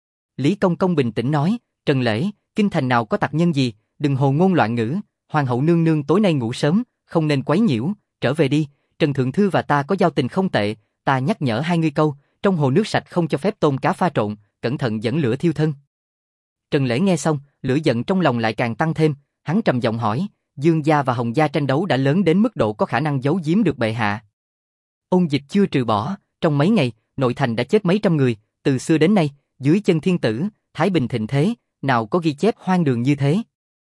Lý Công Công bình tĩnh nói, Trần Lễ, kinh thành nào có tặc nhân gì, đừng hồ ngôn loạn ngữ, hoàng hậu nương nương tối nay ngủ sớm, không nên quấy nhiễu, trở về đi, Trần Thượng Thư và ta có giao tình không tệ, ta nhắc nhở hai ngươi câu, trong hồ nước sạch không cho phép tôm cá pha trộn, cẩn thận dẫn lửa thiêu thân. Trần Lễ nghe xong, lửa giận trong lòng lại càng tăng thêm, hắn trầm giọng hỏi, Dương gia và Hồng gia tranh đấu đã lớn đến mức độ có khả năng giấu giếm được bệ hạ. Ôn dịch chưa trừ bỏ, trong mấy ngày, nội thành đã chết mấy trăm người, từ xưa đến nay, dưới chân thiên tử, thái bình thịnh thế, nào có ghi chép hoang đường như thế.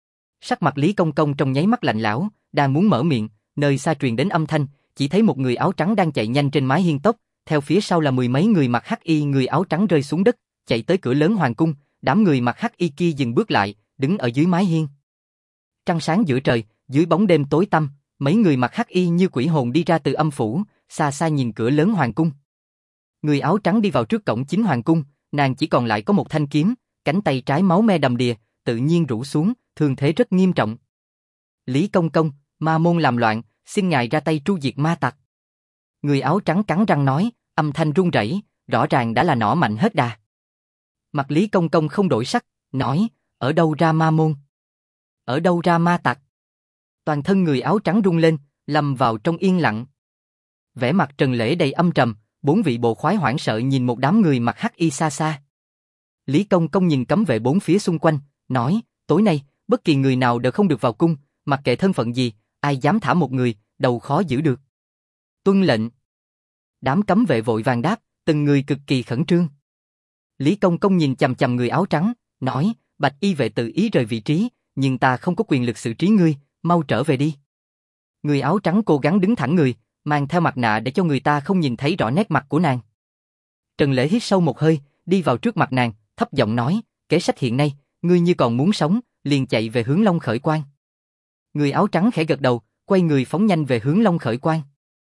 Sắc mặt Lý Công Công trong nháy mắt lạnh lẽo, đang muốn mở miệng, nơi xa truyền đến âm thanh, chỉ thấy một người áo trắng đang chạy nhanh trên mái hiên tốc, theo phía sau là mười mấy người mặc hắc y người áo trắng rơi xuống đất, chạy tới cửa lớn hoàng cung, đám người mặc hắc y kia dừng bước lại, đứng ở dưới mái hiên. Trăng sáng giữa trời, dưới bóng đêm tối tăm, mấy người mặc hắc y như quỷ hồn đi ra từ âm phủ, xa xa nhìn cửa lớn hoàng cung. Người áo trắng đi vào trước cổng chính hoàng cung, nàng chỉ còn lại có một thanh kiếm, cánh tay trái máu me đầm đìa, tự nhiên rũ xuống, thương thế rất nghiêm trọng. Lý Công Công, ma môn làm loạn, xin ngài ra tay tru diệt ma tặc. Người áo trắng cắn răng nói, âm thanh run rẩy, rõ ràng đã là nỏ mạnh hết đà. Mặt Lý Công Công không đổi sắc, nói, ở đâu ra ma môn? Ở đâu ra ma tặc? Toàn thân người áo trắng rung lên, lâm vào trong yên lặng. Vẻ mặt Trần Lễ đầy âm trầm, bốn vị bộ khoái hoảng sợ nhìn một đám người mặc hắc y xa xa. Lý Công Công nhìn cấm vệ bốn phía xung quanh, nói, tối nay, bất kỳ người nào đều không được vào cung, mặc kệ thân phận gì, ai dám thả một người, đầu khó giữ được. Tuân lệnh. Đám cấm vệ vội vàng đáp, từng người cực kỳ khẩn trương. Lý Công Công nhìn chằm chằm người áo trắng, nói, bạch y vệ tự ý rời vị trí, nhưng ta không có quyền lực xử trí ngươi, mau trở về đi. Người áo trắng cố gắng đứng thẳng người, mang theo mặt nạ để cho người ta không nhìn thấy rõ nét mặt của nàng. Trần Lễ hít sâu một hơi, đi vào trước mặt nàng, thấp giọng nói, kế sách hiện nay, ngươi như còn muốn sống, liền chạy về hướng Long Khởi Quan. Người áo trắng khẽ gật đầu, quay người phóng nhanh về hướng Long Khởi Quan.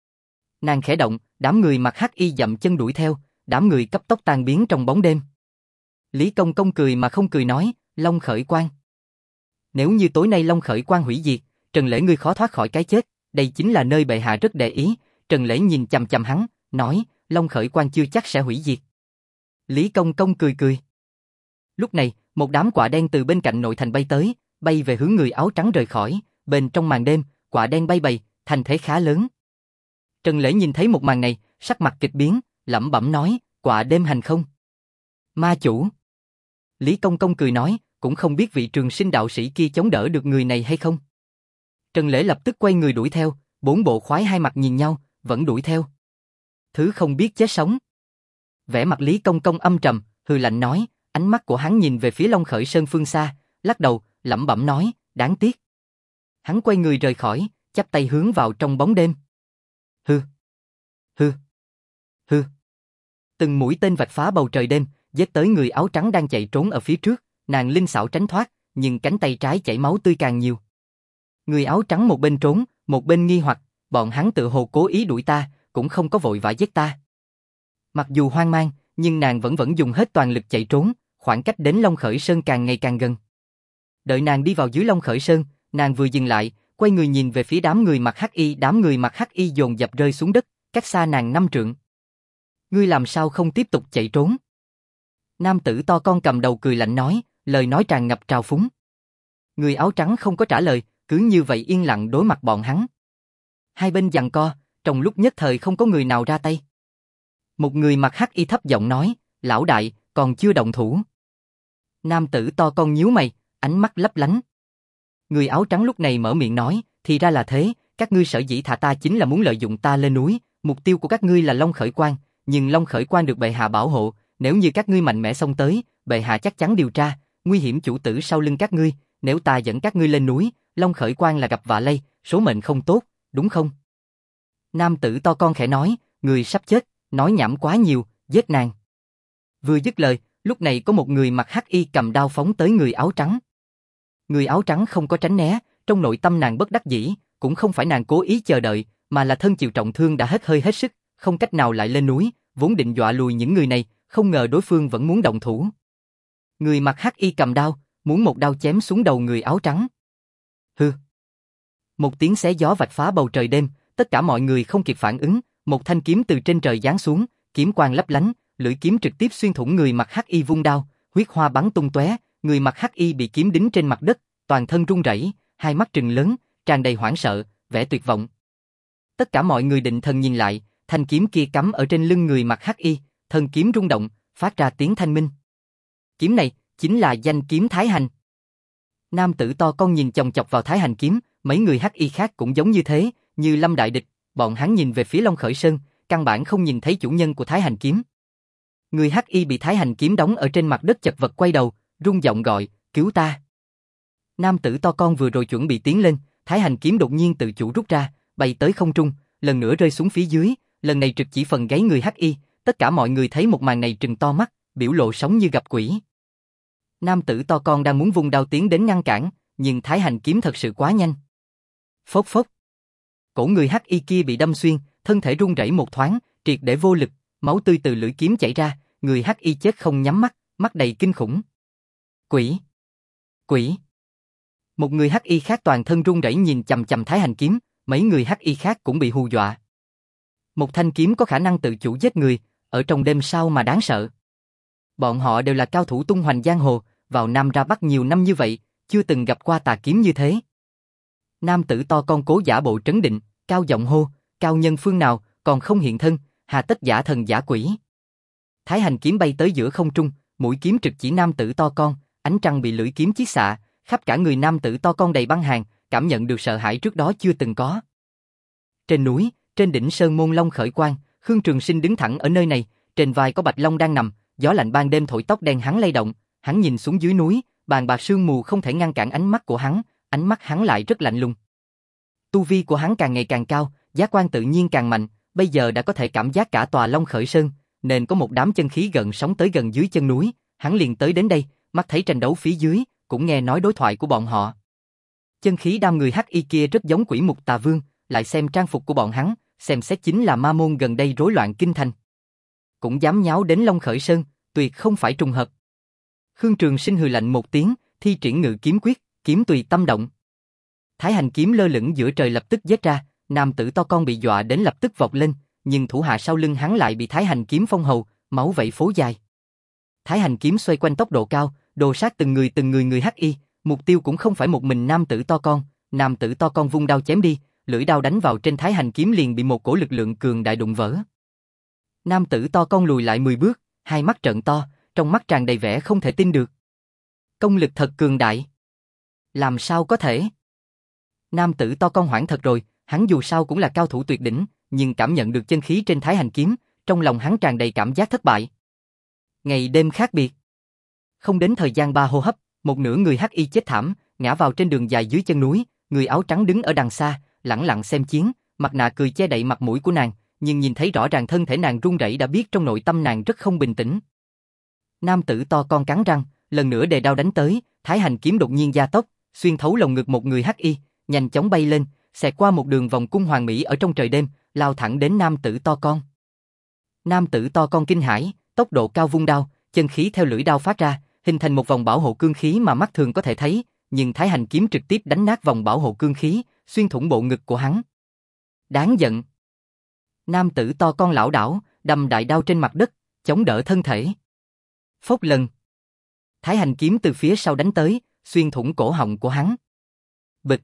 Nàng khẽ động, đám người mặc hắc y dậm chân đuổi theo, đám người cấp tốc tan biến trong bóng đêm. Lý Công Công cười mà không cười nói, Long Khởi Quan. Nếu như tối nay Long Khởi Quan hủy diệt, Trần Lễ ngươi khó thoát khỏi cái chết, đây chính là nơi bệ hạ rất để ý. Trần Lễ nhìn chằm chằm hắn, nói, Long Khởi Quan chưa chắc sẽ hủy diệt. Lý Công Công cười cười. Lúc này, một đám quạ đen từ bên cạnh nội thành bay tới, bay về hướng người áo trắng rời khỏi, bên trong màn đêm, quạ đen bay bầy, thành thế khá lớn. Trần Lễ nhìn thấy một màn này, sắc mặt kịch biến, lẩm bẩm nói, quạ đêm hành không? Ma chủ. Lý Công Công cười nói, cũng không biết vị Trường Sinh đạo sĩ kia chống đỡ được người này hay không. Trần Lễ lập tức quay người đuổi theo, bốn bộ khoái hai mặt nhìn nhau, vẫn đuổi theo. Thứ không biết chết sống. Vẻ mặt Lý Công Công âm trầm, hừ lạnh nói, ánh mắt của hắn nhìn về phía Long Khởi Sơn phương xa, lắc đầu, lẩm bẩm nói, đáng tiếc. Hắn quay người rời khỏi, chắp tay hướng vào trong bóng đêm. Hừ, hừ, hừ. Từng mũi tên vạch phá bầu trời đêm, giết tới người áo trắng đang chạy trốn ở phía trước, nàng linh xảo tránh thoát, nhưng cánh tay trái chảy máu tươi càng nhiều. Người áo trắng một bên trốn, một bên nghi hoặc, bọn hắn tự hồ cố ý đuổi ta, cũng không có vội vã giết ta. Mặc dù hoang mang, nhưng nàng vẫn vẫn dùng hết toàn lực chạy trốn, khoảng cách đến Long Khởi Sơn càng ngày càng gần. Đợi nàng đi vào dưới Long Khởi Sơn, nàng vừa dừng lại, quay người nhìn về phía đám người mặc hắc y, đám người mặc hắc y dồn dập rơi xuống đất, cách xa nàng năm trượng. Ngươi làm sao không tiếp tục chạy trốn? Nam tử to con cầm đầu cười lạnh nói, lời nói tràn ngập trào phúng. Người áo trắng không có trả lời, cứ như vậy yên lặng đối mặt bọn hắn. Hai bên giằng co, trong lúc nhất thời không có người nào ra tay. Một người mặc hắc y thấp giọng nói, lão đại, còn chưa động thủ. Nam tử to con nhíu mày, ánh mắt lấp lánh. Người áo trắng lúc này mở miệng nói, thì ra là thế, các ngươi sở dĩ thả ta chính là muốn lợi dụng ta lên núi, mục tiêu của các ngươi là Long Khởi Quan, nhưng Long Khởi Quan được bệ hạ bảo hộ, nếu như các ngươi mạnh mẽ xông tới, bệ hạ chắc chắn điều tra, nguy hiểm chủ tử sau lưng các ngươi, nếu ta dẫn các ngươi lên núi, Long Khởi Quan là gặp vạ lây, số mệnh không tốt, đúng không? Nam tử to con khẽ nói, người sắp chết, nói nhảm quá nhiều, giết nàng. Vừa dứt lời, lúc này có một người mặc hắc y cầm đao phóng tới người áo trắng. Người áo trắng không có tránh né, trong nội tâm nàng bất đắc dĩ, cũng không phải nàng cố ý chờ đợi, mà là thân chịu trọng thương đã hết hơi hết sức, không cách nào lại lên núi, vốn định dọa lùi những người này, không ngờ đối phương vẫn muốn động thủ. Người mặc hắc y cầm đao, muốn một đao chém xuống đầu người áo trắng. Hừ. Một tiếng xé gió vạch phá bầu trời đêm, tất cả mọi người không kịp phản ứng, một thanh kiếm từ trên trời giáng xuống, kiếm quang lấp lánh, lưỡi kiếm trực tiếp xuyên thủng người mặc hắc y vung đao, huyết hoa bắn tung tóe, người mặc hắc y bị kiếm đính trên mặt đất, toàn thân run rẩy, hai mắt trừng lớn, tràn đầy hoảng sợ, vẻ tuyệt vọng. Tất cả mọi người định thần nhìn lại, thanh kiếm kia cắm ở trên lưng người mặc hắc y, thân kiếm rung động, phát ra tiếng thanh minh. Kiếm này chính là danh kiếm Thái Hành. Nam tử to con nhìn chòng chọc vào Thái Hành kiếm, mấy người hắc y khác cũng giống như thế, như lâm đại địch, bọn hắn nhìn về phía Long Khởi Sơn, căn bản không nhìn thấy chủ nhân của Thái Hành kiếm. Người hắc y bị Thái Hành kiếm đóng ở trên mặt đất chật vật quay đầu, rung giọng gọi, cứu ta. Nam tử to con vừa rồi chuẩn bị tiến lên, Thái Hành kiếm đột nhiên tự chủ rút ra, bay tới không trung, lần nữa rơi xuống phía dưới, lần này trực chỉ phần gáy người hắc y, tất cả mọi người thấy một màn này trừng to mắt, biểu lộ sống như gặp quỷ. Nam tử to con đang muốn vung đao tiến đến ngăn cản, nhưng Thái Hành kiếm thật sự quá nhanh. Phốc phốc. Cổ người hắc y kia bị đâm xuyên, thân thể run rẩy một thoáng, triệt để vô lực, máu tươi từ lưỡi kiếm chảy ra, người hắc y chết không nhắm mắt, mắt đầy kinh khủng. Quỷ! Quỷ! Một người hắc y khác toàn thân run rẩy nhìn chằm chằm Thái Hành kiếm, mấy người hắc y khác cũng bị hù dọa. Một thanh kiếm có khả năng tự chủ giết người, ở trong đêm sao mà đáng sợ. Bọn họ đều là cao thủ tung hoành giang hồ, vào Nam ra Bắc nhiều năm như vậy, chưa từng gặp qua tà kiếm như thế. Nam tử to con cố giả bộ trấn định, cao giọng hô, cao nhân phương nào, còn không hiện thân, hà tất giả thần giả quỷ. Thái hành kiếm bay tới giữa không trung, mũi kiếm trực chỉ nam tử to con, ánh trăng bị lưỡi kiếm chiết xạ, khắp cả người nam tử to con đầy băng hàn, cảm nhận được sợ hãi trước đó chưa từng có. Trên núi, trên đỉnh sơn môn Long Khởi Quang, Khương Trường Sinh đứng thẳng ở nơi này, trên vai có Bạch Long đang nằm, gió lạnh ban đêm thổi tóc đen hắn lay động, hắn nhìn xuống dưới núi, bàn bạc sương mù không thể ngăn cản ánh mắt của hắn, ánh mắt hắn lại rất lạnh lùng. Tu vi của hắn càng ngày càng cao, giác quan tự nhiên càng mạnh, bây giờ đã có thể cảm giác cả tòa Long Khởi Sơn, nên có một đám chân khí gần sóng tới gần dưới chân núi, hắn liền tới đến đây, mắt thấy tranh đấu phía dưới, cũng nghe nói đối thoại của bọn họ. Chân khí đam người hắc y kia rất giống Quỷ Mục Tà Vương, lại xem trang phục của bọn hắn, xem xét chính là ma môn gần đây rối loạn kinh thành. Cũng dám nháo đến Long Khởi Sơn, tuyệt không phải trùng hợp. Khương Trường Sinh hừ lạnh một tiếng, thi triển Ngự Kiếm Quyết, kiếm tùy tâm động. Thái hành kiếm lơ lửng giữa trời lập tức giết ra, nam tử to con bị dọa đến lập tức vọt lên, nhưng thủ hạ sau lưng hắn lại bị Thái hành kiếm phong hầu, máu vẩy phố dài. Thái hành kiếm xoay quanh tốc độ cao, đồ sát từng người từng người người hắc y, mục tiêu cũng không phải một mình nam tử to con, nam tử to con vung đao chém đi, lưỡi đao đánh vào trên Thái hành kiếm liền bị một cổ lực lượng cường đại đụng vỡ. Nam tử to con lùi lại mười bước, hai mắt trợn to, trong mắt tràn đầy vẻ không thể tin được. Công lực thật cường đại. Làm sao có thể? Nam tử to con hoảng thật rồi, hắn dù sao cũng là cao thủ tuyệt đỉnh, nhưng cảm nhận được chân khí trên Thái hành kiếm, trong lòng hắn tràn đầy cảm giác thất bại. Ngày đêm khác biệt. Không đến thời gian ba hô hấp, một nửa người hắc y chết thảm, ngã vào trên đường dài dưới chân núi, người áo trắng đứng ở đằng xa, lẳng lặng xem chiến, mặt nạ cười che đậy mặt mũi của nàng, nhưng nhìn thấy rõ ràng thân thể nàng run rẩy đã biết trong nội tâm nàng rất không bình tĩnh. Nam tử to con cắn răng, lần nữa đề đao đánh tới, Thái hành kiếm đột nhiên gia tốc, xuyên thấu lồng ngực một người hắc y, nhanh chóng bay lên, xẹt qua một đường vòng cung hoàng mỹ ở trong trời đêm, lao thẳng đến nam tử to con. Nam tử to con kinh hãi, tốc độ cao vung đao, chân khí theo lưỡi đao phát ra, hình thành một vòng bảo hộ cương khí mà mắt thường có thể thấy, nhưng Thái hành kiếm trực tiếp đánh nát vòng bảo hộ cương khí, xuyên thủng bộ ngực của hắn. Đáng giận. Nam tử to con lảo đảo, đâm đại đao trên mặt đất, chống đỡ thân thể. Phốc lần. Thái hành kiếm từ phía sau đánh tới, xuyên thủng cổ họng của hắn. Bịch.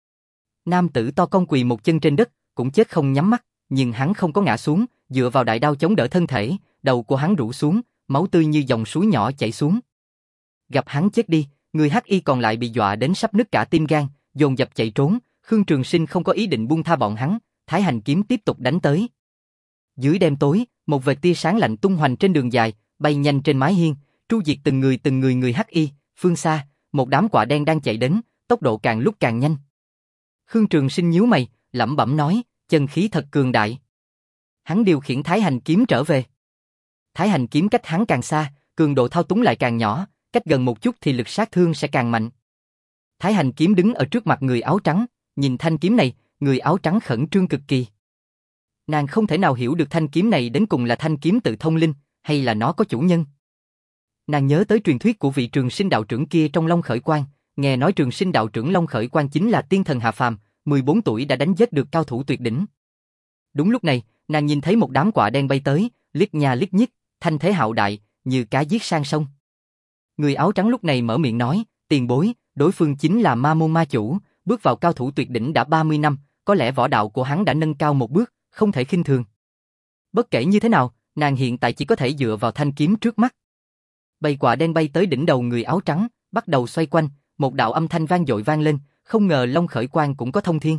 Nam tử to con quỳ một chân trên đất, cũng chết không nhắm mắt, nhưng hắn không có ngã xuống, dựa vào đại đao chống đỡ thân thể, đầu của hắn rũ xuống, máu tươi như dòng suối nhỏ chảy xuống. Gặp hắn chết đi, người hắc y còn lại bị dọa đến sắp nứt cả tim gan, dồn dập chạy trốn, Khương Trường Sinh không có ý định buông tha bọn hắn, Thái hành kiếm tiếp tục đánh tới. Dưới đêm tối, một vệt tia sáng lạnh tung hoành trên đường dài, bay nhanh trên mái hiên, tru diệt từng người từng người người hắc y, phương xa, một đám quạ đen đang chạy đến, tốc độ càng lúc càng nhanh. Khương Trường Sinh nhíu mày, lẩm bẩm nói, chân khí thật cường đại. Hắn điều khiển Thái hành kiếm trở về. Thái hành kiếm cách hắn càng xa, cường độ thao túng lại càng nhỏ, cách gần một chút thì lực sát thương sẽ càng mạnh. Thái hành kiếm đứng ở trước mặt người áo trắng, nhìn thanh kiếm này, người áo trắng khẩn trương cực kỳ. Nàng không thể nào hiểu được thanh kiếm này đến cùng là thanh kiếm tự thông linh, hay là nó có chủ nhân. Nàng nhớ tới truyền thuyết của vị Trường Sinh đạo trưởng kia trong Long Khởi Quang, nghe nói Trường Sinh đạo trưởng Long Khởi Quang chính là tiên thần hạ phàm, mười bốn tuổi đã đánh giết được cao thủ tuyệt đỉnh. Đúng lúc này, nàng nhìn thấy một đám quạ đen bay tới, liếc nha liếc nhích, thanh thế hạo đại, như cá giết sang sông. Người áo trắng lúc này mở miệng nói, tiền bối, đối phương chính là Ma Môn ma chủ, bước vào cao thủ tuyệt đỉnh đã ba mươi năm, có lẽ võ đạo của hắn đã nâng cao một bước, không thể khinh thường. Bất kể như thế nào, nàng hiện tại chỉ có thể dựa vào thanh kiếm trước mắt. Bầy quạ đen bay tới đỉnh đầu người áo trắng, bắt đầu xoay quanh, một đạo âm thanh vang dội vang lên, không ngờ Long Khởi Quang cũng có thông thiên.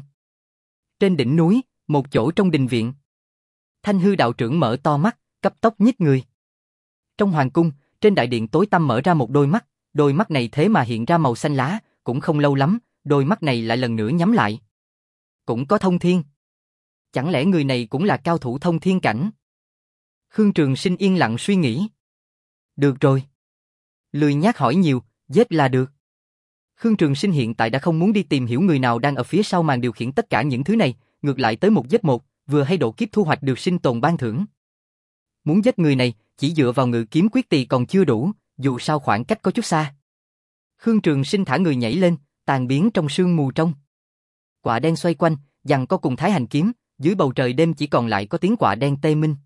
Trên đỉnh núi, một chỗ trong đình viện. Thanh Hư đạo trưởng mở to mắt, cấp tốc nhích người. Trong hoàng cung, trên đại điện tối tăm mở ra một đôi mắt, đôi mắt này thế mà hiện ra màu xanh lá, cũng không lâu lắm, đôi mắt này lại lần nữa nhắm lại. Cũng có thông thiên. Chẳng lẽ người này cũng là cao thủ thông thiên cảnh? Khương Trường Sinh yên lặng suy nghĩ. Được rồi. Lười nhác hỏi nhiều, giết là được. Khương Trường Sinh hiện tại đã không muốn đi tìm hiểu người nào đang ở phía sau màn điều khiển tất cả những thứ này, ngược lại tới một giết một, vừa hay độ kiếp thu hoạch được sinh tồn ban thưởng. Muốn giết người này, chỉ dựa vào Ngự Kiếm Quyết tỳ còn chưa đủ, dù sao khoảng cách có chút xa. Khương Trường Sinh thả người nhảy lên, tan biến trong sương mù trong. Quạ đen xoay quanh, giằng co cùng Thái hành kiếm, dưới bầu trời đêm chỉ còn lại có tiếng quạ đen tê minh.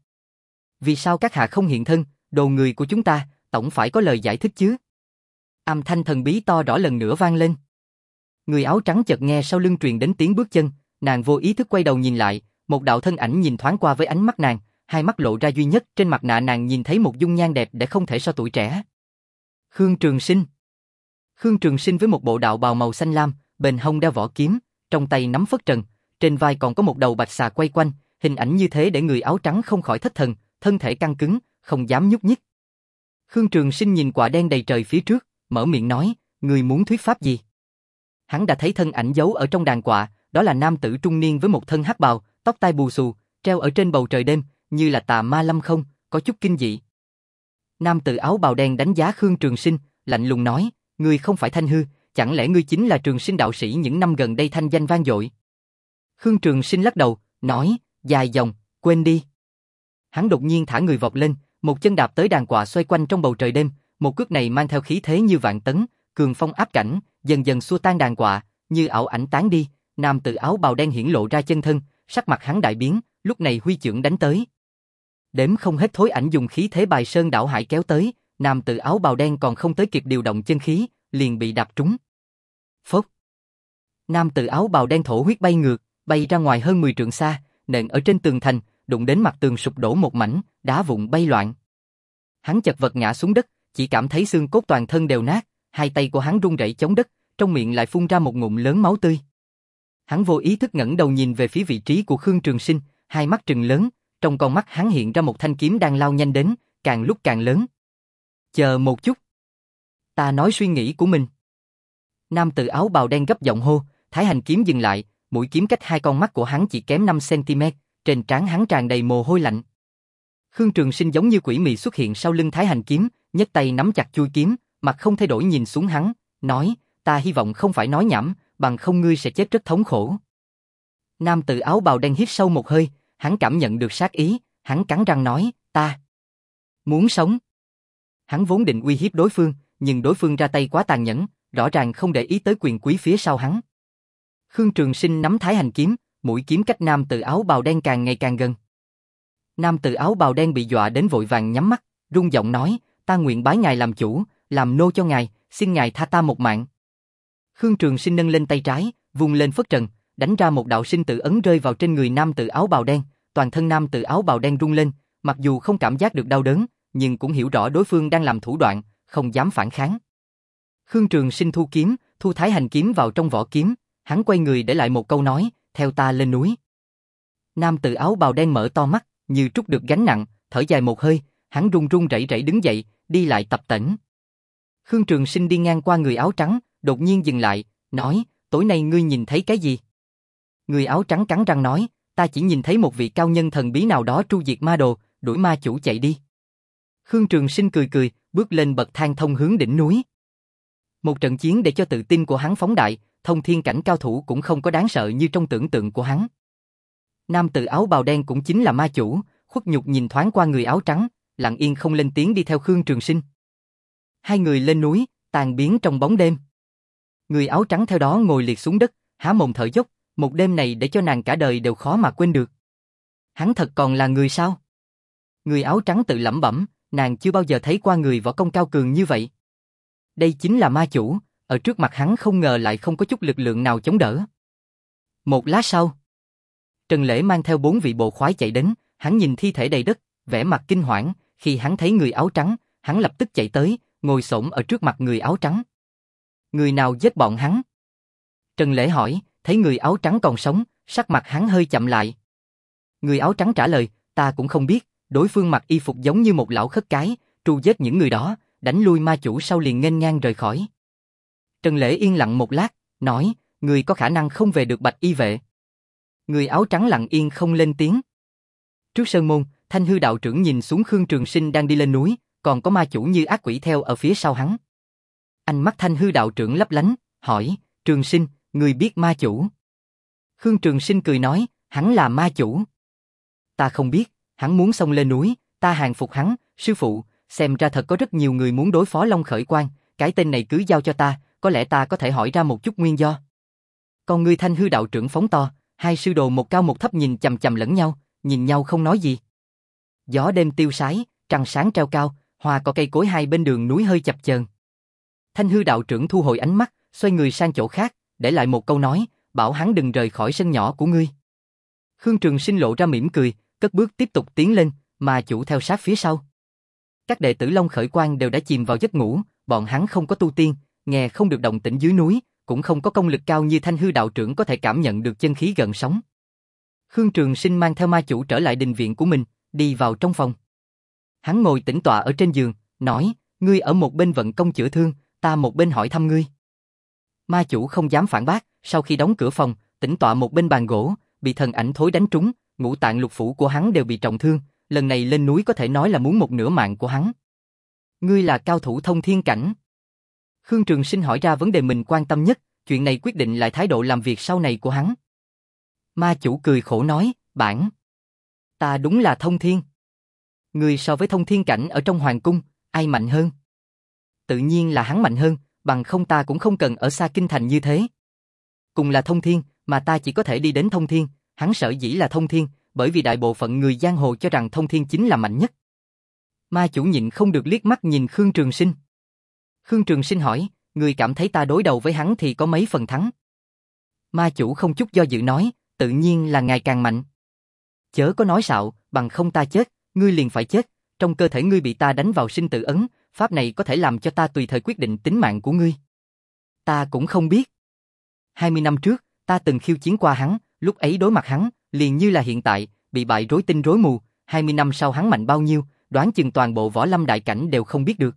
Vì sao các hạ không hiện thân, đồ người của chúng ta, tổng phải có lời giải thích chứ? Âm thanh thần bí to rõ lần nữa vang lên. Người áo trắng chợt nghe sau lưng truyền đến tiếng bước chân, nàng vô ý thức quay đầu nhìn lại, một đạo thân ảnh nhìn thoáng qua với ánh mắt nàng, hai mắt lộ ra duy nhất trên mặt nạ nàng nhìn thấy một dung nhan đẹp để không thể so tuổi trẻ. Khương Trường Sinh. Khương Trường Sinh với một bộ đạo bào màu xanh lam, bên hông đeo vỏ kiếm, trong tay nắm phất trần, trên vai còn có một đầu bạch xà quay quanh, hình ảnh như thế để người áo trắng không khỏi thất thần, thân thể căng cứng, không dám nhúc nhích. Khương Trường Sinh nhìn quả đen đầy trời phía trước, mở miệng nói, người muốn thuyết pháp gì? Hắn đã thấy thân ảnh giấu ở trong đàn quạ, đó là nam tử trung niên với một thân hắc bào, tóc tai bù xù, treo ở trên bầu trời đêm, như là tà ma lâm không, có chút kinh dị. Nam tử áo bào đen đánh giá Khương Trường Sinh, lạnh lùng nói, ngươi không phải Thanh Hư, chẳng lẽ ngươi chính là Trường Sinh đạo sĩ những năm gần đây thanh danh vang dội? Khương Trường Sinh lắc đầu, nói, dài dòng, quên đi. Hắn đột nhiên thả người vọt lên, một chân đạp tới đàn quạ xoay quanh trong bầu trời đêm, một cước này mang theo khí thế như vạn tấn, cường phong áp cảnh, dần dần xua tan đàn quạ, như ảo ảnh tán đi. Nam tử áo bào đen hiển lộ ra chân thân, sắc mặt hắn đại biến, lúc này huy chưởng đánh tới. Đếm không hết thối ảnh dùng khí thế bài sơn đảo hải kéo tới, nam tử áo bào đen còn không tới kịp điều động chân khí, liền bị đạp trúng. Phốc. Nam tử áo bào đen thổ huyết bay ngược, bay ra ngoài hơn mười trượng xa, nện ở trên tường thành, đụng đến mặt tường sụp đổ một mảnh, đá vụn bay loạn. Hắn chật vật ngã xuống đất, chỉ cảm thấy xương cốt toàn thân đều nát, hai tay của hắn run rẩy chống đất, trong miệng lại phun ra một ngụm lớn máu tươi. Hắn vô ý thức ngẩng đầu nhìn về phía vị trí của Khương Trường Sinh, hai mắt trừng lớn, trong con mắt hắn hiện ra một thanh kiếm đang lao nhanh đến, càng lúc càng lớn. Chờ một chút. Ta nói suy nghĩ của mình. Nam tử áo bào đen gấp giọng hô, Thái Hành kiếm dừng lại, mũi kiếm cách hai con mắt của hắn chỉ kém năm xăng-ti-mét, trên trán hắn tràn đầy mồ hôi lạnh. Khương Trường Sinh giống như quỷ mị xuất hiện sau lưng Thái Hành kiếm, nhấc tay nắm chặt chuôi kiếm, mặt không thay đổi nhìn xuống hắn, nói, ta hy vọng không phải nói nhảm, bằng không ngươi sẽ chết rất thống khổ. Nam tử áo bào đen hít sâu một hơi, hắn cảm nhận được sát ý, hắn cắn răng nói, ta muốn sống. Hắn vốn định uy hiếp đối phương, nhưng đối phương ra tay quá tàn nhẫn, rõ ràng không để ý tới quyền quý phía sau hắn. Khương Trường Sinh nắm Thái Hành kiếm, mũi kiếm cách nam tử áo bào đen càng ngày càng gần. Nam tử áo bào đen bị dọa đến vội vàng nhắm mắt, run giọng nói, ta nguyện bái ngài làm chủ, làm nô cho ngài, xin ngài tha ta một mạng. Khương Trường Sinh nâng lên tay trái, vung lên phất trần, đánh ra một đạo sinh tử ấn rơi vào trên người nam tử áo bào đen, toàn thân nam tử áo bào đen rung lên, mặc dù không cảm giác được đau đớn, nhưng cũng hiểu rõ đối phương đang làm thủ đoạn, không dám phản kháng. Khương Trường Sinh thu kiếm, thu Thái Hành kiếm vào trong vỏ kiếm, hắn quay người để lại một câu nói, theo ta lên núi. Nam tử áo bào đen mở to mắt, như trút được gánh nặng, thở dài một hơi, hắn run run rẩy rẩy đứng dậy, đi lại tập tễnh. Khương Trường Sinh đi ngang qua người áo trắng, đột nhiên dừng lại, nói, tối nay ngươi nhìn thấy cái gì? Người áo trắng cắn răng nói, ta chỉ nhìn thấy một vị cao nhân thần bí nào đó tru diệt ma đồ, đuổi ma chủ chạy đi. Khương Trường Sinh cười cười, bước lên bậc thang thông hướng đỉnh núi. Một trận chiến để cho tự tin của hắn phóng đại, thông thiên cảnh cao thủ cũng không có đáng sợ như trong tưởng tượng của hắn. Nam tử áo bào đen cũng chính là ma chủ, khuất nhục nhìn thoáng qua người áo trắng, lặng yên không lên tiếng đi theo Khương Trường Sinh. Hai người lên núi, tan biến trong bóng đêm. Người áo trắng theo đó ngồi liệt xuống đất, há mồm thở dốc, một đêm này để cho nàng cả đời đều khó mà quên được. Hắn thật còn là người sao? Người áo trắng tự lẩm bẩm, nàng chưa bao giờ thấy qua người võ công cao cường như vậy. Đây chính là ma chủ, ở trước mặt hắn không ngờ lại không có chút lực lượng nào chống đỡ. Một lát sau, Trần Lễ mang theo bốn vị bộ khoái chạy đến, hắn nhìn thi thể đầy đất, vẻ mặt kinh hoảng, khi hắn thấy người áo trắng, hắn lập tức chạy tới, ngồi xổm ở trước mặt người áo trắng. Người nào giết bọn hắn? Trần Lễ hỏi, thấy người áo trắng còn sống, sắc mặt hắn hơi chậm lại. Người áo trắng trả lời, ta cũng không biết, đối phương mặc y phục giống như một lão khất cái, tru giết những người đó, đánh lui ma chủ sau liền nghênh ngang rời khỏi. Trần Lễ yên lặng một lát, nói, người có khả năng không về được Bạch Y vệ. Người áo trắng lặng yên không lên tiếng. Trước sơn môn, Thanh Hư đạo trưởng nhìn xuống Khương Trường Sinh đang đi lên núi, còn có ma chủ như ác quỷ theo ở phía sau hắn. Ánh mắt Thanh Hư đạo trưởng lấp lánh, hỏi, Trường Sinh, người biết ma chủ? Khương Trường Sinh cười nói, hắn là ma chủ. Ta không biết, hắn muốn xông lên núi, ta hàng phục hắn, sư phụ, xem ra thật có rất nhiều người muốn đối phó Long Khởi Quang, cái tên này cứ giao cho ta, có lẽ ta có thể hỏi ra một chút nguyên do. Con ngươi Thanh Hư đạo trưởng phóng to, Hai sư đồ một cao một thấp nhìn chằm chằm lẫn nhau, nhìn nhau không nói gì. Gió đêm tiêu sái, trăng sáng treo cao, hoa cỏ cây cối hai bên đường núi hơi chập chờn. Thanh Hư đạo trưởng thu hồi ánh mắt, xoay người sang chỗ khác, để lại một câu nói, bảo hắn đừng rời khỏi sân nhỏ của ngươi. Khương Trường Sinh lộ ra mỉm cười, cất bước tiếp tục tiến lên, mà chủ theo sát phía sau. Các đệ tử Long Khởi Quang đều đã chìm vào giấc ngủ, bọn hắn không có tu tiên, nghe không được động tĩnh dưới núi, cũng không có công lực cao như Thanh Hư đạo trưởng có thể cảm nhận được chân khí gần sóng. Khương Trường Sinh mang theo ma chủ trở lại đình viện của mình, đi vào trong phòng. Hắn ngồi tĩnh tọa ở trên giường, nói, ngươi ở một bên vận công chữa thương, ta một bên hỏi thăm ngươi. Ma chủ không dám phản bác, sau khi đóng cửa phòng, tĩnh tọa một bên bàn gỗ, bị thần ảnh thối đánh trúng, ngũ tạng lục phủ của hắn đều bị trọng thương, lần này lên núi có thể nói là muốn một nửa mạng của hắn. Ngươi là cao thủ thông thiên cảnh. Khương Trường Sinh hỏi ra vấn đề mình quan tâm nhất, chuyện này quyết định lại thái độ làm việc sau này của hắn. Ma chủ cười khổ nói, bản. Ta đúng là thông thiên. Ngươi so với thông thiên cảnh ở trong hoàng cung, ai mạnh hơn? Tự nhiên là hắn mạnh hơn, bằng không ta cũng không cần ở xa kinh thành như thế. Cùng là thông thiên, mà ta chỉ có thể đi đến thông thiên, hắn sở dĩ là thông thiên, bởi vì đại bộ phận người giang hồ cho rằng thông thiên chính là mạnh nhất. Ma chủ nhịn không được liếc mắt nhìn Khương Trường Sinh. Khương Trường Sinh hỏi, ngươi cảm thấy ta đối đầu với hắn thì có mấy phần thắng? Ma chủ không chút do dự nói, tự nhiên là ngày càng mạnh. Chớ có nói xạo, bằng không ta chết, ngươi liền phải chết, trong cơ thể ngươi bị ta đánh vào sinh tử ấn, pháp này có thể làm cho ta tùy thời quyết định tính mạng của ngươi. Ta cũng không biết. hai mươi năm trước, ta từng khiêu chiến qua hắn, lúc ấy đối mặt hắn, liền như là hiện tại, bị bại rối tinh rối mù, hai mươi năm sau hắn mạnh bao nhiêu, đoán chừng toàn bộ võ lâm đại cảnh đều không biết được.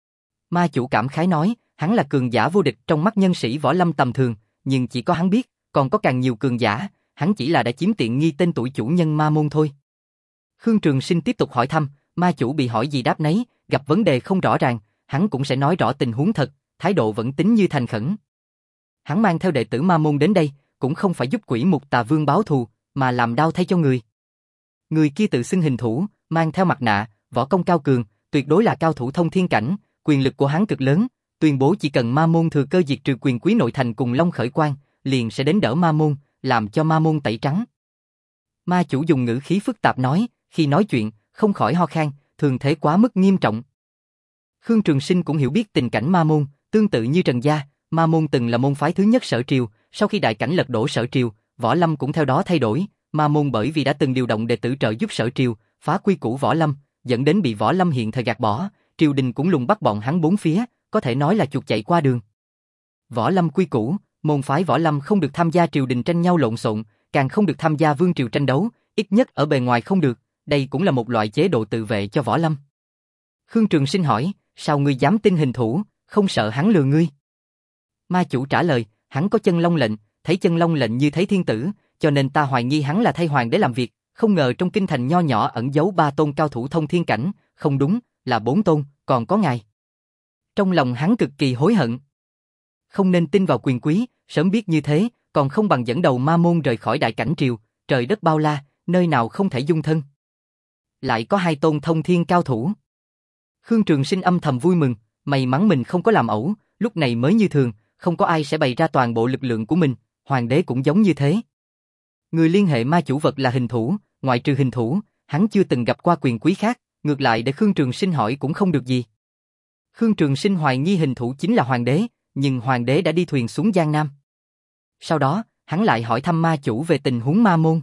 Ma chủ cảm khái nói, hắn là cường giả vô địch trong mắt nhân sĩ võ lâm tầm thường, nhưng chỉ có hắn biết, còn có càng nhiều cường giả, hắn chỉ là đã chiếm tiện nghi tên tuổi chủ nhân ma môn thôi. Khương Trường Sinh tiếp tục hỏi thăm, ma chủ bị hỏi gì đáp nấy, gặp vấn đề không rõ ràng, hắn cũng sẽ nói rõ tình huống thật, thái độ vẫn tính như thành khẩn. Hắn mang theo đệ tử ma môn đến đây, cũng không phải giúp Quỷ Mục Tà Vương báo thù, mà làm đau thay cho người. Người kia tự xưng hình thủ, mang theo mặt nạ, võ công cao cường, tuyệt đối là cao thủ thông thiên cảnh, quyền lực của hắn cực lớn, tuyên bố chỉ cần ma môn thừa cơ diệt trừ quyền quý nội thành cùng Long Khởi Quang, liền sẽ đến đỡ ma môn, làm cho ma môn tẩy trắng. Ma chủ dùng ngữ khí phức tạp nói, khi nói chuyện, không khỏi ho khan, thường thế quá mức nghiêm trọng. Khương Trường Sinh cũng hiểu biết tình cảnh ma môn, tương tự như Trần gia, ma môn từng là môn phái thứ nhất Sở Triều, sau khi đại cảnh lật đổ Sở Triều, võ lâm cũng theo đó thay đổi, ma môn bởi vì đã từng điều động đệ tử trợ giúp Sở Triều, phá quy củ võ lâm, dẫn đến bị võ lâm hiện thời gạt bỏ, triều đình cũng lùng bắt bọn hắn bốn phía, có thể nói là chuột chạy qua đường. Võ lâm quy củ, môn phái võ lâm không được tham gia triều đình tranh nhau lộn xộn, càng không được tham gia vương triều tranh đấu, ít nhất ở bề ngoài không được, đây cũng là một loại chế độ tự vệ cho võ lâm. Khương Trường Sinh hỏi, sao ngươi dám tin hình thủ, không sợ hắn lừa ngươi? Ma chủ trả lời, hắn có chân long lệnh, thấy chân long lệnh như thấy thiên tử, cho nên ta hoài nghi hắn là thay hoàng để làm việc, không ngờ trong kinh thành nho nhỏ ẩn giấu ba tôn cao thủ thông thiên cảnh, không đúng, là bốn tôn, còn có ngài. Trong lòng hắn cực kỳ hối hận. Không nên tin vào quyền quý, sớm biết như thế, còn không bằng dẫn đầu ma môn rời khỏi đại cảnh triều, trời đất bao la, nơi nào không thể dung thân. Lại có hai tôn thông thiên cao thủ. Khương Trường Sinh âm thầm vui mừng, may mắn mình không có làm ẩu, lúc này mới như thường, không có ai sẽ bày ra toàn bộ lực lượng của mình, hoàng đế cũng giống như thế. Người liên hệ ma chủ vật là hình thủ, ngoại trừ hình thủ, hắn chưa từng gặp qua quyền quý khác, ngược lại để Khương Trường Sinh hỏi cũng không được gì. Khương Trường Sinh hoài nghi hình thủ chính là hoàng đế, nhưng hoàng đế đã đi thuyền xuống Giang Nam. Sau đó, hắn lại hỏi thăm ma chủ về tình huống ma môn.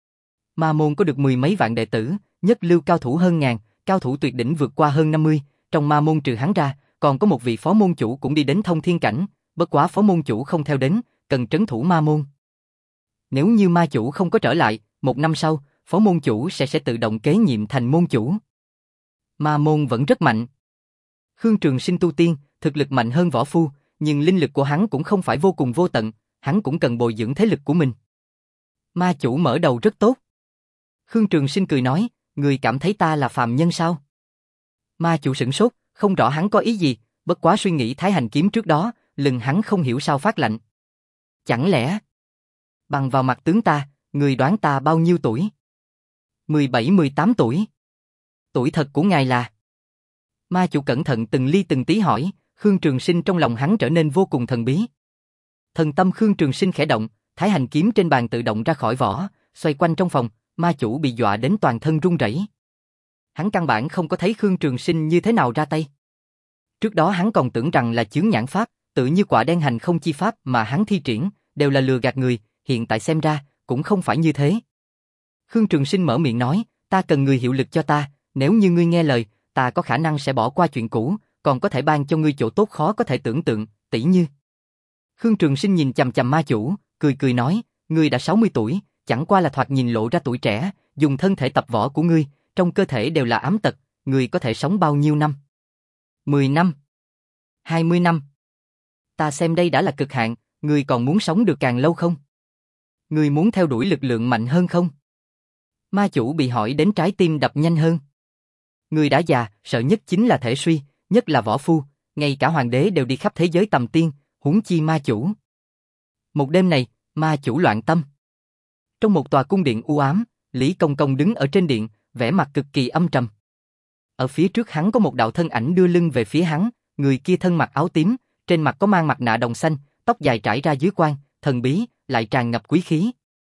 Ma môn có được mười mấy vạn đệ tử, nhất lưu cao thủ hơn ngàn, cao thủ tuyệt đỉnh vượt qua hơn năm mươi, trong ma môn trừ hắn ra, còn có một vị phó môn chủ cũng đi đến thông thiên cảnh, bất quá phó môn chủ không theo đến, cần trấn thủ ma môn. Nếu như ma chủ không có trở lại, một năm sau, phó môn chủ sẽ sẽ tự động kế nhiệm thành môn chủ. Ma môn vẫn rất mạnh. Khương Trường Sinh tu tiên, thực lực mạnh hơn võ phu, nhưng linh lực của hắn cũng không phải vô cùng vô tận, hắn cũng cần bồi dưỡng thế lực của mình. Ma chủ mở đầu rất tốt. Khương Trường Sinh cười nói, người cảm thấy ta là phàm nhân sao? Ma chủ sửng sốt, không rõ hắn có ý gì, bất quá suy nghĩ Thái Hành kiếm trước đó, lưng hắn không hiểu sao phát lạnh. Chẳng lẽ... Bằng vào mặt tướng ta, người đoán ta bao nhiêu tuổi? mười bảy mười tám tuổi. Tuổi thật của ngài là... Ma chủ cẩn thận từng ly từng tí hỏi, Khương Trường Sinh trong lòng hắn trở nên vô cùng thần bí. Thần tâm Khương Trường Sinh khẽ động, Thái hành kiếm trên bàn tự động ra khỏi vỏ, xoay quanh trong phòng, ma chủ bị dọa đến toàn thân run rẩy. Hắn căn bản không có thấy Khương Trường Sinh như thế nào ra tay. Trước đó hắn còn tưởng rằng là chướng nhãn pháp, tự như quả đen hành không chi pháp mà hắn thi triển, đều là lừa gạt người, hiện tại xem ra, cũng không phải như thế. Khương Trường Sinh mở miệng nói, ta cần người hiệu lực cho ta, nếu như ngươi nghe lời, ta có khả năng sẽ bỏ qua chuyện cũ, còn có thể ban cho ngươi chỗ tốt khó có thể tưởng tượng, tỷ như. Khương Trường Sinh nhìn chằm chằm ma chủ, cười cười nói, ngươi đã sáu mươi tuổi, chẳng qua là thoạt nhìn lộ ra tuổi trẻ, dùng thân thể tập võ của ngươi, trong cơ thể đều là ám tật, ngươi có thể sống bao nhiêu năm? mười năm? hai mươi năm? Ta xem đây đã là cực hạn, ngươi còn muốn sống được càng lâu không? Ngươi muốn theo đuổi lực lượng mạnh hơn không? Ma chủ bị hỏi đến trái tim đập nhanh hơn. Ngươi đã già, sợ nhất chính là thể suy, nhất là võ phu, ngay cả hoàng đế đều đi khắp thế giới tầm tiên, huống chi ma chủ. Một đêm này, ma chủ loạn tâm. Trong một tòa cung điện u ám, Lý Công Công đứng ở trên điện, vẻ mặt cực kỳ âm trầm. Ở phía trước hắn có một đạo thân ảnh đưa lưng về phía hắn, người kia thân mặc áo tím, trên mặt có mang mặt nạ đồng xanh, tóc dài trải ra dưới quan, thần bí, lại tràn ngập quý khí.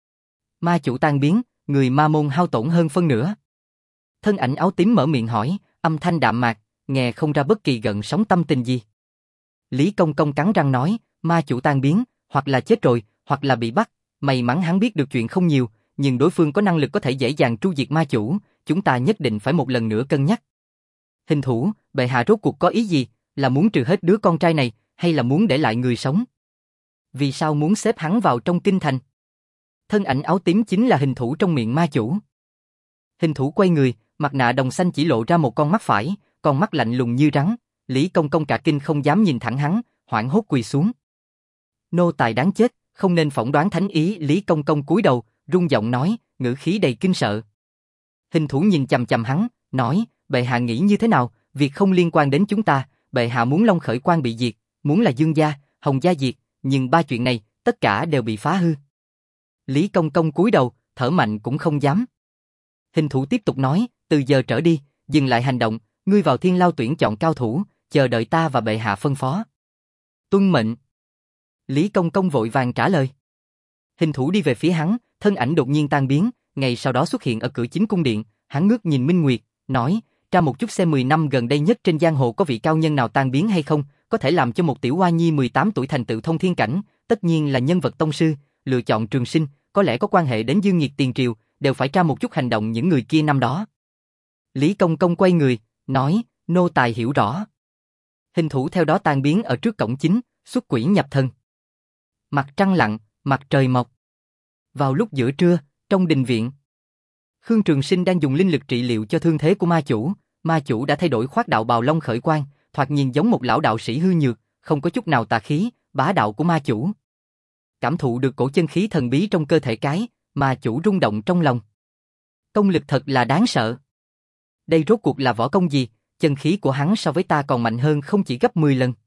Ma chủ tan biến, người ma môn hao tổn hơn phân nửa. Thân ảnh áo tím mở miệng hỏi, âm thanh đạm mạc, nghe không ra bất kỳ gợn sóng tâm tình gì. Lý Công Công cắn răng nói, ma chủ tan biến, hoặc là chết rồi, hoặc là bị bắt. May mắn hắn biết được chuyện không nhiều, nhưng đối phương có năng lực có thể dễ dàng tru diệt ma chủ, chúng ta nhất định phải một lần nữa cân nhắc. Hình thủ, bệ hạ rốt cuộc có ý gì, là muốn trừ hết đứa con trai này, hay là muốn để lại người sống? Vì sao muốn xếp hắn vào trong kinh thành? Thân ảnh áo tím chính là hình thủ trong miệng ma chủ. Hình thủ quay người, mặt nạ đồng xanh chỉ lộ ra một con mắt phải, con mắt lạnh lùng như rắn. Lý Công Công cả kinh không dám nhìn thẳng hắn, hoảng hốt quỳ xuống. Nô tài đáng chết, không nên phỏng đoán thánh ý. Lý Công Công cúi đầu, rung giọng nói, ngữ khí đầy kinh sợ. Hình thủ nhìn chằm chằm hắn, nói, bệ hạ nghĩ như thế nào, việc không liên quan đến chúng ta, bệ hạ muốn Long Khởi Quan bị diệt, muốn là Dương gia, Hồng gia diệt, nhưng ba chuyện này, tất cả đều bị phá hư. Lý Công Công cúi đầu, thở mạnh cũng không dám. Hình thủ tiếp tục nói, từ giờ trở đi, dừng lại hành động, ngươi vào Thiên Lao tuyển chọn cao thủ, chờ đợi ta và bệ hạ phân phó. Tuân mệnh. Lý Công Công vội vàng trả lời. Hình thủ đi về phía hắn, thân ảnh đột nhiên tan biến, ngày sau đó xuất hiện ở cửa chính cung điện, hắn ngước nhìn Minh Nguyệt, nói, tra một chút xem mười năm gần đây nhất trên giang hồ có vị cao nhân nào tan biến hay không, có thể làm cho một tiểu hoa nhi mười tám tuổi thành tựu thông thiên cảnh, tất nhiên là nhân vật tông sư, lựa chọn Trường Sinh, có lẽ có quan hệ đến Dương Nghiệt tiền triều, đều phải tra một chút hành động những người kia năm đó. Lý Công Công quay người, nói, nô tài hiểu rõ. Hình thủ theo đó tan biến ở trước cổng chính, xuất quỷ nhập thần. Mặt trăng lặn, mặt trời mọc. Vào lúc giữa trưa, trong đình viện, Khương Trường Sinh đang dùng linh lực trị liệu cho thương thế của ma chủ. Ma chủ đã thay đổi khoác đạo bào Long Khởi Quan, thoạt nhìn giống một lão đạo sĩ hư nhược, không có chút nào tà khí, bá đạo của ma chủ. Cảm thụ được cổ chân khí thần bí trong cơ thể cái, ma chủ rung động trong lòng. Công lực thật là đáng sợ. Đây rốt cuộc là võ công gì, chân khí của hắn so với ta còn mạnh hơn không chỉ gấp mười lần.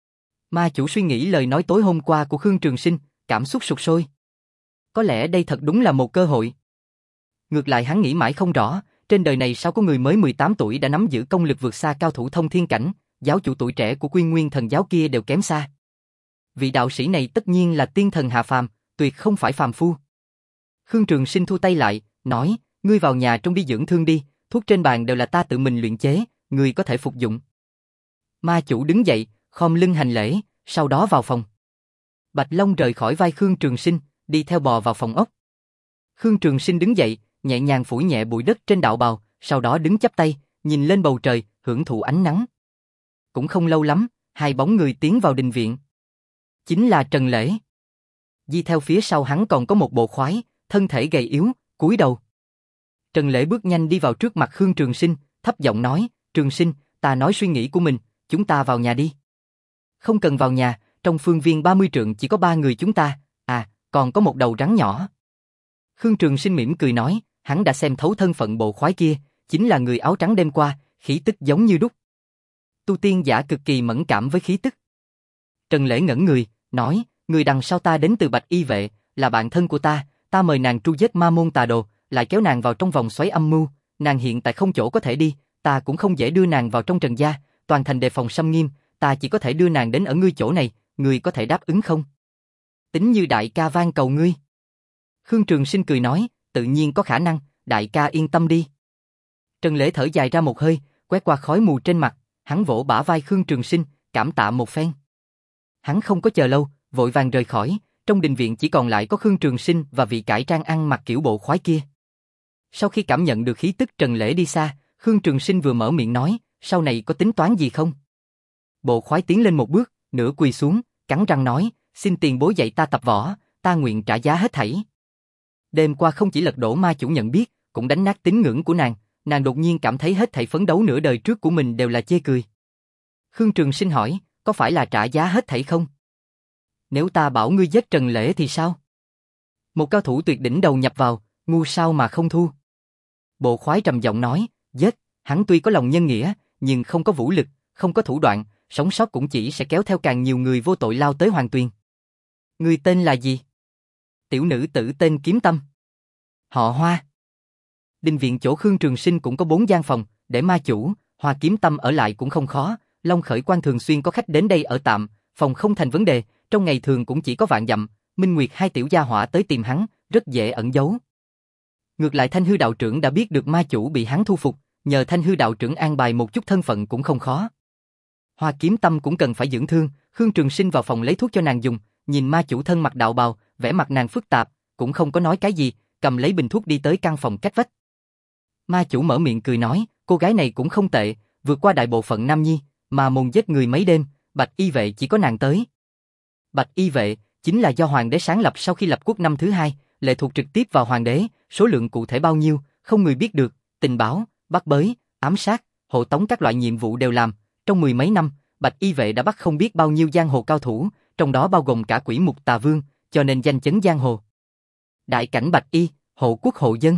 Ma chủ suy nghĩ lời nói tối hôm qua của Khương Trường Sinh, cảm xúc sục sôi. Có lẽ đây thật đúng là một cơ hội. Ngược lại hắn nghĩ mãi không rõ, trên đời này sao có người mới mười tám tuổi đã nắm giữ công lực vượt xa cao thủ thông thiên cảnh, giáo chủ tuổi trẻ của Quy Nguyên Thần giáo kia đều kém xa. Vị đạo sĩ này tất nhiên là tiên thần hạ phàm, tuyệt không phải phàm phu. Khương Trường Sinh thu tay lại, nói, ngươi vào nhà trong đi dưỡng thương đi, thuốc trên bàn đều là ta tự mình luyện chế, ngươi có thể phục dụng. Ma chủ đứng dậy, khom lưng hành lễ, sau đó vào phòng. Bạch Long rời khỏi vai Khương Trường Sinh, đi theo bò vào phòng ốc. Khương Trường Sinh đứng dậy, nhẹ nhàng phủi nhẹ bụi đất trên đạo bào, sau đó đứng chắp tay, nhìn lên bầu trời, hưởng thụ ánh nắng. Cũng không lâu lắm, hai bóng người tiến vào đình viện. Chính là Trần Lễ. Đi theo phía sau hắn còn có một bộ khoái, thân thể gầy yếu, cúi đầu. Trần Lễ bước nhanh đi vào trước mặt Khương Trường Sinh, thấp giọng nói, Trường Sinh, ta nói suy nghĩ của mình, chúng ta vào nhà đi. Không cần vào nhà, trong phương viên ba mươi trượng chỉ có ba người chúng ta, à, còn có một đầu rắn nhỏ. Khương Trường Sinh mỉm cười nói, hắn đã xem thấu thân phận bộ khoái kia, chính là người áo trắng đêm qua, khí tức giống như đúc. Tu tiên giả cực kỳ mẫn cảm với khí tức. Trần Lễ ngẩn người, nói, người đằng sau ta đến từ Bạch Y Vệ, là bạn thân của ta, ta mời nàng tru giết ma môn tà đồ, lại kéo nàng vào trong vòng xoáy âm mưu, nàng hiện tại không chỗ có thể đi, ta cũng không dễ đưa nàng vào trong Trần gia, toàn thành đề phòng xâm nghiêm, ta chỉ có thể đưa nàng đến ở ngươi chỗ này, ngươi có thể đáp ứng không? tính như đại ca van cầu ngươi. Khương Trường Sinh cười nói, tự nhiên có khả năng, đại ca yên tâm đi. Trần Lễ thở dài ra một hơi, quét qua khói mù trên mặt, hắn vỗ bả vai Khương Trường Sinh, cảm tạ một phen. Hắn không có chờ lâu, vội vàng rời khỏi, trong đình viện chỉ còn lại có Khương Trường Sinh và vị cải trang ăn mặc kiểu bộ khoái kia. Sau khi cảm nhận được khí tức Trần Lễ đi xa, Khương Trường Sinh vừa mở miệng nói, sau này có tính toán gì không? Bộ khoái tiến lên một bước, nửa quỳ xuống, cắn răng nói, xin tiền bối dạy ta tập võ, ta nguyện trả giá hết thảy. Đêm qua không chỉ lật đổ ma chủ nhận biết, cũng đánh nát tín ngưỡng của nàng, nàng đột nhiên cảm thấy hết thảy phấn đấu nửa đời trước của mình đều là chê cười. Khương Trường Sinh hỏi, có phải là trả giá hết thảy không? Nếu ta bảo ngươi giết Trần Lễ thì sao? Một cao thủ tuyệt đỉnh đầu nhập vào, ngu sao mà không thu? Bộ khoái trầm giọng nói, giết, hắn tuy có lòng nhân nghĩa, nhưng không có vũ lực, không có thủ đoạn, sống sót cũng chỉ sẽ kéo theo càng nhiều người vô tội lao tới hoàng tuyền. Ngươi tên là gì? Tiểu nữ tử tên Kiếm Tâm. Họ Hoa. Đình viện chỗ Khương Trường Sinh cũng có bốn gian phòng, để ma chủ, Hoa Kiếm Tâm ở lại cũng không khó, Long Khởi Quan thường xuyên có khách đến đây ở tạm, phòng không thành vấn đề, trong ngày thường cũng chỉ có Vạn Dặm, Minh Nguyệt hai tiểu gia hỏa tới tìm hắn, rất dễ ẩn giấu. Ngược lại Thanh Hư đạo trưởng đã biết được ma chủ bị hắn thu phục, nhờ Thanh Hư đạo trưởng an bài một chút thân phận cũng không khó. Hoa Kiếm Tâm cũng cần phải dưỡng thương, Khương Trường Sinh vào phòng lấy thuốc cho nàng dùng, nhìn ma chủ thân mặc đạo bào, vẻ mặt nàng phức tạp, cũng không có nói cái gì, cầm lấy bình thuốc đi tới căn phòng cách vách. Ma chủ mở miệng cười nói, cô gái này cũng không tệ, vượt qua đại bộ phận nam nhi, mà môn giết người mấy đêm, Bạch Y vệ chỉ có nàng tới. Bạch Y vệ chính là do hoàng đế sáng lập sau khi lập quốc năm thứ hai, lệ thuộc trực tiếp vào hoàng đế, số lượng cụ thể bao nhiêu, không người biết được, tình báo, bắt bới, ám sát, hộ tống các loại nhiệm vụ đều làm. Trong mười mấy năm, Bạch Y vệ đã bắt không biết bao nhiêu giang hồ cao thủ, trong đó bao gồm cả Quỷ Mục Tà Vương, cho nên danh chấn giang hồ. Đại cảnh Bạch Y, hộ quốc hộ dân.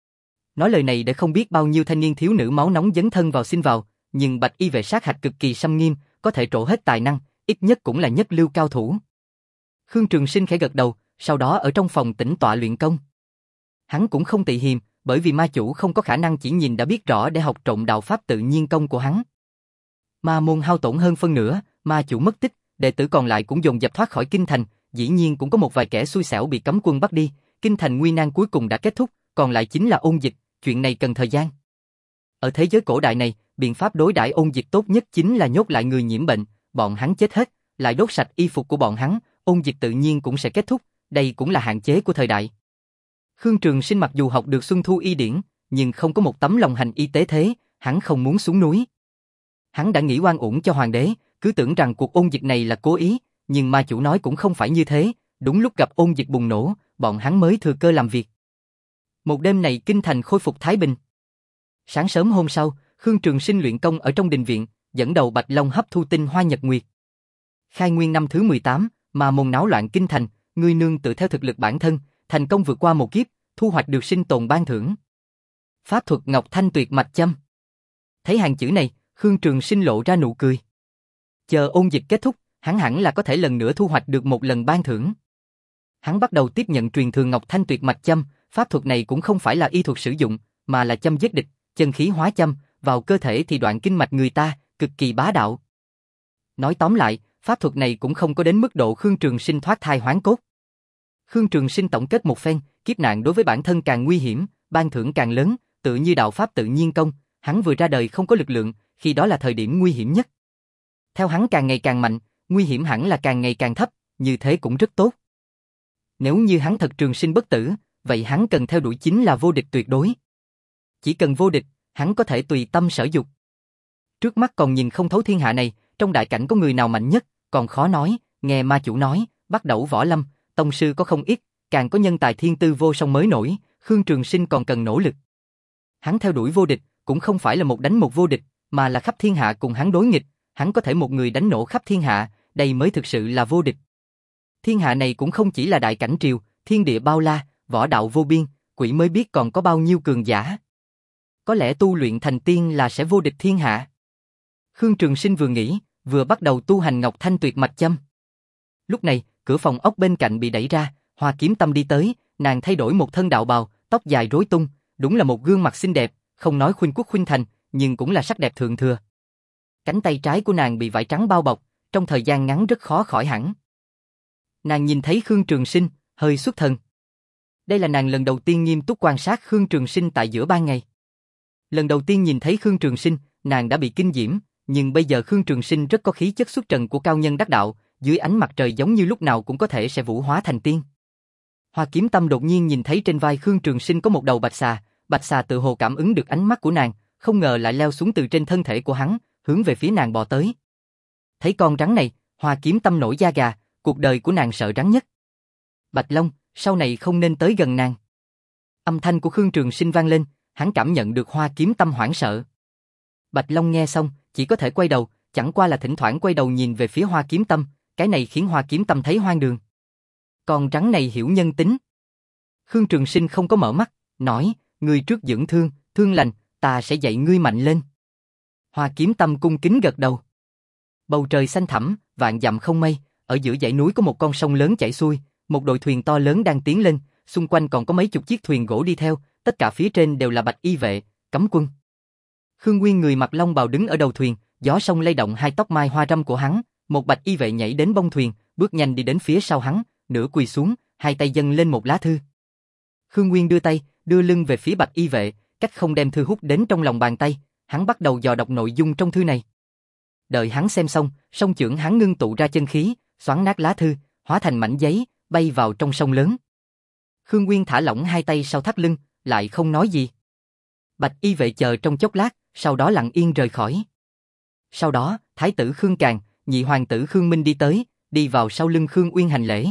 Nói lời này để không biết bao nhiêu thanh niên thiếu nữ máu nóng dấn thân vào xin vào, nhưng Bạch Y vệ sát hạch cực kỳ xâm nghiêm, có thể trổ hết tài năng, ít nhất cũng là nhất lưu cao thủ. Khương Trường Sinh khẽ gật đầu, sau đó ở trong phòng tĩnh tọa luyện công. Hắn cũng không tị hiềm, bởi vì ma chủ không có khả năng chỉ nhìn đã biết rõ để học trộm đạo pháp tự nhiên công của hắn. Ma môn hao tổn hơn phân nửa, ma chủ mất tích, đệ tử còn lại cũng dồn dập thoát khỏi kinh thành, dĩ nhiên cũng có một vài kẻ xui xẻo bị cấm quân bắt đi, kinh thành nguy nan cuối cùng đã kết thúc, còn lại chính là ôn dịch, chuyện này cần thời gian. Ở thế giới cổ đại này, biện pháp đối đãi ôn dịch tốt nhất chính là nhốt lại người nhiễm bệnh, bọn hắn chết hết, lại đốt sạch y phục của bọn hắn, ôn dịch tự nhiên cũng sẽ kết thúc, đây cũng là hạn chế của thời đại. Khương Trường Sinh mặc dù học được Xuân Thu y điển, nhưng không có một tấm lòng hành y tế thế, hắn không muốn xuống núi. Hắn đã nghĩ oan uổng cho hoàng đế, cứ tưởng rằng cuộc ôn dịch này là cố ý, nhưng ma chủ nói cũng không phải như thế, đúng lúc gặp ôn dịch bùng nổ, bọn hắn mới thừa cơ làm việc. Một đêm này kinh thành khôi phục thái bình. Sáng sớm hôm sau, Khương Trường Sinh luyện công ở trong đình viện, dẫn đầu Bạch Long hấp thu tinh hoa nhật nguyệt. Khai nguyên năm thứ mười tám, mà môn náo loạn kinh thành, ngươi nương tự theo thực lực bản thân, thành công vượt qua một kiếp, thu hoạch được sinh tồn ban thưởng. Pháp thuật Ngọc Thanh Tuyệt Mạch Châm. Thấy hàng chữ này, Khương Trường Sinh lộ ra nụ cười. Chờ ôn dịch kết thúc, hắn hẳn là có thể lần nữa thu hoạch được một lần ban thưởng. Hắn bắt đầu tiếp nhận truyền thừa Ngọc Thanh Tuyệt Mạch Châm, pháp thuật này cũng không phải là y thuật sử dụng, mà là châm giết địch, chân khí hóa châm, vào cơ thể thì đoạn kinh mạch người ta, cực kỳ bá đạo. Nói tóm lại, pháp thuật này cũng không có đến mức độ Khương Trường Sinh thoát thai hoán cốt. Khương Trường Sinh tổng kết một phen, kiếp nạn đối với bản thân càng nguy hiểm, ban thưởng càng lớn, tự như đạo pháp tự nhiên công, hắn vừa ra đời không có lực lượng, khi đó là thời điểm nguy hiểm nhất. Theo hắn càng ngày càng mạnh, nguy hiểm hẳn là càng ngày càng thấp, như thế cũng rất tốt. Nếu như hắn thật trường sinh bất tử, vậy hắn cần theo đuổi chính là vô địch tuyệt đối. Chỉ cần vô địch, hắn có thể tùy tâm sở dục. Trước mắt còn nhìn không thấu thiên hạ này, trong đại cảnh có người nào mạnh nhất, còn khó nói, nghe ma chủ nói, bắt đầu võ lâm, tông sư có không ít, càng có nhân tài thiên tư vô song mới nổi, Khương Trường Sinh còn cần nỗ lực. Hắn theo đuổi vô địch, cũng không phải là một đánh một vô địch, mà là khắp thiên hạ cùng hắn đối nghịch, hắn có thể một người đánh nổ khắp thiên hạ, đây mới thực sự là vô địch. Thiên hạ này cũng không chỉ là đại cảnh triều, thiên địa bao la, võ đạo vô biên, quỷ mới biết còn có bao nhiêu cường giả. Có lẽ tu luyện thành tiên là sẽ vô địch thiên hạ. Khương Trường Sinh vừa nghĩ, vừa bắt đầu tu hành Ngọc Thanh Tuyệt Mạch Châm. Lúc này, cửa phòng ốc bên cạnh bị đẩy ra, Hoa Kiếm Tâm đi tới, nàng thay đổi một thân đạo bào, tóc dài rối tung, đúng là một gương mặt xinh đẹp, không nói khuynh quốc khuynh thành, nhưng cũng là sắc đẹp thượng thừa. Cánh tay trái của nàng bị vải trắng bao bọc, trong thời gian ngắn rất khó khỏi hẳn. Nàng nhìn thấy Khương Trường Sinh, hơi xuất thần. Đây là nàng lần đầu tiên nghiêm túc quan sát Khương Trường Sinh tại giữa ban ngày. Lần đầu tiên nhìn thấy Khương Trường Sinh, nàng đã bị kinh diễm, nhưng bây giờ Khương Trường Sinh rất có khí chất xuất trần của cao nhân đắc đạo, dưới ánh mặt trời giống như lúc nào cũng có thể sẽ vũ hóa thành tiên. Hoa Kiếm Tâm đột nhiên nhìn thấy trên vai Khương Trường Sinh có một đầu bạch xà, bạch xà tự hồ cảm ứng được ánh mắt của nàng, không ngờ lại leo xuống từ trên thân thể của hắn, hướng về phía nàng bò tới. Thấy con rắn này, Hoa Kiếm Tâm nổi da gà, cuộc đời của nàng sợ rắn nhất. Bạch Long, sau này không nên tới gần nàng. Âm thanh của Khương Trường Sinh vang lên, hắn cảm nhận được Hoa Kiếm Tâm hoảng sợ. Bạch Long nghe xong, chỉ có thể quay đầu, chẳng qua là thỉnh thoảng quay đầu nhìn về phía Hoa Kiếm Tâm, cái này khiến Hoa Kiếm Tâm thấy hoang đường. Con rắn này hiểu nhân tính. Khương Trường Sinh không có mở mắt, nói, ngươi trước dưỡng thương, thương lành, ta sẽ dạy ngươi mạnh lên. Hoa Kiếm Tâm cung kính gật đầu. Bầu trời xanh thẳm, vạn dặm không mây, ở giữa dãy núi có một con sông lớn chảy xuôi, một đội thuyền to lớn đang tiến lên, xung quanh còn có mấy chục chiếc thuyền gỗ đi theo, tất cả phía trên đều là bạch y vệ, cấm quân. Khương Nguyên người mặc long bào đứng ở đầu thuyền, gió sông lay động hai tóc mai hoa râm của hắn, một bạch y vệ nhảy đến bông thuyền, bước nhanh đi đến phía sau hắn, nửa quỳ xuống, hai tay dâng lên một lá thư. Khương Nguyên đưa tay, đưa lưng về phía bạch y vệ, cách không đem thư hút đến trong lòng bàn tay, hắn bắt đầu dò đọc nội dung trong thư này. Đợi hắn xem xong, song chưởng hắn ngưng tụ ra chân khí, xoắn nát lá thư, hóa thành mảnh giấy, bay vào trong sông lớn. Khương Nguyên thả lỏng hai tay sau thắt lưng, lại không nói gì. Bạch y vệ chờ trong chốc lát, sau đó lặng yên rời khỏi. Sau đó, thái tử Khương Càn, nhị hoàng tử Khương Minh đi tới, đi vào sau lưng Khương Uyên hành lễ.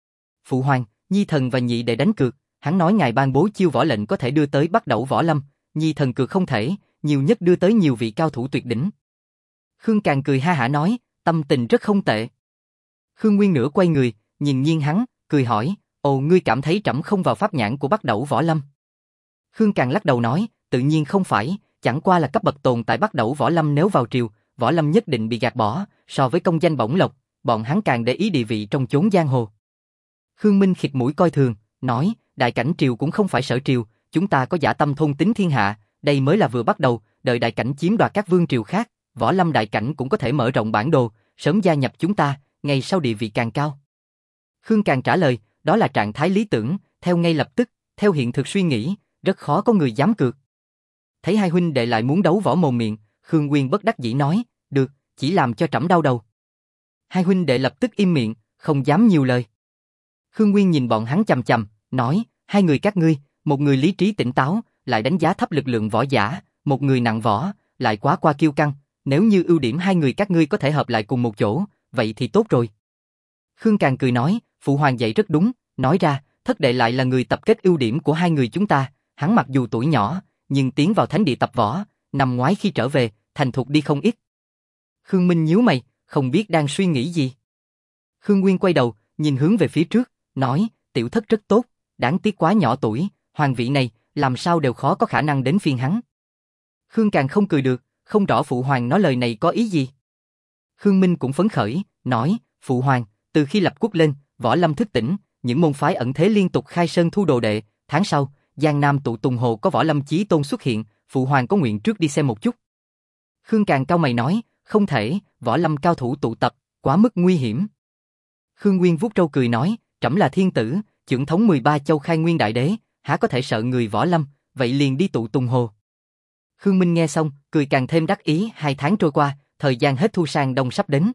Phụ hoàng, Nhi thần và nhị đệ đánh cược, hắn nói ngài ban bố chiêu võ lệnh có thể đưa tới Bắc Đẩu Võ Lâm, Nhi thần cược không thể, nhiều nhất đưa tới nhiều vị cao thủ tuyệt đỉnh. Khương Càn cười ha hả nói, tâm tình rất không tệ. Khương Nguyên nửa quay người, nhìn Nhiên hắn, cười hỏi, ồ ngươi cảm thấy trẫm không vào pháp nhãn của Bắc Đẩu Võ Lâm? Khương Càn lắc đầu nói, tự nhiên không phải, chẳng qua là cấp bậc tồn tại Bắc Đẩu Võ Lâm nếu vào triều, Võ Lâm nhất định bị gạt bỏ, so với công danh bổng lộc, bọn hắn càng để ý địa vị trong chốn giang hồ. Khương Minh khịt mũi coi thường, nói, đại cảnh triều cũng không phải sở triều, chúng ta có dã tâm thôn tính thiên hạ, đây mới là vừa bắt đầu, đợi đại cảnh chiếm đoạt các vương triều khác, Võ Lâm đại cảnh cũng có thể mở rộng bản đồ, sớm gia nhập chúng ta, ngày sau địa vị càng cao. Khương Càn trả lời, đó là trạng thái lý tưởng, theo ngay lập tức, theo hiện thực suy nghĩ, rất khó có người dám cược. Thấy hai huynh đệ lại muốn đấu võ mồm miệng, Khương Nguyên bất đắc dĩ nói, được, chỉ làm cho trẫm đau đầu. Hai huynh đệ lập tức im miệng, không dám nhiều lời. Khương Nguyên nhìn bọn hắn chằm chằm, nói, hai người các ngươi, một người lý trí tỉnh táo, lại đánh giá thấp lực lượng võ giả, một người nặng võ, lại quá qua kiêu căng, nếu như ưu điểm hai người các ngươi có thể hợp lại cùng một chỗ, vậy thì tốt rồi. Khương Càn cười nói, phụ hoàng dạy rất đúng, nói ra, thất đệ lại là người tập kết ưu điểm của hai người chúng ta, hắn mặc dù tuổi nhỏ, nhưng tiến vào thánh địa tập võ, năm ngoái khi trở về, thành thục đi không ít. Khương Minh nhíu mày, không biết đang suy nghĩ gì. Khương Nguyên quay đầu, nhìn hướng về phía trước, nói, tiểu thất rất tốt, đáng tiếc quá nhỏ tuổi, hoàng vị này, làm sao đều khó có khả năng đến phiên hắn. Khương Càn không cười được, không rõ phụ hoàng nói lời này có ý gì. Khương Minh cũng phấn khởi, nói, phụ hoàng, từ khi lập quốc lên, võ lâm thức tỉnh, những môn phái ẩn thế liên tục khai sơn thu đồ đệ, tháng sau, Giang Nam tụ Tùng Hồ có võ lâm chí tôn xuất hiện, phụ hoàng có nguyện trước đi xem một chút. Khương Càn cau mày nói, không thể, võ lâm cao thủ tụ tập, quá mức nguy hiểm. Khương Nguyên vuốt râu cười nói, trẫm là thiên tử, trưởng thống mười ba châu khai nguyên đại đế, há có thể sợ người võ lâm, vậy liền đi tụ Tùng Hồ. Khương Minh nghe xong, cười càng thêm đắc ý, hai tháng trôi qua, thời gian hết thu sang đông sắp đến.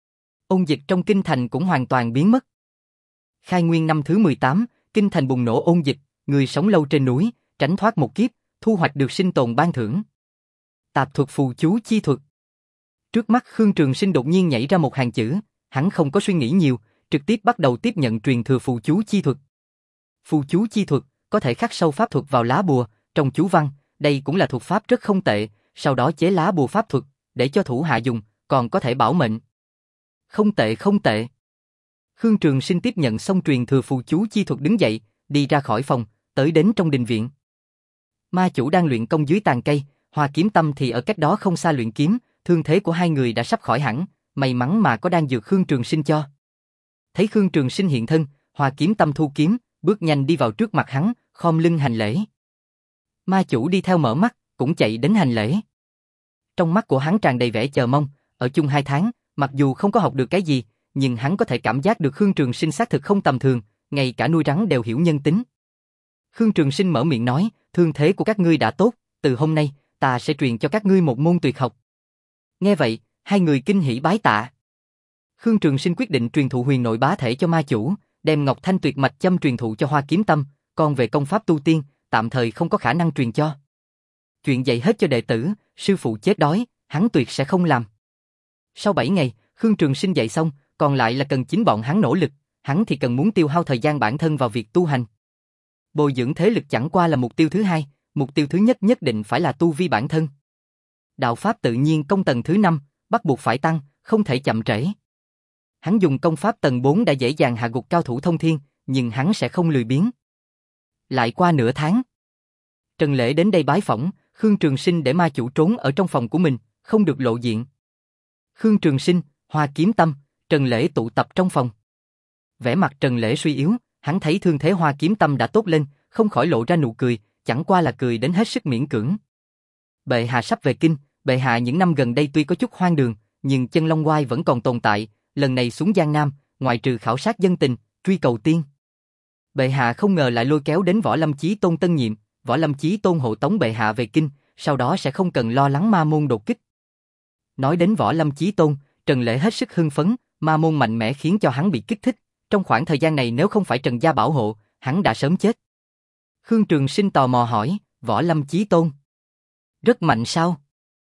Ôn dịch trong kinh thành cũng hoàn toàn biến mất. Khai nguyên năm thứ mười tám, kinh thành bùng nổ ôn dịch, người sống lâu trên núi, tránh thoát một kiếp, thu hoạch được sinh tồn ban thưởng. Tạp thuật phù chú chi thuật. Trước mắt Khương Trường Sinh đột nhiên nhảy ra một hàng chữ, hắn không có suy nghĩ nhiều, trực tiếp bắt đầu tiếp nhận truyền thừa phù chú chi thuật. Phù chú chi thuật có thể khắc sâu pháp thuật vào lá bùa, trong chú văn, đây cũng là thuật pháp rất không tệ, sau đó chế lá bùa pháp thuật, để cho thủ hạ dùng, còn có thể bảo mệnh. Không tệ không tệ. Khương Trường Sinh tiếp nhận xong truyền thừa phù chú chi thuật đứng dậy, đi ra khỏi phòng, tới đến trong đình viện. Ma chủ đang luyện công dưới tàn cây, Hoa Kiếm Tâm thì ở cách đó không xa luyện kiếm, thương thế của hai người đã sắp khỏi hẳn, may mắn mà có đan dược Khương Trường Sinh cho. Thấy Khương Trường Sinh hiện thân, Hoa Kiếm Tâm thu kiếm, bước nhanh đi vào trước mặt hắn, khom lưng hành lễ. Ma chủ đi theo mở mắt, cũng chạy đến hành lễ. Trong mắt của hắn tràn đầy vẻ chờ mong, ở chung hai tháng, mặc dù không có học được cái gì, nhưng hắn có thể cảm giác được Khương Trường Sinh xác thực không tầm thường, ngay cả nuôi rắn đều hiểu nhân tính. Khương Trường Sinh mở miệng nói, thương thế của các ngươi đã tốt, từ hôm nay, ta sẽ truyền cho các ngươi một môn tuyệt học. Nghe vậy, hai người kinh hỉ bái tạ. Khương Trường Sinh quyết định truyền thụ huyền nội bá thể cho ma chủ, đem Ngọc Thanh tuyệt mạch châm truyền thụ cho Hoa Kiếm Tâm, còn về công pháp tu tiên, tạm thời không có khả năng truyền cho. Chuyện dạy hết cho đệ tử, sư phụ chết đói, hắn tuyệt sẽ không làm. Sau bảy ngày, Khương Trường Sinh dạy xong, còn lại là cần chính bọn hắn nỗ lực, hắn thì cần muốn tiêu hao thời gian bản thân vào việc tu hành. Bồi dưỡng thế lực chẳng qua là mục tiêu thứ hai, mục tiêu thứ nhất nhất định phải là tu vi bản thân. Đạo pháp tự nhiên công tầng thứ năm, bắt buộc phải tăng, không thể chậm trễ. Hắn dùng công pháp tầng bốn đã dễ dàng hạ gục cao thủ thông thiên, nhưng hắn sẽ không lười biếng. Lại qua nửa tháng, Trần Lễ đến đây bái phỏng, Khương Trường Sinh để ma chủ trốn ở trong phòng của mình, không được lộ diện. Khương Trường Sinh, Hoa Kiếm Tâm, Trần Lễ tụ tập trong phòng. Vẻ mặt Trần Lễ suy yếu, hắn thấy thương thế Hoa Kiếm Tâm đã tốt lên, không khỏi lộ ra nụ cười, chẳng qua là cười đến hết sức miễn cưỡng. Bệ hạ sắp về kinh, bệ hạ những năm gần đây tuy có chút hoang đường, nhưng chân long oai vẫn còn tồn tại, lần này xuống Giang Nam, ngoại trừ khảo sát dân tình, truy cầu tiên. Bệ hạ không ngờ lại lôi kéo đến Võ Lâm Chí Tôn tân nhiệm, Võ Lâm Chí Tôn hộ tống bệ hạ về kinh, sau đó sẽ không cần lo lắng ma môn đột kích. Nói đến Võ Lâm Chí Tôn, Trần Lễ hết sức hưng phấn, ma môn mạnh mẽ khiến cho hắn bị kích thích, trong khoảng thời gian này nếu không phải Trần gia bảo hộ, hắn đã sớm chết. Khương Trường Sinh tò mò hỏi, Võ Lâm Chí Tôn rất mạnh sao?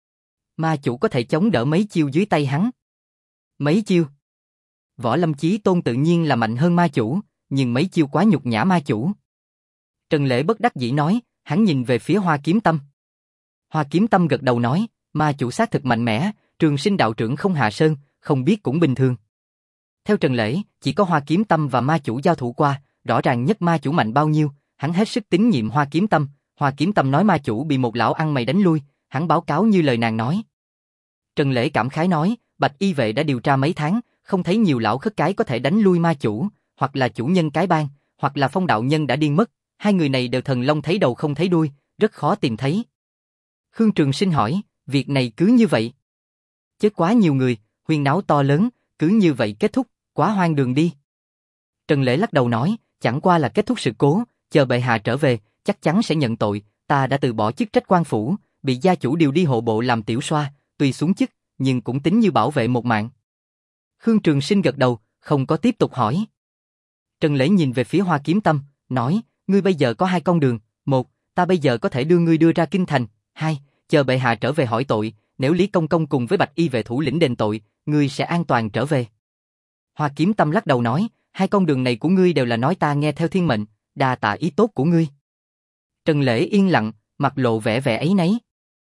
Ma chủ có thể chống đỡ mấy chiêu dưới tay hắn? Mấy chiêu? Võ Lâm Chí Tôn tự nhiên là mạnh hơn ma chủ, nhưng mấy chiêu quá nhục nhã ma chủ. Trần Lễ bất đắc dĩ nói, hắn nhìn về phía Hoa Kiếm Tâm. Hoa Kiếm Tâm gật đầu nói, ma chủ xác thực mạnh mẽ, Trường Sinh đạo trưởng không hạ sơn, không biết cũng bình thường. Theo Trần Lễ, chỉ có Hoa Kiếm Tâm và ma chủ giao thủ qua, rõ ràng nhất ma chủ mạnh bao nhiêu, hắn hết sức tín nhiệm Hoa Kiếm Tâm. Hoa Kiếm Tâm nói ma chủ bị một lão ăn mày đánh lui, hắn báo cáo như lời nàng nói. Trần Lễ cảm khái nói, Bạch Y vệ đã điều tra mấy tháng, không thấy nhiều lão khất cái có thể đánh lui ma chủ, hoặc là chủ nhân cái bang, hoặc là Phong đạo nhân đã điên mất, hai người này đều thần long thấy đầu không thấy đuôi, rất khó tìm thấy. Khương Trường Sinh hỏi, việc này cứ như vậy? Chết quá nhiều người, huyên náo to lớn, cứ như vậy kết thúc, quá hoang đường đi. Trần Lễ lắc đầu nói, chẳng qua là kết thúc sự cố, chờ bệ hạ trở về, chắc chắn sẽ nhận tội, ta đã từ bỏ chức trách quan phủ, bị gia chủ điều đi hộ bộ làm tiểu soa, tuy xuống chức, nhưng cũng tính như bảo vệ một mạng. Khương Trường Sinh gật đầu, không có tiếp tục hỏi. Trần Lễ nhìn về phía Hoa Kiếm Tâm, nói, ngươi bây giờ có hai con đường, một, ta bây giờ có thể đưa ngươi đưa ra kinh thành, hai, chờ bệ hạ trở về hỏi tội, nếu Lý Công Công cùng với Bạch Y vệ thủ lĩnh đền tội, ngươi sẽ an toàn trở về. Hoa Kiếm Tâm lắc đầu nói, hai con đường này của ngươi đều là nói ta nghe theo thiên mệnh, đa tạ ý tốt của ngươi. Trần Lễ yên lặng, mặt lộ vẻ vẻ ấy nấy.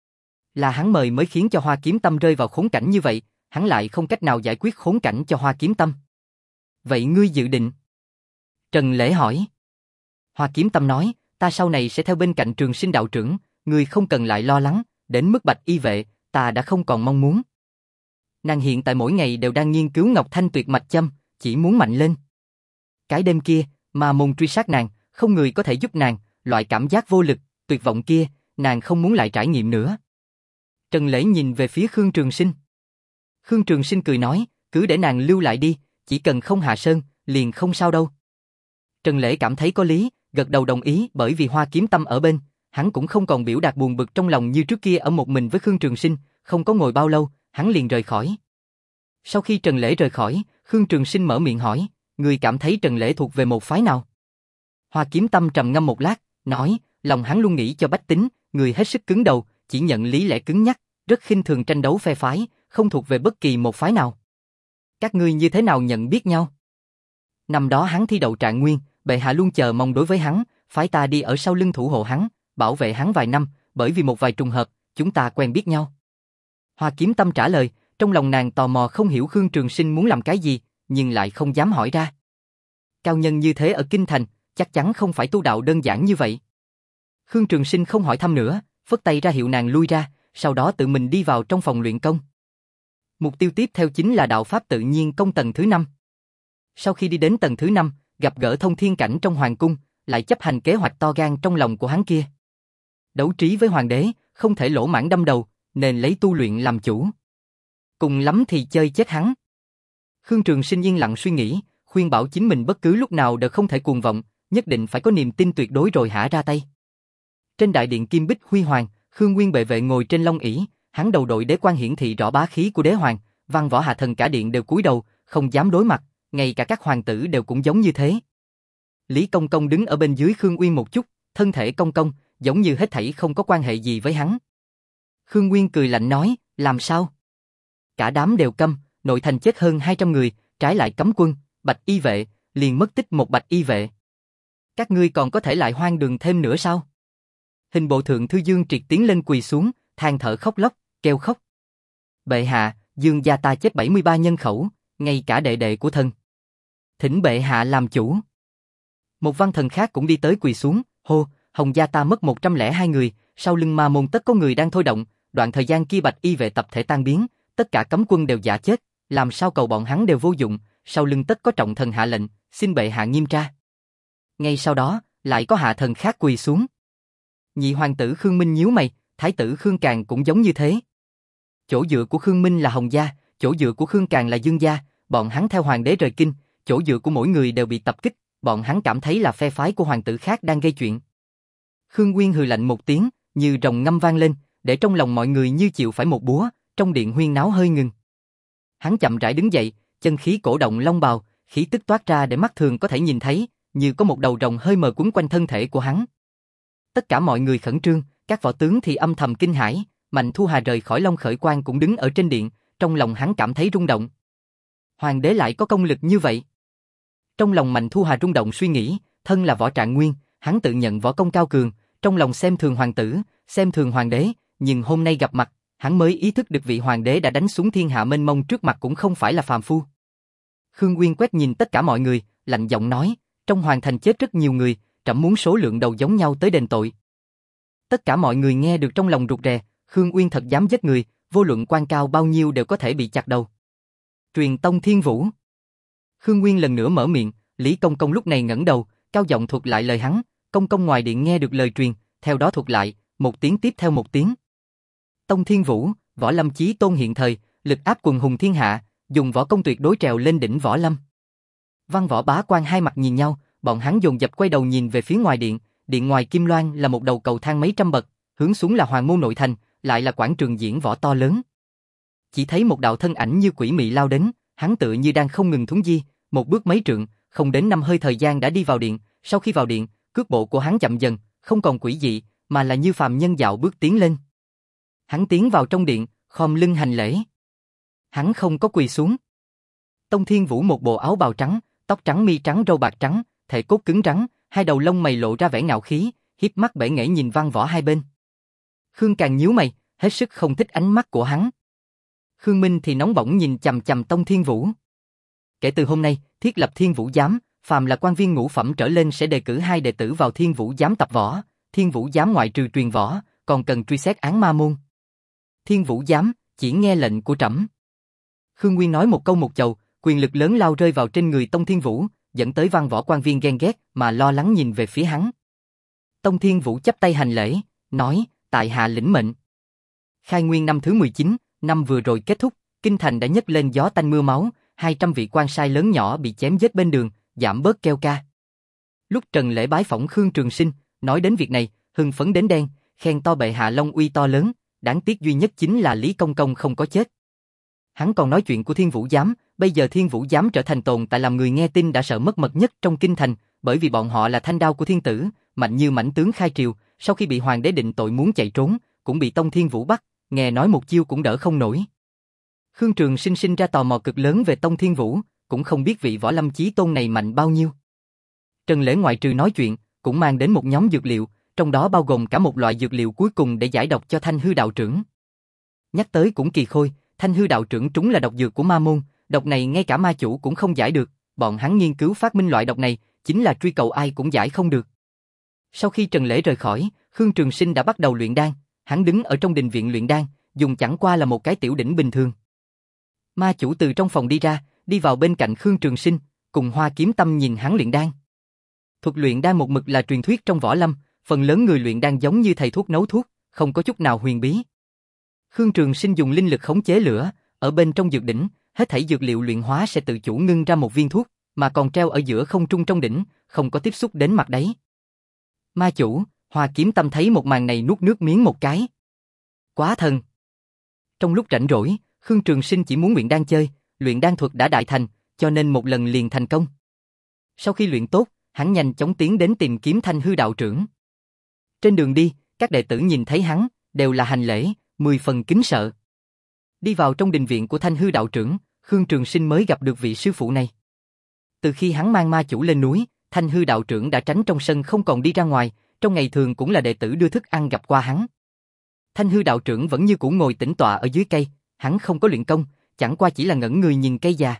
Là hắn mời mới khiến cho Hoa Kiếm Tâm rơi vào khốn cảnh như vậy, hắn lại không cách nào giải quyết khốn cảnh cho Hoa Kiếm Tâm. Vậy ngươi dự định? Trần Lễ hỏi. Hoa Kiếm Tâm nói, ta sau này sẽ theo bên cạnh Trường Sinh đạo trưởng, ngươi không cần lại lo lắng, đến mức Bạch Y vệ, ta đã không còn mong muốn. Nàng hiện tại mỗi ngày đều đang nghiên cứu Ngọc Thanh tuyệt mạch châm, chỉ muốn mạnh lên. Cái đêm kia, ma môn truy sát nàng, không người có thể giúp nàng, loại cảm giác vô lực, tuyệt vọng kia, nàng không muốn lại trải nghiệm nữa. Trần Lễ nhìn về phía Khương Trường Sinh. Khương Trường Sinh cười nói, cứ để nàng lưu lại đi, chỉ cần không hạ sơn, liền không sao đâu. Trần Lễ cảm thấy có lý, gật đầu đồng ý, bởi vì Hoa Kiếm Tâm ở bên, hắn cũng không còn biểu đạt buồn bực trong lòng như trước kia ở một mình với Khương Trường Sinh, không có ngồi bao lâu, hắn liền rời khỏi. Sau khi Trần Lễ rời khỏi, Khương Trường Sinh mở miệng hỏi, ngươi cảm thấy Trần Lễ thuộc về một phái nào? Hoa Kiếm Tâm trầm ngâm một lát, nói, lòng hắn luôn nghĩ cho bách tính, người hết sức cứng đầu, chỉ nhận lý lẽ cứng nhắc, rất khinh thường tranh đấu phe phái, không thuộc về bất kỳ một phái nào. Các ngươi như thế nào nhận biết nhau? Năm đó hắn thi đậu trạng nguyên, bệ hạ luôn chờ mong đối với hắn, phái ta đi ở sau lưng thủ hộ hắn, bảo vệ hắn vài năm, bởi vì một vài trùng hợp, chúng ta quen biết nhau. Hoa Kiếm Tâm trả lời, trong lòng nàng tò mò không hiểu Khương Trường Sinh muốn làm cái gì, nhưng lại không dám hỏi ra. Cao nhân như thế ở Kinh Thành, chắc chắn không phải tu đạo đơn giản như vậy. Khương Trường Sinh không hỏi thăm nữa, phất tay ra hiệu nàng lui ra, sau đó tự mình đi vào trong phòng luyện công. Mục tiêu tiếp theo chính là đạo pháp tự nhiên công tầng thứ năm. Sau khi đi đến tầng thứ năm, gặp gỡ Thông Thiên Cảnh trong hoàng cung, lại chấp hành kế hoạch to gan trong lòng của hắn kia. Đấu trí với hoàng đế, không thể lỗ mãng đâm đầu, nên lấy tu luyện làm chủ. Cùng lắm thì chơi chết hắn. Khương Trường Sinh yên lặng suy nghĩ, khuyên bảo chính mình bất cứ lúc nào đều không thể cuồng vọng, nhất định phải có niềm tin tuyệt đối rồi hả ra tay. Trên đại điện kim bích huy hoàng, Khương Nguyên bệ vệ ngồi trên long ỷ, hắn đầu đội đế quan hiển thị rõ bá khí của đế hoàng, văn võ hạ thần cả điện đều cúi đầu, không dám đối mặt, ngay cả các hoàng tử đều cũng giống như thế. Lý Công Công đứng ở bên dưới Khương Uyên một chút, thân thể cong cong, giống như hết thảy không có quan hệ gì với hắn. Khương Nguyên cười lạnh nói, làm sao? Cả đám đều câm, nội thành chết hơn hai trăm người, trái lại cấm quân, bạch y vệ, liền mất tích một bạch y vệ. Các ngươi còn có thể lại hoang đường thêm nữa sao? Hình bộ thượng thư Dương Triệt tiến lên quỳ xuống, than thở khóc lóc, kêu khóc. Bệ hạ, Dương gia ta chết bảy mươi ba nhân khẩu, ngay cả đệ đệ của thân. Thỉnh bệ hạ làm chủ. Một văn thần khác cũng đi tới quỳ xuống, hô, Hồng gia ta mất một trăm lẻ hai người, sau lưng ma môn tất có người đang thôi động, đoạn thời gian kia bạch y vệ tập thể tan biến, tất cả cấm quân đều giả chết, làm sao cầu bọn hắn đều vô dụng, sau lưng tất có trọng thần hạ lệnh, xin bệ hạ nghiêm tra. Ngay sau đó, lại có hạ thần khác quỳ xuống. Nhị hoàng tử Khương Minh nhíu mày, thái tử Khương Càn cũng giống như thế. Chỗ dựa của Khương Minh là Hồng gia, chỗ dựa của Khương Càn là Dương gia, bọn hắn theo hoàng đế rời kinh, chỗ dựa của mỗi người đều bị tập kích, bọn hắn cảm thấy là phe phái của hoàng tử khác đang gây chuyện. Khương Nguyên hừ lạnh một tiếng, như rồng ngâm vang lên, để trong lòng mọi người như chịu phải một búa, trong điện huyên náo hơi ngừng. Hắn chậm rãi đứng dậy, chân khí cổ động long bào, khí tức toát ra để mắt thường có thể nhìn thấy, như có một đầu rồng hơi mờ quấn quanh thân thể của hắn. Tất cả mọi người khẩn trương, các võ tướng thì âm thầm kinh hãi, Mạnh Thu Hà rời khỏi Long Khởi Quan cũng đứng ở trên điện, trong lòng hắn cảm thấy rung động. Hoàng đế lại có công lực như vậy. Trong lòng Mạnh Thu Hà rung động suy nghĩ, thân là võ trạng nguyên, hắn tự nhận võ công cao cường, trong lòng xem thường hoàng tử, xem thường hoàng đế, nhưng hôm nay gặp mặt, hắn mới ý thức được vị hoàng đế đã đánh xuống thiên hạ mênh mông trước mặt cũng không phải là phàm phu. Khương Nguyên quét nhìn tất cả mọi người, lạnh giọng nói, trong hoàng thành chết rất nhiều người, trẫm muốn số lượng đầu giống nhau tới đền tội. Tất cả mọi người nghe được trong lòng rụt rè, Khương Uyên thật dám giết người, vô luận quan cao bao nhiêu đều có thể bị chặt đầu. Truyền tông Thiên Vũ. Khương Nguyên lần nữa mở miệng, Lý Công Công lúc này ngẩng đầu, cao giọng thuật lại lời hắn, Công Công ngoài điện nghe được lời truyền, theo đó thuật lại, một tiếng tiếp theo một tiếng. Tông Thiên Vũ, võ lâm chí tôn hiện thời, lực áp quần hùng thiên hạ, dùng võ công tuyệt đối trèo lên đỉnh võ lâm. Văn võ bá quan hai mặt nhìn nhau, bọn hắn dồn dập quay đầu nhìn về phía ngoài điện, điện ngoài Kim Loan là một đầu cầu thang mấy trăm bậc, hướng xuống là hoàng môn nội thành, lại là quảng trường diễn võ to lớn. Chỉ thấy một đạo thân ảnh như quỷ mị lao đến, hắn tựa như đang không ngừng thuấn di, một bước mấy trượng, không đến năm hơi thời gian đã đi vào điện, sau khi vào điện, cước bộ của hắn chậm dần, không còn quỷ dị, mà là như phàm nhân dạo bước tiến lên. Hắn tiến vào trong điện, khom lưng hành lễ. Hắn không có quỳ xuống. Tông Thiên Vũ một bộ áo bào trắng, tóc trắng mi trắng râu bạc trắng, thể cốt cứng rắn, hai đầu lông mày lộ ra vẻ ngạo khí, hiếp mắt bể nghễ nhìn văn võ hai bên. Khương Càn nhíu mày, hết sức không thích ánh mắt của hắn. Khương Minh thì nóng bỏng nhìn chằm chằm Tông Thiên Vũ. Kể từ hôm nay, thiết lập Thiên Vũ Giám, phàm là quan viên ngũ phẩm trở lên sẽ đề cử hai đệ tử vào Thiên Vũ Giám tập võ. Thiên Vũ Giám ngoại trừ truyền võ, còn cần truy xét án ma môn. Thiên Vũ Giám chỉ nghe lệnh của trẫm. Khương Nguyên nói một câu một chầu, quyền lực lớn lao rơi vào trên người Tông Thiên Vũ, dẫn tới văn võ quan viên ghen ghét mà lo lắng nhìn về phía hắn. Tông Thiên Vũ chắp tay hành lễ, nói, tại hạ lĩnh mệnh. Khai Nguyên năm thứ mười chín, năm vừa rồi kết thúc, kinh thành đã nhấc lên gió tanh mưa máu, hai trăm vị quan sai lớn nhỏ bị chém giết bên đường, giảm bớt keo ca. Lúc Trần Lễ bái phỏng Khương Trường Sinh, nói đến việc này, hưng phấn đến đen, khen to bệ hạ long uy to lớn, đáng tiếc duy nhất chính là Lý Công Công không có chết. Hắn còn nói chuyện của Thiên Vũ Giám, bây giờ Thiên Vũ Giám trở thành tồn tại làm người nghe tin đã sợ mất mật nhất trong kinh thành, bởi vì bọn họ là thanh đao của thiên tử, mạnh như mãnh tướng khai triều, sau khi bị hoàng đế định tội muốn chạy trốn, cũng bị Tông Thiên Vũ bắt, nghe nói một chiêu cũng đỡ không nổi. Khương Trường Sinh sinh ra tò mò cực lớn về Tông Thiên Vũ, cũng không biết vị võ lâm chí tôn này mạnh bao nhiêu. Trần Lễ ngoại trừ nói chuyện, cũng mang đến một nhóm dược liệu, trong đó bao gồm cả một loại dược liệu cuối cùng để giải độc cho Thanh Hư đạo trưởng. Nhắc tới cũng kỳ khôi, Thanh Hư đạo trưởng trúng là độc dược của ma môn, độc này ngay cả ma chủ cũng không giải được, bọn hắn nghiên cứu phát minh loại độc này, chính là truy cầu ai cũng giải không được. Sau khi Trần Lễ rời khỏi, Khương Trường Sinh đã bắt đầu luyện đan, hắn đứng ở trong đình viện luyện đan, dùng chẳng qua là một cái tiểu đỉnh bình thường. Ma chủ từ trong phòng đi ra, đi vào bên cạnh Khương Trường Sinh, cùng Hoa Kiếm Tâm nhìn hắn luyện đan. Thuật luyện đan một mực là truyền thuyết trong võ lâm, phần lớn người luyện đan giống như thầy thuốc nấu thuốc, không có chút nào huyền bí. Khương Trường Sinh dùng linh lực khống chế lửa, ở bên trong dược đỉnh, hết thảy dược liệu luyện hóa sẽ tự chủ ngưng ra một viên thuốc, mà còn treo ở giữa không trung trong đỉnh, không có tiếp xúc đến mặt đáy. Ma chủ, Hoa Kiếm Tâm thấy một màn này nuốt nước miếng một cái. Quá thần. Trong lúc rảnh rỗi, Khương Trường Sinh chỉ muốn luyện đan chơi, luyện đan thuật đã đại thành, cho nên một lần liền thành công. Sau khi luyện tốt, hắn nhanh chóng tiến đến tìm kiếm Thanh Hư đạo trưởng. Trên đường đi, các đệ tử nhìn thấy hắn, đều là hành lễ, mười phần kính sợ. Đi vào trong đình viện của Thanh Hư đạo trưởng, Khương Trường Sinh mới gặp được vị sư phụ này. Từ khi hắn mang ma chủ lên núi, Thanh Hư đạo trưởng đã tránh trong sân không còn đi ra ngoài, trong ngày thường cũng là đệ tử đưa thức ăn gặp qua hắn. Thanh Hư đạo trưởng vẫn như cũ ngồi tĩnh tọa ở dưới cây, hắn không có luyện công, chẳng qua chỉ là ngẩn người nhìn cây già.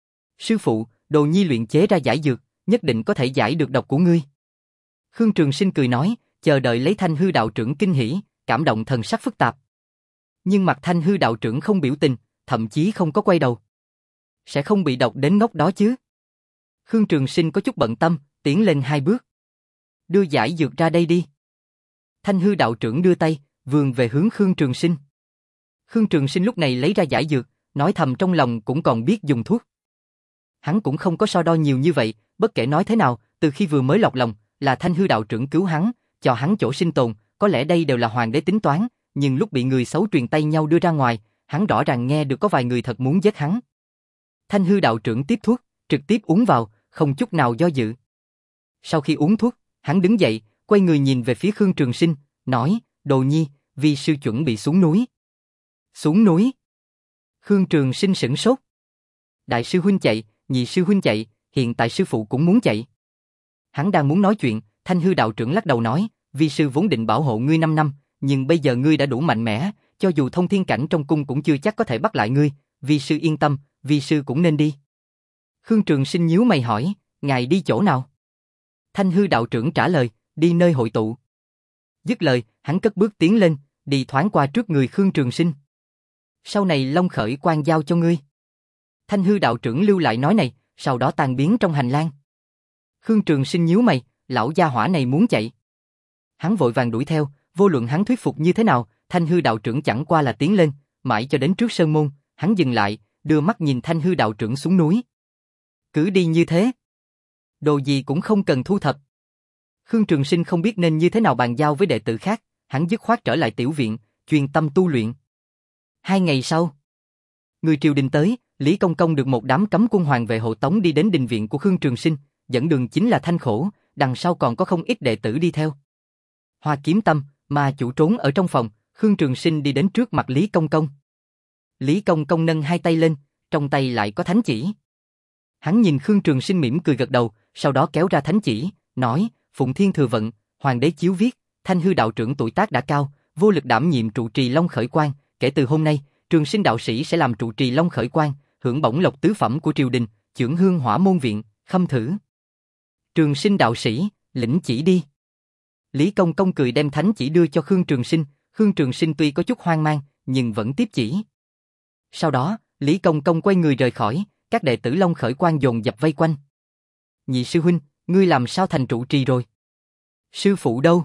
Sư phụ, Đồ Nhi luyện chế ra giải dược, nhất định có thể giải được độc của ngươi. Khương Trường Sinh cười nói, chờ đợi lấy Thanh Hư đạo trưởng kinh hỉ, cảm động thần sắc phức tạp. Nhưng mặt Thanh Hư đạo trưởng không biểu tình, thậm chí không có quay đầu. Sẽ không bị độc đến ngốc đó chứ? Khương Trường Sinh có chút bận tâm, tiến lên hai bước. Đưa giải dược ra đây đi. Thanh Hư đạo trưởng đưa tay, vươn về hướng Khương Trường Sinh. Khương Trường Sinh lúc này lấy ra giải dược, nói thầm trong lòng cũng còn biết dùng thuốc. Hắn cũng không có so đo nhiều như vậy, bất kể nói thế nào, từ khi vừa mới lọt lòng, là Thanh Hư đạo trưởng cứu hắn, cho hắn chỗ sinh tồn, có lẽ đây đều là hoàng đế tính toán, nhưng lúc bị người xấu truyền tay nhau đưa ra ngoài, hắn rõ ràng nghe được có vài người thật muốn giết hắn. Thanh Hư đạo trưởng tiếp thuốc, trực tiếp uống vào, không chút nào do dự. Sau khi uống thuốc, hắn đứng dậy, quay người nhìn về phía Khương Trường Sinh, nói, Đồ Nhi, vi sư chuẩn bị xuống núi. Xuống núi? Khương Trường Sinh sửng sốt. Đại sư huynh chạy, nhị sư huynh chạy, hiện tại sư phụ cũng muốn chạy. Hắn đang muốn nói chuyện, Thanh Hư đạo trưởng lắc đầu nói, vi sư vốn định bảo hộ ngươi năm năm, nhưng bây giờ ngươi đã đủ mạnh mẽ, cho dù thông thiên cảnh trong cung cũng chưa chắc có thể bắt lại ngươi, vi sư yên tâm, vi sư cũng nên đi. Khương Trường Sinh nhíu mày hỏi, ngài đi chỗ nào? Thanh Hư đạo trưởng trả lời, đi nơi hội tụ. Dứt lời, hắn cất bước tiến lên, đi thoáng qua trước người Khương Trường Sinh. Sau này Long Khởi Quan giao cho ngươi. Thanh Hư đạo trưởng lưu lại nói này, sau đó tan biến trong hành lang. Khương Trường Sinh nhíu mày, lão gia hỏa này muốn chạy. Hắn vội vàng đuổi theo, vô luận hắn thuyết phục như thế nào, Thanh Hư đạo trưởng chẳng qua là tiến lên, mãi cho đến trước sơn môn, hắn dừng lại, đưa mắt nhìn Thanh Hư đạo trưởng xuống núi. Cứ đi như thế, đồ gì cũng không cần thu thập. Khương Trường Sinh không biết nên như thế nào bàn giao với đệ tử khác, hắn dứt khoát trở lại tiểu viện, chuyên tâm tu luyện. Hai ngày sau, người triều đình tới, Lý Công Công được một đám cấm quân hoàng vệ hộ tống đi đến đình viện của Khương Trường Sinh, dẫn đường chính là Thanh Khổ, đằng sau còn có không ít đệ tử đi theo. Hoa Kiếm Tâm, ma chủ trốn ở trong phòng, Khương Trường Sinh đi đến trước mặt Lý Công Công. Lý Công Công nâng hai tay lên, trong tay lại có thánh chỉ. Hắn nhìn Khương Trường Sinh mỉm cười gật đầu, sau đó kéo ra thánh chỉ, nói, Phụng Thiên thừa vận, Hoàng đế chiếu viết, Thanh Hư đạo trưởng tuổi tác đã cao, vô lực đảm nhiệm trụ trì Long Khởi Quan, kể từ hôm nay, Trường Sinh đạo sĩ sẽ làm trụ trì Long Khởi Quan, hưởng bổng lộc tứ phẩm của triều đình, chưởng hương hỏa môn viện, khâm thử. Trường Sinh đạo sĩ, lĩnh chỉ đi. Lý Công Công cười đem thánh chỉ đưa cho Khương Trường Sinh, Khương Trường Sinh tuy có chút hoang mang, nhưng vẫn tiếp chỉ. Sau đó, Lý Công Công quay người rời khỏi, các đệ tử Long Khởi Quan dồn dập vây quanh. Nhị sư huynh, ngươi làm sao thành trụ trì rồi? Sư phụ đâu?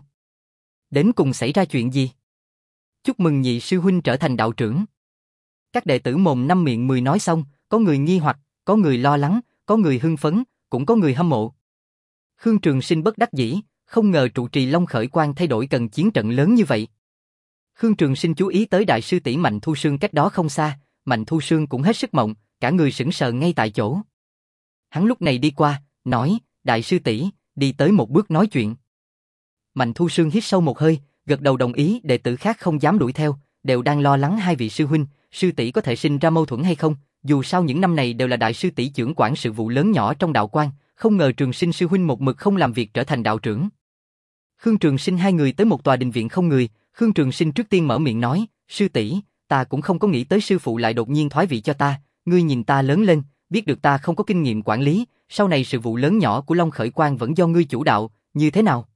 Đến cùng xảy ra chuyện gì? Chúc mừng nhị sư huynh trở thành đạo trưởng. Các đệ tử mồm năm miệng mười nói xong, có người nghi hoặc, có người lo lắng, có người hưng phấn, cũng có người hâm mộ. Khương Trường Sinh bất đắc dĩ, không ngờ trụ trì Long Khởi Quan thay đổi cần chiến trận lớn như vậy. Khương Trường Sinh chú ý tới đại sư tỷ Mạnh Thu Sương cách đó không xa, Mạnh Thu Sương cũng hết sức mộng, cả người sững sờ ngay tại chỗ. Hắn lúc này đi qua, nói, đại sư tỷ, đi tới một bước nói chuyện. Mạnh Thu Sương hít sâu một hơi, gật đầu đồng ý, đệ tử khác không dám đuổi theo, đều đang lo lắng hai vị sư huynh, sư tỷ có thể sinh ra mâu thuẫn hay không, dù sao những năm này đều là đại sư tỷ trưởng quản sự vụ lớn nhỏ trong đạo quan, không ngờ Trường Sinh sư huynh một mực không làm việc trở thành đạo trưởng. Khương Trường Sinh hai người tới một tòa đình viện không người, Khương Trường Sinh trước tiên mở miệng nói, sư tỷ, ta cũng không có nghĩ tới sư phụ lại đột nhiên thoái vị cho ta, ngươi nhìn ta lớn lên, biết được ta không có kinh nghiệm quản lý, sau này sự vụ lớn nhỏ của Long Khởi Quan vẫn do ngươi chủ đạo, như thế nào?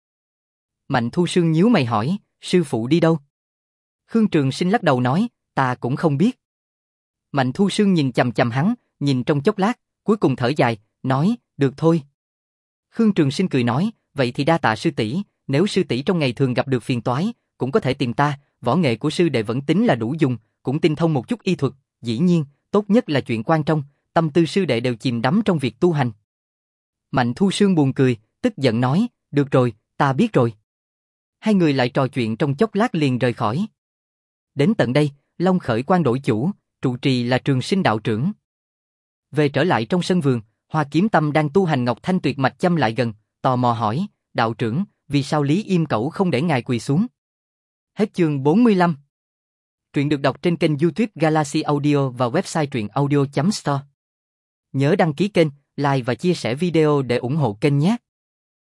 Mạnh Thu Sương nhíu mày hỏi, sư phụ đi đâu? Khương Trường Sinh lắc đầu nói, ta cũng không biết. Mạnh Thu Sương nhìn chằm chằm hắn, nhìn trong chốc lát, cuối cùng thở dài, nói, được thôi. Khương Trường Sinh cười nói, vậy thì đa tạ sư tỷ, nếu sư tỷ trong ngày thường gặp được phiền toái, cũng có thể tìm ta, võ nghệ của sư đệ vẫn tính là đủ dùng, cũng tinh thông một chút y thuật, dĩ nhiên, tốt nhất là chuyện quan trọng, tâm tư sư đệ đều chìm đắm trong việc tu hành. Mạnh Thu Sương buồn cười, tức giận nói, được rồi, ta biết rồi. Hai người lại trò chuyện trong chốc lát liền rời khỏi. Đến tận đây, Long Khởi Quan đổi chủ, trụ trì là Trường Sinh đạo trưởng. Về trở lại trong sân vườn, Hoa Kiếm Tâm đang tu hành Ngọc Thanh Tuyệt Mạch châm lại gần, tò mò hỏi, đạo trưởng, vì sao Lý Im Cẩu không để ngài quỳ xuống? Hết chương bốn mươi lăm. Truyện được đọc trên kênh YouTube Galaxy Audio và website truyện audio chấm store. Nhớ đăng ký kênh, like và chia sẻ video để ủng hộ kênh nhé.